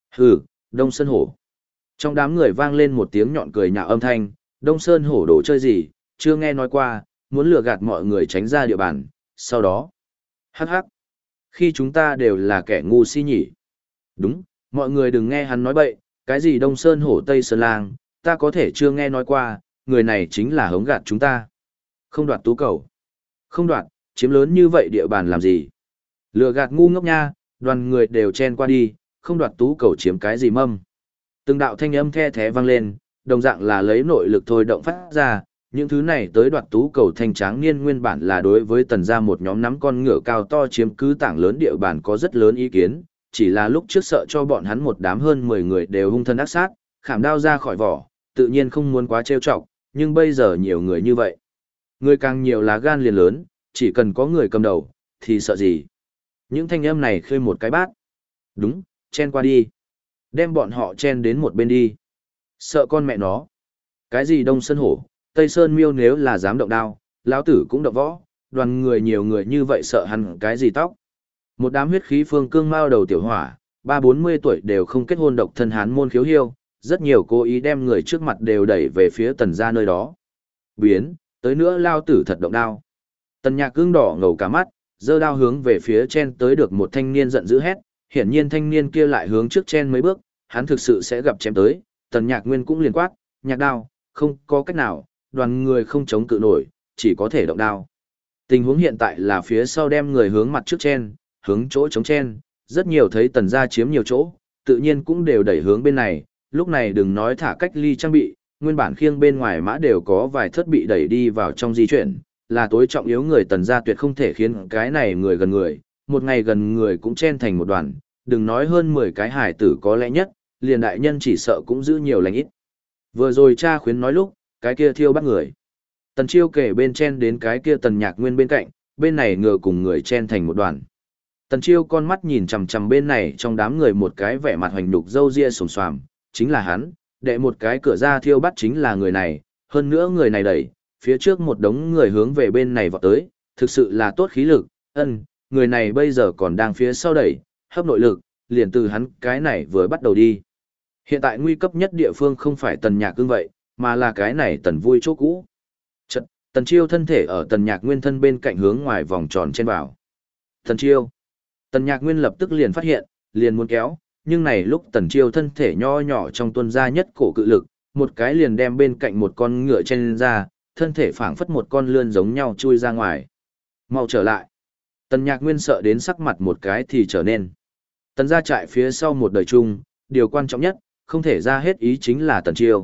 Hừ, Đông Sơn Hổ. Trong đám người vang lên một tiếng nhọn cười nhạo âm thanh, Đông Sơn Hổ đồ chơi gì, chưa nghe nói qua, muốn lừa gạt mọi người tránh ra địa bàn, sau đó. Hắc hắc. Khi chúng ta đều là kẻ ngu si nhỉ. Đúng, mọi người đừng nghe hắn nói bậy, cái gì Đông Sơn Hổ Tây Sơn Lang, ta có thể chưa nghe nói qua, người này chính là hống gạt chúng ta. Không đoạt tú cầu. Không đoạt, chiếm lớn như vậy địa bàn làm gì? Lừa gạt ngu ngốc nha, đoàn người đều chen qua đi, không đoạt tú cầu chiếm cái gì mâm. Từng đạo thanh âm the thé vang lên, đồng dạng là lấy nội lực thôi động phát ra, những thứ này tới đoạt tú cầu thanh tráng niên nguyên bản là đối với tần gia một nhóm nắm con ngựa cao to chiếm cứ tảng lớn địa bàn có rất lớn ý kiến, chỉ là lúc trước sợ cho bọn hắn một đám hơn 10 người đều hung thân ác sát, khảm đao ra khỏi vỏ, tự nhiên không muốn quá trêu chọc, nhưng bây giờ nhiều người như vậy. Người càng nhiều lá gan liền lớn, chỉ cần có người cầm đầu, thì sợ gì. Những thanh âm này khơi một cái bát. Đúng, chen qua đi. Đem bọn họ chen đến một bên đi. Sợ con mẹ nó. Cái gì Đông Sơn Hổ, Tây Sơn Miêu nếu là dám động đao, lão tử cũng động võ, đoàn người nhiều người như vậy sợ hắn cái gì tóc. Một đám huyết khí phương cương mao đầu tiểu hỏa, 30-40 tuổi đều không kết hôn độc thân hán môn khiếu hiêu, rất nhiều cố ý đem người trước mặt đều đẩy về phía tần gia nơi đó. Biến, tới nữa lao tử thật động đao. Tần Nhạc cương đỏ ngầu cả mắt, giơ đao hướng về phía chen tới được một thanh niên giận dữ hét, hiển nhiên thanh niên kia lại hướng trước chen mấy bước, hắn thực sự sẽ gặp chém tới, Tần Nhạc Nguyên cũng liền quát, nhạc đao, không có cách nào, đoàn người không chống cự nổi, chỉ có thể động đao. Tình huống hiện tại là phía sau đem người hướng mặt trước chen, hướng chỗ chống chen, rất nhiều thấy tần gia chiếm nhiều chỗ, tự nhiên cũng đều đẩy hướng bên này, lúc này đừng nói thả cách ly trang bị, nguyên bản khiêng bên ngoài mã đều có vài thất bị đẩy đi vào trong di chuyển, là tối trọng yếu người tần gia tuyệt không thể khiến cái này người gần người, một ngày gần người cũng chen thành một đoàn, đừng nói hơn 10 cái hải tử có lẽ nhất, liền đại nhân chỉ sợ cũng giữ nhiều lành ít. Vừa rồi cha khuyến nói lúc, cái kia thiêu bắt người. Tần Chiêu kể bên chen đến cái kia Tần Nhạc Nguyên bên cạnh, bên này ngựa cùng người chen thành một đoàn. Tần Chiêu con mắt nhìn chằm chằm bên này trong đám người một cái vẻ mặt hoành đục râu ria sồm xoàm, chính là hắn, đệ một cái cửa ra thiêu bắt chính là người này, hơn nữa người này đẩy, phía trước một đống người hướng về bên này vọt tới, thực sự là tốt khí lực, người này bây giờ còn đang phía sau đẩy, hấp nội lực, liền từ hắn cái này vừa bắt đầu đi. Hiện tại nguy cấp nhất địa phương không phải Tần Nhạc Cương vậy, mà là cái này Tần Vui chỗ cũ. Chật, Tần Chiêu thân thể ở Tần Nhạc Nguyên thân bên cạnh hướng ngoài vòng tròn trên vào. Tần Chiêu. Tần Nhạc Nguyên lập tức liền phát hiện, liền muốn kéo, nhưng này lúc Tần Chiêu thân thể nho nhỏ trong tuân ra nhất cổ cự lực, một cái liền đem bên cạnh một con ngựa chen ra, thân thể phảng phất một con lươn giống nhau chui ra ngoài. Mau trở lại. Tần Nhạc Nguyên sợ đến sắc mặt một cái thì trở nên. Tần gia trại phía sau một đời chung, điều quan trọng nhất, không thể ra hết ý chính là Tần Chiêu.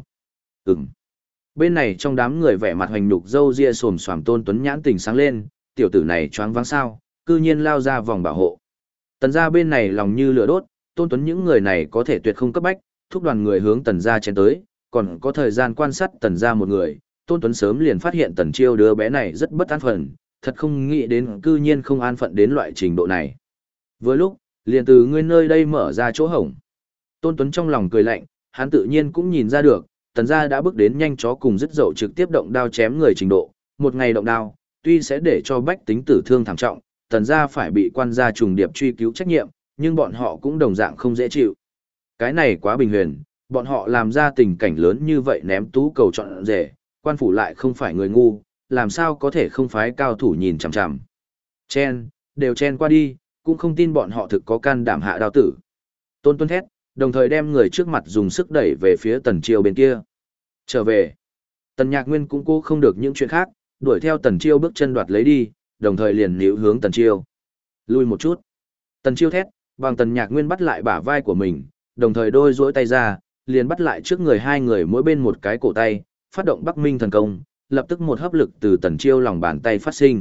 Bên này trong đám người vẻ mặt hoành nhục râu ria xồm xoàm Tôn Tuấn nhãn tình sáng lên, tiểu tử này choáng váng sao, cư nhiên lao ra vòng bảo hộ. Tần gia bên này lòng như lửa đốt, Tôn Tuấn những người này có thể tuyệt không cấp bách, thúc đoàn người hướng Tần gia chen tới, còn có thời gian quan sát Tần gia một người, Tôn Tuấn sớm liền phát hiện Tần Chiêu đứa bé này rất bất an phận, thật không nghĩ đến cư nhiên không an phận đến loại trình độ này. Vừa lúc, liền từ ngươi nơi đây mở ra chỗ hổng. Tôn Tuấn trong lòng cười lạnh, hắn tự nhiên cũng nhìn ra được, Tần gia đã bước đến nhanh chó cùng dứt dậu trực tiếp động đao chém người trình độ, một ngày động đao, tuy sẽ để cho bách tính tử thương thảm trọng, Tần gia phải bị quan gia trùng điệp truy cứu trách nhiệm, nhưng bọn họ cũng đồng dạng không dễ chịu. Cái này quá bình huyền, bọn họ làm ra tình cảnh lớn như vậy ném tú cầu chọn rể, quan phủ lại không phải người ngu, làm sao có thể không phái cao thủ nhìn chằm chằm. Đều chen qua đi, cũng không tin bọn họ thực có can đảm hạ đao tử. Tôn Tuấn thét, đồng thời đem người trước mặt dùng sức đẩy về phía Tần Chiêu bên kia. Trở về. Tần Nhạc Nguyên cũng cố không được những chuyện khác, đuổi theo Tần Chiêu bước chân đoạt lấy đi, đồng thời liền níu hướng Tần Chiêu. Lui một chút. Tần Chiêu thét, bằng Tần Nhạc Nguyên bắt lại bả vai của mình, đồng thời đôi duỗi tay ra, liền bắt lại trước người hai người mỗi bên một cái cổ tay, phát động Bắc Minh thần công, lập tức một hấp lực từ Tần Chiêu lòng bàn tay phát sinh.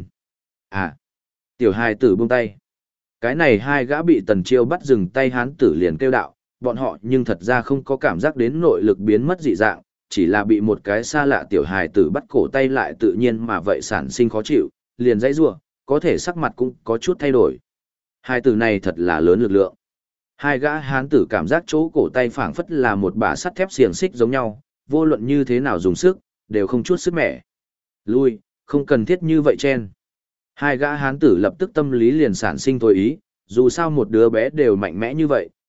Tiểu hài tử buông tay. Cái này hai gã bị Tần Chiêu bắt dừng tay hán tử liền kêu đạo, bọn họ nhưng thật ra không có cảm giác đến nội lực biến mất dị dạng, chỉ là bị một cái xa lạ tiểu hài tử bắt cổ tay lại tự nhiên mà vậy sản sinh khó chịu, liền dãy rủa, có thể sắc mặt cũng có chút thay đổi. Hai tử này thật là lớn lực lượng. Hai gã hán tử cảm giác chỗ cổ tay phảng phất là một bả sắt thép xiềng xích giống nhau, vô luận như thế nào dùng sức, đều không chút sức mẻ. Lui, không cần thiết như vậy chen. Hai gã hán tử lập tức tâm lý liền sản sinh thôi ý, dù sao một đứa bé đều mạnh mẽ như vậy,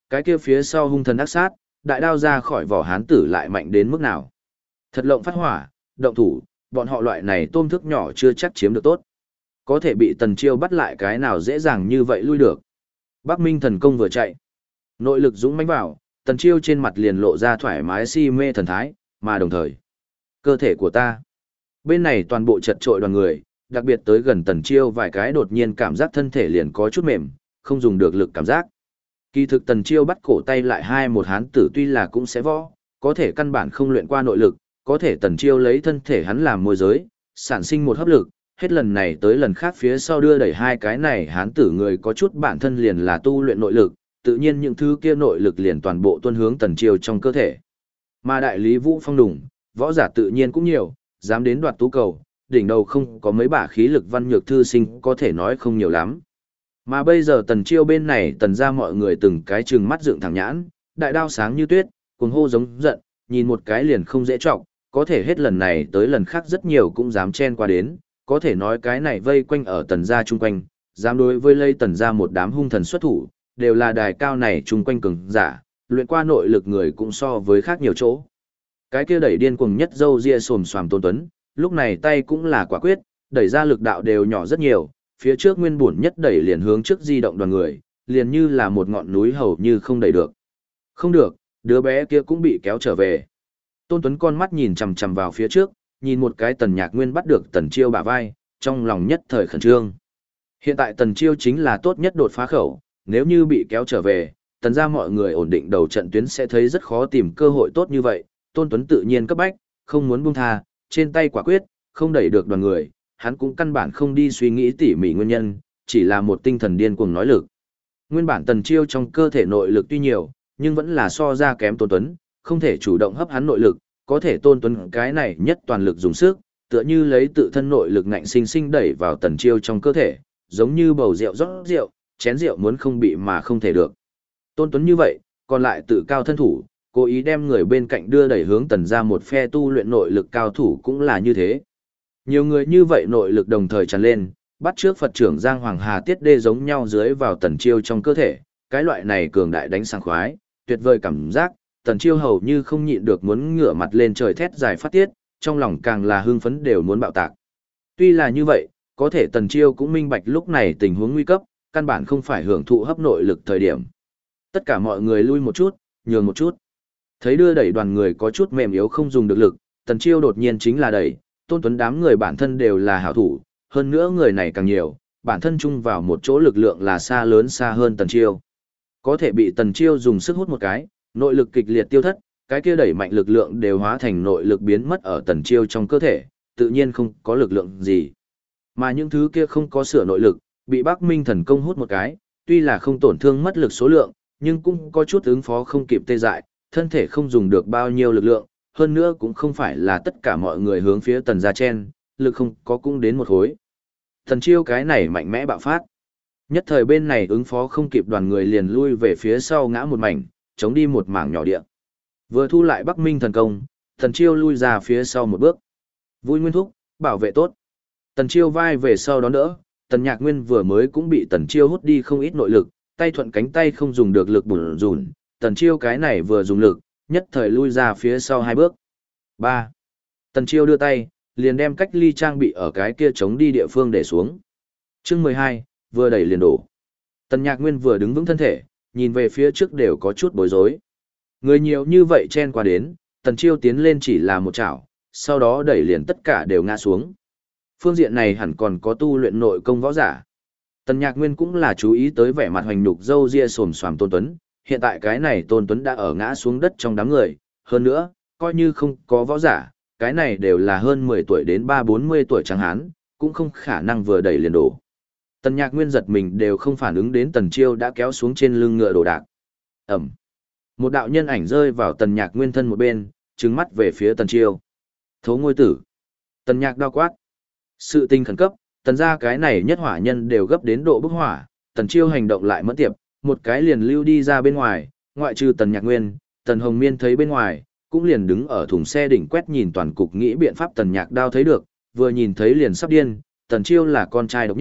cái kia phía sau hung thần ác sát, đại đao ra khỏi vỏ hán tử lại mạnh đến mức nào. Thật lộng phát hỏa, động thủ, bọn họ loại này tôm thức nhỏ chưa chắc chiếm được tốt. Có thể bị Tần Chiêu bắt lại cái nào dễ dàng như vậy lui được. Bắc Minh thần công vừa chạy. Nội lực dũng mãnh vào, Tần Chiêu trên mặt liền lộ ra thoải mái si mê thần thái, mà đồng thời. Cơ thể của ta. Bên này toàn bộ chật trội đoàn người, đặc biệt tới gần Tần Chiêu vài cái đột nhiên cảm giác thân thể liền có chút mềm, không dùng được lực cảm giác. Kỳ thực Tần Chiêu bắt cổ tay lại một hán tử tuy là cũng sẽ võ, có thể căn bản không luyện qua nội lực, có thể Tần Chiêu lấy thân thể hắn làm môi giới, sản sinh một hấp lực, hết lần này tới lần khác phía sau đưa đẩy hai cái này hán tử người có chút bản thân liền là tu luyện nội lực, tự nhiên những thứ kia nội lực liền toàn bộ tuôn hướng Tần Chiêu trong cơ thể. Mà đại lý Vũ Phong đùng, võ giả tự nhiên cũng nhiều, dám đến đoạt tú cầu, đỉnh đầu không có mấy bả khí lực văn nhược thư sinh có thể nói không nhiều lắm. Mà bây giờ Tần Chiêu bên này Tần ra mọi người từng cái trừng mắt dựng thẳng nhãn, đại đao sáng như tuyết, cuồng hô giống giận, nhìn một cái liền không dễ trọng, có thể hết lần này tới lần khác rất nhiều cũng dám chen qua đến, có thể nói cái này vây quanh ở Tần gia chung quanh, dám đối với lây Tần gia một đám hung thần xuất thủ, đều là đài cao này chung quanh cường giả, luyện qua nội lực người cũng so với khác nhiều chỗ. Cái kia đẩy điên cuồng nhất dâu ria xồm xoàm Tôn Tuấn, lúc này tay cũng là quả quyết, đẩy ra lực đạo đều nhỏ rất nhiều, phía trước nguyên bổn nhất đẩy liền hướng trước di động đoàn người, liền như là một ngọn núi hầu như không đẩy được. Không được, đứa bé kia cũng bị kéo trở về. Tôn Tuấn con mắt nhìn chằm chằm vào phía trước, nhìn một cái Tần Nhạc Nguyên bắt được Tần Chiêu bả vai, trong lòng nhất thời khẩn trương. Hiện tại Tần Chiêu chính là tốt nhất đột phá khẩu, nếu như bị kéo trở về, Tần ra mọi người ổn định đầu trận tuyến sẽ thấy rất khó tìm cơ hội tốt như vậy. Tôn Tuấn tự nhiên cấp bách, không muốn buông tha, trên tay quả quyết, không đẩy được đoàn người, hắn cũng căn bản không đi suy nghĩ tỉ mỉ nguyên nhân, chỉ là một tinh thần điên cuồng nói lực. Nguyên bản Tần Chiêu trong cơ thể nội lực tuy nhiều, nhưng vẫn là so ra kém Tôn Tuấn, không thể chủ động hấp hắn nội lực, có thể Tôn Tuấn cái này nhất toàn lực dùng sức, tựa như lấy tự thân nội lực ngạnh sinh sinh đẩy vào Tần Chiêu trong cơ thể, giống như bầu rượu rót rượu, chén rượu muốn không bị mà không thể được. Tôn Tuấn như vậy, còn lại tự cao thân thủ, cố ý đem người bên cạnh đưa đẩy hướng Tần ra một phe tu luyện nội lực cao thủ cũng là như thế. Nhiều người như vậy nội lực đồng thời tràn lên, bắt trước Phật trưởng Giang Hoàng Hà Tiết Đê giống nhau dưới vào Tần Chiêu trong cơ thể, cái loại này cường đại đánh sảng khoái, tuyệt vời cảm giác, Tần Chiêu hầu như không nhịn được muốn ngửa mặt lên trời thét dài phát tiết, trong lòng càng là hưng phấn đều muốn bạo tạc. Tuy là như vậy, có thể Tần Chiêu cũng minh bạch lúc này tình huống nguy cấp, căn bản không phải hưởng thụ hấp nội lực thời điểm. Tất cả mọi người lui một chút, nhường một chút. Thấy đưa đẩy đoàn người có chút mềm yếu không dùng được lực, Tần Chiêu đột nhiên chính là đẩy, Tôn Tuấn đám người bản thân đều là hảo thủ, hơn nữa người này càng nhiều, bản thân chung vào một chỗ lực lượng là xa lớn xa hơn Tần Chiêu. Có thể bị Tần Chiêu dùng sức hút một cái, nội lực kịch liệt tiêu thất, cái kia đẩy mạnh lực lượng đều hóa thành nội lực biến mất ở Tần Chiêu trong cơ thể, tự nhiên không có lực lượng gì. Mà những thứ kia không có sửa nội lực, bị Bắc Minh thần công hút một cái, tuy là không tổn thương mất lực số lượng, nhưng cũng có chút ứng phó không kịp tê dại, thân thể không dùng được bao nhiêu lực lượng, hơn nữa cũng không phải là tất cả mọi người hướng phía Tần gia chen, lực không có cũng đến một hối. Tần Chiêu cái này mạnh mẽ bạo phát. Nhất thời bên này ứng phó không kịp đoàn người liền lui về phía sau ngã một mảnh, chống đi một mảng nhỏ địa. Vừa thu lại Bắc Minh thần công, Tần Chiêu lui ra phía sau một bước. Vui Nguyên thúc, bảo vệ tốt. Tần Chiêu vai về sau đón đỡ, Tần Nhạc Nguyên vừa mới cũng bị Tần Chiêu hút đi không ít nội lực, tay thuận cánh tay không dùng được lực bủn rủn, Tần Chiêu cái này vừa dùng lực, nhất thời lui ra phía sau hai bước. 3. Tần Chiêu đưa tay, liền đem cách ly trang bị ở cái kia chống đi địa phương để xuống. Chương 12, vừa đẩy liền đổ. Tần Nhạc Nguyên vừa đứng vững thân thể, nhìn về phía trước đều có chút bối rối. Người nhiều như vậy chen qua đến, Tần Chiêu tiến lên chỉ là một chảo, sau đó đẩy liền tất cả đều ngã xuống. Phương diện này hẳn còn có tu luyện nội công võ giả. Tần Nhạc Nguyên cũng là chú ý tới vẻ mặt hoành nhục râu ria xồm xoàm Tôn Tuấn, hiện tại cái này Tôn Tuấn đã ở ngã xuống đất trong đám người, hơn nữa, coi như không có võ giả, cái này đều là hơn 10 tuổi đến 3-40 tuổi trắng hán, cũng không khả năng vừa đẩy liền đổ. Tần Nhạc Nguyên giật mình đều không phản ứng đến Tần Chiêu đã kéo xuống trên lưng ngựa đồ đạc. Ẩm. Một đạo nhân ảnh rơi vào Tần Nhạc Nguyên thân một bên, trừng mắt về phía Tần Chiêu. Thố ngôi tử. Tần Nhạc đao quát. Sự tình khẩn cấp, Tần gia cái này nhất hỏa nhân đều gấp đến độ bức hỏa, Tần Chiêu hành động lại mẫn tiệp, một cái liền lưu đi ra bên ngoài, ngoại trừ Tần Nhạc Nguyên, Tần Hồng Miên thấy bên ngoài, cũng liền đứng ở thùng xe đỉnh quét nhìn toàn cục nghĩ biện pháp Tần Nhạc đao thấy được, vừa nhìn thấy liền sắp điên, Tần Chiêu là con trai độc nhất,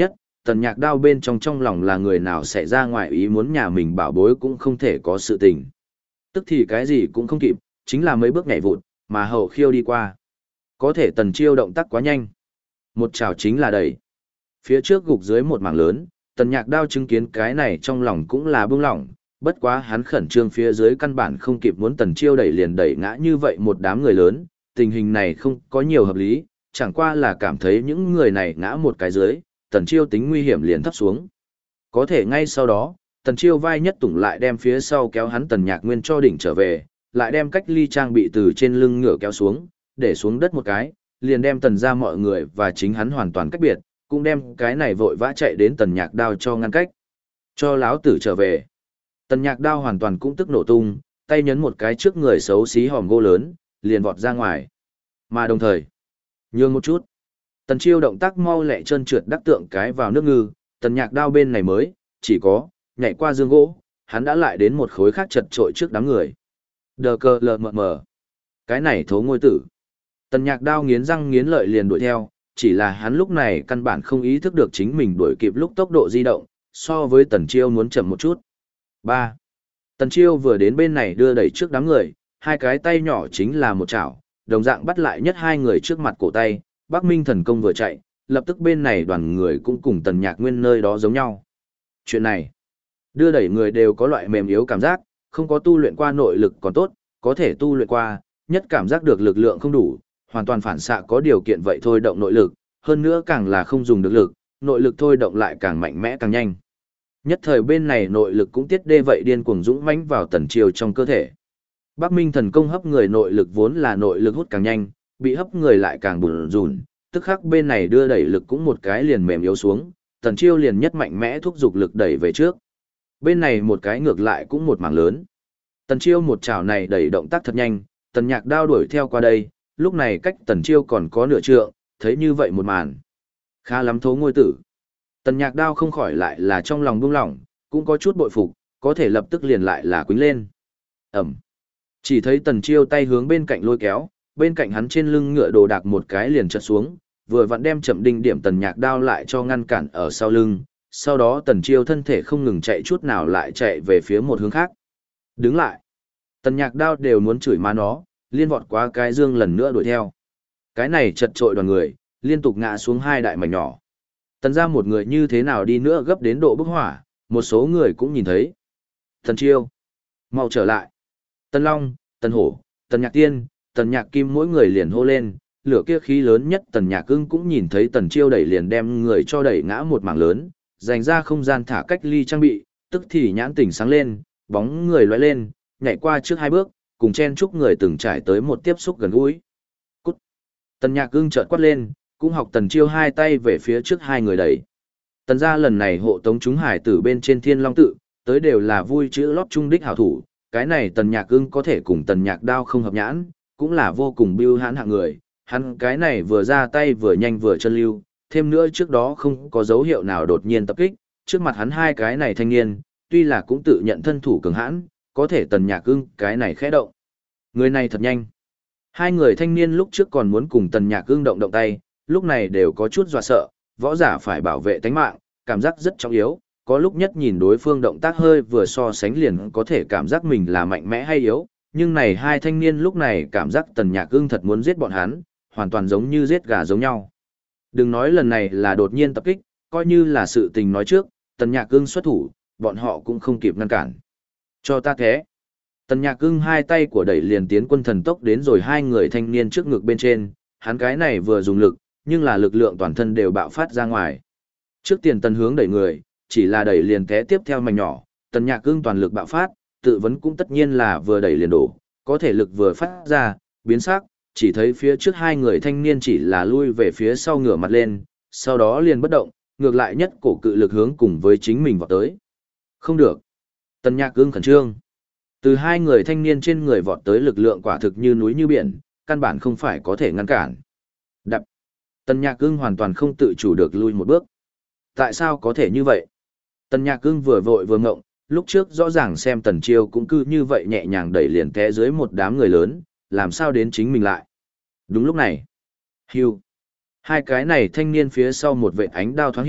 Tần Nhạc Đao bên trong lòng là người nào xảy ra ngoài ý muốn nhà mình bảo bối cũng không thể có sự tình. Tức thì cái gì cũng không kịp, chính là mấy bước nhảy vụt, mà hậu khiêu đi qua. Có thể Tần Chiêu động tác quá nhanh. Một chảo chính là đẩy. Phía trước gục dưới một mảng lớn, Tần Nhạc Đao chứng kiến cái này trong lòng cũng là bưng lỏng, bất quá hắn khẩn trương phía dưới căn bản không kịp muốn Tần Chiêu đẩy liền đẩy ngã như vậy một đám người lớn, tình hình này không có nhiều hợp lý, chẳng qua là cảm thấy những người này ngã một cái dưới, Tần Chiêu tính nguy hiểm liền thấp xuống. Có thể ngay sau đó, Tần Chiêu vai nhất tủng lại đem phía sau kéo hắn Tần Nhạc Nguyên cho đỉnh trở về, lại đem cách ly trang bị từ trên lưng ngựa kéo xuống, để xuống đất một cái, liền đem Tần ra mọi người và chính hắn hoàn toàn cách biệt, cũng đem cái này vội vã chạy đến Tần Nhạc Đao cho ngăn cách. Cho láo tử trở về. Tần Nhạc Đao hoàn toàn cũng tức nổ tung, tay nhấn một cái trước người xấu xí hòm gỗ lớn, liền vọt ra ngoài. Mà đồng thời, nhường một chút. Tần Chiêu động tác mau lẹ chân trượt đắc tượng cái vào nước ngư, Tần Nhạc Đao bên này mới, chỉ có, nhảy qua dương gỗ, hắn đã lại đến một khối khác chật trội trước đám người. Đờ cờ lờ mờ mờ. Cái này thố ngôi tử. Tần Nhạc Đao nghiến răng nghiến lợi liền đuổi theo, chỉ là hắn lúc này căn bản không ý thức được chính mình đuổi kịp lúc tốc độ di động, so với Tần Chiêu muốn chậm một chút. 3. Tần Chiêu vừa đến bên này đưa đẩy trước đám người, hai cái tay nhỏ chính là một chảo, đồng dạng bắt lại nhất hai người trước mặt cổ tay, Bắc Minh thần công vừa chạy, lập tức bên này đoàn người cũng cùng Tần Nhạc Nguyên nơi đó giống nhau. Chuyện này, đưa đẩy người đều có loại mềm yếu cảm giác, không có tu luyện qua nội lực còn tốt, có thể tu luyện qua, nhất cảm giác được lực lượng không đủ, hoàn toàn phản xạ có điều kiện vậy thôi động nội lực, hơn nữa càng là không dùng được lực, nội lực thôi động lại càng mạnh mẽ càng nhanh. Nhất thời bên này nội lực cũng tiết đê vậy điên cuồng dũng mãnh vào Tần Chiêu trong cơ thể. Bắc Minh thần công hấp người nội lực vốn là nội lực hút càng nhanh, bị hấp người lại càng bùn rùn, tức khắc bên này đưa đẩy lực cũng một cái liền mềm yếu xuống, Tần Chiêu liền nhất mạnh mẽ thúc giục lực đẩy về trước. Bên này một cái ngược lại cũng một mảng lớn. Tần Chiêu một chảo này đẩy động tác thật nhanh, Tần Nhạc Đao đuổi theo qua đây, lúc này cách Tần Chiêu còn có nửa trượng, thấy như vậy một màn. Khá lắm thố ngôi tử. Tần Nhạc Đao không khỏi lại là trong lòng buông lỏng, cũng có chút bội phục, có thể lập tức liền lại là quýnh lên. Ẩm. Chỉ thấy Tần Chiêu tay hướng bên cạnh lôi kéo, bên cạnh hắn trên lưng ngựa đồ đạc một cái liền chật xuống, vừa vặn đem chậm đinh điểm Tần Nhạc Đao lại cho ngăn cản ở sau lưng, sau đó Tần Chiêu thân thể không ngừng chạy chút nào lại chạy về phía một hướng khác. Đứng lại. Tần Nhạc Đao đều muốn chửi má nó, liên vọt qua cái dương lần nữa đuổi theo. Cái này chật trội đoàn người, liên tục ngã xuống hai đại mảnh nhỏ. Tần ra một người như thế nào đi nữa gấp đến độ bức hỏa, một số người cũng nhìn thấy. Tần Chiêu, mau trở lại. Tần Long, Tần Hổ, Tần Nhạc Tiên, Tần Nhạc Kim mỗi người liền hô lên, lửa kia khí lớn nhất Tần Nhạc Ưng cũng nhìn thấy Tần Chiêu đẩy liền đem người cho đẩy ngã một mảng lớn, dành ra không gian thả cách ly trang bị, tức thì nhãn tỉnh sáng lên, bóng người lóe lên, nhảy qua trước hai bước, cùng chen chúc người từng trải tới một tiếp xúc gần gũi. Cút. Tần Nhạc Ưng chợt quát lên, cũng học Tần Chiêu hai tay về phía trước hai người đẩy. Tần gia lần này hộ tống chúng hải tử bên trên Thiên Long tự, tới đều là vui chữ lót trung đích hảo thủ, cái này Tần Nhạc Ưng có thể cùng Tần Nhạc Đao không hợp nhãn, cũng là vô cùng bưu hãn hạng người, hắn cái này vừa ra tay vừa nhanh vừa chân lưu, thêm nữa trước đó không có dấu hiệu nào đột nhiên tập kích, trước mặt hắn hai cái này thanh niên, tuy là cũng tự nhận thân thủ cường hãn, có thể Tần Nhạc Ưng cái này khẽ động. Người này thật nhanh. Hai người thanh niên lúc trước còn muốn cùng Tần Nhạc Ưng động tay, lúc này đều có chút dọa sợ, võ giả phải bảo vệ tánh mạng, cảm giác rất trọng yếu, có lúc nhất nhìn đối phương động tác hơi vừa so sánh liền có thể cảm giác mình là mạnh mẽ hay yếu, nhưng này hai thanh niên lúc này cảm giác Tần Nhạc Ưng thật muốn giết bọn hắn, hoàn toàn giống như giết gà giống nhau. Đừng nói lần này là đột nhiên tập kích, coi như là sự tình nói trước, Tần Nhạc Ưng xuất thủ, bọn họ cũng không kịp ngăn cản. Cho ta thế. Tần Nhạc Ưng hai tay của đẩy liền tiến quân thần tốc đến rồi hai người thanh niên trước ngực bên trên, hắn cái này vừa dùng lực, nhưng là lực lượng toàn thân đều bạo phát ra ngoài. Trước tiền Tần hướng đẩy người, chỉ là đẩy liền té tiếp theo mảnh nhỏ, Tần Nhạc Ưng toàn lực bạo phát, tự vấn cũng tất nhiên là vừa đẩy liền đổ, có thể lực vừa phát ra, biến sắc, chỉ thấy phía trước hai người thanh niên chỉ là lui về phía sau ngửa mặt lên, sau đó liền bất động, ngược lại nhất cổ cự lực hướng cùng với chính mình vọt tới. Không được. Tần Nhạc Ưng khẩn trương. Từ hai người thanh niên trên người vọt tới lực lượng quả thực như núi như biển, căn bản không phải có thể ngăn cản. Đập. Tần Nhạc Ưng hoàn toàn không tự chủ được lui một bước. Tại sao có thể như vậy? Tần Nhạc Ưng vừa vội vừa ngộng, lúc trước rõ ràng xem Tần Chiêu cũng cứ như vậy nhẹ nhàng đẩy liền té dưới một đám người lớn, làm sao đến chính mình lại. Đúng lúc này. Hưu. Hai cái này thanh niên phía sau một vệt ánh đao thoáng hiện,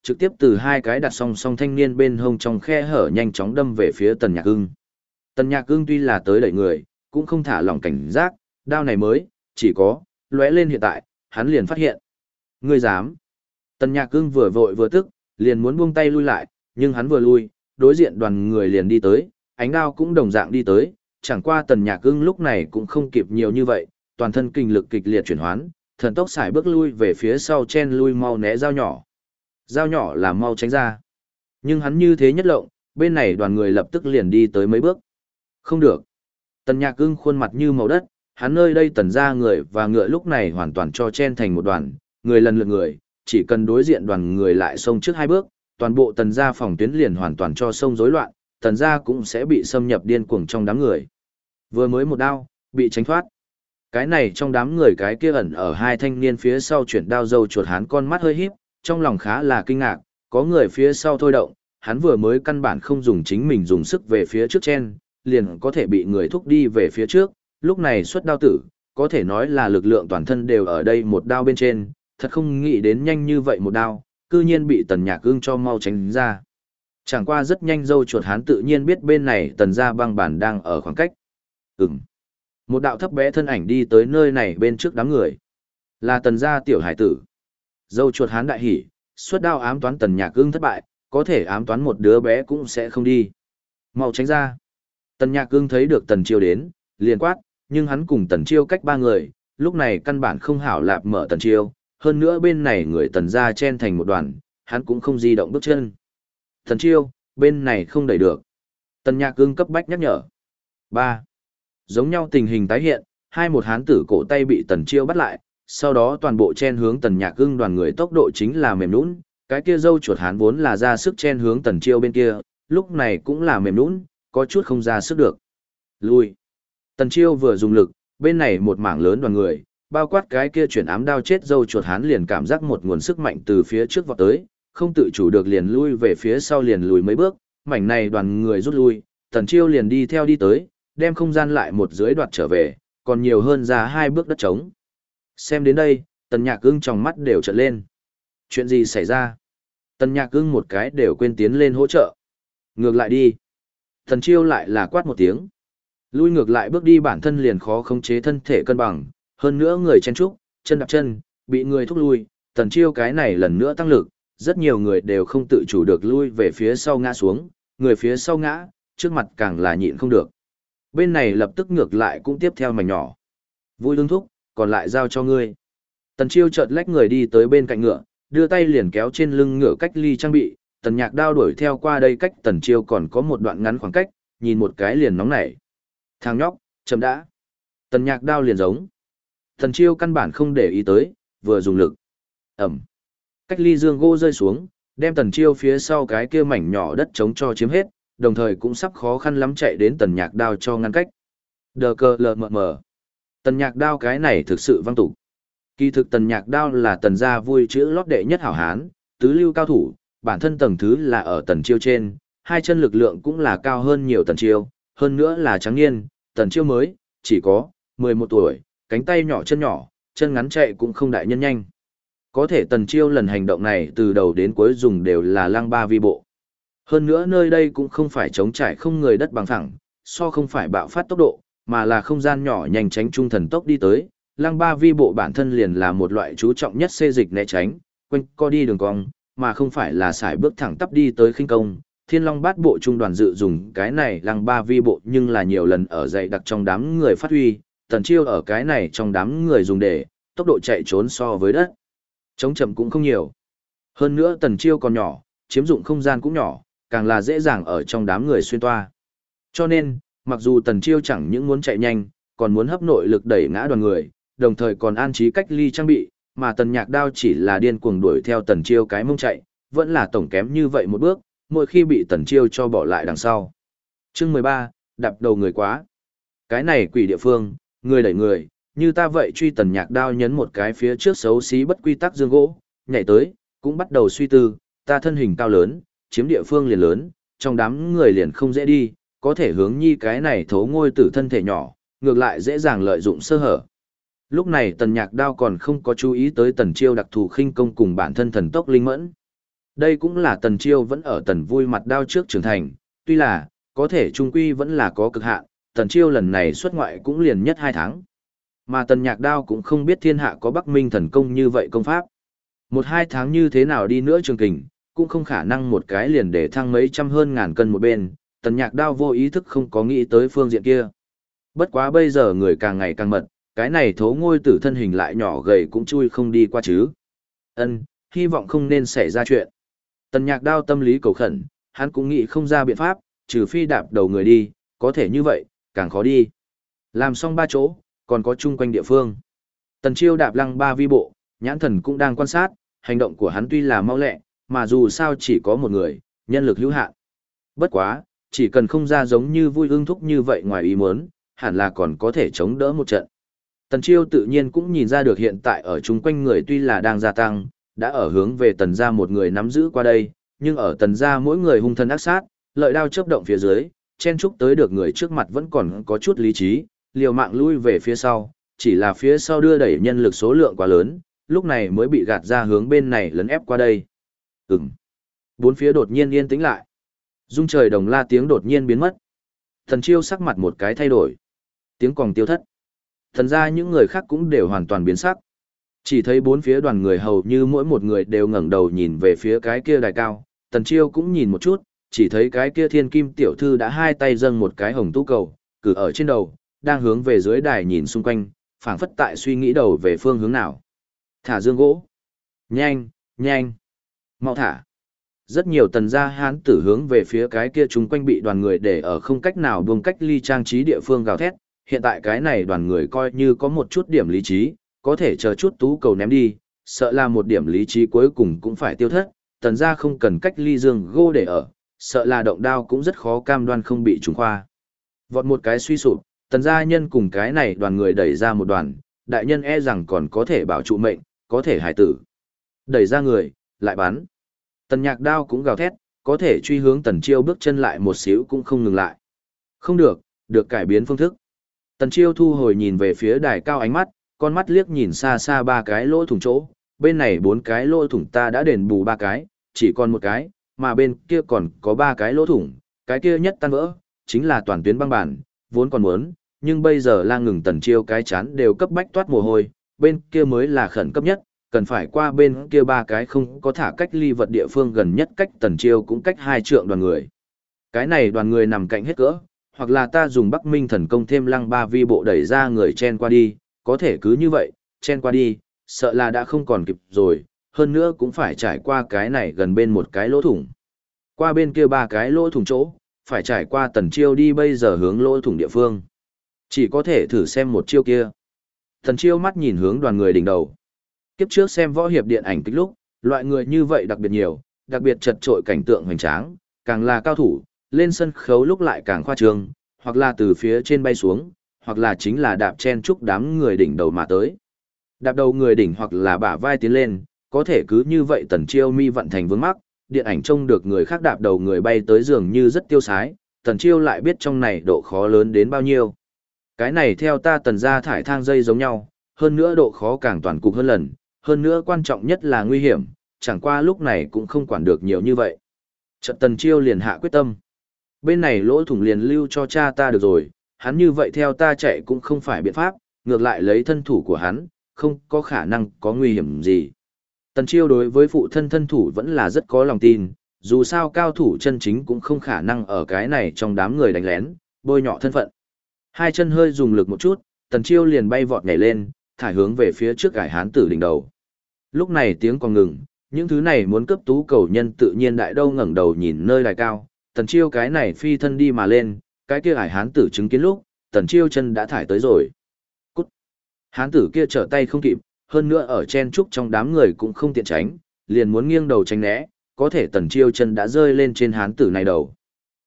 trực tiếp từ hai cái đặt song song thanh niên bên hông trong khe hở nhanh chóng đâm về phía Tần Nhạc Ưng. Tần Nhạc Ưng tuy là tới đẩy người, cũng không thả lỏng cảnh giác, đao này mới, chỉ có, lóe lên hiện tại, hắn liền phát hiện. Ngươi dám. Tần Nhạc Ưng vừa vội vừa tức, liền muốn buông tay lui lại, nhưng hắn vừa lui, đối diện đoàn người liền đi tới, ánh đao cũng đồng dạng đi tới, chẳng qua Tần Nhạc Ưng lúc này cũng không kịp nhiều như vậy, toàn thân kinh lực kịch liệt chuyển hoán, thần tốc xài bước lui về phía sau chen lui mau né dao nhỏ. Dao nhỏ là mau tránh ra. Nhưng hắn như thế nhất lộng, bên này đoàn người lập tức liền đi tới mấy bước. Không được. Tần Nhạc Ưng khuôn mặt như màu đất, hắn nơi đây tần ra người và ngựa lúc này hoàn toàn cho chen thành một đoàn, người lần lượt người, chỉ cần đối diện đoàn người lại xông trước hai bước, toàn bộ tần gia phòng tuyến liền hoàn toàn cho xông rối loạn, tần gia cũng sẽ bị xâm nhập điên cuồng trong đám người. Vừa mới một đao, bị tránh thoát. Cái này trong đám người cái kia ẩn ở hai thanh niên phía sau chuyển đao dâu chuột hắn con mắt hơi híp, trong lòng khá là kinh ngạc, có người phía sau thôi động, hắn vừa mới căn bản không dùng chính mình dùng sức về phía trước chen, liền có thể bị người thúc đi về phía trước, lúc này xuất đao tử, có thể nói là lực lượng toàn thân đều ở đây một đao bên trên, thật không nghĩ đến nhanh như vậy một đao, cư nhiên bị Tần Nhạc Ưng cho mau tránh ra. Chẳng qua rất nhanh dâu chuột hắn tự nhiên biết bên này tần gia băng bản đang ở khoảng cách. Một đạo thấp bé thân ảnh đi tới nơi này bên trước đám người. Là tần gia tiểu hải tử. Dâu chuột hắn đại hỉ, xuất đao ám toán Tần Nhạc Ưng thất bại, có thể ám toán một đứa bé cũng sẽ không đi. Mau tránh ra. Tần Nhạc Ưng thấy được Tần Chiêu đến, liền quát, nhưng hắn cùng Tần Chiêu cách ba người, lúc này căn bản không hảo lạp mở Tần Chiêu, hơn nữa bên này người Tần gia chen thành một đoàn, hắn cũng không di động bước chân. Tần Chiêu, bên này không đẩy được. Tần Nhạc Ưng cấp bách nhắc nhở. 3. Giống nhau tình hình tái hiện, một hán tử cổ tay bị Tần Chiêu bắt lại, sau đó toàn bộ chen hướng Tần Nhạc Ưng đoàn người tốc độ chính là mềm nhũn, cái kia dâu chuột hán vốn là ra sức chen hướng Tần Chiêu bên kia, lúc này cũng là mềm nhũn, có chút không ra sức được. Lui. Tần Chiêu vừa dùng lực, bên này một mảng lớn đoàn người, bao quát cái kia chuyển ám đao chết dâu chuột hán liền cảm giác một nguồn sức mạnh từ phía trước vọt tới, không tự chủ được liền lui về phía sau liền lùi mấy bước, mảnh này đoàn người rút lui, Tần Chiêu liền đi theo đi tới, đem không gian lại một dưới đoạt trở về, còn nhiều hơn ra 2 bước đất trống. Xem đến đây, Tần Nhạc Ưng trong mắt đều trợn lên. Chuyện gì xảy ra? Tần Nhạc Ưng một cái đều quên tiến lên hỗ trợ. Ngược lại đi. Tần Chiêu lại là quát một tiếng. Lui ngược lại bước đi bản thân liền khó khống chế thân thể cân bằng, hơn nữa người chen trúc, chân đạp chân, bị người thúc lui, Tần Chiêu cái này lần nữa tăng lực, rất nhiều người đều không tự chủ được lui về phía sau ngã xuống, người phía sau ngã, trước mặt càng là nhịn không được. Bên này lập tức ngược lại cũng tiếp theo mảnh nhỏ. Vui lương thúc, còn lại giao cho ngươi. Tần Chiêu chợt lách người đi tới bên cạnh ngựa, đưa tay liền kéo trên lưng ngựa cách ly trang bị, Tần Nhạc đao đuổi theo qua đây cách Tần Chiêu còn có một đoạn ngắn khoảng cách, nhìn một cái liền nóng nảy. Thằng nhóc, chậm đã. Tần Nhạc đao liền giống. Tần Chiêu căn bản không để ý tới, vừa dùng lực. Ẩm. Cách ly dương gỗ rơi xuống, đem Tần Chiêu phía sau cái kia mảnh nhỏ đất trống cho chiếm hết, đồng thời cũng sắp khó khăn lắm chạy đến Tần Nhạc đao cho ngăn cách. Đờ cờ lờ mờ mờ. Tần Nhạc đao cái này thực sự văng tục. Kỳ thực Tần Nhạc đao là Tần gia vui chữ lót đệ nhất hảo hán, tứ lưu cao thủ, bản thân tầng thứ là ở Tần Chiêu trên, hai chân lực lượng cũng là cao hơn nhiều Tần Chiêu, hơn nữa là trắng niên, Tần Chiêu mới, chỉ có 11 tuổi, cánh tay nhỏ chân ngắn chạy cũng không đại nhân nhanh. Có thể Tần Chiêu lần hành động này từ đầu đến cuối dùng đều là lăng ba vi bộ. Hơn nữa nơi đây cũng không phải trống trải không người đất bằng phẳng, không phải bạo phát tốc độ, mà là không gian nhỏ nhanh tránh trung thần tốc đi tới. Lăng ba vi bộ bản thân liền là một loại chú trọng nhất xê dịch né tránh, quanh co đi đường cong, mà không phải là sải bước thẳng tắp đi tới khinh công. Thiên Long Bát Bộ trung đoàn dự dùng cái này lăng ba vi bộ nhưng là nhiều lần ở dày đặc trong đám người phát huy, Tần Chiêu ở cái này trong đám người dùng để tốc độ chạy trốn so với đất chống chậm cũng không nhiều. Hơn nữa Tần Chiêu còn nhỏ, chiếm dụng không gian cũng nhỏ, càng là dễ dàng ở trong đám người xuyên toa. Cho nên, mặc dù Tần Chiêu chẳng những muốn chạy nhanh, còn muốn hấp nội lực đẩy ngã đoàn người, đồng thời còn an trí cách ly trang bị, mà Tần Nhạc đao chỉ là điên cuồng đuổi theo Tần Chiêu cái mông chạy, vẫn là tổng kém như vậy một bước, mỗi khi bị Tần Chiêu cho bỏ lại đằng sau. Chương 13, đạp đầu người quá. Cái này quỷ địa phương, người đẩy người, như ta vậy truy Tần Nhạc đao nhấn một cái phía trước xấu xí bất quy tắc dương gỗ, nhảy tới, cũng bắt đầu suy tư, ta thân hình cao lớn, chiếm địa phương liền lớn, trong đám người liền không dễ đi, có thể hướng nhi cái này thấu ngôi tử thân thể nhỏ, ngược lại dễ dàng lợi dụng sơ hở. Lúc này Tần Nhạc đao còn không có chú ý tới Tần Chiêu đặc thù khinh công cùng bản thân thần tốc linh mẫn. Đây cũng là Tần Chiêu vẫn ở Tần Vui mặt đao trước trưởng thành, tuy là, có thể trung quy vẫn là có cực hạn, Tần Chiêu lần này xuất ngoại cũng liền nhất 2 tháng. Mà Tần Nhạc Đao cũng không biết thiên hạ có Bắc Minh thần công như vậy công pháp. 1-2 tháng như thế nào đi nữa trường kình, cũng không khả năng một cái liền để thăng mấy trăm hơn ngàn cân một bên, Tần Nhạc Đao vô ý thức không có nghĩ tới phương diện kia. Bất quá bây giờ người càng ngày càng mật, cái này thố ngôi tử thân hình lại nhỏ gầy cũng chui không đi qua chứ. Hy vọng không nên xảy ra chuyện. Tần Nhạc Đao tâm lý cầu khẩn, hắn cũng nghĩ không ra biện pháp, trừ phi đạp đầu người đi, có thể như vậy, càng khó đi. Làm xong 3 chỗ, còn có chung quanh địa phương. Tần Chiêu đạp lăng 3 vi bộ, nhãn thần cũng đang quan sát, hành động của hắn tuy là mau lẹ, mà dù sao chỉ có một người, nhân lực hữu hạn. Bất quá, chỉ cần không ra giống như vui ưng thúc như vậy ngoài ý muốn, hẳn là còn có thể chống đỡ một trận. Tần Chiêu tự nhiên cũng nhìn ra được hiện tại ở chung quanh người tuy là đang gia tăng, đã ở hướng về Tần gia một người nắm giữ qua đây, nhưng ở Tần gia mỗi người hung thân ác sát, lợi đao chớp động phía dưới, chen chúc tới được người trước mặt vẫn còn có chút lý trí, liều mạng lui về phía sau, chỉ là phía sau đưa đẩy nhân lực số lượng quá lớn, lúc này mới bị gạt ra hướng bên này lấn ép qua đây. Bốn phía đột nhiên yên tĩnh lại. Dung trời đồng la tiếng đột nhiên biến mất. Tần Chiêu sắc mặt một cái thay đổi. Tiếng còng tiêu thất. Thần ra những người khác cũng đều hoàn toàn biến sắc. Chỉ thấy bốn phía đoàn người hầu như mỗi một người đều ngẩng đầu nhìn về phía cái kia đài cao. Tần Chiêu cũng nhìn một chút, chỉ thấy cái kia thiên kim tiểu thư đã hai tay dâng một cái hồng tú cầu, cử ở trên đầu, đang hướng về dưới đài nhìn xung quanh, phảng phất tại suy nghĩ đầu về phương hướng nào. Thả dương gỗ. Nhanh, nhanh. Mau thả. Rất nhiều tần gia hán tử hướng về phía cái kia chúng quanh bị đoàn người để ở không cách nào buông cách ly trang trí địa phương gào thét. Hiện tại cái này đoàn người coi như có một chút điểm lý trí, có thể chờ chút tú cầu ném đi, sợ là một điểm lý trí cuối cùng cũng phải tiêu thất. Tần gia không cần cách ly dương gỗ để ở, sợ là động đao cũng rất khó cam đoan không bị trúng khoa. Vọt một cái suy sụp, tần gia nhân cùng cái này đoàn người đẩy ra một đoàn, đại nhân e rằng còn có thể bảo trụ mệnh, có thể hải tử. Đẩy ra người, lại bắn. Tần Nhạc Đao cũng gào thét, có thể truy hướng Tần Chiêu bước chân lại một xíu cũng không ngừng lại. Không được, được cải biến phương thức. Tần Chiêu thu hồi nhìn về phía đài cao ánh mắt, con mắt liếc nhìn xa xa 3 cái lỗ thủng chỗ, bên này 4 cái lỗ thủng ta đã đền bù 3 cái, chỉ còn 1 cái, mà bên kia còn có 3 cái lỗ thủng, cái kia nhất tan vỡ, chính là toàn tuyến băng bản, vốn còn muốn, nhưng bây giờ lang ngừng Tần Chiêu cái chán đều cấp bách toát mồ hôi, bên kia mới là khẩn cấp nhất, cần phải qua bên kia 3 cái không có thả cách ly vật địa phương gần nhất cách Tần Chiêu cũng cách 2 trượng đoàn người. Cái này đoàn người nằm cạnh hết cỡ, hoặc là ta dùng Bắc Minh thần công thêm lăng 3 vi bộ đẩy ra người chen qua đi, có thể cứ như vậy, chen qua đi, sợ là đã không còn kịp rồi, hơn nữa cũng phải trải qua cái này gần bên một cái lỗ thủng. Qua bên kia 3 cái lỗ thủng chỗ, phải trải qua Tần Chiêu đi bây giờ hướng lỗ thủng địa phương. Chỉ có thể thử xem một chiêu kia. Tần Chiêu mắt nhìn hướng đoàn người đỉnh đầu. Kiếp trước xem võ hiệp điện ảnh kịch lúc, loại người như vậy đặc biệt nhiều, đặc biệt chật trội cảnh tượng hoành tráng, càng là cao thủ, lên sân khấu lúc lại càng khoa trương, hoặc là từ phía trên bay xuống, hoặc là chính là đạp chen chúc đám người đỉnh đầu mà tới. Đạp đầu người đỉnh hoặc là bả vai tiến lên, có thể cứ như vậy Tần Chiêu mi vận thành vướng mắc, điện ảnh trông được người khác đạp đầu người bay tới dường như rất tiêu sái, Tần Chiêu lại biết trong này độ khó lớn đến bao nhiêu. Cái này theo ta Tần gia thải thang dây giống nhau, hơn nữa độ khó càng toàn cục hơn lần, hơn nữa quan trọng nhất là nguy hiểm, chẳng qua lúc này cũng không quản được nhiều như vậy. Chợt Tần Chiêu liền hạ quyết tâm. Bên này lỗ thủng liền lưu cho cha ta được rồi, hắn như vậy theo ta chạy cũng không phải biện pháp, ngược lại lấy thân thủ của hắn, không có khả năng có nguy hiểm gì. Tần Chiêu đối với phụ thân thân thủ vẫn là rất có lòng tin, dù sao cao thủ chân chính cũng không khả năng ở cái này trong đám người đánh lén, bôi nhọ thân phận. Hai chân hơi dùng lực một chút, Tần Chiêu liền bay vọt nhảy lên, thải hướng về phía trước ải hán tử đỉnh đầu. Lúc này tiếng còn ngừng, những thứ này muốn cấp tú cầu nhân tự nhiên đại đâu ngẩng đầu nhìn nơi đài cao, Tần Chiêu cái này phi thân đi mà lên, cái kia ải hán tử chứng kiến lúc, Tần Chiêu chân đã thải tới rồi. Cút! Hán tử kia trở tay không kịp, hơn nữa ở chen trúc trong đám người cũng không tiện tránh, liền muốn nghiêng đầu tránh né, có thể Tần Chiêu chân đã rơi lên trên hán tử này đầu.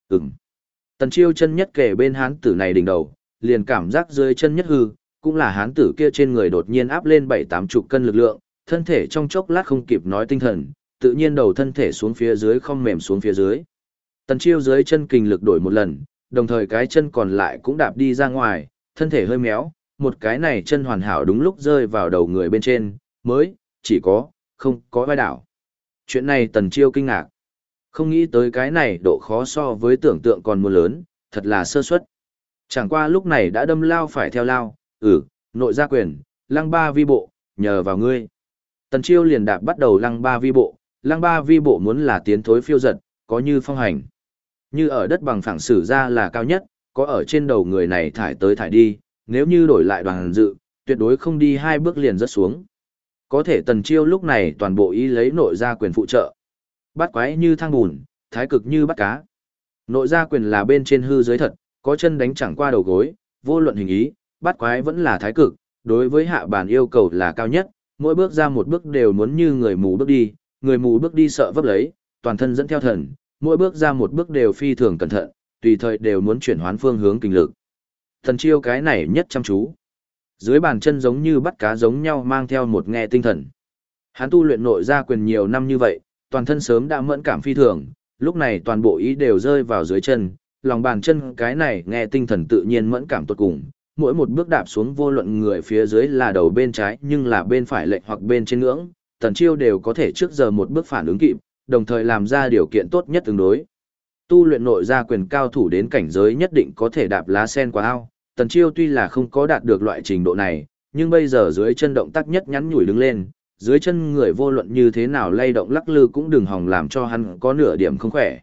Tần Chiêu chân nhất kề bên hán tử này đỉnh đầu, liền cảm giác dưới chân nhất hư, cũng là hán tử kia trên người đột nhiên áp lên 7-80 cân lực lượng, thân thể trong chốc lát không kịp nói tinh thần, tự nhiên đầu thân thể xuống phía dưới không mềm xuống phía dưới. Tần Chiêu dưới chân kình lực đổi một lần, đồng thời cái chân còn lại cũng đạp đi ra ngoài, thân thể hơi méo, một cái này chân hoàn hảo đúng lúc rơi vào đầu người bên trên, mới, chỉ có, không có vai đảo. Chuyện này Tần Chiêu kinh ngạc. Không nghĩ tới cái này độ khó so với tưởng tượng còn muốn lớn, thật là sơ suất. Chẳng qua lúc này đã đâm lao phải theo lao, nội gia quyền, lăng ba vi bộ, nhờ vào ngươi. Tần Chiêu liền đạp bắt đầu lăng ba vi bộ muốn là tiến thối phiêu giật, có như phong hành. Như ở đất bằng phẳng sử ra là cao nhất, có ở trên đầu người này thải tới thải đi, nếu như đổi lại Đoàn Dự, tuyệt đối không đi 2 bước liền rớt xuống. Có thể Tần Chiêu lúc này toàn bộ ý lấy nội gia quyền phụ trợ. Bắt quái như thang bùn, thái cực như bắt cá. Nội gia quyền là bên trên hư dưới thật, có chân đánh chẳng qua đầu gối, vô luận hình ý, bắt quái vẫn là thái cực, đối với hạ bản yêu cầu là cao nhất, mỗi bước ra một bước đều muốn như người mù bước đi, người mù bước đi sợ vấp lấy, toàn thân dẫn theo thần, mỗi bước ra một bước đều phi thường cẩn thận, tùy thời đều muốn chuyển hoán phương hướng kinh lực. Tần Chiêu cái này nhất chăm chú. Dưới bàn chân giống như bắt cá giống nhau mang theo một nghe tinh thần. Hắn tu luyện nội gia quyền nhiều năm như vậy, toàn thân sớm đã mẫn cảm phi thường, lúc này toàn bộ ý đều rơi vào dưới chân, lòng bàn chân cái này nghe tinh thần tự nhiên mẫn cảm tột cùng, mỗi một bước đạp xuống vô luận người phía dưới là đầu bên trái nhưng là bên phải lệch hoặc bên trên ngưỡng, Tần Chiêu đều có thể trước giờ một bước phản ứng kịp, đồng thời làm ra điều kiện tốt nhất tương đối. Tu luyện nội gia quyền cao thủ đến cảnh giới nhất định có thể đạp lá sen qua ao, Tần Chiêu tuy là không có đạt được loại trình độ này, nhưng bây giờ dưới chân động tác nhất nhắn nhủi đứng lên, dưới chân người vô luận như thế nào lay động lắc lư cũng đừng hòng làm cho hắn có nửa điểm không khỏe.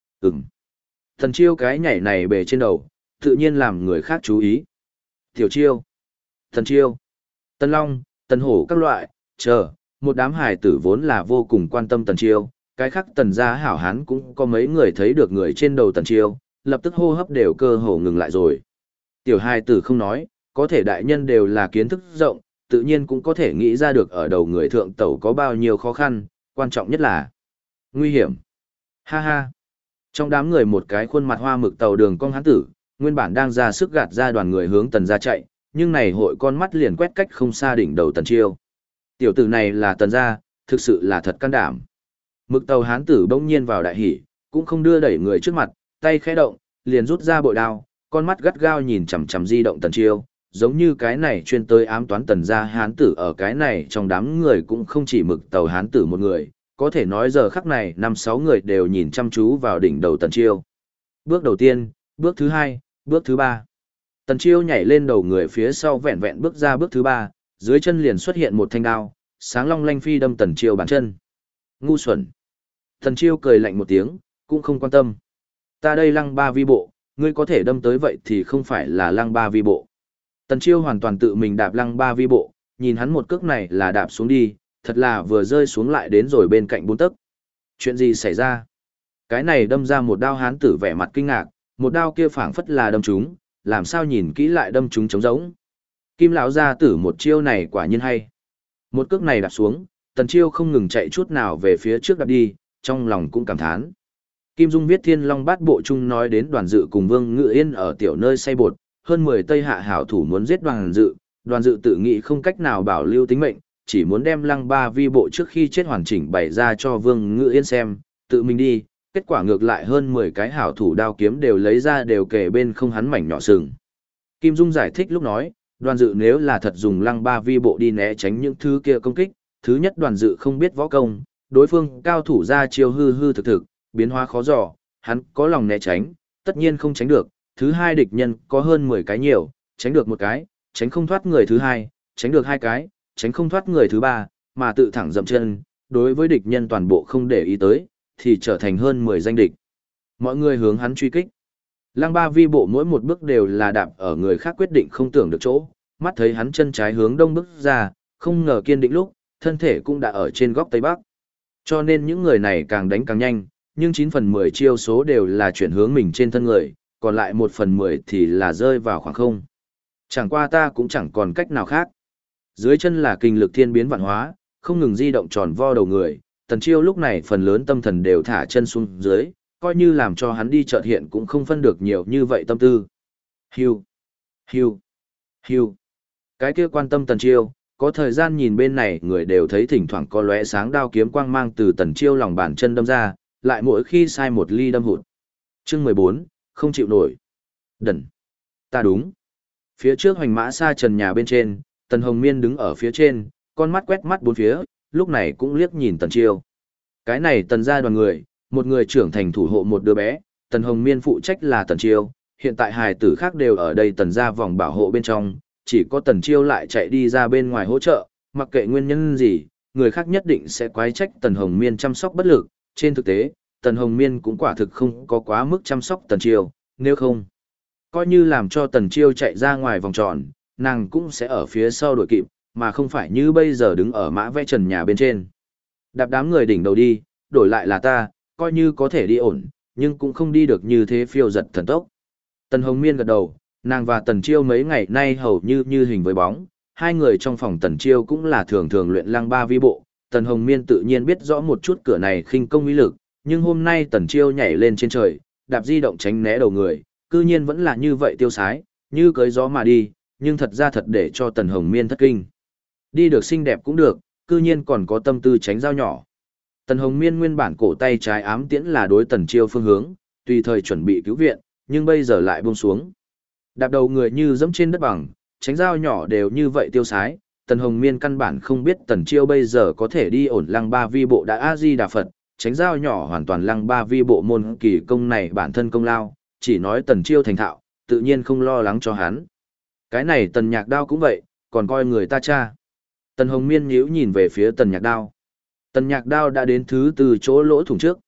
Tần Chiêu cái nhảy này bề trên đầu, tự nhiên làm người khác chú ý. Tiểu Chiêu, Tần Chiêu, Tần Long, Tần Hổ các loại, một đám hài tử vốn là vô cùng quan tâm Tần Chiêu, cái khác Tần gia hảo hán cũng có mấy người thấy được người trên đầu Tần Chiêu, lập tức hô hấp đều cơ hồ ngừng lại rồi. Tiểu hài tử không nói, có thể đại nhân đều là kiến thức rộng, tự nhiên cũng có thể nghĩ ra được ở đầu người thượng tẩu có bao nhiêu khó khăn, quan trọng nhất là nguy hiểm. Ha ha. Trong đám người một cái khuôn mặt hoa mực tàu đường cong hán tử, nguyên bản đang ra sức gạt ra đoàn người hướng Tần gia chạy, nhưng này hội con mắt liền quét cách không xa đỉnh đầu Tần Chiêu. Tiểu tử này là Tần gia, thực sự là thật can đảm. Mực tàu hán tử bỗng nhiên vào đại hỉ, cũng không đưa đẩy người trước mặt, tay khẽ động, liền rút ra bội đao, con mắt gắt gao nhìn chằm chằm di động Tần Chiêu, giống như cái này chuyên tới ám toán Tần gia hán tử ở cái này trong đám người cũng không chỉ mực tàu hán tử một người, có thể nói giờ khắc này 5-6 người đều nhìn chăm chú vào đỉnh đầu Tần Chiêu. Bước đầu tiên, bước thứ 2, bước thứ 3. Tần Chiêu nhảy lên đầu người phía sau vẹn vẹn bước ra bước thứ 3, dưới chân liền xuất hiện một thanh đao, sáng long lanh phi đâm Tần Chiêu bàn chân. Ngu xuẩn. Tần Chiêu cười lạnh một tiếng, cũng không quan tâm. Ta đây lăng ba vi bộ, ngươi có thể đâm tới vậy thì không phải là lăng ba vi bộ. Tần Chiêu hoàn toàn tự mình đạp lăng ba vi bộ, nhìn hắn một cước này là đạp xuống đi, thật là vừa rơi xuống lại đến rồi bên cạnh 4 tấc. Chuyện gì xảy ra? Cái này đâm ra một đao hán tử vẻ mặt kinh ngạc, một đao kia phảng phất là đâm trúng, làm sao nhìn kỹ lại đâm trúng trống rỗng. Kim lão gia tử một chiêu này quả nhiên hay. Một cước này đạp xuống, Tần Chiêu không ngừng chạy chút nào về phía trước đạp đi, trong lòng cũng cảm thán. Kim Dung viết Thiên Long Bát Bộ chung nói đến Đoàn Dự cùng Vương Ngự Yên ở tiểu nơi xây bột, hơn 10 Tây Hạ hảo thủ muốn giết Đoàn Dự tự nghĩ không cách nào bảo lưu tính mệnh, chỉ muốn đem lăng ba vi bộ trước khi chết hoàn chỉnh bày ra cho Vương Ngự Yên xem, tự mình đi, kết quả ngược lại hơn 10 cái hảo thủ đao kiếm đều lấy ra đều kề bên không hắn mảnh nhỏ sừng. Kim Dung giải thích lúc nói, Đoàn Dự nếu là thật dùng lăng ba vi bộ đi né tránh những thứ kia công kích, thứ nhất Đoàn Dự không biết võ công, đối phương cao thủ ra chiêu hư hư thực thực, biến hóa khó dò, hắn có lòng né tránh, tất nhiên không tránh được, thứ hai địch nhân có hơn 10 cái nhiều, tránh được một cái, tránh không thoát người thứ hai, tránh được 2 cái, tránh không thoát người thứ 3, mà tự thẳng dậm chân, đối với địch nhân toàn bộ không để ý tới, thì trở thành hơn 10 danh địch. Mọi người hướng hắn truy kích. Lăng ba vi bộ mỗi một bước đều là đạp ở người khác quyết định không tưởng được chỗ, mắt thấy hắn chân trái hướng đông bước ra, không ngờ kiên định lúc, thân thể cũng đã ở trên góc tây bắc. Cho nên những người này càng đánh càng nhanh, nhưng 9 phần 10 chiêu số đều là chuyển hướng mình trên thân người, còn lại 1 phần 10 thì là rơi vào khoảng không. Chẳng qua ta cũng chẳng còn cách nào khác. Dưới chân là kinh lực thiên biến vạn hóa, không ngừng di động tròn vo đầu người, Tần Chiêu lúc này phần lớn tâm thần đều thả chân xuống dưới, coi như làm cho hắn đi chợt hiện cũng không phân được nhiều như vậy tâm tư. Hiu, hiu, hiu. Cái kia quan tâm Tần Chiêu, có thời gian nhìn bên này người đều thấy thỉnh thoảng có lóe sáng đao kiếm quang mang từ Tần Chiêu lòng bàn chân đâm ra, lại mỗi khi sai một ly đâm hụt. Chương 14, không chịu nổi. Đần. Ta đúng. Phía trước hoành mã xa trần nhà bên trên, Tần Hồng Miên đứng ở phía trên, con mắt quét mắt bốn phía, lúc này cũng liếc nhìn Tần Chiêu. Cái này tần gia đoàn người, một người trưởng thành thủ hộ một đứa bé, tần hồng miên phụ trách là tần chiêu, hiện tại hài tử khác đều ở đây tần gia vòng bảo hộ bên trong, chỉ có tần chiêu lại chạy đi ra bên ngoài hỗ trợ, mặc kệ nguyên nhân gì, người khác nhất định sẽ quái trách tần hồng miên chăm sóc bất lực, trên thực tế, tần hồng miên cũng quả thực không có quá mức chăm sóc tần chiêu, nếu không, coi như làm cho tần chiêu chạy ra ngoài vòng tròn, nàng cũng sẽ ở phía sau đuổi kịp, mà không phải như bây giờ đứng ở mã vẽ trần nhà bên trên. Đạp đám người đỉnh đầu đi, đổi lại là ta, coi như có thể đi ổn, nhưng cũng không đi được như thế phiêu giật thần tốc. Tần Hồng Miên gật đầu, nàng và Tần Chiêu mấy ngày nay hầu như hình với bóng, hai người trong phòng Tần Chiêu cũng là thường thường luyện lăng ba vi bộ, Tần Hồng Miên tự nhiên biết rõ một chút cửa này khinh công uy lực, nhưng hôm nay Tần Chiêu nhảy lên trên trời, đạp di động tránh né đầu người, cư nhiên vẫn là như vậy tiêu sái, như cưới gió mà đi, nhưng thật ra thật để cho Tần Hồng Miên thất kinh. Đi được xinh đẹp cũng được, cư nhiên còn có tâm tư tránh dao nhỏ. Tần Hồng Miên nguyên bản cổ tay trái ám tiễn là đối Tần Chiêu phương hướng, tùy thời chuẩn bị cứu viện, nhưng bây giờ lại buông xuống. Đạp đầu người như dẫm trên đất bằng, tránh dao nhỏ đều như vậy tiêu sái, Tần Hồng Miên căn bản không biết Tần Chiêu bây giờ có thể đi ổn lăng ba vi bộ đã A-di Đà Phật, tránh dao nhỏ hoàn toàn lăng ba vi bộ môn kỳ công này bản thân công lao, chỉ nói Tần Chiêu thành thạo, tự nhiên không lo lắng cho hắn. Cái này Tần Nhạc Đao cũng vậy, còn coi người ta cha. Tần Hồng Miên nhíu nhìn về phía Tần Nhạc Đao. Tần Nhạc Đao đã đến thứ từ chỗ lỗ thủng trước.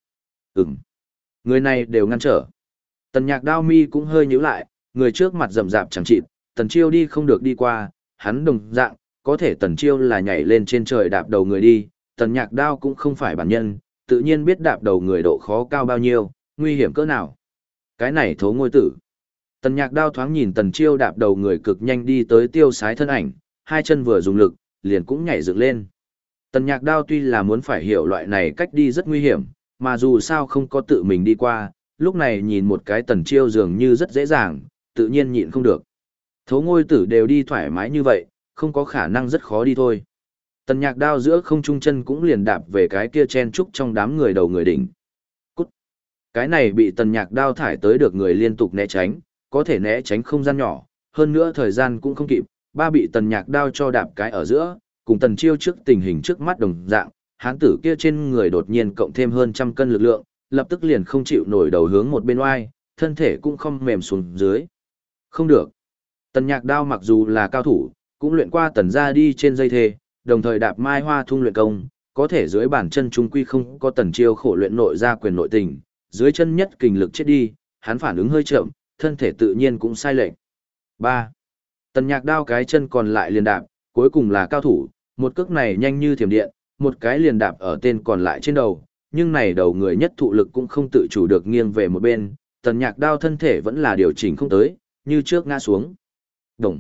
Người này đều ngăn trở. Tần Nhạc Đao mi cũng hơi nhíu lại, người trước mặt rậm rạp chẳng chịt, Tần Chiêu đi không được đi qua, hắn đồng dạng, có thể Tần Chiêu là nhảy lên trên trời đạp đầu người đi, Tần Nhạc Đao cũng không phải bản nhân, tự nhiên biết đạp đầu người độ khó cao bao nhiêu, nguy hiểm cỡ nào. Cái này thố ngôi tử. Tần Nhạc Đao thoáng nhìn Tần Chiêu đạp đầu người cực nhanh đi tới tiêu sái thân ảnh, hai chân vừa dùng lực, liền cũng nhảy dựng lên. Tần Nhạc Đao tuy là muốn phải hiểu loại này cách đi rất nguy hiểm, mà dù sao không có tự mình đi qua, lúc này nhìn một cái Tần Chiêu dường như rất dễ dàng, tự nhiên nhịn không được. Thố ngôi tử đều đi thoải mái như vậy, không có khả năng rất khó đi thôi. Tần Nhạc Đao giữa không trung chân cũng liền đạp về cái kia chen trúc trong đám người đầu người đỉnh. Cút! Cái này bị Tần Nhạc Đao thải tới được người liên tục né tránh, có thể né tránh không gian nhỏ, hơn nữa thời gian cũng không kịp, ba bị Tần Nhạc Đao cho đạp cái ở giữa, cùng Tần Chiêu trước tình hình trước mắt đồng dạng, hán tử kia trên người đột nhiên cộng thêm hơn 100 cân lực lượng, lập tức liền không chịu nổi đầu hướng một bên oai, thân thể cũng không mềm xuống dưới. Không được. Tần Nhạc Đao mặc dù là cao thủ, cũng luyện qua Tần gia đi trên dây thề, đồng thời đạp mai hoa thung luyện công, có thể dưới bàn chân trung quy không có Tần Chiêu khổ luyện nội gia quyền nội tình, dưới chân nhất kình lực chết đi, hắn phản ứng hơi chậm, thân thể tự nhiên cũng sai lệch. 3. Tần Nhạc Đao cái chân còn lại liền đạp, cuối cùng là cao thủ, một cước này nhanh như thiểm điện, một cái liền đạp ở tên còn lại trên đầu, nhưng này đầu người nhất thụ lực cũng không tự chủ được nghiêng về một bên, Tần Nhạc Đao thân thể vẫn là điều chỉnh không tới, như trước ngã xuống. Đồng.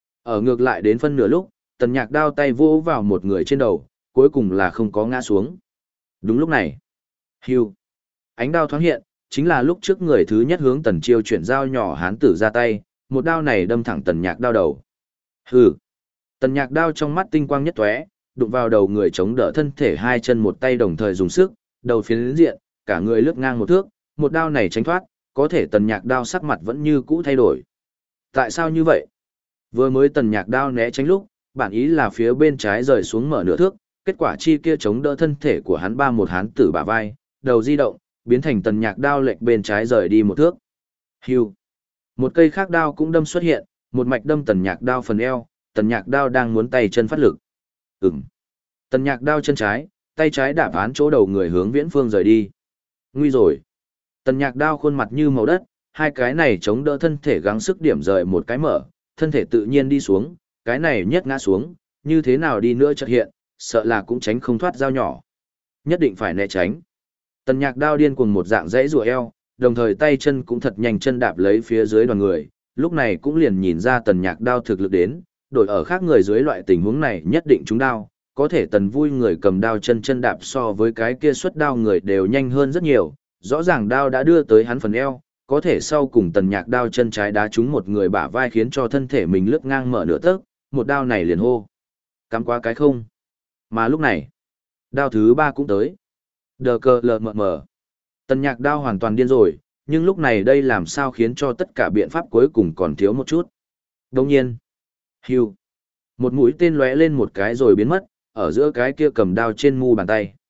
Ở ngược lại đến phân nửa lúc, Tần Nhạc Đao tay vỗ vào một người trên đầu, cuối cùng là không có ngã xuống. Đúng lúc này, hưu, ánh đao thoáng hiện, chính là lúc trước người thứ nhất hướng Tần Chiêu chuyển dao nhỏ hán tử ra tay, một đao này đâm thẳng Tần Nhạc Đao đầu. Hừ. Tần Nhạc Đao trong mắt tinh quang nhất tóe, đụng vào đầu người chống đỡ thân thể hai chân một tay đồng thời dùng sức, đầu phiến diện, cả người lướt ngang một thước, một đao này tránh thoát, có thể Tần Nhạc Đao sắc mặt vẫn như cũ thay đổi. Tại sao như vậy? Vừa mới Tần Nhạc Đao né tránh lúc, bản ý là phía bên trái rời xuống mở nửa thước, kết quả chi kia chống đỡ thân thể của hắn ba một hán tử bả vai, đầu di động, biến thành Tần Nhạc Đao lệch bên trái rời đi một thước. Hưu. Một cây khác đao cũng đâm xuất hiện, một mạch đâm Tần Nhạc Đao phần eo, Tần Nhạc Đao đang muốn tay chân phát lực. Tần Nhạc Đao chân trái, tay trái đạp án chỗ đầu người hướng viễn phương rời đi. Nguy rồi. Tần Nhạc Đao khuôn mặt như màu đất, hai cái này chống đỡ thân thể gắng sức điểm rời một cái mở, thân thể tự nhiên đi xuống, cái này nhất ngã xuống, như thế nào đi nữa chợt hiện, sợ là cũng tránh không thoát dao nhỏ. Nhất định phải né tránh. Tần Nhạc Đao điên cuồng một dạng dãy rùa eo, đồng thời tay chân cũng thật nhanh chân đạp lấy phía dưới đoàn người, lúc này cũng liền nhìn ra Tần Nhạc Đao thực lực đến, đổi ở khác người dưới loại tình huống này nhất định trúng đao, có thể Tần Vui người cầm đao chân đạp so với cái kia xuất đao người đều nhanh hơn rất nhiều, rõ ràng đao đã đưa tới hắn phần eo, có thể sau cùng Tần Nhạc Đao chân trái đá trúng một người bả vai khiến cho thân thể mình lướt ngang mở nửa tấc, một đao này liền hô. Cắm quá cái không. Mà lúc này, đao thứ 3 cũng tới. Đờ cờ lờ mờ mờ. Tần Nhạc Đao hoàn toàn điên rồi, nhưng lúc này đây làm sao khiến cho tất cả biện pháp cuối cùng còn thiếu một chút. Đồng nhiên, hưu. Một mũi tên lóe lên một cái rồi biến mất, ở giữa cái kia cầm đao trên mu bàn tay.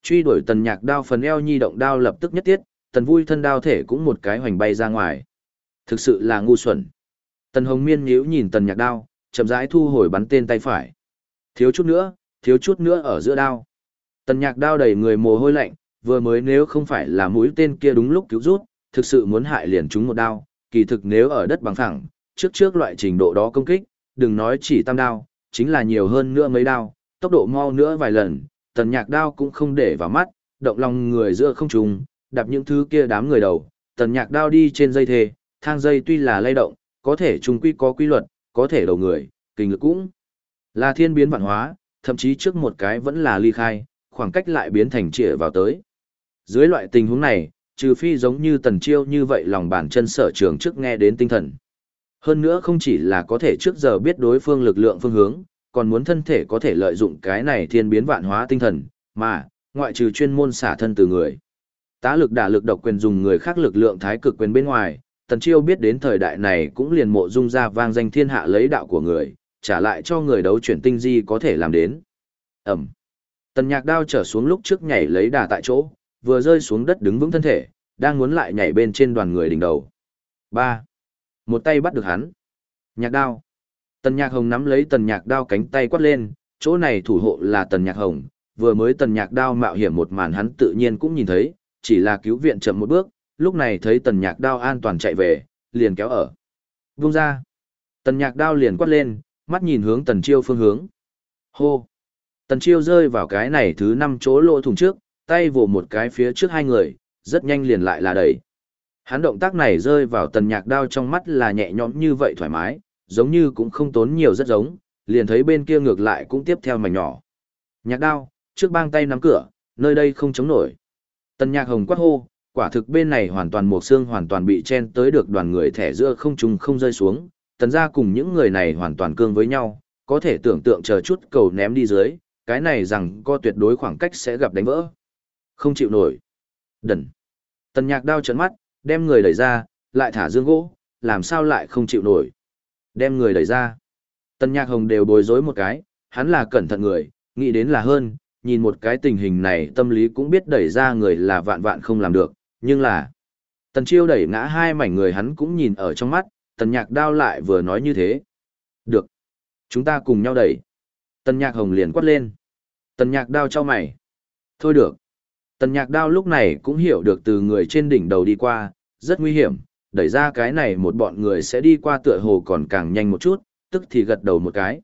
Truy đuổi Tần Nhạc Đao phần eo nhi động đao lập tức nhất tiết, Tần Vui thân đao thể cũng một cái hoành bay ra ngoài. Thực sự là ngu xuẩn. Tần Hồng Miên nhíu nhìn Tần Nhạc Đao, chậm rãi thu hồi bắn tên tay phải. Thiếu chút nữa ở giữa đao. Tần Nhạc Đao đầy người mồ hôi lạnh, vừa mới nếu không phải là mũi tên kia đúng lúc cứu rút, thực sự muốn hại liền trúng một đao, kỳ thực nếu ở đất bằng phẳng, trước loại trình độ đó công kích, đừng nói chỉ tam đao, chính là nhiều hơn nữa mấy đao, tốc độ mau nữa vài lần, Tần Nhạc Đao cũng không để vào mắt, động lòng người giữa không trung, đạp những thứ kia đám người đầu, Tần Nhạc Đao đi trên dây thề, thang dây tuy là lay động, có thể trùng quy có quy luật, có thể đầu người, kinh lực cũng là thiên biến vạn hóa, thậm chí trước một cái vẫn là ly khai, khoảng cách lại biến thành trịa vào tới. Dưới loại tình huống này, trừ phi giống như Tần Chiêu như vậy lòng bàn chân sở trường trước nghe đến tinh thần. Hơn nữa không chỉ là có thể trước giờ biết đối phương lực lượng phương hướng, còn muốn thân thể có thể lợi dụng cái này thiên biến vạn hóa tinh thần, mà, ngoại trừ chuyên môn xả thân từ người. Tá lực đả lực độc quyền dùng người khác lực lượng thái cực quyền bên ngoài, Tần Chiêu biết đến thời đại này cũng liền mộ dung ra vang danh thiên hạ lấy đạo của người, trả lại cho người đấu chuyển tinh di có thể làm đến. Ẩm. Tần Nhạc Đao trở xuống lúc trước nhảy lấy đà tại chỗ, vừa rơi xuống đất đứng vững thân thể, đang muốn lại nhảy bên trên đoàn người đỉnh đầu. 3. Một tay bắt được hắn. Nhạc Đao. Tần Nhạc Hồng nắm lấy Tần Nhạc Đao cánh tay quát lên, chỗ này thủ hộ là Tần Nhạc Hồng, vừa mới Tần Nhạc Đao mạo hiểm một màn hắn tự nhiên cũng nhìn thấy, chỉ là cứu viện chậm một bước, lúc này thấy Tần Nhạc Đao an toàn chạy về, liền kéo ở. Vung ra. Tần Nhạc Đao liền quát lên, mắt nhìn hướng Tần Chiêu phương hướng. Hô. Tần Chiêu rơi vào cái này thứ 5 chỗ lỗ thủng trước, tay vồ một cái phía trước hai người, rất nhanh liền lại là đẩy. Hắn động tác này rơi vào Tần Nhạc Đao trong mắt là nhẹ nhõm như vậy thoải mái, giống như cũng không tốn nhiều rất giống, liền thấy bên kia ngược lại cũng tiếp theo mảnh nhỏ. Nhạc Đao, trước bang tay nắm cửa, nơi đây không chống nổi. Tần Nhạc Hồng quát hô, quả thực bên này hoàn toàn một xương hoàn toàn bị chen tới được đoàn người thẻ giữa không trung không rơi xuống, tần ra cùng những người này hoàn toàn cương với nhau, có thể tưởng tượng chờ chút cầu ném đi dưới, cái này rằng có tuyệt đối khoảng cách sẽ gặp đánh vỡ. Không chịu nổi. Đần. Tần Nhạc Đao trợn mắt, đem người đẩy ra, lại thả dương gỗ, làm sao lại không chịu nổi. Đem người đẩy ra. Tần Nhạc Hồng đều bối rối một cái, hắn là cẩn thận người, nghĩ đến là hơn, nhìn một cái tình hình này tâm lý cũng biết đẩy ra người là vạn vạn không làm được, nhưng là Tần Chiêu đẩy ngã hai mảnh người hắn cũng nhìn ở trong mắt, Tần Nhạc Đao lại vừa nói như thế. Được. Chúng ta cùng nhau đẩy. Tần Nhạc Hồng liền quát lên. Tần Nhạc Đao cho mày. Thôi được. Tần Nhạc Đao lúc này cũng hiểu được từ người trên đỉnh đầu đi qua, rất nguy hiểm, đẩy ra cái này một bọn người sẽ đi qua tựa hồ còn càng nhanh một chút, tức thì gật đầu một cái.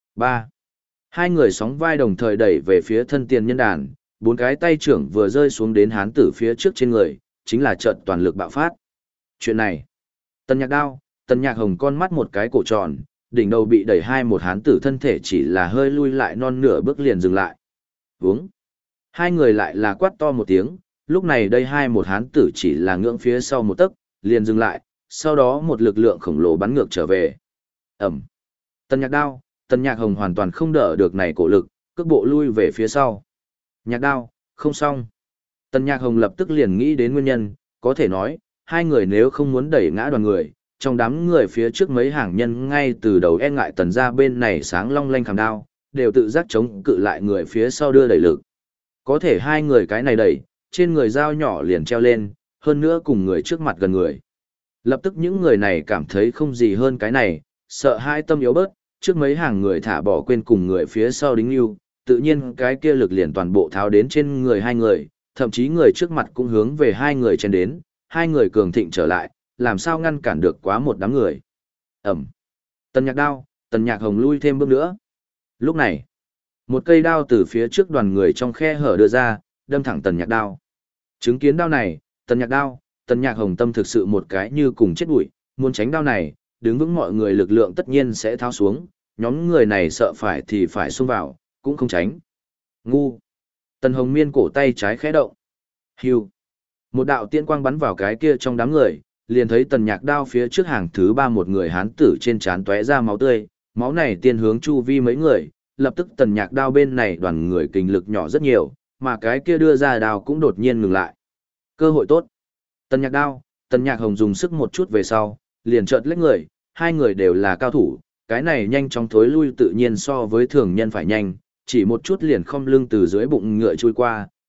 3. Hai người sóng vai đồng thời đẩy về phía thân tiền nhân đàn, bốn cái tay trưởng vừa rơi xuống đến hán tử phía trước trên người, chính là trận toàn lực bạo phát. Chuyện này, Tần Nhạc Đao, Tần Nhạc Hồng con mắt một cái cổ tròn, đỉnh đầu bị đẩy hai một hán tử thân thể chỉ là hơi lui lại non nửa bước liền dừng lại. Vướng. Hai người lại là quát to một tiếng, lúc này đây hai một hán tử chỉ là ngưỡng phía sau một tấc, liền dừng lại, sau đó một lực lượng khổng lồ bắn ngược trở về. Ẩm. Tần Nhạc Đao, Tần Nhạc Hồng hoàn toàn không đỡ được này cổ lực, cước bộ lui về phía sau. Nhạc Đao, không xong. Tần Nhạc Hồng lập tức liền nghĩ đến nguyên nhân, có thể nói, hai người nếu không muốn đẩy ngã đoàn người, trong đám người phía trước mấy hàng nhân ngay từ đầu e ngại Tần ra bên này sáng long lanh khảm đao, đều tự giác chống cự lại người phía sau đưa đẩy lực. Có thể hai người cái này đẩy, trên người dao nhỏ liền treo lên, hơn nữa cùng người trước mặt gần người. Lập tức những người này cảm thấy không gì hơn cái này, sợ hai tâm yếu bớt, trước mấy hàng người thả bỏ quên cùng người phía sau đính lưu, tự nhiên cái kia lực liền toàn bộ tháo đến trên người hai người, thậm chí người trước mặt cũng hướng về hai người chen đến, hai người cường thịnh trở lại, làm sao ngăn cản được quá một đám người. Ẩm. Tần Nhạc Đao, Tần Nhạc Hồng lui thêm bước nữa. Lúc này, một cây đao từ phía trước đoàn người trong khe hở đưa ra, đâm thẳng Tần Nhạc Đao. Chứng kiến đao này, Tần Nhạc Hồng tâm thực sự một cái như cùng chết bụi, muốn tránh đao này, đứng vững mọi người lực lượng tất nhiên sẽ tháo xuống, nhóm người này sợ phải thì phải xông vào, cũng không tránh. Ngu. Tần Hồng Miên cổ tay trái khẽ động. Hưu. Một đạo tiên quang bắn vào cái kia trong đám người, liền thấy Tần Nhạc Đao phía trước hàng thứ 3 một người hán tử trên trán tóe ra máu tươi, máu này tiên hướng chu vi mấy người, lập tức Tần Nhạc Đao bên này đoàn người kinh lực nhỏ rất nhiều, mà cái kia đưa ra đao cũng đột nhiên ngừng lại. Cơ hội tốt. Tần Nhạc Đao, Tần Nhạc Hồng dùng sức một chút về sau, liền chợt lách người, hai người đều là cao thủ, cái này nhanh chóng thối lui tự nhiên so với thường nhân phải nhanh, chỉ một chút liền không lưng từ dưới bụng ngựa chui qua,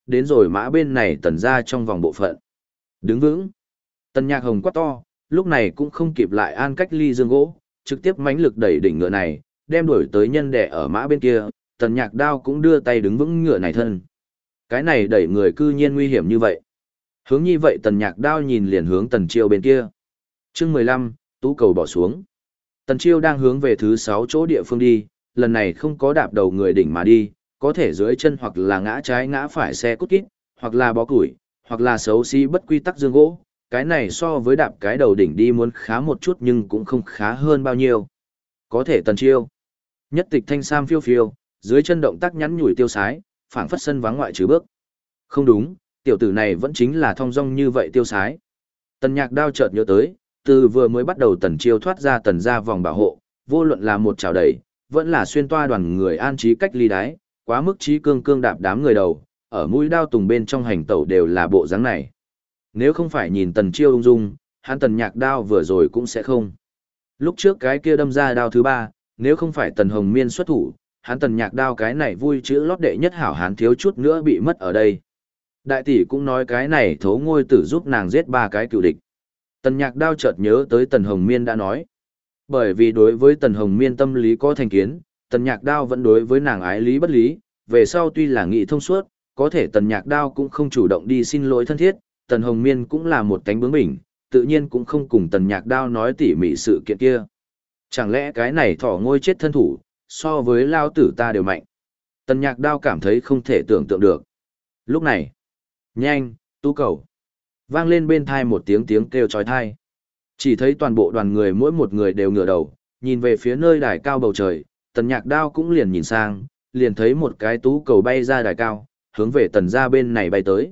đến rồi mã bên này tần ra trong vòng bộ phận. Đứng vững. Tần Nhạc Hồng quát to, lúc này cũng không kịp lại an cách ly dương gỗ, trực tiếp mãnh lực đẩy đỉnh ngựa này, đem đuổi tới nhân đẻ ở mã bên kia, Tần Nhạc Đao cũng đưa tay đứng vững ngựa này thân. Cái này đẩy người cư nhiên nguy hiểm như vậy. Hướng như vậy Tần Nhạc Đao nhìn liền hướng Tần Chiêu bên kia. Chương 15, tú cầu bỏ xuống. Tần Chiêu đang hướng về thứ 6 chỗ địa phương đi, lần này không có đạp đầu người đỉnh mà đi, có thể dưới chân hoặc là ngã trái ngã phải xe cút kít, hoặc là bó củi, hoặc là xấu xí bất quy tắc dương gỗ. Cái này so với đạp cái đầu đỉnh đi muốn khá một chút nhưng cũng không khá hơn bao nhiêu. Có thể Tần Chiêu. Nhất tịch thanh sam phiêu phiêu, dưới chân động tác nhắn nhủi tiêu sái, phảng phất sân vắng ngoại trừ bước. Không đúng, tiểu tử này vẫn chính là thong dong như vậy tiêu sái. Tần Nhạc Đao chợt nhớ tới, từ vừa mới bắt đầu Tần Chiêu thoát ra tần ra vòng bảo hộ, vô luận là một chảo đẩy, vẫn là xuyên toa đoàn người an trí cách ly đái, quá mức trí cương cương đạp đám người đầu, ở mũi đao tùng bên trong hành tẩu đều là bộ dáng này. Nếu không phải nhìn Tần Chiêu ung dung, hắn Tần Nhạc Đao vừa rồi cũng sẽ không. Lúc trước cái kia đâm ra đao thứ 3, nếu không phải Tần Hồng Miên xuất thủ, hắn Tần Nhạc Đao cái này vui chữ lót đệ nhất hảo hán thiếu chút nữa bị mất ở đây. Đại tỷ cũng nói cái này thấu ngôi tử giúp nàng giết 3 cái cựu địch. Tần Nhạc Đao chợt nhớ tới Tần Hồng Miên đã nói. Bởi vì đối với Tần Hồng Miên tâm lý có thành kiến, Tần Nhạc Đao vẫn đối với nàng ái lý bất lý, về sau tuy là nghị thông suốt, có thể Tần Nhạc Đao cũng không chủ động đi xin lỗi thân thiết, Tần Hồng Miên cũng là một cánh bướng bỉnh, tự nhiên cũng không cùng Tần Nhạc Đao nói tỉ mỉ sự kiện kia. Chẳng lẽ cái này thỏ ngôi chết thân thủ, so với lao tử ta đều mạnh. Tần Nhạc Đao cảm thấy không thể tưởng tượng được. Lúc này, nhanh, tú cầu. Vang lên bên thai một tiếng tiếng kêu chói tai. Chỉ thấy toàn bộ đoàn người mỗi một người đều ngửa đầu, nhìn về phía nơi đài cao bầu trời, Tần Nhạc Đao cũng liền nhìn sang, liền thấy một cái tú cầu bay ra đài cao, hướng về tần gia bên này bay tới.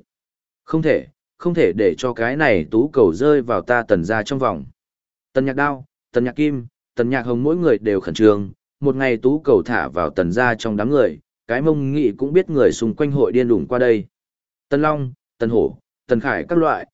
Không thể để cho cái này tú cầu rơi vào ta tần gia trong vòng. Tần Nhạc Đao, Tần Nhạc Kim, Tần Nhạc Hồng mỗi người đều khẩn trương, một ngày tú cầu thả vào tần gia trong đám người, cái mông nghị cũng biết người xung quanh hội điên đủng qua đây. Tần Long, Tần Hổ, Tần Khải các loại,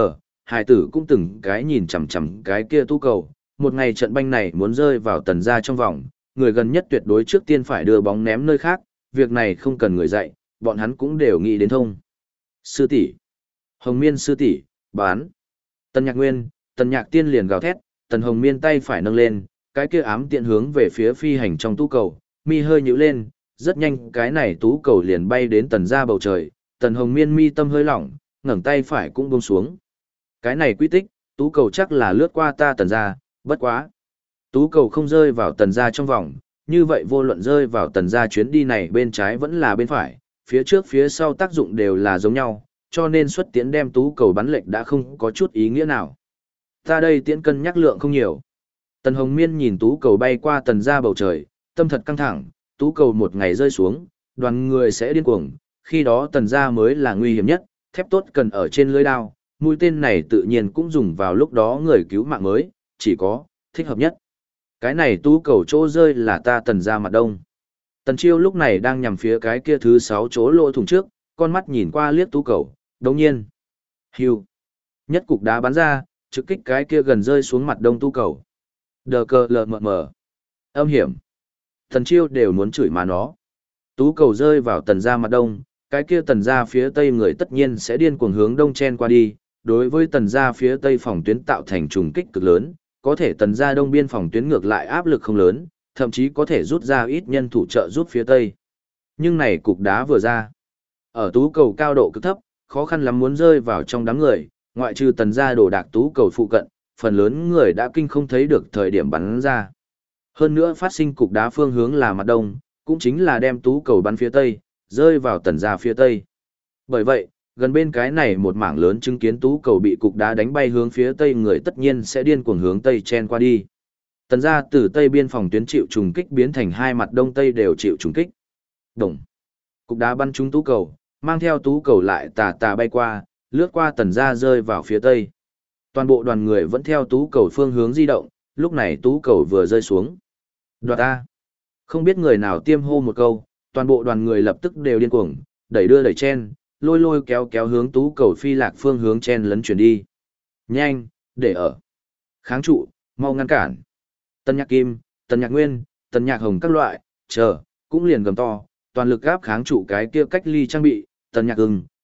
hài tử cũng từng cái nhìn chằm chằm cái kia tú cầu, một ngày trận banh này muốn rơi vào tần gia trong vòng, người gần nhất tuyệt đối trước tiên phải đưa bóng ném nơi khác, việc này không cần người dạy, bọn hắn cũng đều nghĩ đến thông. Sư tỷ, Hồng Miên sư tỷ, bán. Tần Nhạc Nguyên, Tần Nhạc Tiên liền gào thét, Tần Hồng Miên tay phải nâng lên, cái kia ám tiện hướng về phía phi hành trong tú cầu, mi hơi nhíu lên, rất nhanh cái này tú cầu liền bay đến tần gia bầu trời, Tần Hồng Miên mi tâm hơi lỏng, ngẩng tay phải cũng buông xuống. Cái này quy tích, tú cầu chắc là lướt qua ta tần gia, bất quá. Tú cầu không rơi vào tần gia trong vòng, như vậy vô luận rơi vào tần gia chuyến đi này bên trái vẫn là bên phải, phía trước phía sau tác dụng đều là giống nhau, cho nên xuất tiễn đem tú cầu bắn lệch đã không có chút ý nghĩa nào. Ta đây tiễn cân nhắc lượng không nhiều. Tần Hồng Miên nhìn tú cầu bay qua tần gia bầu trời, tâm thật căng thẳng, tú cầu một ngày rơi xuống, đoàn người sẽ điên cuồng, khi đó tần gia mới là nguy hiểm nhất, thép tốt cần ở trên lưỡi đao, mũi tên này tự nhiên cũng dùng vào lúc đó người cứu mạng mới, chỉ có, thích hợp nhất. Cái này tú cầu chỗ rơi là ta tần gia mặt đông. Tần Chiêu lúc này đang nhằm phía cái kia thứ 6 chỗ lỗ thủng trước, con mắt nhìn qua liếc tú cầu, đồng nhiên. Hưu. Nhất cục đá bắn ra, trực kích cái kia gần rơi xuống mặt đông tú cầu. Đờ cờ lờ mờ mờ. Âm hiểm. Tần Chiêu đều muốn chửi mà nó. Tú cầu rơi vào tần gia mặt đông, cái kia tần gia phía tây người tất nhiên sẽ điên cuồng hướng đông chen qua đi, đối với tần gia phía tây phòng tuyến tạo thành trùng kích cực lớn, có thể tần gia đông biên phòng tuyến ngược lại áp lực không lớn, thậm chí có thể rút ra ít nhân thủ trợ giúp phía tây. Nhưng này cục đá vừa ra, ở tú cầu cao độ cực thấp, khó khăn lắm muốn rơi vào trong đám người, ngoại trừ tần gia đổ đạc tú cầu phụ cận, phần lớn người đã kinh không thấy được thời điểm bắn ra. Hơn nữa phát sinh cục đá phương hướng là mặt đông, cũng chính là đem tú cầu bắn phía tây, rơi vào tần gia phía tây. Bởi vậy, gần bên cái này một mảng lớn chứng kiến tú cầu bị cục đá đánh bay hướng phía tây người tất nhiên sẽ điên cuồng hướng tây chen qua đi. Tần gia từ tây biên phòng tuyến chịu trùng kích biến thành hai mặt đông tây đều chịu trùng kích. Đồng. Cục đá bắn trúng tú cầu, mang theo tú cầu lại tà tà bay qua, lướt qua tần gia rơi vào phía tây. Toàn bộ đoàn người vẫn theo tú cầu phương hướng di động, lúc này tú cầu vừa rơi xuống. Đoạt A. Không biết người nào tiêm hô một câu, toàn bộ đoàn người lập tức đều điên cuồng, đẩy đưa đẩy chen, lôi lôi kéo kéo hướng tú cầu phi lạc phương hướng chen lấn chuyển đi. Nhanh, để ở. Kháng trụ, mau ngăn cản. Tần Nhạc Kim, Tần Nhạc Nguyên, Tần Nhạc Hồng các loại, cũng liền gầm to, toàn lực gáp kháng trụ cái kia cách ly trang bị, Tần Nhạc Ưng,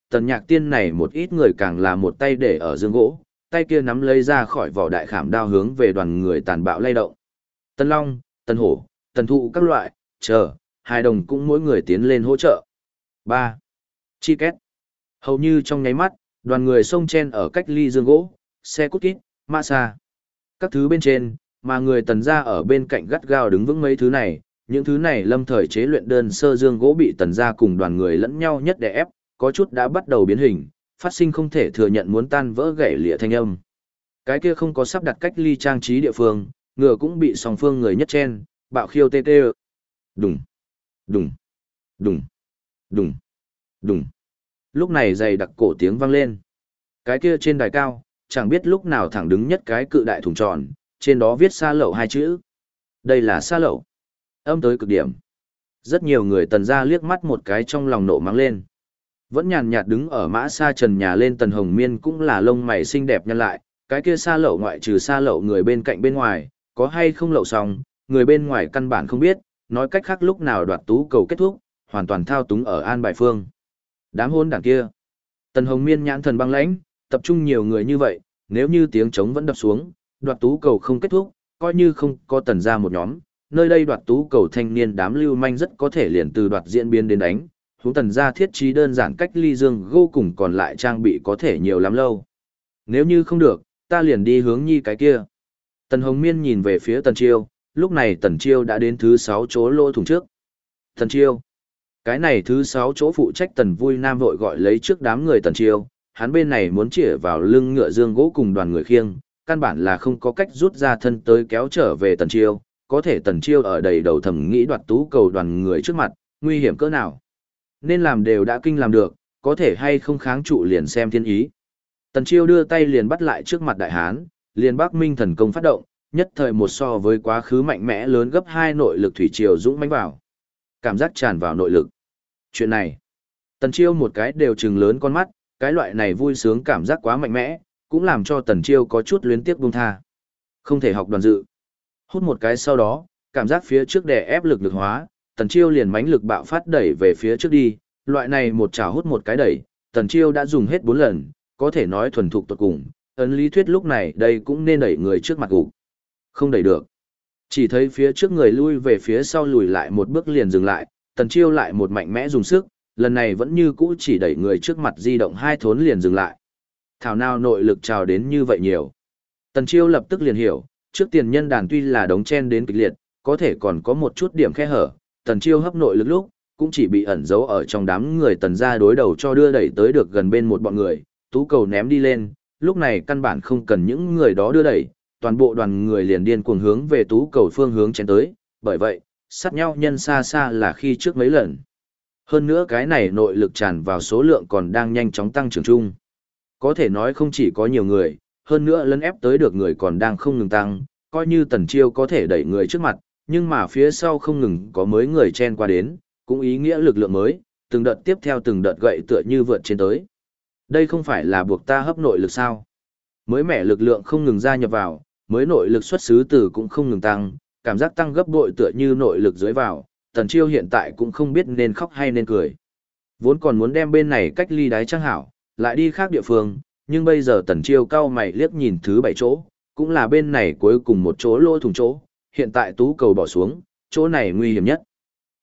Tần Nhạc Tiên này một ít người càng là một tay để ở dương gỗ, tay kia nắm lấy ra khỏi vỏ đại khảm đao hướng về đoàn người tàn bạo lay động. Tần Long, Tần Hổ, Tần Thụ các loại, chờ, hai đồng cũng mỗi người tiến lên hỗ trợ. 3. Chi két. Hầu như trong nháy mắt, đoàn người xông chen ở cách ly dương gỗ, xe cút kít, mã xa. Các thứ bên trên, mà người Tần gia ở bên cạnh gắt gao đứng vững mấy thứ này, những thứ này lâm thời chế luyện đơn sơ dương gỗ bị Tần gia cùng đoàn người lẫn nhau nhất đè ép, có chút đã bắt đầu biến hình, phát sinh không thể thừa nhận muốn tan vỡ gãy lịa thanh âm. Cái kia không có sắp đặt cách ly trang trí địa phương, ngựa cũng bị song phương người nhất chen, bạo khiêu tê tê. Đùng, đùng, đùng, đùng, đùng. Lúc này dày đặc cổ tiếng vang lên. Cái kia trên đài cao, chẳng biết lúc nào thẳng đứng nhất cái cự đại thùng tròn, trên đó viết xa lậu hai chữ. Đây là xa lậu. Âm tới cực điểm. Rất nhiều người Tần gia liếc mắt một cái trong lòng nộ mắng lên. Vẫn nhàn nhạt đứng ở mã xa trần nhà lên Tần Hồng Miên cũng là lông mày xinh đẹp nhăn lại, cái kia xa lậu ngoại trừ xa lậu người bên cạnh bên ngoài, có hay không lậu xong, người bên ngoài căn bản không biết, nói cách khác lúc nào đoạt tú cầu kết thúc, hoàn toàn thao túng ở An Bài Phương. Đám hôn đảng kia. Tần Hồng Miên nhãn thần băng lãnh, tập trung nhiều người như vậy, nếu như tiếng trống vẫn đập xuống, đoạt tú cầu không kết thúc, coi như không có Tần gia một nhóm, nơi đây đoạt tú cầu thanh niên đám lưu manh rất có thể liền từ đoạt diễn biến đến đánh, huống Tần gia thiết trí đơn giản cách ly dương vô cùng còn lại trang bị có thể nhiều lắm lâu. Nếu như không được, ta liền đi hướng nhi cái kia. Tần Hồng Miên nhìn về phía Tần Chiêu, lúc này Tần Chiêu đã đến thứ 6 chỗ lỗ thủng trước. Tần Chiêu. Cái này thứ 6 chỗ phụ trách Tần Vui Nam vội gọi lấy trước đám người Tần Chiêu, hắn bên này muốn chĩa vào lưng ngựa dương gỗ cùng đoàn người khiêng, căn bản là không có cách rút ra thân tới kéo trở về Tần Chiêu, có thể Tần Chiêu ở đầy đầu thầm nghĩ đoạt tú cầu đoàn người trước mặt, nguy hiểm cỡ nào. Nên làm đều đã kinh làm được, có thể hay không kháng trụ liền xem thiên ý. Tần Chiêu đưa tay liền bắt lại trước mặt đại hán, liền Bắc Minh thần công phát động, nhất thời một so với quá khứ mạnh mẽ lớn gấp 2 nội lực thủy triều dũng mãnh vào. Cảm giác tràn vào nội lực. Chuyện này, Tần Chiêu một cái đều trừng lớn con mắt, cái loại này vui sướng cảm giác quá mạnh mẽ, cũng làm cho Tần Chiêu có chút luyến tiếc buông tha. Không thể học đoàn dự. Hút một cái sau đó, cảm giác phía trước đè ép lực lực hóa, Tần Chiêu liền mãnh lực bạo phát đẩy về phía trước đi, loại này một chảo hút một cái đẩy, Tần Chiêu đã dùng hết 4 lần, có thể nói thuần thục tuyệt cùng, ấn lý thuyết lúc này đây cũng nên đẩy người trước mặt gục. Không đẩy được. Chỉ thấy phía trước người lui về phía sau lùi lại một bước liền dừng lại, Tần Chiêu lại một mạnh mẽ dùng sức, lần này vẫn như cũ chỉ đẩy người trước mặt di động 2 thốn liền dừng lại. Thảo nào nội lực trào đến như vậy nhiều. Tần Chiêu lập tức liền hiểu, trước tiền nhân đàn tuy là đống chen đến kịch liệt, có thể còn có một chút điểm khe hở, Tần Chiêu hấp nội lực lúc, cũng chỉ bị ẩn giấu ở trong đám người Tần gia đối đầu cho đưa đẩy tới được gần bên một bọn người, tú cầu ném đi lên, lúc này căn bản không cần những người đó đưa đẩy, toàn bộ đoàn người liền điên cuồng hướng về tú cầu phương hướng chen tới, bởi vậy, sát nhau nhân xa xa là khi trước mấy lần. Hơn nữa cái này nội lực tràn vào số lượng còn đang nhanh chóng tăng trưởng chung. Có thể nói không chỉ có nhiều người, hơn nữa lấn ép tới được người còn đang không ngừng tăng, coi như Tần Chiêu có thể đẩy người trước mặt, nhưng mà phía sau không ngừng có mới người chen qua đến, cũng ý nghĩa lực lượng mới, từng đợt tiếp theo từng đợt gậy tựa như vượt trên tới. Đây không phải là buộc ta hấp nội lực sao? Mới mẻ lực lượng không ngừng gia nhập vào, mới nội lực xuất xứ từ cũng không ngừng tăng, cảm giác tăng gấp bội tựa như nội lực dưới vào, Tần Chiêu hiện tại cũng không biết nên khóc hay nên cười. Vốn còn muốn đem bên này cách ly đái trang hảo, lại đi khác địa phương, nhưng bây giờ Tần Chiêu cau mày liếc nhìn thứ 7 chỗ, cũng là bên này cuối cùng một chỗ lỗ thủng chỗ, hiện tại tú cầu bỏ xuống, chỗ này nguy hiểm nhất.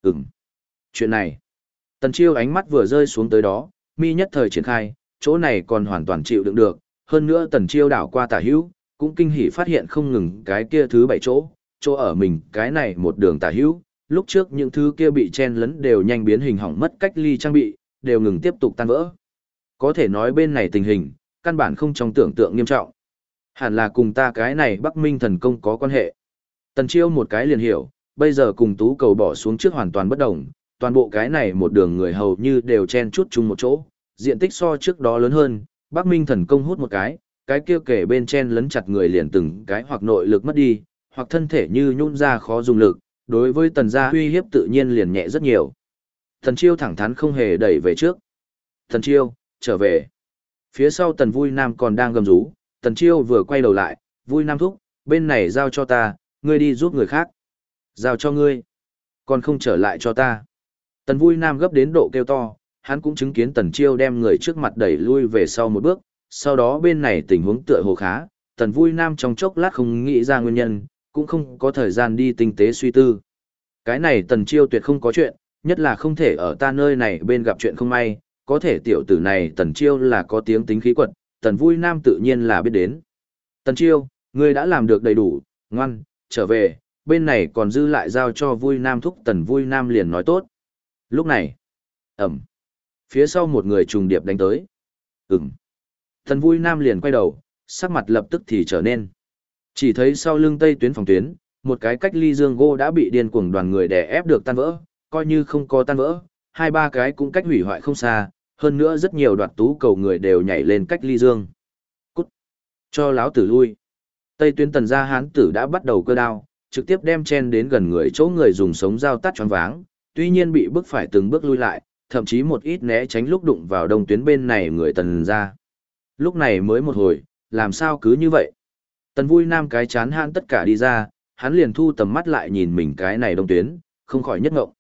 Chuyện này. Tần Chiêu ánh mắt vừa rơi xuống tới đó, mi nhất thời triển khai, chỗ này còn hoàn toàn chịu đựng được, hơn nữa Tần Chiêu đảo qua tả hữu, cũng kinh hỉ phát hiện không ngừng cái kia thứ 7 chỗ, chỗ ở mình cái này một đường tả hữu, lúc trước những thứ kia bị chen lấn đều nhanh biến hình hỏng mất cách ly trang bị, đều ngừng tiếp tục tan vỡ. Có thể nói bên này tình hình, căn bản không trong tưởng tượng nghiêm trọng. Hẳn là cùng ta cái này Bắc Minh thần công có quan hệ. Tần Chiêu một cái liền hiểu, bây giờ cùng tú cầu bỏ xuống trước hoàn toàn bất đồng, toàn bộ cái này một đường người hầu như đều chen chút chung một chỗ, diện tích so trước đó lớn hơn, Bắc Minh thần công hút một cái kia kể bên chen lấn chặt người liền từng cái hoặc nội lực mất đi, hoặc thân thể như nhũn ra khó dùng lực, đối với Tần gia uy hiếp tự nhiên liền nhẹ rất nhiều. Tần Chiêu thẳng thắn không hề đẩy về trước. Tần Chiêu, trở về. Phía sau Tần Vui Nam còn đang gầm rú, Tần Chiêu vừa quay đầu lại, Vui Nam thúc, bên này giao cho ta, ngươi đi giúp người khác. Giao cho ngươi, còn không trở lại cho ta. Tần Vui Nam gấp đến độ kêu to, hắn cũng chứng kiến Tần Chiêu đem người trước mặt đẩy lui về sau một bước, sau đó bên này tình huống tựa hồ khá, Tần Vui Nam trong chốc lát không nghĩ ra nguyên nhân, cũng không có thời gian đi tinh tế suy tư. Cái này Tần Chiêu tuyệt không có chuyện, nhất là không thể ở ta nơi này bên gặp chuyện không may, có thể tiểu tử này Tần Chiêu là có tiếng tính khí quật, Tần Vui Nam tự nhiên là biết đến. Tần Chiêu, ngươi đã làm được đầy đủ, ngoan, trở về, bên này còn dư lại giao cho Vui Nam thúc. Tần Vui Nam liền nói tốt. Lúc này, phía sau một người trùng điệp đánh tới. Tần Vui Nam liền quay đầu, sắc mặt lập tức thì trở nên. Chỉ thấy sau lưng tây tuyến phòng tuyến, một cái cách ly dương gỗ đã bị điên cuồng đoàn người đè ép được tan vỡ, coi như không có tan vỡ, hai ba cái cũng cách hủy hoại không xa, hơn nữa rất nhiều đoạt tú cầu người đều nhảy lên cách ly dương. Cút! Cho láo tử lui! Tây tuyến Tần gia hán tử đã bắt đầu cơ đao, trực tiếp đem chen đến gần người chỗ người dùng sống dao tát choáng váng, tuy nhiên bị bức phải từng bước lui lại, thậm chí một ít né tránh lúc đụng vào đông tuyến bên này người Tần gia. Lúc này mới một hồi, làm sao cứ như vậy? Tần Vui Nam cái chán hãn tất cả đi ra, hắn liền thu tầm mắt lại nhìn mình cái này đông tuyến, không khỏi nhất ngộng.